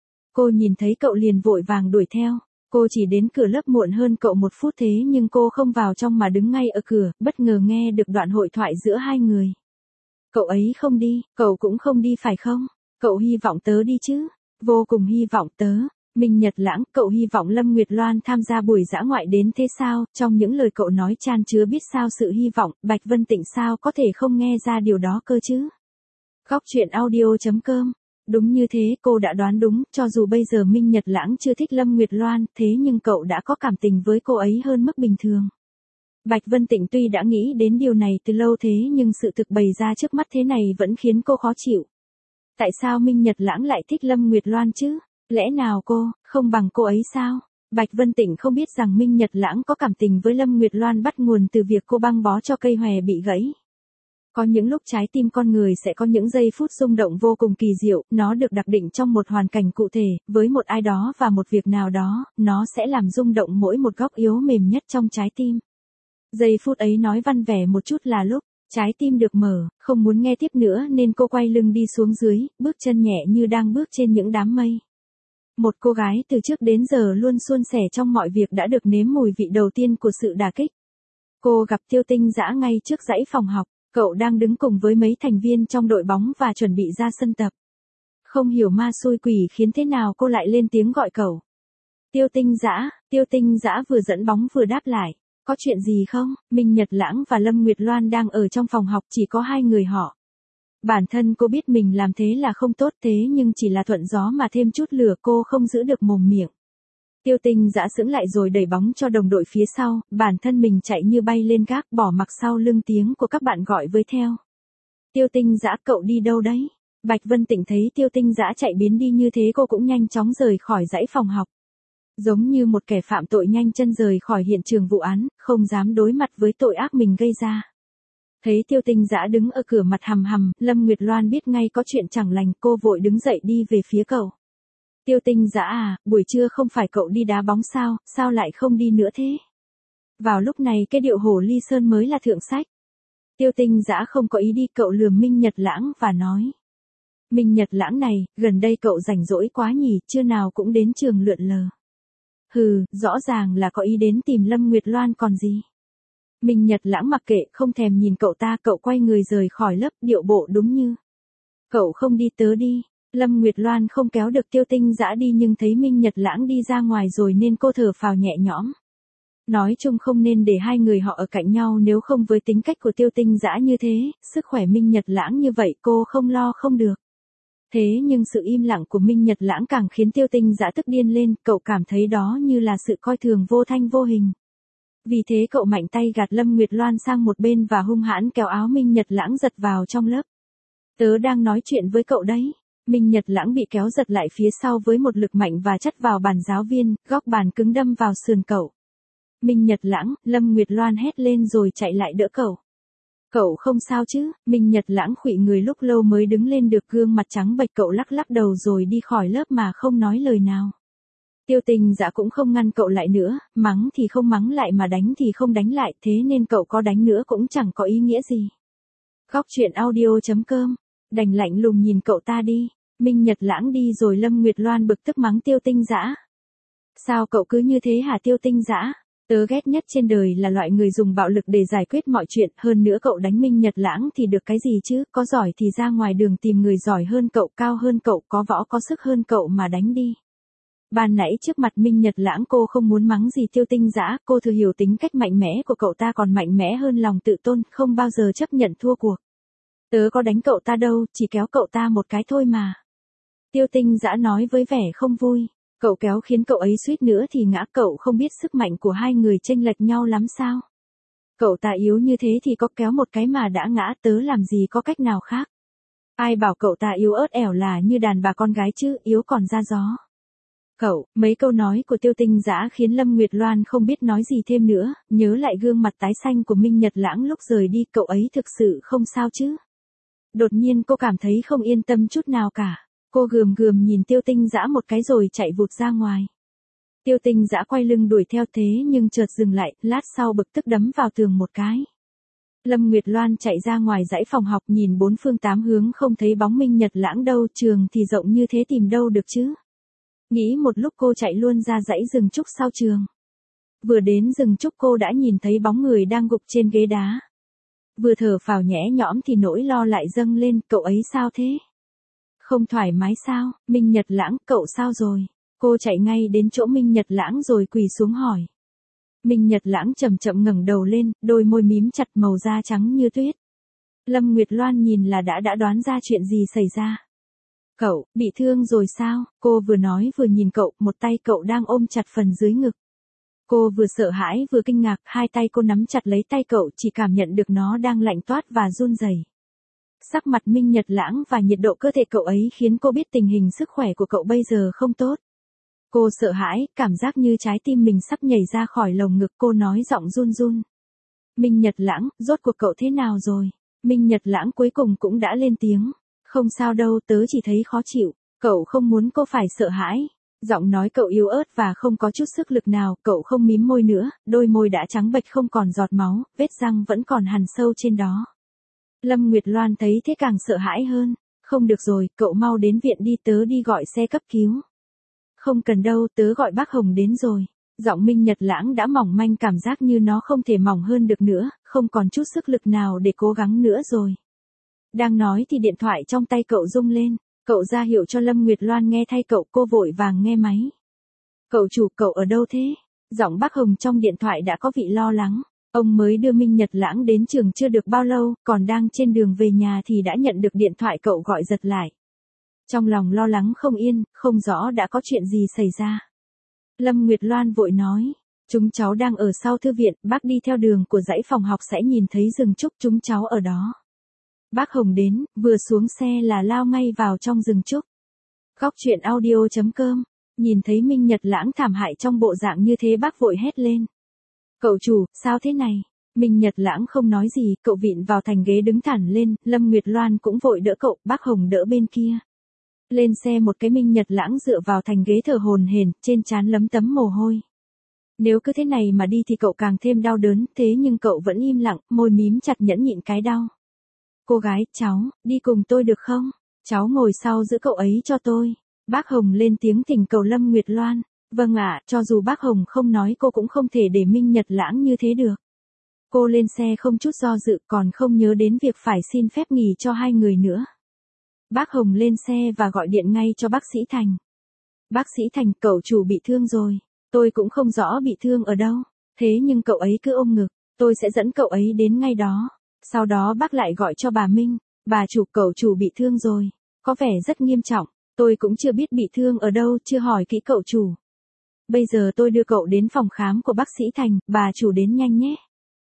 Cô nhìn thấy cậu liền vội vàng đuổi theo. Cô chỉ đến cửa lớp muộn hơn cậu 1 phút, thế nhưng cô không vào trong mà đứng ngay ở cửa, bất ngờ nghe được đoạn hội thoại giữa hai người. Cậu ấy không đi, cậu cũng không đi phải không? Cậu hy vọng tớ đi chứ? Vô cùng hy vọng tớ. Minh Nhật Lãng, cậu hy vọng Lâm Nguyệt Loan tham gia buổi dã ngoại đến thế sao? Trong những lời cậu nói chan chứa biết sao sự hy vọng, Bạch Vân Tịnh sao có thể không nghe ra điều đó cơ chứ? Góc truyện audio.com. Đúng như thế, cô đã đoán đúng, cho dù bây giờ Minh Nhật Lãng chưa thích Lâm Nguyệt Loan, thế nhưng cậu đã có cảm tình với cô ấy hơn mức bình thường. Bạch Vân Tịnh tuy đã nghĩ đến điều này từ lâu thế nhưng sự thực bày ra trước mắt thế này vẫn khiến cô khó chịu. Tại sao Minh Nhật Lãng lại thích Lâm Nguyệt Loan chứ? Lẽ nào cô, không bằng cô ấy sao? Bạch Vân Tịnh không biết rằng Minh Nhật Lãng có cảm tình với Lâm Nguyệt Loan bắt nguồn từ việc cô băng bó cho cây hòe bị gãy. Có những lúc trái tim con người sẽ có những giây phút rung động vô cùng kỳ diệu, nó được đặc định trong một hoàn cảnh cụ thể, với một ai đó và một việc nào đó, nó sẽ làm rung động mỗi một góc yếu mềm nhất trong trái tim. Giây phút ấy nói văn vẻ một chút là lúc trái tim được mở, không muốn nghe tiếp nữa nên cô quay lưng đi xuống dưới, bước chân nhẹ như đang bước trên những đám mây. Một cô gái từ trước đến giờ luôn suôn sẻ trong mọi việc đã được nếm mùi vị đầu tiên của sự đả kích. Cô gặp Tiêu Tinh Dã ngay trước dãy phòng học. Cậu đang đứng cùng với mấy thành viên trong đội bóng và chuẩn bị ra sân tập. Không hiểu ma xui quỷ khiến thế nào cô lại lên tiếng gọi cậu. Tiêu Tinh Dã vừa dẫn bóng vừa đáp lại. Có chuyện gì không? Minh Nhật Lãng và Lâm Nguyệt Loan đang ở trong phòng học, chỉ có hai người họ. Bản thân cô biết mình làm thế là không tốt, thế nhưng chỉ là thuận gió mà thêm chút lửa, cô không giữ được mồm miệng. Tiêu Tinh Dã sững lại rồi đẩy bóng cho đồng đội phía sau, bản thân mình chạy như bay lên gác, bỏ mặc sau lưng tiếng của các bạn gọi với theo. Tiêu Tinh Dã, cậu đi đâu đấy? Bạch Vân Tịnh thấy Tiêu Tinh Dã chạy biến đi như thế cô cũng nhanh chóng rời khỏi dãy phòng học. Giống như một kẻ phạm tội nhanh chân rời khỏi hiện trường vụ án, không dám đối mặt với tội ác mình gây ra. Thấy Tiêu Tinh Dã đứng ở cửa mặt hầm hầm, Lâm Nguyệt Loan biết ngay có chuyện chẳng lành, cô vội đứng dậy đi về phía cậu. Tiêu Tinh Dã à, buổi trưa không phải cậu đi đá bóng sao, sao lại không đi nữa thế? Vào lúc này cái điệu Hồ Ly Sơn mới là thượng sách. Tiêu Tinh Dã không có ý đi, cậu lườm Minh Nhật Lãng và nói. Minh Nhật Lãng này, gần đây cậu rảnh rỗi quá nhỉ, trưa nào cũng đến trường lượn lờ. Hừ, rõ ràng là có ý đến tìm Lâm Nguyệt Loan còn gì. Minh Nhật Lãng mặc kệ, không thèm nhìn cậu ta, cậu quay người rời khỏi lớp, điệu bộ đúng như. Cậu không đi tớ đi. Lâm Nguyệt Loan không kéo được Tiêu Tinh Dã đi nhưng thấy Minh Nhật Lãng đi ra ngoài rồi nên cô thở phào nhẹ nhõm. Nói chung không nên để hai người họ ở cạnh nhau, nếu không với tính cách của Tiêu Tinh Dã như thế, sức khỏe Minh Nhật Lãng như vậy cô không lo không được. Thế nhưng sự im lặng của Minh Nhật Lãng càng khiến Tiêu Tinh Dã tức điên lên, cậu cảm thấy đó như là sự coi thường vô thanh vô hình. Vì thế cậu mạnh tay gạt Lâm Nguyệt Loan sang một bên và hung hãn kéo áo Minh Nhật Lãng giật vào trong lớp. Tớ đang nói chuyện với cậu đấy. Minh Nhật Lãng bị kéo giật lại phía sau với một lực mạnh và chắt vào bàn giáo viên, góc bàn cứng đâm vào sườn cậu. Minh Nhật Lãng, Lâm Nguyệt Loan hét lên rồi chạy lại đỡ cậu. Cậu không sao chứ? Minh Nhật Lãng khuỵu người lúc lâu mới đứng lên được, gương mặt trắng bệch, cậu lắc lắc đầu rồi đi khỏi lớp mà không nói lời nào. Tiêu Tinh Dã cũng không ngăn cậu lại nữa, mắng thì không mắng lại mà đánh thì không đánh lại, thế nên cậu có đánh nữa cũng chẳng có ý nghĩa gì. Góc truyện audio.com, đành lạnh lùng nhìn cậu ta đi. Minh Nhật Lãng đi rồi Lâm Nguyệt Loan bực tức mắng Tiêu Tinh Dã. Sao cậu cứ như thế hả Tiêu Tinh Dã? Tớ ghét nhất trên đời là loại người dùng bạo lực để giải quyết mọi chuyện, hơn nữa cậu đánh Minh Nhật Lãng thì được cái gì chứ, có giỏi thì ra ngoài đường tìm người giỏi hơn cậu, cao hơn cậu, có võ có sức hơn cậu mà đánh đi. Ban nãy trước mặt Minh Nhật Lãng cô không muốn mắng gì Tiêu Tinh Dã, cô thừa hiểu tính cách mạnh mẽ của cậu ta còn mạnh mẽ hơn lòng tự tôn, không bao giờ chấp nhận thua cuộc. Tớ có đánh cậu ta đâu, chỉ kéo cậu ta một cái thôi mà. Tiêu Tinh Dã nói với vẻ không vui. Cậu kéo khiến cậu ấy suýt nữa thì ngã, cậu không biết sức mạnh của hai người chênh lệch nhau lắm sao? Cậu ta yếu như thế thì có kéo một cái mà đã ngã, tớ làm gì có cách nào khác. Ai bảo cậu ta yếu ớt ẻo là như đàn bà con gái chứ, yếu còn ra gió. Cậu, mấy câu nói của Tiêu Tinh Dã khiến Lâm Nguyệt Loan không biết nói gì thêm nữa, nhớ lại gương mặt tái xanh của Minh Nhật Lãng lúc rời đi, cậu ấy thực sự không sao chứ? Đột nhiên cô cảm thấy không yên tâm chút nào cả. Cô gườm gườm nhìn Tiêu Tinh Dã một cái rồi chạy vụt ra ngoài. Tiêu Tinh Dã quay lưng đuổi theo thế nhưng chợt dừng lại, lát sau bực tức đấm vào tường một cái. Lâm Nguyệt Loan chạy ra ngoài dãy phòng học, nhìn bốn phương tám hướng không thấy bóng Minh Nhật Lãng đâu, trường thì rộng như thế tìm đâu được chứ. Nghĩ một lúc cô chạy luôn ra dãy rừng trúc sau trường. Vừa đến rừng trúc cô đã nhìn thấy bóng người đang gục trên ghế đá. Vừa thở phào nhẹ nhõm thì nỗi lo lại dâng lên, cậu ấy sao thế? Không thoải mái sao? Minh Nhật Lãng, cậu sao rồi? Cô chạy ngay đến chỗ Minh Nhật Lãng rồi quỳ xuống hỏi. Minh Nhật Lãng chậm chậm ngẩng đầu lên, đôi môi mím chặt, màu da trắng như tuyết. Lâm Nguyệt Loan nhìn là đã đoán ra chuyện gì xảy ra. Cậu, bị thương rồi sao? Cô vừa nói vừa nhìn cậu, một tay cậu đang ôm chặt phần dưới ngực. Cô vừa sợ hãi vừa kinh ngạc, hai tay cô nắm chặt lấy tay cậu, chỉ cảm nhận được nó đang lạnh toát và run rẩy. Sắc mặt Minh Nhật Lãng và nhiệt độ cơ thể cậu ấy khiến cô biết tình hình sức khỏe của cậu bây giờ không tốt. Cô sợ hãi, cảm giác như trái tim mình sắp nhảy ra khỏi lồng ngực, cô nói giọng run run. Minh Nhật Lãng, rốt cuộc cậu thế nào rồi? Minh Nhật Lãng cuối cùng cũng đã lên tiếng. Không sao đâu, tớ chỉ thấy khó chịu. Cậu không muốn cô phải sợ hãi. Giọng nói cậu yếu ớt và không có chút sức lực nào, cậu không mím môi nữa, đôi môi đã trắng bệch không còn giọt máu, vết răng vẫn còn hằn sâu trên đó. Lâm Nguyệt Loan thấy thế càng sợ hãi hơn. Không được rồi, cậu mau đến viện đi, tớ đi gọi xe cấp cứu. Không cần đâu, tớ gọi bác Hồng đến rồi. Giọng Minh Nhật Lãng đã mỏng manh, cảm giác như nó không thể mỏng hơn được nữa, không còn chút sức lực nào để cố gắng nữa rồi. Đang nói thì điện thoại trong tay cậu rung lên, cậu ra hiệu cho Lâm Nguyệt Loan nghe thay cậu, cô vội vàng nghe máy. Cậu chủ, cậu ở đâu thế? Giọng bác Hồng trong điện thoại đã có vị lo lắng. Ông mới đưa Minh Nhật Lãng đến trường chưa được bao lâu, còn đang trên đường về nhà thì đã nhận được điện thoại cậu gọi giật lại. Trong lòng lo lắng không yên, không rõ đã có chuyện gì xảy ra. Lâm Nguyệt Loan vội nói, chúng cháu đang ở sau thư viện, bác đi theo đường của dãy phòng học sẽ nhìn thấy rừng trúc, chúng cháu ở đó. Bác Hồng đến, vừa xuống xe là lao ngay vào trong rừng trúc. Góc truyện audio.com Nhìn thấy Minh Nhật Lãng thảm hại trong bộ dạng như thế bác vội hét lên. Cậu chủ, sao thế này? Minh Nhật Lãng không nói gì, cậu vịn vào thành ghế đứng thẳng lên, Lâm Nguyệt Loan cũng vội đỡ cậu, bác Hồng đỡ bên kia. Lên xe một cái Minh Nhật Lãng dựa vào thành ghế thở hổn hển, trên trán lấm tấm mồ hôi. Nếu cứ thế này mà đi thì cậu càng thêm đau đớn, thế nhưng cậu vẫn im lặng, môi mím chặt nhẫn nhịn cái đau. Cô gái, cháu, đi cùng tôi được không? Cháu ngồi sau giữ cậu ấy cho tôi. Bác Hồng lên tiếng thỉnh cầu Lâm Nguyệt Loan. Vâng ạ, cho dù bác Hồng không nói cô cũng không thể để Minh Nhật Lãng như thế được. Cô lên xe không chút do dự còn không nhớ đến việc phải xin phép nghỉ cho hai người nữa. Bác Hồng lên xe và gọi điện ngay cho bác sĩ Thành. Bác sĩ Thành, cậu chủ bị thương rồi. Tôi cũng không rõ bị thương ở đâu. Thế nhưng cậu ấy cứ ôm ngực. Tôi sẽ dẫn cậu ấy đến ngay đó. Sau đó bác lại gọi cho bà Minh. Bà chủ, cậu chủ bị thương rồi. Có vẻ rất nghiêm trọng. Tôi cũng chưa biết bị thương ở đâu, chưa hỏi kỹ cậu chủ. Bây giờ tôi đưa cậu đến phòng khám của bác sĩ Thành, bà chủ đến nhanh nhé.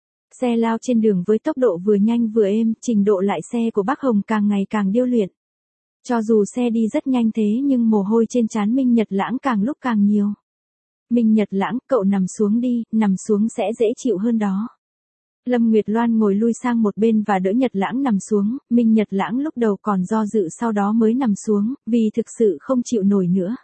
Xe lao trên đường với tốc độ vừa nhanh vừa êm, trình độ lại xe của bác Hồng càng ngày càng điêu luyện. Cho dù xe đi rất nhanh thế nhưng mồ hôi trên trán Minh Nhật Lãng càng lúc càng nhiều. Minh Nhật Lãng, cậu nằm xuống đi, nằm xuống sẽ dễ chịu hơn đó. Lâm Nguyệt Loan ngồi lui sang một bên và đỡ Nhật Lãng nằm xuống, Minh Nhật Lãng lúc đầu còn do dự sau đó mới nằm xuống, vì thực sự không chịu nổi nữa.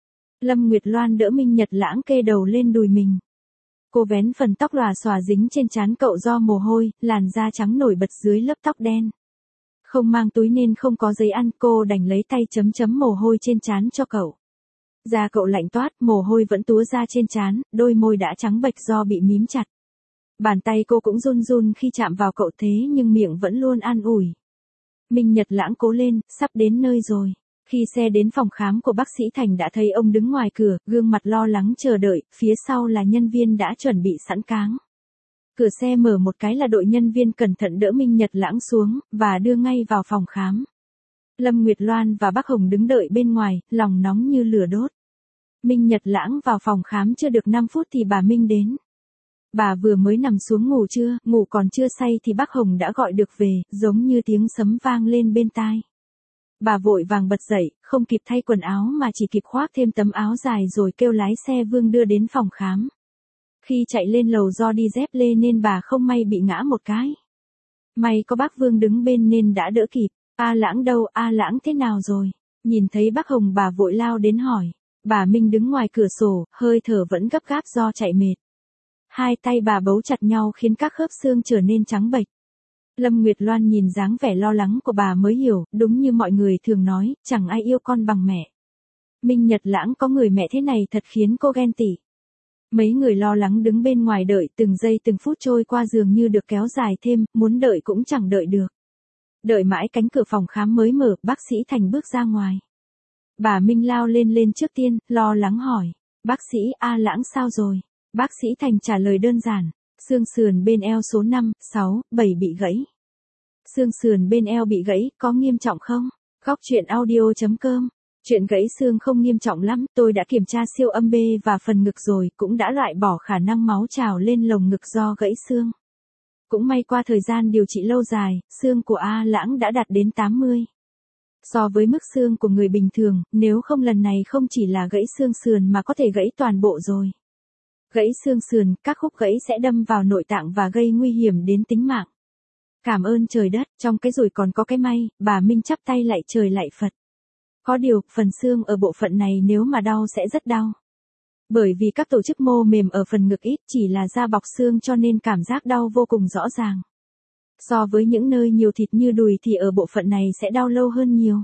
Lâm Nguyệt Loan đỡ Minh Nhật Lãng kê đầu lên đùi mình. Cô vén phần tóc lòa xòa dính trên trán cậu do mồ hôi, làn da trắng nổi bật dưới lớp tóc đen. Không mang túi nên không có giấy ăn, cô đành lấy tay chấm chấm mồ hôi trên trán cho cậu. Da cậu lạnh toát, mồ hôi vẫn túa ra trên trán, đôi môi đã trắng bệch do bị mím chặt. Bàn tay cô cũng run run khi chạm vào cậu thế nhưng miệng vẫn luôn an ủi. Minh Nhật Lãng cố lên, sắp đến nơi rồi. Khi xe đến phòng khám của bác sĩ Thành đã thấy ông đứng ngoài cửa, gương mặt lo lắng chờ đợi, phía sau là nhân viên đã chuẩn bị sẵn cáng. Cửa xe mở một cái là đội nhân viên cẩn thận đỡ Minh Nhật Lãng xuống, và đưa ngay vào phòng khám. Lâm Nguyệt Loan và bác Hồng đứng đợi bên ngoài, lòng nóng như lửa đốt. Minh Nhật Lãng vào phòng khám chưa được 5 phút thì bà Minh đến. Bà vừa mới nằm xuống ngủ còn chưa say thì bác Hồng đã gọi được về, giống như tiếng sấm vang lên bên tai. Bà vội vàng bật dậy, không kịp thay quần áo mà chỉ kịp khoác thêm tấm áo dài rồi kêu lái xe Vương đưa đến phòng khám. Khi chạy lên lầu do đi dép lê nên bà không may bị ngã một cái. May có bác Vương đứng bên nên đã đỡ kịp. A Lãng đâu, A Lãng thế nào rồi? Nhìn thấy bác Hồng bà vội lao đến hỏi. Bà Minh đứng ngoài cửa sổ, hơi thở vẫn gấp gáp do chạy mệt. Hai tay bà bấu chặt nhau khiến các khớp xương trở nên trắng bệch. Lâm Nguyệt Loan nhìn dáng vẻ lo lắng của bà mới hiểu, đúng như mọi người thường nói, chẳng ai yêu con bằng mẹ. Minh Nhật Lãng có người mẹ thế này thật khiến cô ghen tị. Mấy người lo lắng đứng bên ngoài đợi, từng giây từng phút trôi qua dường như được kéo dài thêm, muốn đợi cũng chẳng đợi được. Đợi mãi cánh cửa phòng khám mới mở, bác sĩ Thành bước ra ngoài. Bà Minh lao lên trước tiên, lo lắng hỏi. Bác sĩ, A Lãng sao rồi? Bác sĩ Thành trả lời đơn giản. Xương sườn bên eo số 5, 6, 7 bị gãy. Xương sườn bên eo bị gãy, có nghiêm trọng không? Góc truyện audio.com. Chuyện gãy xương không nghiêm trọng lắm, tôi đã kiểm tra siêu âm B và phần ngực rồi, cũng đã loại bỏ khả năng máu trào lên lồng ngực do gãy xương. Cũng may qua thời gian điều trị lâu dài, xương của A Lãng đã đạt đến 80. So với mức xương của người bình thường, nếu không lần này không chỉ là gãy xương sườn mà có thể gãy toàn bộ rồi. Gãy xương sườn, các khúc gãy sẽ đâm vào nội tạng và gây nguy hiểm đến tính mạng. Cảm ơn trời đất, trong cái rủi còn có cái may, bà Minh chắp tay lạy trời lạy Phật. Có điều, phần xương ở bộ phận này nếu mà đau sẽ rất đau. Bởi vì các tổ chức mô mềm ở phần ngực ít chỉ là da bọc xương cho nên cảm giác đau vô cùng rõ ràng. So với những nơi nhiều thịt như đùi thì ở bộ phận này sẽ đau lâu hơn nhiều.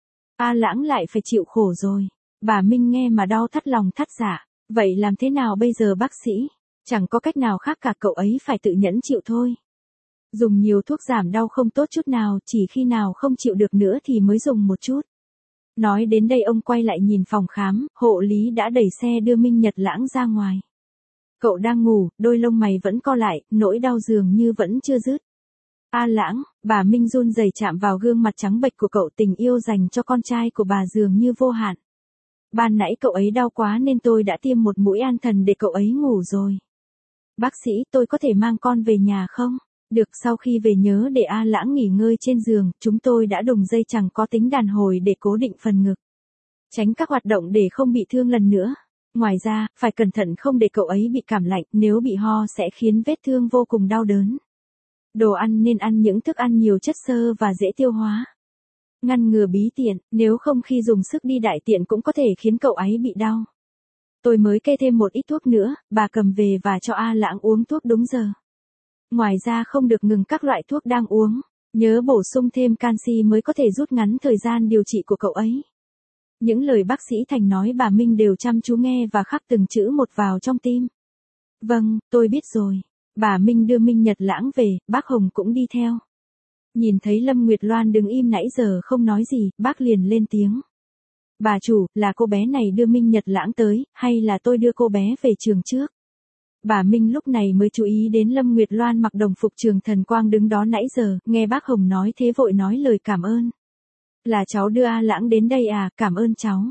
A Lãng lại phải chịu khổ rồi. Bà Minh nghe mà đau thắt lòng thắt dạ. Vậy làm thế nào bây giờ bác sĩ? Chẳng có cách nào khác cả, cậu ấy phải tự nhẫn chịu thôi. Dùng nhiều thuốc giảm đau không tốt chút nào, chỉ khi nào không chịu được nữa thì mới dùng một chút. Nói đến đây ông quay lại nhìn phòng khám, hộ lý đã đẩy xe đưa Minh Nhật Lãng ra ngoài. Cậu đang ngủ, đôi lông mày vẫn co lại, nỗi đau dường như vẫn chưa dứt. A Lãng, bà Minh run rẩy chạm vào gương mặt trắng bệch của cậu, tình yêu dành cho con trai của bà dường như vô hạn. Ban nãy cậu ấy đau quá nên tôi đã tiêm một mũi an thần để cậu ấy ngủ rồi. Bác sĩ, tôi có thể mang con về nhà không? Được, sau khi về nhớ để A Lãng nghỉ ngơi trên giường, chúng tôi đã đùng dây chằng có tính đàn hồi để cố định phần ngực. tránh các hoạt động để không bị thương lần nữa. Ngoài ra, phải cẩn thận không để cậu ấy bị cảm lạnh, nếu bị ho sẽ khiến vết thương vô cùng đau đớn. Đồ ăn nên ăn những thức ăn nhiều chất xơ và dễ tiêu hóa. Ngăn ngừa bí tiện, nếu không khi dùng sức đi đại tiện cũng có thể khiến cậu ấy bị đau. Tôi mới kê thêm một ít thuốc nữa, bà cầm về và cho A Lãng uống thuốc đúng giờ. Ngoài ra không được ngừng các loại thuốc đang uống, nhớ bổ sung thêm canxi mới có thể rút ngắn thời gian điều trị của cậu ấy. Những lời bác sĩ Thành nói bà Minh đều chăm chú nghe và khắc từng chữ một vào trong tim. Vâng, tôi biết rồi. Bà Minh đưa Minh Nhật Lãng về, bác Hồng cũng đi theo. Nhìn thấy Lâm Nguyệt Loan đứng im nãy giờ không nói gì, bác liền lên tiếng. Bà chủ, là cô bé này đưa Minh Nhật Lãng tới, hay là tôi đưa cô bé về trường trước? Bà Minh lúc này mới chú ý đến Lâm Nguyệt Loan mặc đồng phục trường thần quang đứng đó nãy giờ, nghe bác Hồng nói thế vội nói lời cảm ơn. Là cháu đưa A Lãng đến đây à, cảm ơn cháu.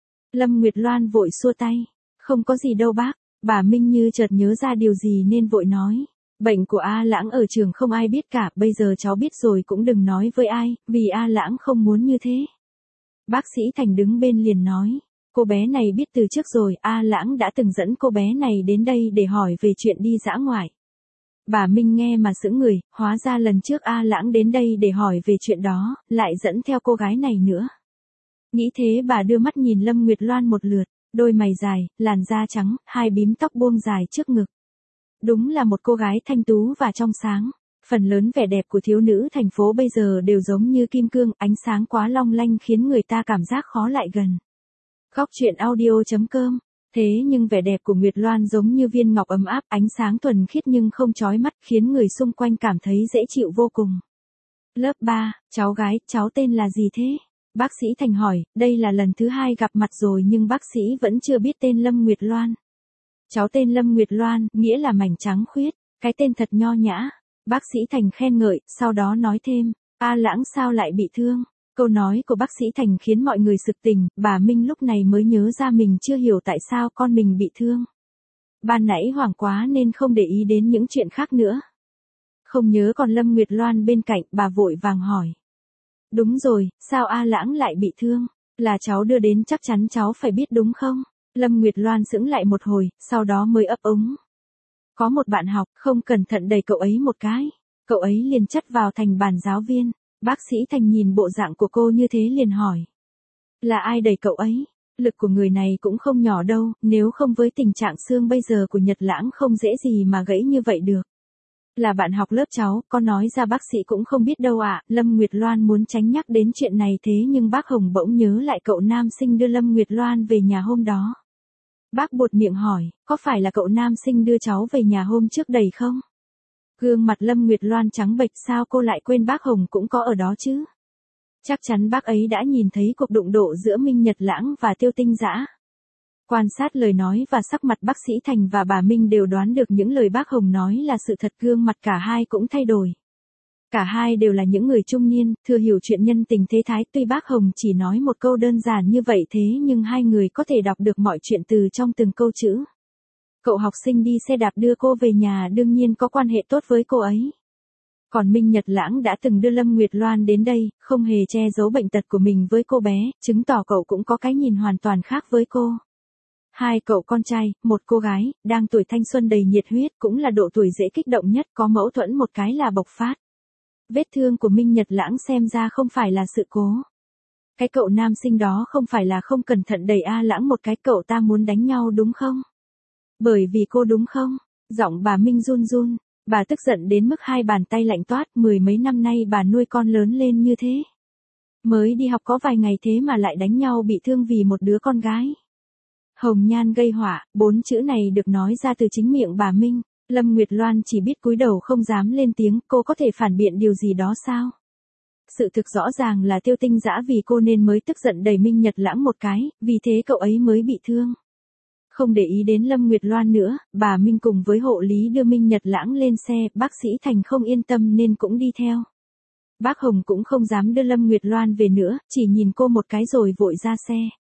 Lâm Nguyệt Loan vội xua tay. Không có gì đâu bác. Bà Minh như chợt nhớ ra điều gì nên vội nói. Bệnh của A Lãng ở trường không ai biết cả, bây giờ cháu biết rồi cũng đừng nói với ai, vì A Lãng không muốn như thế. Bác sĩ Thành đứng bên liền nói. Cô bé này biết từ trước rồi, A Lãng đã từng dẫn cô bé này đến đây để hỏi về chuyện đi dã ngoại. Bà Minh nghe mà sững người, hóa ra lần trước A Lãng đến đây để hỏi về chuyện đó, lại dẫn theo cô gái này nữa. Nghĩ thế bà đưa mắt nhìn Lâm Nguyệt Loan một lượt, đôi mày dài, làn da trắng, hai bím tóc buông dài trước ngực. Đúng là một cô gái thanh tú và trong sáng. Phần lớn vẻ đẹp của thiếu nữ thành phố bây giờ đều giống như kim cương, ánh sáng quá long lanh khiến người ta cảm giác khó lại gần. Góc truyện audio.com. Thế nhưng vẻ đẹp của Nguyệt Loan giống như viên ngọc ấm áp, ánh sáng thuần khiết nhưng không chói mắt, khiến người xung quanh cảm thấy dễ chịu vô cùng. Lớp 3, cháu gái, cháu tên là gì thế? Bác sĩ Thành hỏi, đây là lần thứ 2 gặp mặt rồi nhưng bác sĩ vẫn chưa biết tên Lâm Nguyệt Loan. Cháu tên Lâm Nguyệt Loan, nghĩa là mảnh trắng khuyết, cái tên thật nho nhã. Bác sĩ Thành khen ngợi, sau đó nói thêm, A Lãng sao lại bị thương? Câu nói của bác sĩ Thành khiến mọi người sực tỉnh, bà Minh lúc này mới nhớ ra mình chưa hiểu tại sao con mình bị thương. Ban nãy hoảng quá nên không để ý đến những chuyện khác nữa. Không nhớ còn Lâm Nguyệt Loan bên cạnh, bà vội vàng hỏi. Đúng rồi, sao A Lãng lại bị thương? Là cháu đưa đến chắc chắn cháu phải biết đúng không? Lâm Nguyệt Loan sững lại một hồi, sau đó mới ấp úng. Có một bạn học, không cẩn thận đẩy cậu ấy một cái. Cậu ấy liền chất vào thành bàn giáo viên. Bác sĩ Thành nhìn bộ dạng của cô như thế liền hỏi. Là ai đẩy cậu ấy? Lực của người này cũng không nhỏ đâu, nếu không với tình trạng xương bây giờ của Nhật Lãng không dễ gì mà gãy như vậy được. Là bạn học lớp cháu, có nói ra bác sĩ cũng không biết đâu ạ. Lâm Nguyệt Loan muốn tránh nhắc đến chuyện này thế nhưng bác Hồng bỗng nhớ lại cậu nam sinh đưa Lâm Nguyệt Loan về nhà hôm đó. Bác buột miệng hỏi, có phải là cậu nam sinh đưa cháu về nhà hôm trước đây không? Gương mặt Lâm Nguyệt Loan trắng bệch, sao cô lại quên bác Hồng cũng có ở đó chứ? Chắc chắn bác ấy đã nhìn thấy cuộc đụng độ giữa Minh Nhật Lãng và Tiêu Tinh Dã. Quan sát lời nói và sắc mặt bác sĩ Thành và bà Minh đều đoán được những lời bác Hồng nói là sự thật, gương mặt cả hai cũng thay đổi. Cả hai đều là những người trung niên, thừa hiểu chuyện nhân tình thế thái, tuy bác Hồng chỉ nói một câu đơn giản như vậy thế nhưng hai người có thể đọc được mọi chuyện từ trong từng câu chữ. Cậu học sinh đi xe đạp đưa cô về nhà đương nhiên có quan hệ tốt với cô ấy. Còn Minh Nhật Lãng đã từng đưa Lâm Nguyệt Loan đến đây, không hề che giấu bệnh tật của mình với cô bé, chứng tỏ cậu cũng có cái nhìn hoàn toàn khác với cô. Hai cậu con trai, một cô gái, đang tuổi thanh xuân đầy nhiệt huyết, cũng là độ tuổi dễ kích động nhất, có mâu thuẫn một cái là bộc phát. Vết thương của Minh Nhật Lãng xem ra không phải là sự cố. Cái cậu nam sinh đó không phải là không cẩn thận đẩy A Lãng một cái, cậu ta muốn đánh nhau đúng không? Bởi vì cô đúng không? Giọng bà Minh run run, bà tức giận đến mức hai bàn tay lạnh toát, mười mấy năm nay bà nuôi con lớn lên như thế. Mới đi học có vài ngày thế mà lại đánh nhau bị thương vì một đứa con gái. Hồng nhan gây họa, 4 chữ này được nói ra từ chính miệng bà Minh. Lâm Nguyệt Loan chỉ biết cúi đầu không dám lên tiếng, cô có thể phản biện điều gì đó sao? Sự thực rõ ràng là Tiêu Tinh Dã vì cô nên mới tức giận đẩy Minh Nhật Lãng một cái, vì thế cậu ấy mới bị thương. Không để ý đến Lâm Nguyệt Loan nữa, bà Minh cùng với hộ lý đưa Minh Nhật Lãng lên xe, bác sĩ Thành không yên tâm nên cũng đi theo. Bác Hồng cũng không dám đưa Lâm Nguyệt Loan về nữa, chỉ nhìn cô một cái rồi vội ra xe.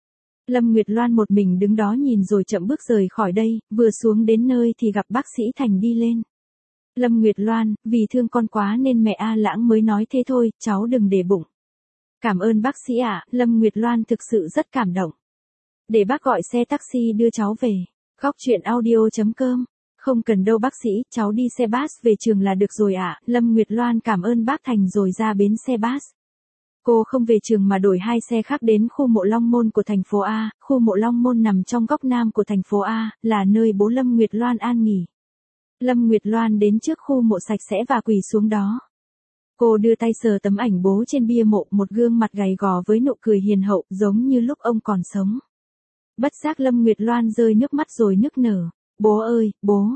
Lâm Nguyệt Loan một mình đứng đó nhìn rồi chậm bước rời khỏi đây, vừa xuống đến nơi thì gặp bác sĩ Thành đi lên. Lâm Nguyệt Loan, vì thương con quá nên mẹ A Lãng mới nói thế thôi, cháu đừng để bụng. Cảm ơn bác sĩ ạ, Lâm Nguyệt Loan thực sự rất cảm động. Để bác gọi xe taxi đưa cháu về. Góc chuyện audio.com. Không cần đâu bác sĩ, cháu đi xe bus về trường là được rồi ạ. Lâm Nguyệt Loan cảm ơn bác Thành rồi ra bến xe bus. Cô không về trường mà đổi 2 xe khác đến khu mộ Long Môn của thành phố A. Khu mộ Long Môn nằm trong góc nam của thành phố A, là nơi bố Lâm Nguyệt Loan an nghỉ. Lâm Nguyệt Loan đến trước khu mộ sạch sẽ và quỳ xuống đó. Cô đưa tay sờ tấm ảnh bố trên bia mộ, một gương mặt gầy gò với nụ cười hiền hậu giống như lúc ông còn sống. Bất giác Lâm Nguyệt Loan rơi nước mắt rồi nức nở. Bố ơi,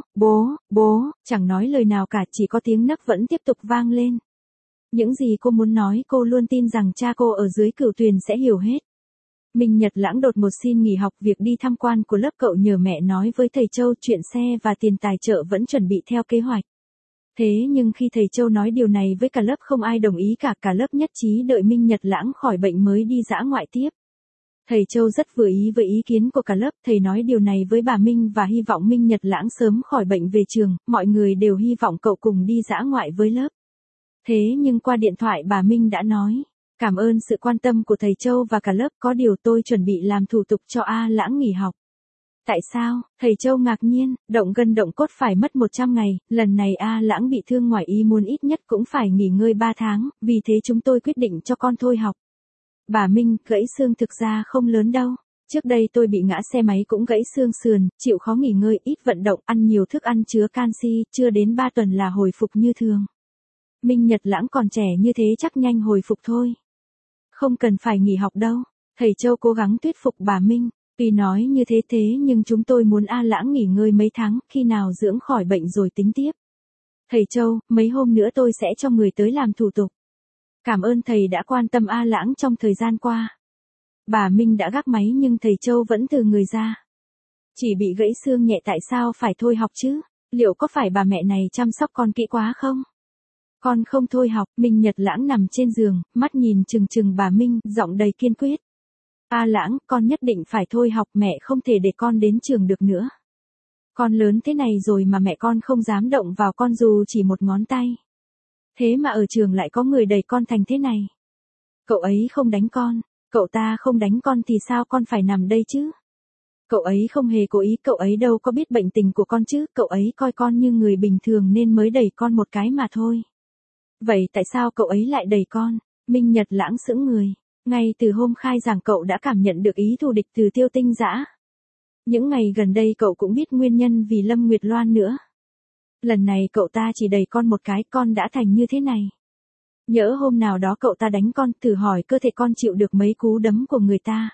bố, chẳng nói lời nào cả, chỉ có tiếng nấc vẫn tiếp tục vang lên. Những gì cô muốn nói cô luôn tin rằng cha cô ở dưới Cửu Tuyền sẽ hiểu hết. Minh Nhật Lãng đột ngột xin nghỉ học việc đi tham quan của lớp cậu nhờ mẹ nói với thầy Châu chuyện xe và tiền tài trợ vẫn chuẩn bị theo kế hoạch. Thế nhưng khi thầy Châu nói điều này với cả lớp không ai đồng ý cả lớp nhất trí đợi Minh Nhật Lãng khỏi bệnh mới đi dã ngoại tiếp. Thầy Châu rất vừa ý với ý kiến của cả lớp, thầy nói điều này với bà Minh và hy vọng Minh Nhật Lãng sớm khỏi bệnh về trường, mọi người đều hy vọng cậu cùng đi dã ngoại với lớp. Thế nhưng qua điện thoại bà Minh đã nói, cảm ơn sự quan tâm của thầy Châu và cả lớp, có điều tôi chuẩn bị làm thủ tục cho A Lãng nghỉ học. Tại sao? Thầy Châu ngạc nhiên, động gân động cốt phải mất 100 ngày, lần này A Lãng bị thương ngoài ý muốn ít nhất cũng phải nghỉ ngơi 3 tháng, vì thế chúng tôi quyết định cho con thôi học. Bà Minh, gãy xương thực ra không lớn đâu. Trước đây tôi bị ngã xe máy cũng gãy xương sườn, chịu khó nghỉ ngơi, ít vận động, ăn nhiều thức ăn chứa canxi, chưa đến 3 tuần là hồi phục như thường. Minh Nhật Lãng còn trẻ như thế chắc nhanh hồi phục thôi. Không cần phải nghỉ học đâu. Thầy Châu cố gắng thuyết phục bà Minh. Tuy nói như thế nhưng chúng tôi muốn A Lãng nghỉ ngơi mấy tháng, khi nào dưỡng khỏi bệnh rồi tính tiếp. Thầy Châu, mấy hôm nữa tôi sẽ cho người tới làm thủ tục. Cảm ơn thầy đã quan tâm A Lãng trong thời gian qua. Bà Minh đã gác máy nhưng thầy Châu vẫn từ người ra. Chỉ bị gãy xương nhẹ tại sao phải thôi học chứ? Liệu có phải bà mẹ này chăm sóc con kỹ quá không? Con không thôi học. Minh Nhật Lãng nằm trên giường, mắt nhìn chừng bà Minh, giọng đầy kiên quyết. A Lãng, con nhất định phải thôi học, mẹ không thể để con đến trường được nữa. Con lớn thế này rồi mà mẹ con không dám động vào con dù chỉ một ngón tay. Thế mà ở trường lại có người đẩy con thành thế này. Cậu ấy không đánh con, cậu ta không đánh con thì sao con phải nằm đây chứ? Cậu ấy không hề cố ý, cậu ấy đâu có biết bệnh tình của con chứ, cậu ấy coi con như người bình thường nên mới đẩy con một cái mà thôi. Vậy tại sao cậu ấy lại đẩy con? Minh Nhật Lãng sững người. Ngay từ hôm khai giảng cậu đã cảm nhận được ý thù địch từ Tiêu Tinh Dã. Những ngày gần đây cậu cũng biết nguyên nhân vì Lâm Nguyệt Loan nữa. Lần này cậu ta chỉ đẩy con một cái, con đã thành như thế này. Nhỡ hôm nào đó cậu ta đánh con, thử hỏi cơ thể con chịu được mấy cú đấm của người ta.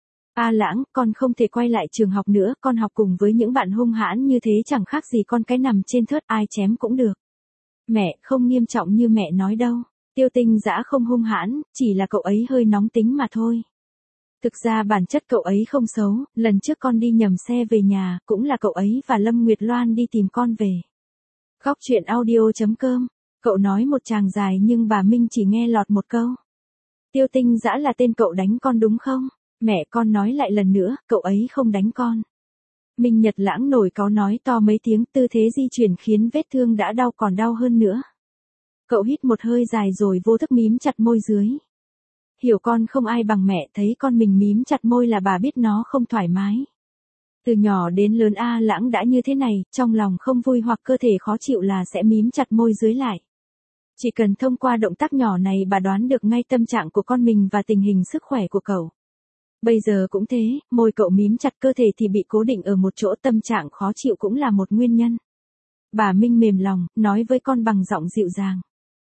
A Lãng, con không thể quay lại trường học nữa, con học cùng với những bạn hung hãn như thế chẳng khác gì con cái nằm trên thớt, ai chém cũng được. Mẹ, không nghiêm trọng như mẹ nói đâu. Tiêu Tinh Dã không hung hãn, chỉ là cậu ấy hơi nóng tính mà thôi. Thực ra bản chất cậu ấy không xấu, lần trước con đi nhầm xe về nhà, cũng là cậu ấy và Lâm Nguyệt Loan đi tìm con về. Góc chuyện audio.com. Cậu nói một tràng dài nhưng bà Minh chỉ nghe lọt một câu. Tiêu Tinh Dã là tên cậu đánh con đúng không? Mẹ, con nói lại lần nữa, cậu ấy không đánh con. Minh Nhật Lãng nổi cáu nói to mấy tiếng, tư thế di chuyển khiến vết thương đã đau còn đau hơn nữa. Cậu hít một hơi dài rồi vô thức mím chặt môi dưới. Hiểu con không ai bằng mẹ, thấy con mình mím chặt môi là bà biết nó không thoải mái. Từ nhỏ đến lớn A Lãng đã như thế này, trong lòng không vui hoặc cơ thể khó chịu là sẽ mím chặt môi dưới lại. Chỉ cần thông qua động tác nhỏ này bà đoán được ngay tâm trạng của con mình và tình hình sức khỏe của cậu. Bây giờ cũng thế, môi cậu mím chặt, cơ thể thì bị cố định ở một chỗ, tâm trạng khó chịu cũng là một nguyên nhân. Bà Minh mềm lòng, nói với con bằng giọng dịu dàng.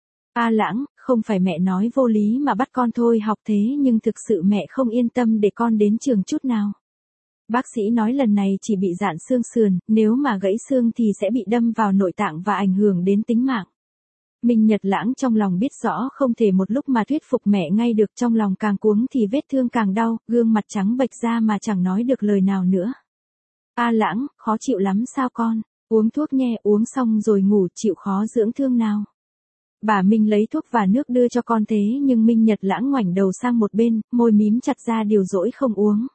A Lãng, không phải mẹ nói vô lý mà bắt con thôi học thế nhưng thực sự mẹ không yên tâm để con đến trường chút nào. Bác sĩ nói lần này chỉ bị rạn xương sườn, nếu mà gãy xương thì sẽ bị đâm vào nội tạng và ảnh hưởng đến tính mạng. Minh Nhật Lãng trong lòng biết rõ không thể một lúc mà thuyết phục mẹ ngay được, trong lòng càng cuống thì vết thương càng đau, gương mặt trắng bệch ra mà chẳng nói được lời nào nữa. A Lãng, khó chịu lắm sao con? Uống thuốc nhé, uống xong rồi ngủ, chịu khó dưỡng thương nào. Bà Minh lấy thuốc và nước đưa cho con thế nhưng Minh Nhật Lãng ngoảnh đầu sang một bên, môi mím chặt ra điều dỗi không uống.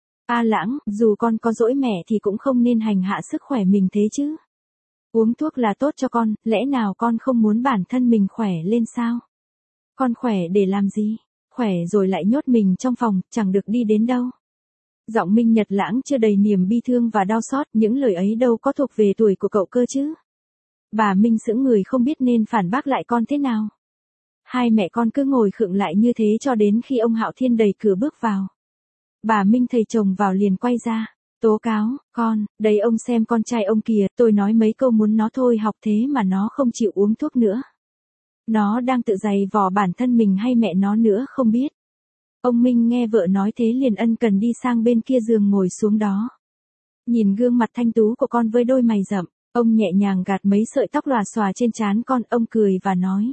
A Lãng, dù con có dỗi mẹ thì cũng không nên hành hạ sức khỏe mình thế chứ. Uống thuốc là tốt cho con, lẽ nào con không muốn bản thân mình khỏe lên sao? Con khỏe để làm gì? khỏe rồi lại nhốt mình trong phòng, chẳng được đi đến đâu. Giọng Minh Nhật Lãng chưa đầy niềm bi thương và đau xót, những lời ấy đâu có thuộc về tuổi của cậu cơ chứ. Bà Minh sững người không biết nên phản bác lại con thế nào. Hai mẹ con cứ ngồi khựng lại như thế cho đến khi ông Hạo Thiên đẩy cửa bước vào. Bà Minh thầy chồng vào liền quay ra. Tố cáo, con, đây ông xem con trai ông kìa, tôi nói mấy câu muốn nó thôi học thế mà nó không chịu uống thuốc nữa. Nó đang tự giày vò bản thân mình hay mẹ nó nữa không biết. Ông Minh nghe vợ nói thế liền ân cần đi sang bên kia giường ngồi xuống đó. Nhìn gương mặt thanh tú của con với đôi mày rậm, ông nhẹ nhàng gạt mấy sợi tóc lòa xòa trên trán con, ông cười và nói.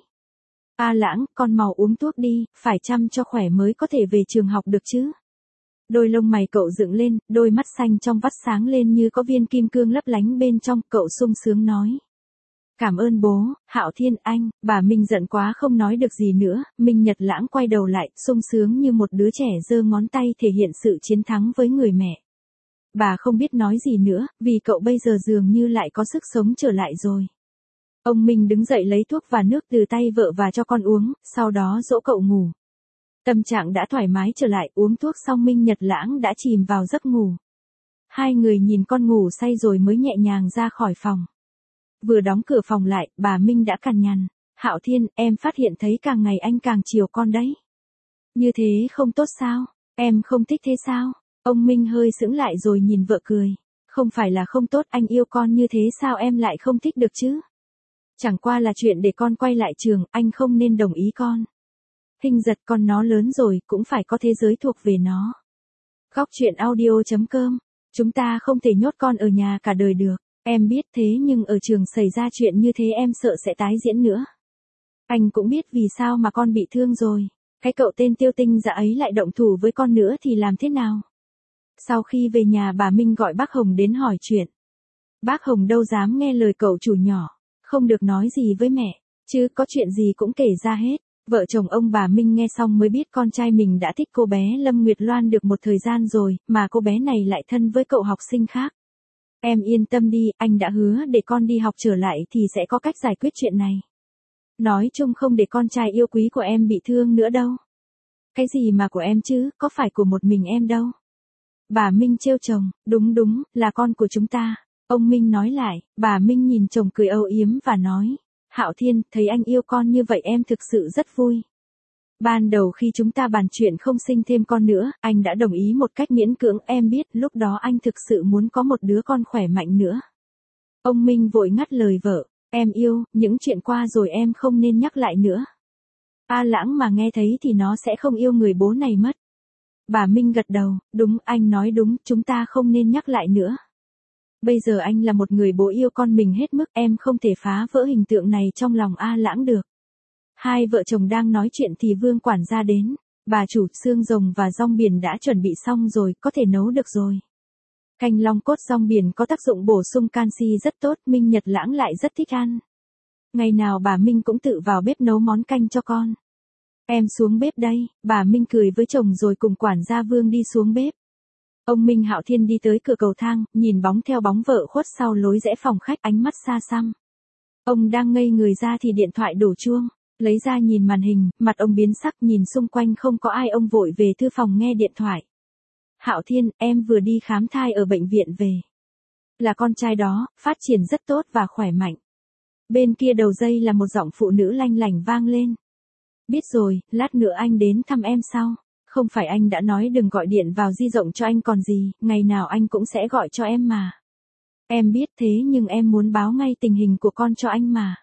A Lãng, con mau uống thuốc đi, phải chăm cho khỏe mới có thể về trường học được chứ. Đôi lông mày cậu dựng lên, đôi mắt xanh trong vắt sáng lên như có viên kim cương lấp lánh bên trong, cậu sung sướng nói. Cảm ơn bố, Hạo Thiên anh. Bà Minh giận quá không nói được gì nữa, Minh Nhật Lãng quay đầu lại, sung sướng như một đứa trẻ giơ ngón tay thể hiện sự chiến thắng với người mẹ. Bà không biết nói gì nữa, vì cậu bây giờ dường như lại có sức sống trở lại rồi. Ông Minh đứng dậy lấy thuốc và nước từ tay vợ và cho con uống, sau đó dỗ cậu ngủ. Tâm trạng đã thoải mái trở lại, uống thuốc xong Minh Nhật Lãng đã chìm vào giấc ngủ. Hai người nhìn con ngủ say rồi mới nhẹ nhàng ra khỏi phòng. Vừa đóng cửa phòng lại, bà Minh đã cằn nhằn. Hạo Thiên, em phát hiện thấy càng ngày anh càng chiều con đấy. Như thế không tốt sao? Em không thích thế sao? Ông Minh hơi sững lại rồi nhìn vợ cười. Không phải là không tốt, anh yêu con như thế sao em lại không thích được chứ? Chẳng qua là chuyện để con quay lại trường, anh không nên đồng ý con. Hình giật con nó lớn rồi, cũng phải có thế giới thuộc về nó. Góc truyện audio.com. Chúng ta không thể nhốt con ở nhà cả đời được. Em biết thế nhưng ở trường xảy ra chuyện như thế em sợ sẽ tái diễn nữa. Anh cũng biết vì sao mà con bị thương rồi. Cái cậu tên Tiêu Tinh dạ ấy lại động thủ với con nữa thì làm thế nào? Sau khi về nhà bà Minh gọi bác Hồng đến hỏi chuyện. Bác Hồng đâu dám nghe lời cậu chủ nhỏ. Không được nói gì với mẹ. Chứ có chuyện gì cũng kể ra hết. Vợ chồng ông bà Minh nghe xong mới biết con trai mình đã thích cô bé Lâm Nguyệt Loan được một thời gian rồi, mà cô bé này lại thân với cậu học sinh khác. Em yên tâm đi, anh đã hứa để con đi học trở lại thì sẽ có cách giải quyết chuyện này. Nói chung không để con trai yêu quý của em bị thương nữa đâu. Cái gì mà của em chứ, có phải của một mình em đâu. Bà Minh trêu chồng, đúng, là con của chúng ta. Ông Minh nói lại, bà Minh nhìn chồng cười âu yếm và nói. Hạo Thiên, thấy anh yêu con như vậy em thực sự rất vui. Ban đầu khi chúng ta bàn chuyện không sinh thêm con nữa, anh đã đồng ý một cách miễn cưỡng, em biết lúc đó anh thực sự muốn có một đứa con khỏe mạnh nữa. Ông Minh vội ngắt lời vợ, em yêu, những chuyện qua rồi em không nên nhắc lại nữa. A Lãng mà nghe thấy thì nó sẽ không yêu người bố này mất. Bà Minh gật đầu, đúng, anh nói đúng, chúng ta không nên nhắc lại nữa. Bây giờ anh là một người bố yêu con mình hết mức, em không thể phá vỡ hình tượng này trong lòng A Lãng được. Hai vợ chồng đang nói chuyện thì Vương quản gia đến. Bà chủ, xương rồng và rong biển đã chuẩn bị xong rồi, có thể nấu được rồi. Canh long cốt rong biển có tác dụng bổ sung canxi rất tốt, Minh Nhật Lãng lại rất thích ăn. Ngày nào bà Minh cũng tự vào bếp nấu món canh cho con. Em xuống bếp đây, bà Minh cười với chồng rồi cùng quản gia Vương đi xuống bếp. Ông Minh Hạo Thiên đi tới cửa cầu thang, nhìn bóng theo bóng vợ khuất sau lối rẽ phòng khách, ánh mắt xa xăm. Ông đang ngây người ra thì điện thoại đổ chuông. Lấy ra nhìn màn hình, mặt ông biến sắc, nhìn xung quanh không có ai, ông vội về thư phòng nghe điện thoại. Hạo Thiên, em vừa đi khám thai ở bệnh viện về. Là con trai đó, phát triển rất tốt và khỏe mạnh. Bên kia đầu dây là một giọng phụ nữ lanh lảnh vang lên. Biết rồi, lát nữa anh đến thăm em sau. Không phải anh đã nói đừng gọi điện vào di động cho anh còn gì, ngày nào anh cũng sẽ gọi cho em mà. Em biết thế nhưng em muốn báo ngay tình hình của con cho anh mà.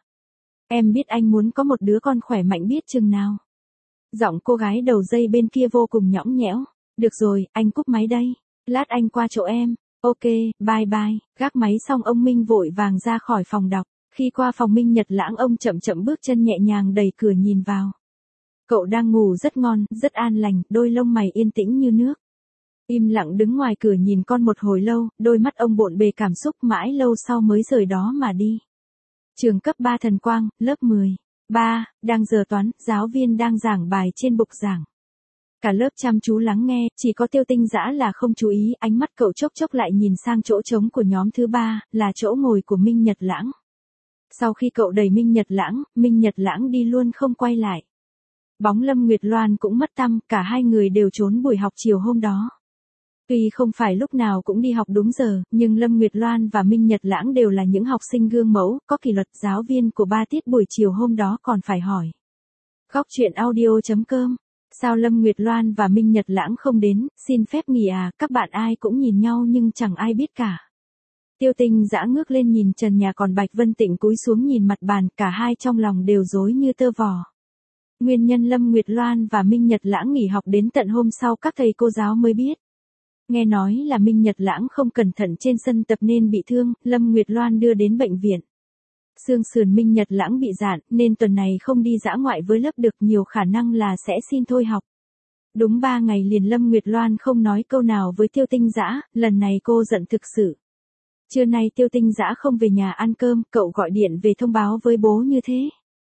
Em biết anh muốn có một đứa con khỏe mạnh biết chừng nào. Giọng cô gái đầu dây bên kia vô cùng nhõng nhẽo. Được rồi, anh cúp máy đây. Lát anh qua chỗ em. Ok, bye bye. Gác máy xong ông Minh vội vàng ra khỏi phòng đọc. Khi qua phòng Minh Nhật Lãng ông chậm chậm bước chân nhẹ nhàng đẩy cửa nhìn vào. Cậu đang ngủ rất ngon, rất an lành, đôi lông mày yên tĩnh như nước. Im lặng đứng ngoài cửa nhìn con một hồi lâu, đôi mắt ông bộn bề cảm xúc mãi lâu sau mới rời đó mà đi. Trường cấp 3 Thần Quang, lớp 10. 3, đang giờ toán, giáo viên đang giảng bài trên bục giảng. Cả lớp chăm chú lắng nghe, chỉ có Tiêu Tinh Dã là không chú ý, ánh mắt cậu chốc chốc lại nhìn sang chỗ trống của nhóm thứ 3, là chỗ ngồi của Minh Nhật Lãng. Sau khi cậu đẩy Minh Nhật Lãng đi luôn không quay lại. Bóng Lâm Nguyệt Loan cũng mất tăm, cả hai người đều trốn buổi học chiều hôm đó. Tuy không phải lúc nào cũng đi học đúng giờ, nhưng Lâm Nguyệt Loan và Minh Nhật Lãng đều là những học sinh gương mẫu, có kỷ luật. Giáo viên của 3 tiết buổi chiều hôm đó còn phải hỏi. Góc truyện audio.com. Sao Lâm Nguyệt Loan và Minh Nhật Lãng không đến, xin phép nghỉ à, các bạn ai cũng nhìn nhau nhưng chẳng ai biết cả. Tiêu Tinh Dã ngước lên nhìn trần nhà, còn Bạch Vân Tịnh cúi xuống nhìn mặt bàn, cả hai trong lòng đều rối như tơ vò. Nguyên nhân Lâm Nguyệt Loan và Minh Nhật Lãng nghỉ học đến tận hôm sau các thầy cô giáo mới biết. Nghe nói là Minh Nhật Lãng không cẩn thận trên sân tập nên bị thương, Lâm Nguyệt Loan đưa đến bệnh viện. Xương sườn Minh Nhật Lãng bị rạn, nên tuần này không đi dã ngoại với lớp được, nhiều khả năng là sẽ xin thôi học. Đúng 3 ngày liền Lâm Nguyệt Loan không nói câu nào với Tiêu Tinh Dã, lần này cô giận thực sự. Trưa nay Tiêu Tinh Dã không về nhà ăn cơm, cậu gọi điện về thông báo với bố như thế.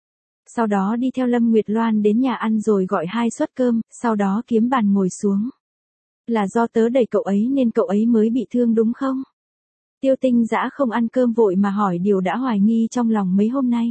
Sau đó đi theo Lâm Nguyệt Loan đến nhà ăn rồi gọi 2 suất cơm, sau đó kiếm bàn ngồi xuống. Là do tớ đẩy cậu ấy nên cậu ấy mới bị thương đúng không? Tiêu Tinh Dã không ăn cơm vội mà hỏi điều đã hoài nghi trong lòng mấy hôm nay.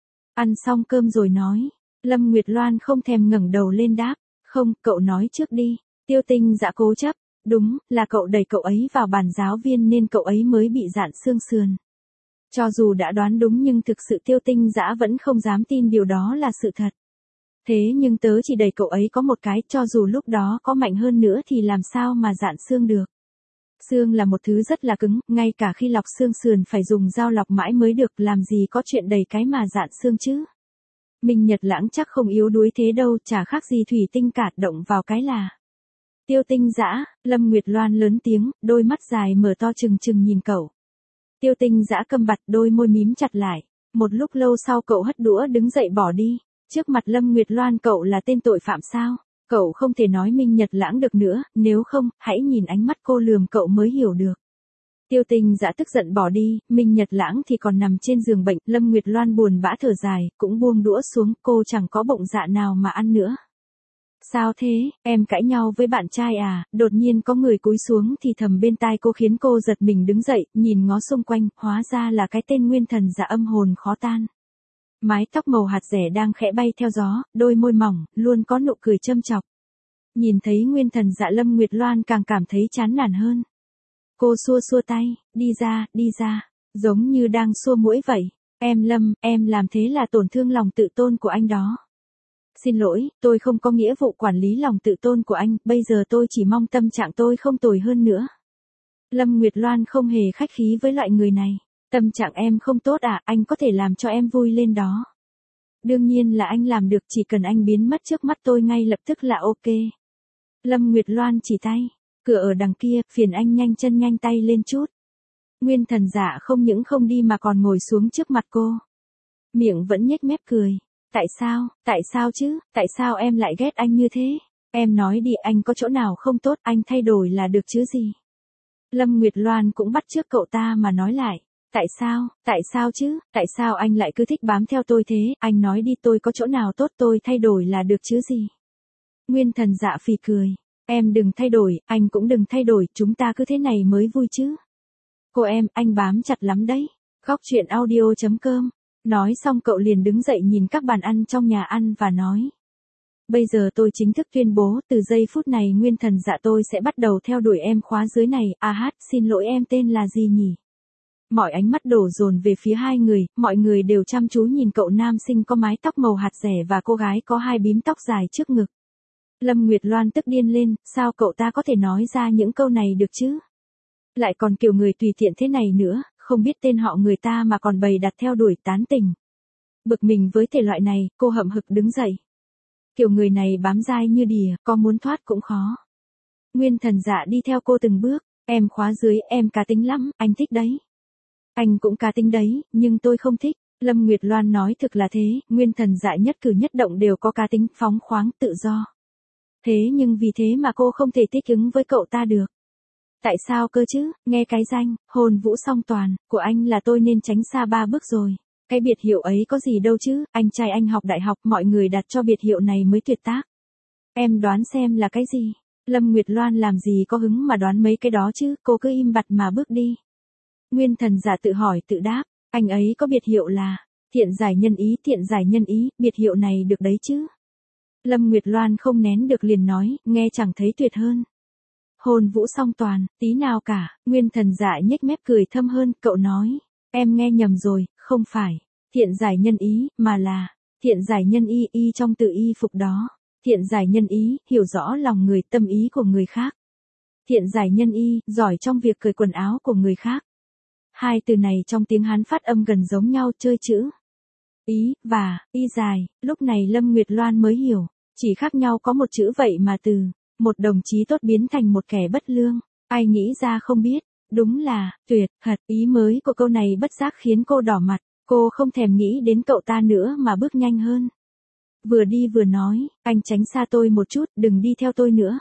Ăn xong cơm rồi nói. Lâm Nguyệt Loan không thèm ngẩng đầu lên đáp. Không, cậu nói trước đi. Tiêu Tinh Dã cố chấp. Đúng, là cậu đẩy cậu ấy vào bàn giáo viên nên cậu ấy mới bị rạn xương sườn. Cho dù đã đoán đúng nhưng thực sự Tiêu Tinh Dã vẫn không dám tin điều đó là sự thật. Thế nhưng tớ chỉ đẩy cậu ấy có một cái, cho dù lúc đó có mạnh hơn nữa thì làm sao mà rạn xương được. Xương là một thứ rất là cứng, ngay cả khi lọc xương sườn phải dùng dao lọc mãi mới được, làm gì có chuyện đẩy cái mà rạn xương chứ. Minh Nhật Lãng chắc không yếu đuối thế đâu, chả khác gì thủy tinh cạt động vào cái là. Tiêu Tinh Dã, Lâm Nguyệt Loan lớn tiếng, đôi mắt dài mở to trừng trừng nhìn cậu. Tiêu Tinh Dã câm bặt, đôi môi mím chặt lại. Một lúc lâu sau cậu hất đũa đứng dậy bỏ đi. Trước mặt Lâm Nguyệt Loan cậu là tên tội phạm sao? Cậu không thể nói Minh Nhật Lãng được nữa, nếu không, hãy nhìn ánh mắt cô lườm cậu mới hiểu được. Tiêu Tinh Dã tức giận bỏ đi, Minh Nhật Lãng thì còn nằm trên giường bệnh, Lâm Nguyệt Loan buồn bã thở dài, cũng buông đũa xuống, cô chẳng có bụng dạ nào mà ăn nữa. Sao thế, em cãi nhau với bạn trai à? Đột nhiên có người cúi xuống thì thầm bên tai cô khiến cô giật mình đứng dậy, nhìn ngó xung quanh, hóa ra là cái tên Nguyên Thần Dạ âm hồn khó tan. Mái tóc màu hạt rẻ đang khẽ bay theo gió, đôi môi mỏng, luôn có nụ cười châm chọc. Nhìn thấy Nguyên Thần Dạ Lâm Nguyệt Loan càng cảm thấy chán nản hơn. Cô xua xua tay, đi ra, giống như đang xua muỗi vậy. Em Lâm, em làm thế là tổn thương lòng tự tôn của anh đó. Xin lỗi, tôi không có nghĩa vụ quản lý lòng tự tôn của anh, bây giờ tôi chỉ mong tâm trạng tôi không tồi hơn nữa. Lâm Nguyệt Loan không hề khách khí với loại người này. Tâm trạng em không tốt à, anh có thể làm cho em vui lên đó. Đương nhiên là anh làm được, chỉ cần anh biến mất trước mắt tôi ngay lập tức là ok. Lâm Nguyệt Loan chỉ tay. Cửa ở đằng kia, phiền anh nhanh chân nhanh tay lên chút. Nguyên Thần Dạ không những không đi mà còn ngồi xuống trước mặt cô. Miệng vẫn nhếch mép cười. Tại sao chứ, tại sao em lại ghét anh như thế? Em nói đi, anh có chỗ nào không tốt, anh thay đổi là được chứ gì. Lâm Nguyệt Loan cũng bắt chước cậu ta mà nói lại. Tại sao chứ, tại sao anh lại cứ thích bám theo tôi thế, anh nói đi, tôi có chỗ nào tốt tôi thay đổi là được chứ gì. Nguyên Thần Dạ phì cười. Em đừng thay đổi, anh cũng đừng thay đổi, chúng ta cứ thế này mới vui chứ. Cô em, anh bám chặt lắm đấy. Góc truyện audio.com. Nói xong cậu liền đứng dậy nhìn các bàn ăn trong nhà ăn và nói. Bây giờ tôi chính thức tuyên bố, từ giây phút này Nguyên Thần Dạ tôi sẽ bắt đầu theo đuổi em khóa dưới này. Xin lỗi, em tên là gì nhỉ? Mọi ánh mắt đổ dồn về phía hai người, mọi người đều chăm chú nhìn cậu nam sinh có mái tóc màu hạt rẻ và cô gái có 2 bím tóc dài trước ngực. Lâm Nguyệt Loan tức điên lên, sao cậu ta có thể nói ra những câu này được chứ? Lại còn kiểu người tùy tiện thế này nữa, không biết tên họ người ta mà còn bày đặt theo đuổi tán tình. Bực mình với thể loại này, cô hậm hực đứng dậy. Kiểu người này bám dai như đìa, có muốn thoát cũng khó. Nguyên Thần Dạ đi theo cô từng bước, em khóa dưới, em cá tính lắm, anh thích đấy. Anh cũng cá tính đấy, nhưng tôi không thích. Lâm Nguyệt Loan nói thực là thế, Nguyên Thần Dạ nhất cử nhất động đều có cá tính, phóng khoáng, tự do. Thế nhưng vì thế mà cô không thể thích ứng với cậu ta được. Tại sao cơ chứ, nghe cái danh, hồn vũ song toàn, của anh là tôi nên tránh xa 3 bước rồi. Cái biệt hiệu ấy có gì đâu chứ, anh trai anh học đại học, mọi người đặt cho biệt hiệu này mới tuyệt tác. Em đoán xem là cái gì? Lâm Nguyệt Loan làm gì có hứng mà đoán mấy cái đó chứ, cô cứ im bặt mà bước đi. Nguyên Thần Dạ tự hỏi tự đáp, anh ấy có biệt hiệu là thiện giải nhân ý, biệt hiệu này được đấy chứ. Lâm Nguyệt Loan không nén được liền nói, nghe chẳng thấy tuyệt hơn. Hồn vũ song toàn, tí nào cả, Nguyên Thần Dạ nhếch mép cười thâm hơn, cậu nói, em nghe nhầm rồi, không phải, thiện giải nhân ý, mà là, thiện giải nhân y y trong tự y phục đó, thiện giải nhân ý, hiểu rõ lòng người tâm ý của người khác. Thiện giải nhân y, giỏi trong việc cởi quần áo của người khác. Hai từ này trong tiếng Hán phát âm gần giống nhau chơi chữ. Ý, và, y dài, lúc này Lâm Nguyệt Loan mới hiểu, chỉ khác nhau có một chữ vậy mà từ, một đồng chí tốt biến thành một kẻ bất lương, ai nghĩ ra không biết, đúng là, tuyệt, thật, ý mới của câu này bất giác khiến cô đỏ mặt, cô không thèm nghĩ đến cậu ta nữa mà bước nhanh hơn. Vừa đi vừa nói, anh tránh xa tôi một chút, đừng đi theo tôi nữa.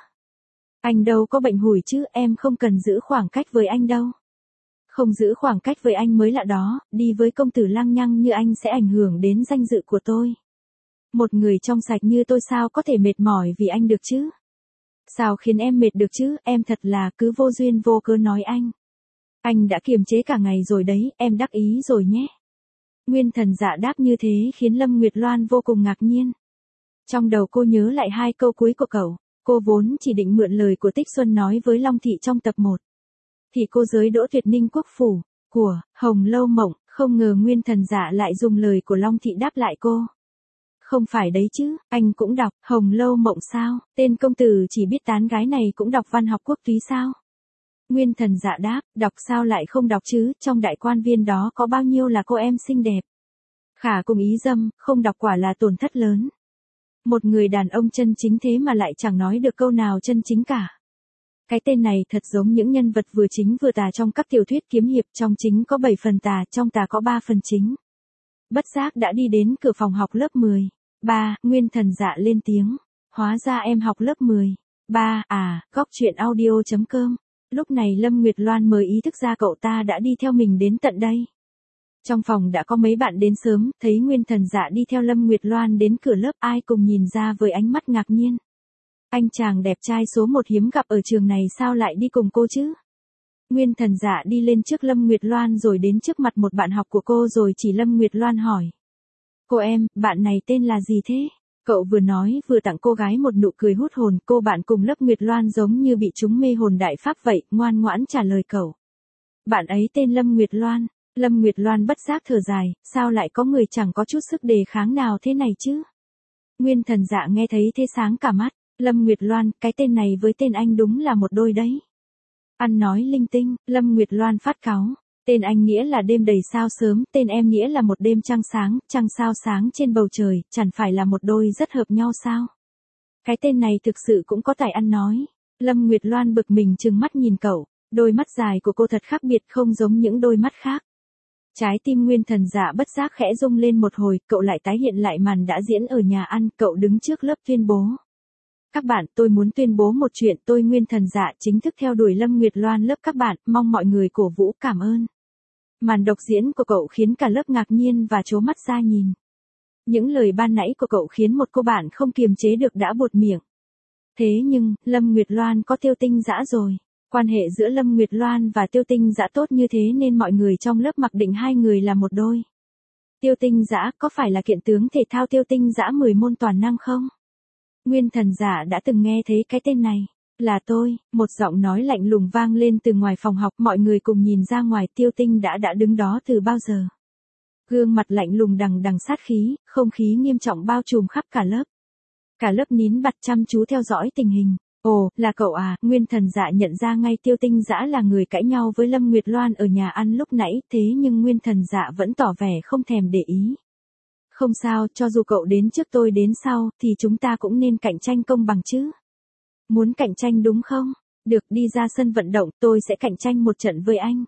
Anh đâu có bệnh hủi chứ, em không cần giữ khoảng cách với anh đâu. Không giữ khoảng cách với anh mới lạ đó, đi với công tử lăng nhăng như anh sẽ ảnh hưởng đến danh dự của tôi. Một người trong sạch như tôi sao có thể mệt mỏi vì anh được chứ? Sao khiến em mệt được chứ, em thật là cứ vô duyên vô cớ nói anh. Anh đã kiềm chế cả ngày rồi đấy, em đắc ý rồi nhé. Nguyên Thần Dạ đáp như thế khiến Lâm Nguyệt Loan vô cùng ngạc nhiên. Trong đầu cô nhớ lại hai câu cuối của cậu, cô vốn chỉ định mượn lời của Tích Xuân nói với Long Thị trong tập 1. Thì cô giới đỗ tuyệt Ninh Quốc Phủ, của Hồng Lâu Mộng, không ngờ Nguyên Thần Dạ lại dùng lời của Long Thị đáp lại cô. Không phải đấy chứ, anh cũng đọc Hồng Lâu Mộng sao, tên công tử chỉ biết tán gái này cũng đọc văn học quốc túy sao? Nguyên Thần Dạ đáp, đọc sao lại không đọc chứ, trong đại quan viên đó có bao nhiêu là cô em xinh đẹp. Khả cùng ý dâm, không đọc quả là tổn thất lớn. Một người đàn ông chân chính thế mà lại chẳng nói được câu nào chân chính cả. Cái tên này thật giống những nhân vật vừa chính vừa tà trong các tiểu thuyết kiếm hiệp, trong chính có 7 phần tà, trong tà có 3 phần chính. Bất giác đã đi đến cửa phòng học lớp 10. Ba, Nguyên Thần Dạ lên tiếng. Hóa ra em học lớp 10. Ba, à, góc truyện audio.com. Lúc này Lâm Nguyệt Loan mới ý thức ra cậu ta đã đi theo mình đến tận đây. Trong phòng đã có mấy bạn đến sớm, thấy Nguyên Thần Dạ đi theo Lâm Nguyệt Loan đến cửa lớp, ai cùng nhìn ra với ánh mắt ngạc nhiên. Anh chàng đẹp trai số 1 hiếm gặp ở trường này sao lại đi cùng cô chứ? Nguyên Thần Dạ đi lên trước Lâm Nguyệt Loan rồi đến trước mặt một bạn học của cô rồi chỉ Lâm Nguyệt Loan hỏi. Cô em, bạn này tên là gì thế? Cậu vừa nói vừa tặng cô gái một nụ cười hút hồn, cô bạn cùng lớp Nguyệt Loan giống như bị trúng mê hồn đại pháp vậy, ngoan ngoãn trả lời cậu. Bạn ấy tên Lâm Nguyệt Loan. Lâm Nguyệt Loan bất giác thở dài, sao lại có người chẳng có chút sức đề kháng nào thế này chứ? Nguyên Thần Dạ nghe thấy thế sáng cả mắt, Lâm Nguyệt Loan, cái tên này với tên anh đúng là một đôi đấy. Ăn nói linh tinh, Lâm Nguyệt Loan phát cáu, tên anh nghĩa là đêm đầy sao sớm, tên em nghĩa là một đêm trăng sáng, trăng sao sáng trên bầu trời, chẳng phải là một đôi rất hợp nhau sao? Cái tên này thực sự cũng có tài ăn nói. Lâm Nguyệt Loan bực mình trừng mắt nhìn cậu, đôi mắt dài của cô thật khác biệt không giống những đôi mắt khác. Trái tim Nguyên Thần Dạ bất giác khẽ rung lên một hồi, cậu lại tái hiện lại màn đã diễn ở nhà ăn, cậu đứng trước lớp tuyên bố. Các bạn, tôi muốn tuyên bố một chuyện, tôi Nguyên Thần Dạ chính thức theo đuổi Lâm Nguyệt Loan lớp các bạn, mong mọi người cổ vũ cảm ơn. Màn đọc diễn của cậu khiến cả lớp ngạc nhiên và trố mắt ra nhìn. Những lời ban nãy của cậu khiến một cô bạn không kiềm chế được đã buột miệng. Thế nhưng, Lâm Nguyệt Loan có Tiêu Tinh Dã rồi. Quan hệ giữa Lâm Nguyệt Loan và Tiêu Tinh Dã tốt như thế nên mọi người trong lớp mặc định hai người là một đôi. Tiêu Tinh Dã có phải là kiện tướng thể thao Tiêu Tinh Dã 10 môn toàn năng không? Nguyên Thần Dạ đã từng nghe thấy cái tên này. Là tôi, một giọng nói lạnh lùng vang lên từ ngoài phòng học, mọi người cùng nhìn ra ngoài. Tiêu Tinh đã đứng đó từ bao giờ. Gương mặt lạnh lùng đằng đằng sát khí, không khí nghiêm trọng bao trùm khắp cả lớp. Cả lớp nín bặt chăm chú theo dõi tình hình. Ồ, là cậu à? Nguyên Thần Dạ nhận ra ngay Tiêu Tinh Dã là người cãi nhau với Lâm Nguyệt Loan ở nhà ăn lúc nãy, thế nhưng Nguyên Thần Dạ vẫn tỏ vẻ không thèm để ý. Không sao, cho dù cậu đến trước tôi đến sau, thì chúng ta cũng nên cạnh tranh công bằng chứ. Muốn cạnh tranh đúng không? Được, đi ra sân vận động, tôi sẽ cạnh tranh một trận với anh.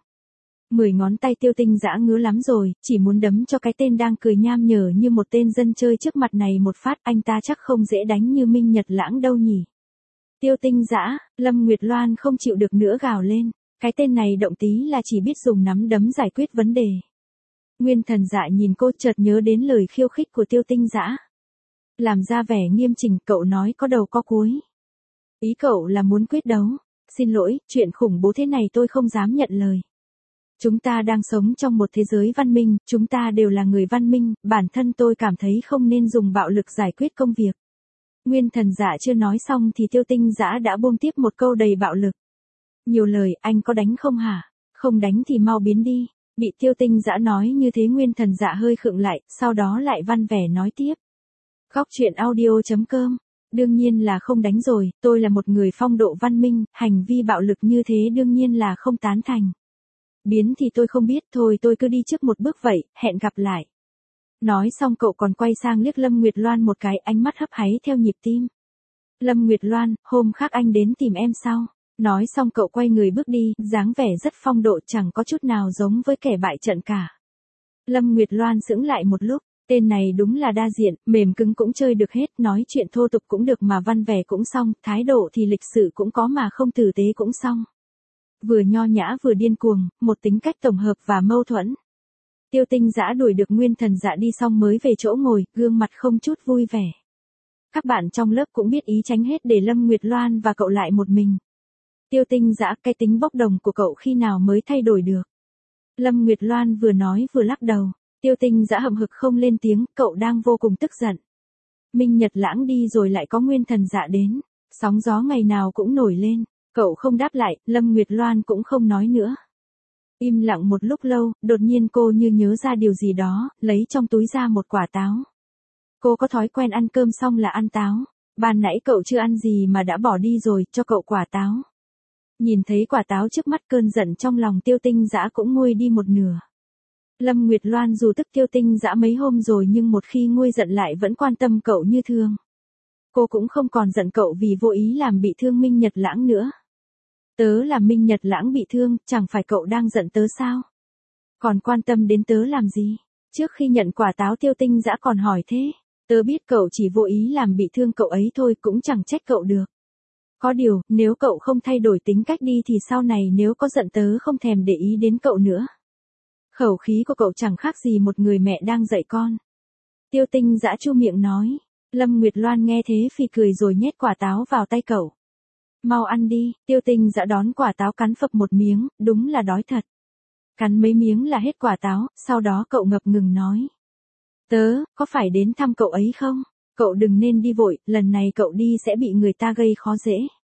10 ngón tay Tiêu Tinh Dã ngứa lắm rồi, chỉ muốn đấm cho cái tên đang cười nham nhở như một tên dân chơi trước mặt này một phát, anh ta chắc không dễ đánh như Minh Nhật Lãng đâu nhỉ. Tiêu Tinh Dã, Lâm Nguyệt Loan không chịu được nữa gào lên, cái tên này động tí là chỉ biết dùng nắm đấm giải quyết vấn đề. Nguyên Thần Dạ nhìn cô chợt nhớ đến lời khiêu khích của Tiêu Tinh Dã. Làm ra vẻ nghiêm chỉnh, cậu nói có đầu có cuối. Ý cậu là muốn quyết đấu. Xin lỗi, chuyện khủng bố thế này tôi không dám nhận lời. Chúng ta đang sống trong một thế giới văn minh, chúng ta đều là người văn minh, bản thân tôi cảm thấy không nên dùng bạo lực giải quyết công việc. Nguyên Thần Dạ chưa nói xong thì Tiêu Tinh Dã đã buông tiếp một câu đầy bạo lực. Nhiều lời, anh có đánh không hả? Không đánh thì mau biến đi. Bị Tiêu Tinh Dã nói như thế Nguyên Thần Dạ hơi khựng lại, sau đó lại văn vẻ nói tiếp. Góc truyện audio.com. Đương nhiên là không đánh rồi, tôi là một người phong độ văn minh, hành vi bạo lực như thế đương nhiên là không tán thành. Biến thì tôi không biết, thôi tôi cứ đi trước một bước vậy, hẹn gặp lại. Nói xong cậu còn quay sang liếc Lâm Nguyệt Loan một cái, ánh mắt hấp háy theo nhịp tim. Lâm Nguyệt Loan, hôm khác anh đến tìm em sau. Nói xong cậu quay người bước đi, dáng vẻ rất phong độ chẳng có chút nào giống với kẻ bại trận cả. Lâm Nguyệt Loan sững lại một lúc, tên này đúng là đa diện, mềm cứng cũng chơi được hết, nói chuyện thô tục cũng được mà văn vẻ cũng xong, thái độ thì lịch sự cũng có mà không tử tế cũng xong. Vừa nho nhã vừa điên cuồng, một tính cách tổng hợp và mâu thuẫn. Tiêu Tinh Dã đuổi được Nguyên Thần Dạ đi xong mới về chỗ ngồi, gương mặt không chút vui vẻ. Các bạn trong lớp cũng biết ý tránh hết để Lâm Nguyệt Loan và cậu lại một mình. Tiêu Tinh Dã, cái tính bốc đồng của cậu khi nào mới thay đổi được? Lâm Nguyệt Loan vừa nói vừa lắc đầu. Tiêu Tinh Dã hậm hực không lên tiếng, cậu đang vô cùng tức giận. Minh Nhật Lãng đi rồi lại có Nguyên Thần Dạ đến, sóng gió ngày nào cũng nổi lên, cậu không đáp lại, Lâm Nguyệt Loan cũng không nói nữa. Im lặng một lúc lâu, đột nhiên cô như nhớ ra điều gì đó, lấy trong túi ra một quả táo. Cô có thói quen ăn cơm xong là ăn táo, ban nãy cậu chưa ăn gì mà đã bỏ đi rồi, cho cậu quả táo. Nhìn thấy quả táo trước mắt cơn giận trong lòng Tiêu Tinh Dã cũng nguôi đi một nửa. Lâm Nguyệt Loan dù tức Tiêu Tinh Dã mấy hôm rồi nhưng một khi nguôi giận lại vẫn quan tâm cậu như thường. Cô cũng không còn giận cậu vì vô ý làm bị thương Minh Nhật Lãng nữa. Tớ làm Minh Nhật Lãng bị thương, chẳng phải cậu đang giận tớ sao? Còn quan tâm đến tớ làm gì? Trước khi nhận quả táo Tiêu Tinh Dã còn hỏi thế. Tớ biết cậu chỉ vô ý làm bị thương cậu ấy thôi, cũng chẳng trách cậu được. Có điều, nếu cậu không thay đổi tính cách đi thì sau này nếu có giận tớ không thèm để ý đến cậu nữa. Khẩu khí của cậu chẳng khác gì một người mẹ đang dạy con. Tiêu Tinh Dã chu miệng nói. Lâm Nguyệt Loan nghe thế phì cười rồi nhét quả táo vào tay cậu. Mau ăn đi, Tiêu Tinh Dã đón quả táo cắn phập một miếng, đúng là đói thật. Cắn mấy miếng là hết quả táo, sau đó cậu ngập ngừng nói. Tớ, có phải đến thăm cậu ấy không? Cậu đừng nên đi vội, lần này cậu đi sẽ bị người ta gây khó dễ.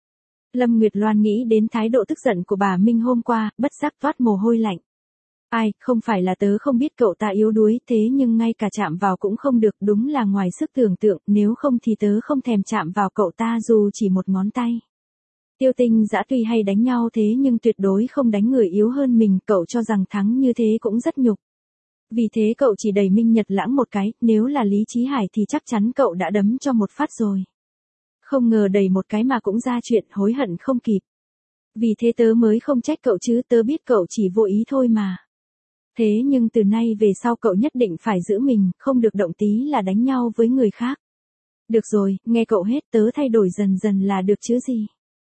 Lâm Nguyệt Loan nghĩ đến thái độ tức giận của bà Minh hôm qua, bất giác toát mồ hôi lạnh. Ai, không phải là tớ không biết cậu ta yếu đuối, thế nhưng ngay cả chạm vào cũng không được, đúng là ngoài sức tưởng tượng, nếu không thì tớ không thèm chạm vào cậu ta dù chỉ một ngón tay. Tiêu Tinh Dã tuy hay đánh nhau thế nhưng tuyệt đối không đánh người yếu hơn mình, cậu cho rằng thắng như thế cũng rất nhục. Vì thế cậu chỉ đẩy Minh Nhật Lãng một cái, nếu là Lý Chí Hải thì chắc chắn cậu đã đấm cho một phát rồi. Không ngờ đẩy một cái mà cũng ra chuyện, hối hận không kịp. Vì thế tớ mới không trách cậu chứ, tớ biết cậu chỉ vô ý thôi mà. Thế nhưng từ nay về sau cậu nhất định phải giữ mình, không được động tí là đánh nhau với người khác. Được rồi, nghe cậu hết, tớ thay đổi dần dần là được chứ gì.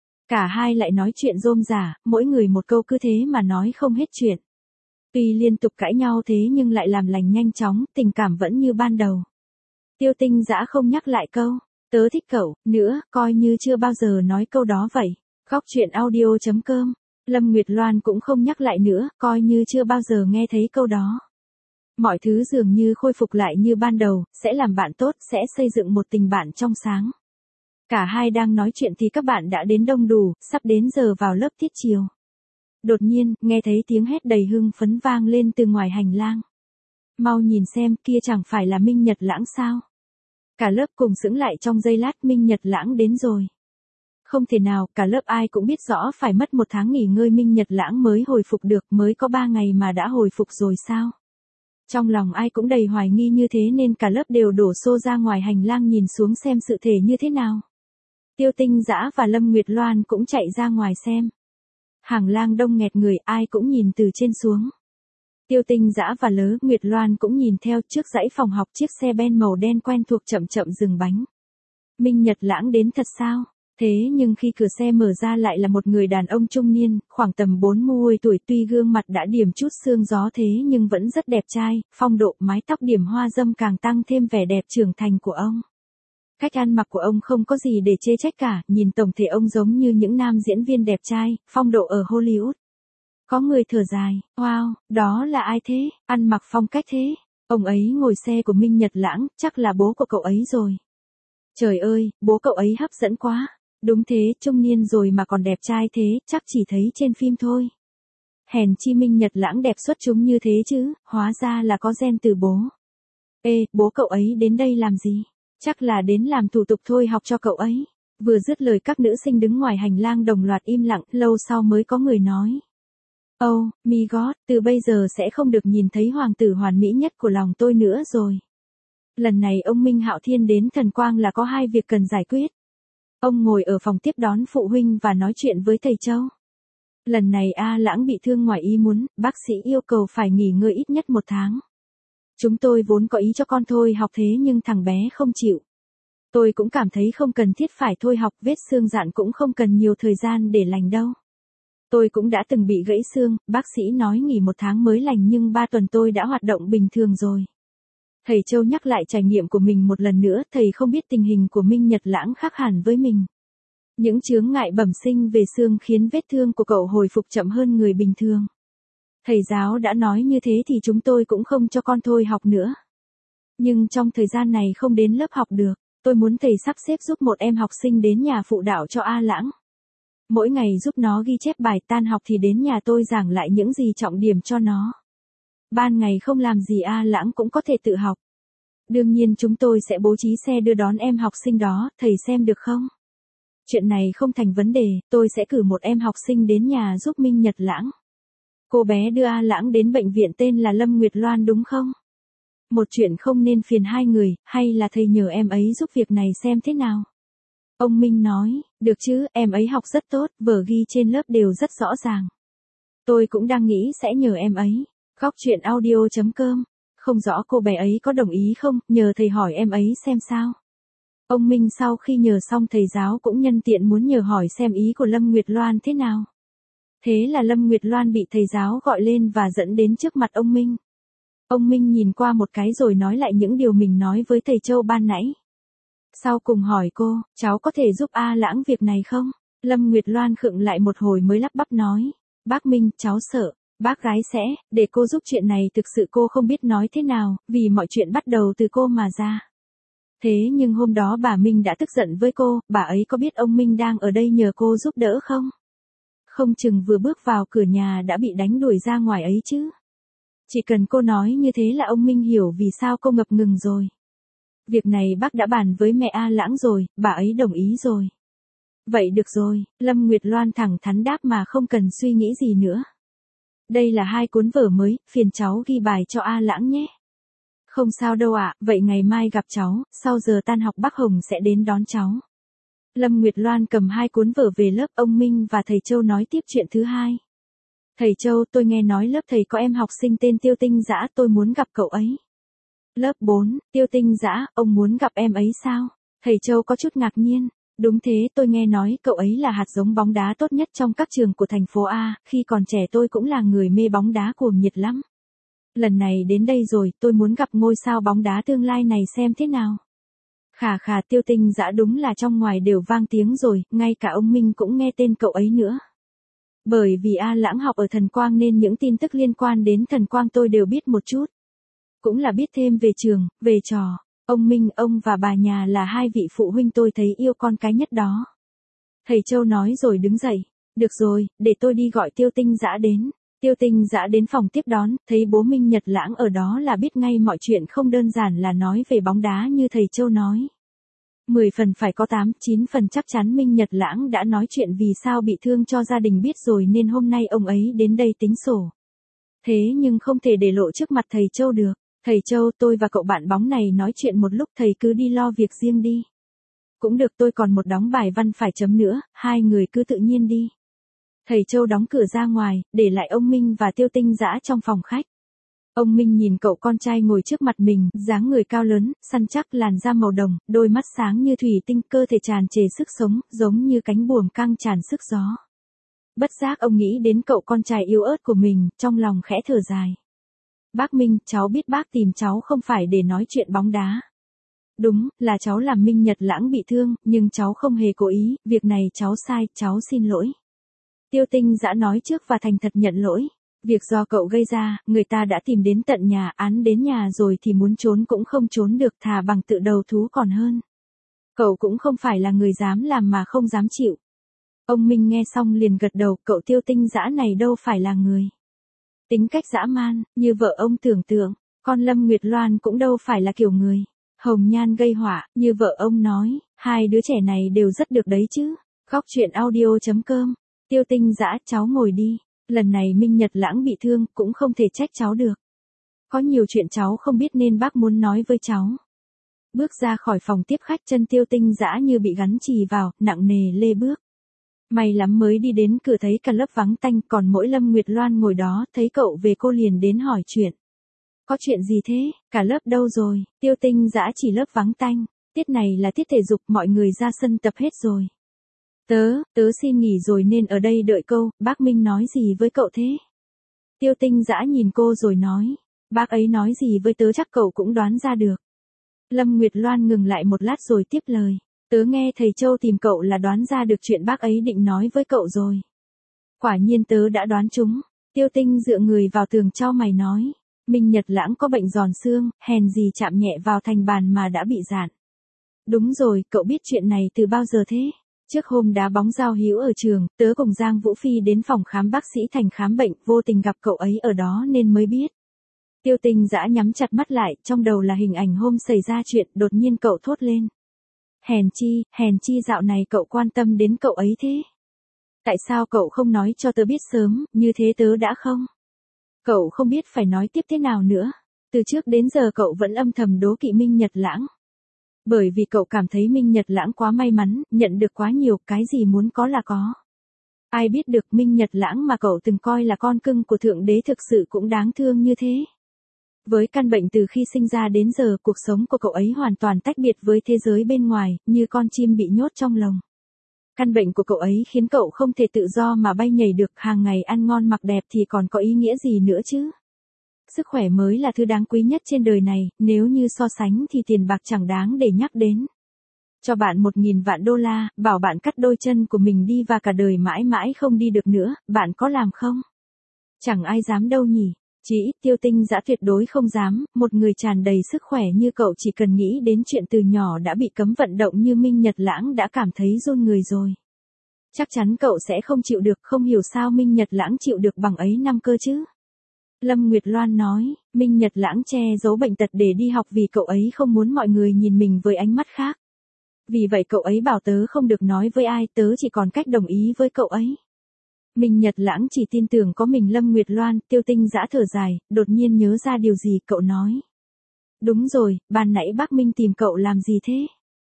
Cả hai lại nói chuyện rôm rả, mỗi người một câu cứ thế mà nói không hết chuyện. Tuy liên tục cãi nhau thế nhưng lại làm lành nhanh chóng, tình cảm vẫn như ban đầu. Tiêu Tinh Dã không nhắc lại câu, tớ thích cậu, nữa, coi như chưa bao giờ nói câu đó vậy. Góc truyện audio.com. Lâm Nguyệt Loan cũng không nhắc lại nữa, coi như chưa bao giờ nghe thấy câu đó. Mọi thứ dường như khôi phục lại như ban đầu, sẽ làm bạn tốt, sẽ xây dựng một tình bạn trong sáng. Cả hai đang nói chuyện thì các bạn đã đến đông đủ, sắp đến giờ vào lớp tiết chiều. Đột nhiên, nghe thấy tiếng hét đầy hưng phấn vang lên từ ngoài hành lang. Mau nhìn xem, kia chẳng phải là Minh Nhật Lãng sao? Cả lớp cùng sững lại trong giây lát, Minh Nhật Lãng đến rồi. Không thể nào, cả lớp ai cũng biết rõ phải mất 1 tháng nghỉ ngơi Minh Nhật Lãng mới hồi phục được, mới có 3 ngày mà đã hồi phục rồi sao? Trong lòng ai cũng đầy hoài nghi như thế nên cả lớp đều đổ xô ra ngoài hành lang nhìn xuống xem sự thể như thế nào. Tiêu Tinh Dã và Lâm Nguyệt Loan cũng chạy ra ngoài xem. Hàng lang đông nghẹt người, ai cũng nhìn từ trên xuống. Tiêu Tinh Dã và Lớ Nguyệt Loan cũng nhìn theo, trước dãy phòng học chiếc xe ben màu đen quen thuộc chậm chậm dừng bánh. Minh Nhật Lãng đến thật sao? Thế nhưng khi cửa xe mở ra lại là một người đàn ông trung niên, khoảng tầm 40 tuổi, tuy gương mặt đã điểm chút sương gió thế nhưng vẫn rất đẹp trai, phong độ, mái tóc điểm hoa dâm càng tăng thêm vẻ đẹp trưởng thành của ông. Cách ăn mặc của ông không có gì để chê trách cả, nhìn tổng thể ông giống như những nam diễn viên đẹp trai, phong độ ở Hollywood. Có người thở dài, wow, đó là ai thế, ăn mặc phong cách thế. Ông ấy ngồi xe của Minh Nhật Lãng, chắc là bố của cậu ấy rồi. Trời ơi, bố cậu ấy hấp dẫn quá. Đúng thế, trung niên rồi mà còn đẹp trai thế, chắc chỉ thấy trên phim thôi. Hèn chi Minh Nhật Lãng đẹp xuất chúng như thế chứ, hóa ra là có gen từ bố. Ê, bố cậu ấy đến đây làm gì? Chắc là đến làm thủ tục thôi học cho cậu ấy. Vừa dứt lời các nữ sinh đứng ngoài hành lang đồng loạt im lặng, lâu sau mới có người nói. Oh, my God, từ bây giờ sẽ không được nhìn thấy hoàng tử hoàn mỹ nhất của lòng tôi nữa rồi. Lần này ông Minh Hạo Thiên đến Thần Quang là có hai việc cần giải quyết. Ông ngồi ở phòng tiếp đón phụ huynh và nói chuyện với thầy Châu. Lần này A Lãng bị thương ngoài ý muốn, bác sĩ yêu cầu phải nghỉ ngơi ít nhất 1 tháng. Chúng tôi vốn có ý cho con thôi học thế nhưng thằng bé không chịu. Tôi cũng cảm thấy không cần thiết phải thôi học, vết xương dạn cũng không cần nhiều thời gian để lành đâu. Tôi cũng đã từng bị gãy xương, bác sĩ nói nghỉ 1 tháng mới lành nhưng 3 tuần tôi đã hoạt động bình thường rồi. Thầy Châu nhắc lại trải nghiệm của mình một lần nữa, thầy không biết tình hình của Minh Nhật Lãng khác hẳn với mình. Những chướng ngại bẩm sinh về xương khiến vết thương của cậu hồi phục chậm hơn người bình thường. Thầy giáo đã nói như thế thì chúng tôi cũng không cho con thôi học nữa. Nhưng trong thời gian này không đến lớp học được, tôi muốn thầy sắp xếp giúp một em học sinh đến nhà phụ đạo cho A Lãng. Mỗi ngày giúp nó ghi chép bài, tan học thì đến nhà tôi giảng lại những gì trọng điểm cho nó. Ban ngày không làm gì A Lãng cũng có thể tự học. Đương nhiên chúng tôi sẽ bố trí xe đưa đón em học sinh đó, thầy xem được không? Chuyện này không thành vấn đề, tôi sẽ cử một em học sinh đến nhà giúp Minh Nhật Lãng. Cô bé đưa A Lãng đến bệnh viện tên là Lâm Nguyệt Loan đúng không? Một chuyện không nên phiền hai người, hay là thầy nhờ em ấy giúp việc này xem thế nào? Ông Minh nói, được chứ, em ấy học rất tốt, vở ghi trên lớp đều rất rõ ràng. Tôi cũng đang nghĩ sẽ nhờ em ấy. Góc chuyện audio.com. Không rõ cô bé ấy có đồng ý không, nhờ thầy hỏi em ấy xem sao. Ông Minh sau khi nhờ xong thầy giáo cũng nhân tiện muốn nhờ hỏi xem ý của Lâm Nguyệt Loan thế nào. Thế là Lâm Nguyệt Loan bị thầy giáo gọi lên và dẫn đến trước mặt ông Minh. Ông Minh nhìn qua một cái rồi nói lại những điều mình nói với thầy Châu ban nãy. Sau cùng hỏi cô, cháu có thể giúp A Lãng việc này không? Lâm Nguyệt Loan khựng lại một hồi mới lắp bắp nói. Bác Minh, cháu sợ. Bác gái sẽ, để cô giúp chuyện này thực sự cô không biết nói thế nào, vì mọi chuyện bắt đầu từ cô mà ra. Thế nhưng hôm đó bà Minh đã tức giận với cô, bà ấy có biết ông Minh đang ở đây nhờ cô giúp đỡ không? Không chừng vừa bước vào cửa nhà đã bị đánh đuổi ra ngoài ấy chứ. Chỉ cần cô nói như thế là ông Minh hiểu vì sao cô ngập ngừng rồi. Việc này bác đã bàn với mẹ A Lãng rồi, bà ấy đồng ý rồi. Vậy được rồi, Lâm Nguyệt Loan thẳng thắn đáp mà không cần suy nghĩ gì nữa. Đây là 2 cuốn vở mới, phiền cháu ghi bài cho A Lãng nhé. Không sao đâu ạ, vậy ngày mai gặp cháu, sau giờ tan học bác Hồng sẽ đến đón cháu. Lâm Nguyệt Loan cầm 2 cuốn vở về lớp, ông Minh và thầy Châu nói tiếp chuyện thứ hai. Thầy Châu, tôi nghe nói lớp thầy có em học sinh tên Tiêu Tinh Dã, tôi muốn gặp cậu ấy. Lớp 4, Tiêu Tinh Dã, ông muốn gặp em ấy sao? Thầy Châu có chút ngạc nhiên. Đúng thế, tôi nghe nói cậu ấy là hạt giống bóng đá tốt nhất trong các trường của thành phố A, khi còn trẻ tôi cũng là người mê bóng đá cuồng nhiệt lắm. Lần này đến đây rồi, tôi muốn gặp ngôi sao bóng đá tương lai này xem thế nào. Khà khà, Tiêu Tinh Dã đúng là trong ngoài đều vang tiếng rồi, ngay cả ông Minh cũng nghe tên cậu ấy nữa. Bởi vì A Lãng học ở Thần Quang nên những tin tức liên quan đến Thần Quang tôi đều biết một chút. Cũng là biết thêm về trường, về trò. Ông Minh, ông và bà nhà là 2 vị phụ huynh tôi thấy yêu con cái nhất đó. Thầy Châu nói rồi đứng dậy. Được rồi, để tôi đi gọi Tiêu Tinh Dã đến. Tiêu Tinh Dã đến phòng tiếp đón, thấy bố Minh Nhật Lãng ở đó là biết ngay mọi chuyện không đơn giản là nói về bóng đá như thầy Châu nói. 10 phần phải có 8, 9 phần chắc chắn Minh Nhật Lãng đã nói chuyện vì sao bị thương cho gia đình biết rồi nên hôm nay ông ấy đến đây tính sổ. Thế nhưng không thể để lộ trước mặt thầy Châu được. Thầy Châu, tôi và cậu bạn bóng này nói chuyện một lúc, thầy cứ đi lo việc riêng đi. Cũng được, tôi còn một đống bài văn phải chấm nữa, 2 người cứ tự nhiên đi. Thầy Châu đóng cửa ra ngoài, để lại ông Minh và Tiêu Tinh Dã trong phòng khách. Ông Minh nhìn cậu con trai ngồi trước mặt mình, dáng người cao lớn, săn chắc, làn da màu đồng, đôi mắt sáng như thủy tinh, cơ thể tràn trề sức sống, giống như cánh buồm căng tràn sức gió. Bất giác ông nghĩ đến cậu con trai yếu ớt của mình, trong lòng khẽ thở dài. Bác Minh, cháu biết bác tìm cháu không phải để nói chuyện bóng đá. Đúng, là cháu làm Minh Nhật Lãng bị thương, nhưng cháu không hề cố ý, việc này cháu sai, cháu xin lỗi. Tiêu Tinh Dã nói trước và thành thật nhận lỗi. Việc do cậu gây ra, người ta đã tìm đến tận nhà, án đến nhà rồi thì muốn trốn cũng không trốn được, thà bằng tự đầu thú còn hơn. Cậu cũng không phải là người dám làm mà không dám chịu. Ông Minh nghe xong liền gật đầu, cậu Tiêu Tinh Dã này đâu phải là người. Tính cách dã man, như vợ ông tưởng tượng, con Lâm Nguyệt Loan cũng đâu phải là kiểu người. Hồng nhan gây họa, như vợ ông nói, hai đứa trẻ này đều rất được đấy chứ. Góc chuyện audio.com, Tiêu Tinh Dã, cháu ngồi đi. Lần này Minh Nhật Lãng bị thương, cũng không thể trách cháu được. Có nhiều chuyện cháu không biết nên bác muốn nói với cháu. Bước ra khỏi phòng tiếp khách, chân Tiêu Tinh Dã như bị gắn chì vào, nặng nề lê bước. May lắm mới đi đến cửa thấy cả lớp vắng tanh, còn mỗi Lâm Nguyệt Loan ngồi đó, thấy cậu về cô liền đến hỏi chuyện. Có chuyện gì thế, cả lớp đâu rồi? Tiêu Tinh Dã chỉ lớp vắng tanh, tiết này là tiết thể dục, mọi người ra sân tập hết rồi. Tớ xin nghỉ rồi nên ở đây đợi cô, bác Minh nói gì với cậu thế? Tiêu Tinh Dã nhìn cô rồi nói, bác ấy nói gì với tớ chắc cậu cũng đoán ra được. Lâm Nguyệt Loan ngừng lại một lát rồi tiếp lời, tớ nghe thầy Châu tìm cậu là đoán ra được chuyện bác ấy định nói với cậu rồi. Quả nhiên tớ đã đoán trúng. Tiêu Tinh dựa người vào tường chau mày nói, Minh Nhật Lãng có bệnh giòn xương, hèn gì chạm nhẹ vào thành bàn mà đã bị rạn. Đúng rồi, cậu biết chuyện này từ bao giờ thế? Trước hôm đá bóng giao hữu ở trường, tớ cùng Giang Vũ Phi đến phòng khám bác sĩ Thành khám bệnh, vô tình gặp cậu ấy ở đó nên mới biết. Tiêu Tinh Dã nhắm chặt mắt lại, trong đầu là hình ảnh hôm xảy ra chuyện, đột nhiên cậu thốt lên. Hèn chi dạo này cậu quan tâm đến cậu ấy thế. Tại sao cậu không nói cho tớ biết sớm, như thế tớ đã không? Cậu không biết phải nói tiếp thế nào nữa. Từ trước đến giờ cậu vẫn âm thầm đố kỵ Minh Nhật Lãng. Bởi vì cậu cảm thấy Minh Nhật Lãng quá may mắn, nhận được quá nhiều, cái gì muốn có là có. Ai biết được Minh Nhật Lãng mà cậu từng coi là con cưng của Thượng Đế thực sự cũng đáng thương như thế. Với căn bệnh từ khi sinh ra đến giờ, cuộc sống của cậu ấy hoàn toàn tách biệt với thế giới bên ngoài, như con chim bị nhốt trong lồng. Căn bệnh của cậu ấy khiến cậu không thể tự do mà bay nhảy được, hàng ngày ăn ngon mặc đẹp thì còn có ý nghĩa gì nữa chứ? Sức khỏe mới là thứ đáng quý nhất trên đời này, nếu như so sánh thì tiền bạc chẳng đáng để nhắc đến. Cho bạn 1.000 vạn đô la, bảo bạn cắt đôi chân của mình đi và cả đời mãi mãi không đi được nữa, bạn có làm không? Chẳng ai dám đâu nhỉ. Chỉ ít Tiêu Tinh Dã tuyệt đối không dám, một người tràn đầy sức khỏe như cậu chỉ cần nghĩ đến chuyện từ nhỏ đã bị cấm vận động như Minh Nhật Lãng đã cảm thấy run người rồi. Chắc chắn cậu sẽ không chịu được, không hiểu sao Minh Nhật Lãng chịu được bằng ấy năm cơ chứ. Lâm Nguyệt Loan nói, Minh Nhật Lãng che giấu bệnh tật để đi học vì cậu ấy không muốn mọi người nhìn mình với ánh mắt khác. Vì vậy cậu ấy bảo tớ không được nói với ai, tớ chỉ còn cách đồng ý với cậu ấy. Minh Nhật Lãng chỉ tin tưởng có mình Lâm Nguyệt Loan. Tiêu Tinh Dã thở dài, đột nhiên nhớ ra điều gì, cậu nói. Đúng rồi, ban nãy bác Minh tìm cậu làm gì thế?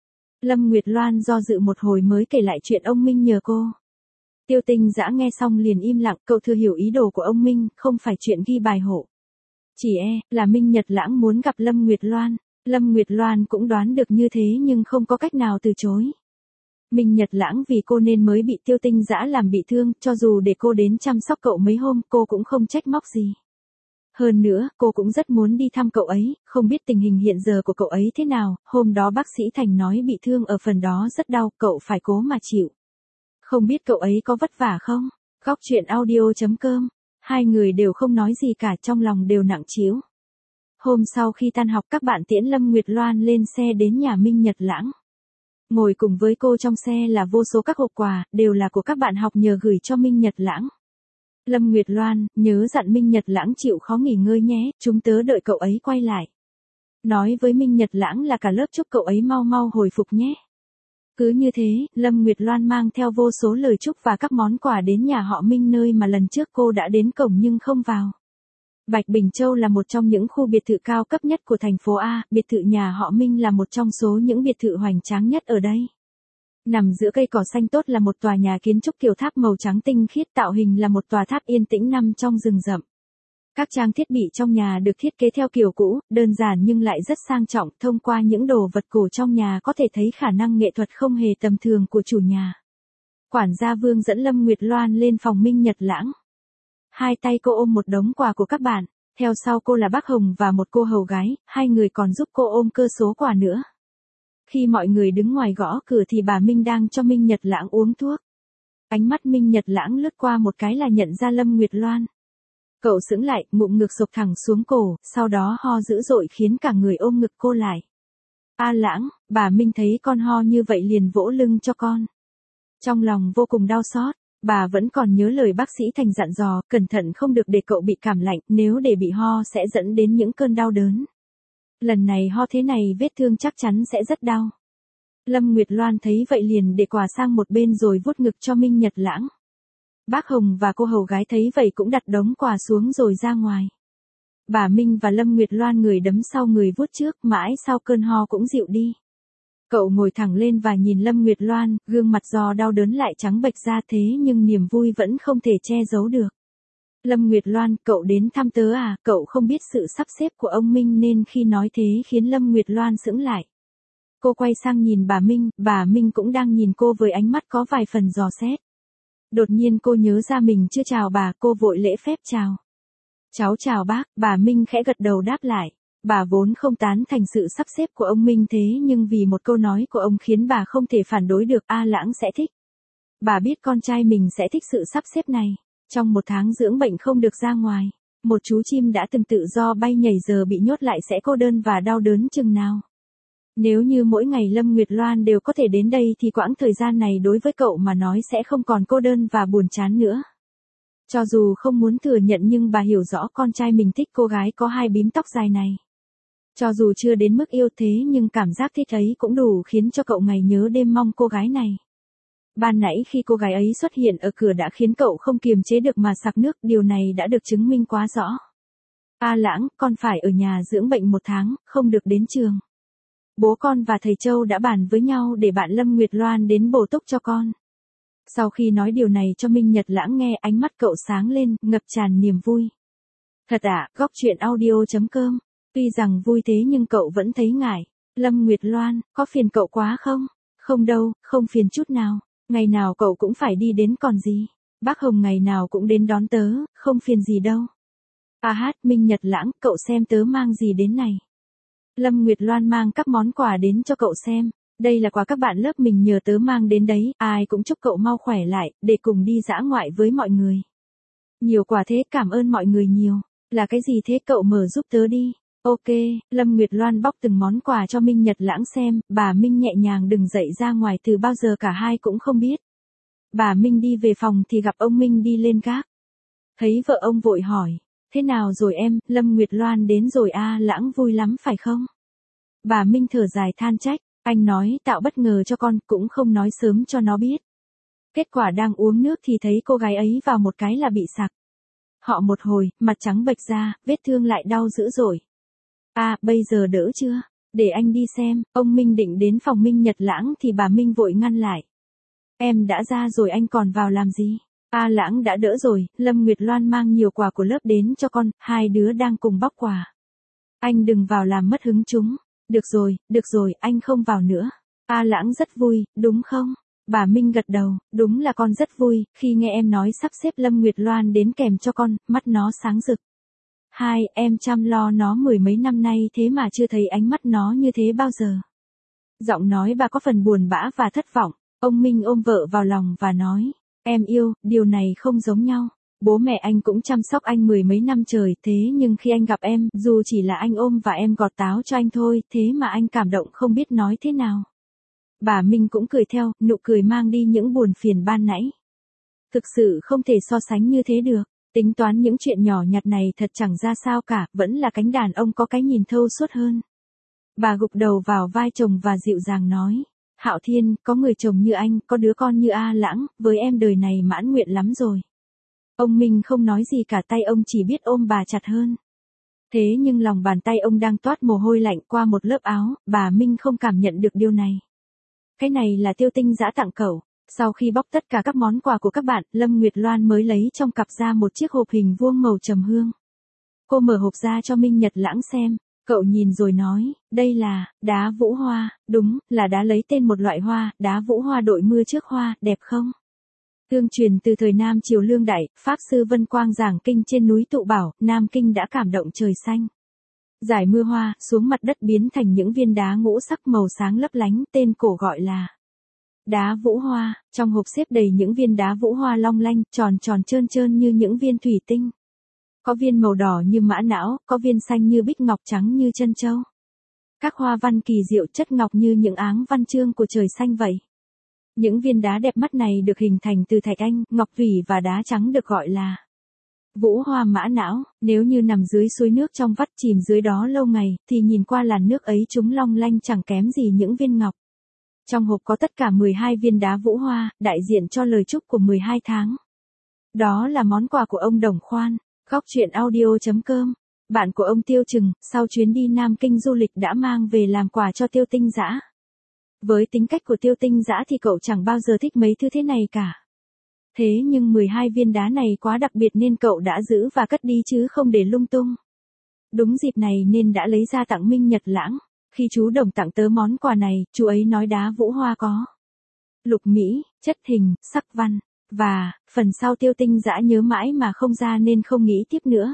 Lâm Nguyệt Loan do dự một hồi mới kể lại chuyện ông Minh nhờ cô. Tiêu Tinh Dã nghe xong liền im lặng, cậu thừa hiểu ý đồ của ông Minh, không phải chuyện ghi bài hộ. Chỉ là Minh Nhật Lãng muốn gặp Lâm Nguyệt Loan. Lâm Nguyệt Loan cũng đoán được như thế nhưng không có cách nào từ chối. Minh Nhật Lãng vì cô nên mới bị Tiêu Tinh Dã làm bị thương, cho dù để cô đến chăm sóc cậu mấy hôm, cô cũng không trách móc gì. Hơn nữa, cô cũng rất muốn đi thăm cậu ấy, không biết tình hình hiện giờ của cậu ấy thế nào, hôm đó bác sĩ Thành nói bị thương ở phần đó rất đau, cậu phải cố mà chịu. Không biết cậu ấy có vất vả không? Góc chuyện audio.com, hai người đều không nói gì cả, trong lòng đều nặng trĩu. Hôm sau khi tan học các bạn tiễn Lâm Nguyệt Loan lên xe đến nhà Minh Nhật Lãng. Ngồi cùng với cô trong xe là vô số các hộp quà, đều là của các bạn học nhờ gửi cho Minh Nhật Lãng. Lâm Nguyệt Loan, nhớ dặn Minh Nhật Lãng chịu khó nghỉ ngơi nhé, chúng tớ đợi cậu ấy quay lại. Nói với Minh Nhật Lãng là cả lớp chúc cậu ấy mau mau hồi phục nhé. Cứ như thế, Lâm Nguyệt Loan mang theo vô số lời chúc và các món quà đến nhà họ Minh nơi mà lần trước cô đã đến cổng nhưng không vào. Bạch Bình Châu là một trong những khu biệt thự cao cấp nhất của thành phố A, biệt thự nhà họ Minh là một trong số những biệt thự hoành tráng nhất ở đây. Nằm giữa cây cỏ xanh tốt là một tòa nhà kiến trúc kiểu tháp màu trắng tinh khiết, tạo hình là một tòa tháp yên tĩnh nằm trong rừng rậm. Các trang thiết bị trong nhà được thiết kế theo kiểu cũ, đơn giản nhưng lại rất sang trọng, thông qua những đồ vật cổ trong nhà có thể thấy khả năng nghệ thuật không hề tầm thường của chủ nhà. Quản gia Vương dẫn Lâm Nguyệt Loan lên phòng Minh Nhật Lãng. Hai tay cô ôm một đống quà của các bạn, theo sau cô là bác Hồng và một cô hầu gái, hai người còn giúp cô ôm cơ số quà nữa. Khi mọi người đứng ngoài gõ cửa thì bà Minh đang cho Minh Nhật Lãng uống thuốc. Ánh mắt Minh Nhật Lãng lướt qua một cái là nhận ra Lâm Nguyệt Loan. Cậu sững lại, ngụm ngực sụp thẳng xuống cổ, sau đó ho dữ dội khiến cả người ôm ngực cô lại. A Lãng, Bà Minh thấy con ho như vậy liền vỗ lưng cho con. Trong lòng vô cùng đau xót, bà vẫn còn nhớ lời bác sĩ Thành dặn dò, cẩn thận không được để cậu bị cảm lạnh, nếu để bị ho sẽ dẫn đến những cơn đau đớn. Lần này ho thế này vết thương chắc chắn sẽ rất đau. Lâm Nguyệt Loan thấy vậy liền để quà sang một bên rồi vuốt ngực cho Minh Nhật Lãng. Bác Hồng và cô hầu gái thấy vậy cũng đặt đống quà xuống rồi ra ngoài. Bà Minh và Lâm Nguyệt Loan người đấm sau người vuốt trước, mãi sau cơn ho cũng dịu đi. Cậu ngồi thẳng lên và nhìn Lâm Nguyệt Loan, gương mặt do đau đớn lại trắng bệch ra thế nhưng niềm vui vẫn không thể che giấu được. Lâm Nguyệt Loan, cậu đến thăm tớ à, cậu không biết sự sắp xếp của ông Minh nên khi nói thế khiến Lâm Nguyệt Loan sững lại. Cô quay sang nhìn bà Minh cũng đang nhìn cô với ánh mắt có vài phần dò xét. Đột nhiên cô nhớ ra mình chưa chào bà, cô vội lễ phép chào. Cháu chào bác, bà Minh khẽ gật đầu đáp lại. Bà vốn không tán thành sự sắp xếp của ông Minh thế nhưng vì một câu nói của ông khiến bà không thể phản đối được, A Lãng sẽ thích. Bà biết con trai mình sẽ thích sự sắp xếp này. Trong một tháng dưỡng bệnh không được ra ngoài, một chú chim đã từng tự do bay nhảy giờ bị nhốt lại sẽ cô đơn và đau đớn chừng nào. Nếu như mỗi ngày Lâm Nguyệt Loan đều có thể đến đây thì quãng thời gian này đối với cậu mà nói sẽ không còn cô đơn và buồn chán nữa. Cho dù không muốn thừa nhận nhưng bà hiểu rõ con trai mình thích cô gái có hai bím tóc dài này. Cho dù chưa đến mức yêu thế nhưng cảm giác thích ấy cũng đủ khiến cho cậu ngày nhớ đêm mong cô gái này. Ban nãy khi cô gái ấy xuất hiện ở cửa đã khiến cậu không kiềm chế được mà sặc nước, điều này đã được chứng minh quá rõ. A Lãng, con phải ở nhà dưỡng bệnh 1 tháng, không được đến trường. Bố con và thầy Châu đã bàn với nhau để bạn Lâm Nguyệt Loan đến bổ túc cho con. Sau khi nói điều này cho Minh Nhật Lãng nghe, ánh mắt cậu sáng lên, ngập tràn niềm vui. Thật ạ, góc truyện audio.com. Tuy rằng vui thế nhưng cậu vẫn thấy ngại. Lâm Nguyệt Loan, có phiền cậu quá không? Không đâu, không phiền chút nào. Ngày nào cậu cũng phải đi đến còn gì. Bác Hồng ngày nào cũng đến đón tớ, không phiền gì đâu. Minh Nhật Lãng, cậu xem tớ mang gì đến này. Lâm Nguyệt Loan mang các món quà đến cho cậu xem. Đây là quà các bạn lớp mình nhờ tớ mang đến đấy, ai cũng chúc cậu mau khỏe lại, để cùng đi dã ngoại với mọi người. Nhiều quà thế, cảm ơn mọi người nhiều. Là cái gì thế, cậu mở giúp tớ đi. Ok, Lâm Nguyệt Loan bóc từng món quà cho Minh Nhật Lãng xem, bà Minh nhẹ nhàng đứng dậy ra ngoài, từ bao giờ cả hai cũng không biết. Bà Minh đi về phòng thì gặp ông Minh đi lên gác. Thấy vợ ông vội hỏi, thế nào rồi em, Lâm Nguyệt Loan đến rồi à, Lãng vui lắm phải không? Bà Minh thở dài than trách, anh nói tạo bất ngờ cho con, cũng không nói sớm cho nó biết. Kết quả đang uống nước thì thấy cô gái ấy vào một cái là bị sặc. Họ một hồi, mặt trắng bệch ra, vết thương lại đau dữ dội. Bây giờ đỡ chưa? Để anh đi xem. Ông Minh định đến phòng Minh Nhật Lãng thì bà Minh vội ngăn lại. Em đã ra rồi, anh còn vào làm gì? Lãng đã đỡ rồi, Lâm Nguyệt Loan mang nhiều quà của lớp đến cho con, hai đứa đang cùng bóc quà. Anh đừng vào làm mất hứng chúng. Được rồi, anh không vào nữa. Lãng rất vui, đúng không? Bà Minh gật đầu, đúng là con rất vui, khi nghe em nói sắp xếp Lâm Nguyệt Loan đến kèm cho con, mắt nó sáng rực. Em chăm lo nó 10 mấy năm nay thế mà chưa thấy ánh mắt nó như thế bao giờ. Giọng nói bà có phần buồn bã và thất vọng. Ông Minh ôm vợ vào lòng và nói, em yêu, điều này không giống nhau. Bố mẹ anh cũng chăm sóc anh 10 mấy năm trời, thế nhưng khi anh gặp em, dù chỉ là anh ôm và em gọt táo cho anh thôi, thế mà anh cảm động không biết nói thế nào. Bà Minh cũng cười theo, nụ cười mang đi những buồn phiền ban nãy. Thực sự không thể so sánh như thế được. Tính toán những chuyện nhỏ nhặt này thật chẳng ra sao cả, vẫn là cánh đàn ông có cái nhìn thâu suốt hơn. Bà gục đầu vào vai chồng và dịu dàng nói, Hạo Thiên, có người chồng như anh, có đứa con như A Lãng, với em đời này mãn nguyện lắm rồi. Ông Minh không nói gì cả, tay ông chỉ biết ôm bà chặt hơn. Thế nhưng lòng bàn tay ông đang toát mồ hôi lạnh qua một lớp áo, bà Minh không cảm nhận được điều này. Cái này là Tiêu Tinh giã tặng cậu. Sau khi bóc tất cả các món quà của các bạn, Lâm Nguyệt Loan mới lấy trong cặp ra một chiếc hộp hình vuông màu trầm hương. Cô mở hộp ra cho Minh Nhật Lãng xem, cậu nhìn rồi nói, đây là đá vũ hoa, đúng, là đá lấy tên một loại hoa, đá vũ hoa đội mưa trước hoa, đẹp không? Tương truyền từ thời Nam Triều Lương Đại, Pháp Sư Vân Quang giảng kinh trên núi Tụ Bảo, Nam Kinh đã cảm động trời xanh. Giải mưa hoa, xuống mặt đất biến thành những viên đá ngũ sắc màu sáng lấp lánh, tên cổ gọi là đá vũ hoa. Trong hộp xếp đầy những viên đá vũ hoa long lanh, tròn tròn trơn trơn như những viên thủy tinh. Có viên màu đỏ như mã não, có viên xanh như bích ngọc, trắng như trân châu. Các hoa văn kỳ diệu chất ngọc như những áng văn chương của trời xanh vậy. Những viên đá đẹp mắt này được hình thành từ thạch anh, ngọc thủy và đá trắng được gọi là vũ hoa mã não. Nếu như nằm dưới suối nước trong vắt chìm dưới đó lâu ngày, thì nhìn qua làn nước ấy chúng long lanh chẳng kém gì những viên ngọc. Trong hộp có tất cả 12 viên đá vũ hoa, đại diện cho lời chúc của 12 tháng. Đó là món quà của ông Đồng Khoan. Góc truyện audio.com. Bạn của ông Tiêu Trừng, sau chuyến đi Nam Kinh du lịch đã mang về làm quà cho Tiêu Tinh Dã. Với tính cách của Tiêu Tinh Dã thì cậu chẳng bao giờ thích mấy thứ thế này cả. Thế nhưng 12 viên đá này quá đặc biệt nên cậu đã giữ và cất đi chứ không để lung tung. Đúng dịp này nên đã lấy ra tặng Minh Nhật Lãng. Khi chú Đồng tặng tớ món quà này, chú ấy nói đá vũ hoa có lục mỹ, chất hình, sắc văn. Và, phần sau Tiêu Tinh Dã nhớ mãi mà không ra nên không nghĩ tiếp nữa.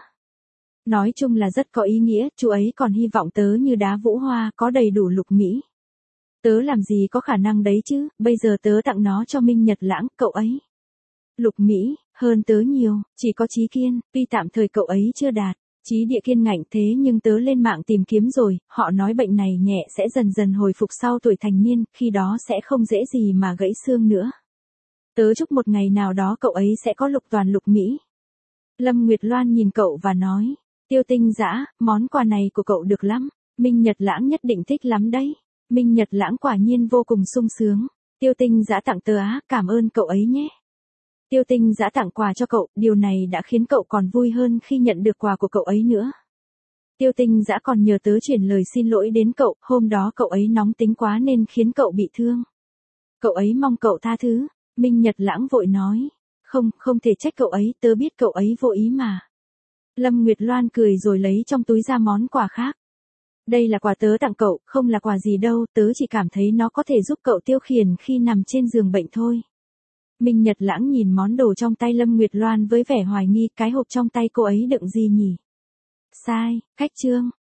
Nói chung là rất có ý nghĩa, chú ấy còn hy vọng tớ như đá vũ hoa có đầy đủ lục mỹ. Tớ làm gì có khả năng đấy chứ, bây giờ tớ tặng nó cho Minh Nhật Lãng, cậu ấy lục mỹ, hơn tớ nhiều, chỉ có trí kiên, tuy tạm thời cậu ấy chưa đạt trí địa kiên ngạnh thế nhưng tớ lên mạng tìm kiếm rồi, họ nói bệnh này nhẹ sẽ dần dần hồi phục sau tuổi thành niên, khi đó sẽ không dễ gì mà gãy xương nữa. Tớ chúc một ngày nào đó cậu ấy sẽ có lục toàn lục mỹ. Lâm Nguyệt Loan nhìn cậu và nói, Tiêu Tinh Dã, món quà này của cậu được lắm, Minh Nhật Lãng nhất định thích lắm đấy. Minh Nhật Lãng quả nhiên vô cùng sung sướng. Tiêu Tinh Dã tặng tớ á, cảm ơn cậu ấy nhé. Tiêu Tinh Dã tặng quà cho cậu, điều này đã khiến cậu còn vui hơn khi nhận được quà của cậu ấy nữa. Tiêu Tinh Dã còn nhờ tớ chuyển lời xin lỗi đến cậu, hôm đó cậu ấy nóng tính quá nên khiến cậu bị thương. Cậu ấy mong cậu tha thứ. Minh Nhật Lãng vội nói, không thể trách cậu ấy, tớ biết cậu ấy vô ý mà. Lâm Nguyệt Loan cười rồi lấy trong túi ra món quà khác. Đây là quà tớ tặng cậu, không là quà gì đâu, tớ chỉ cảm thấy nó có thể giúp cậu tiêu khiển khi nằm trên giường bệnh thôi. Minh Nhật Lãng nhìn món đồ trong tay Lâm Nguyệt Loan với vẻ hoài nghi, cái hộp trong tay cô ấy đựng gì nhỉ? Sai, cách chương.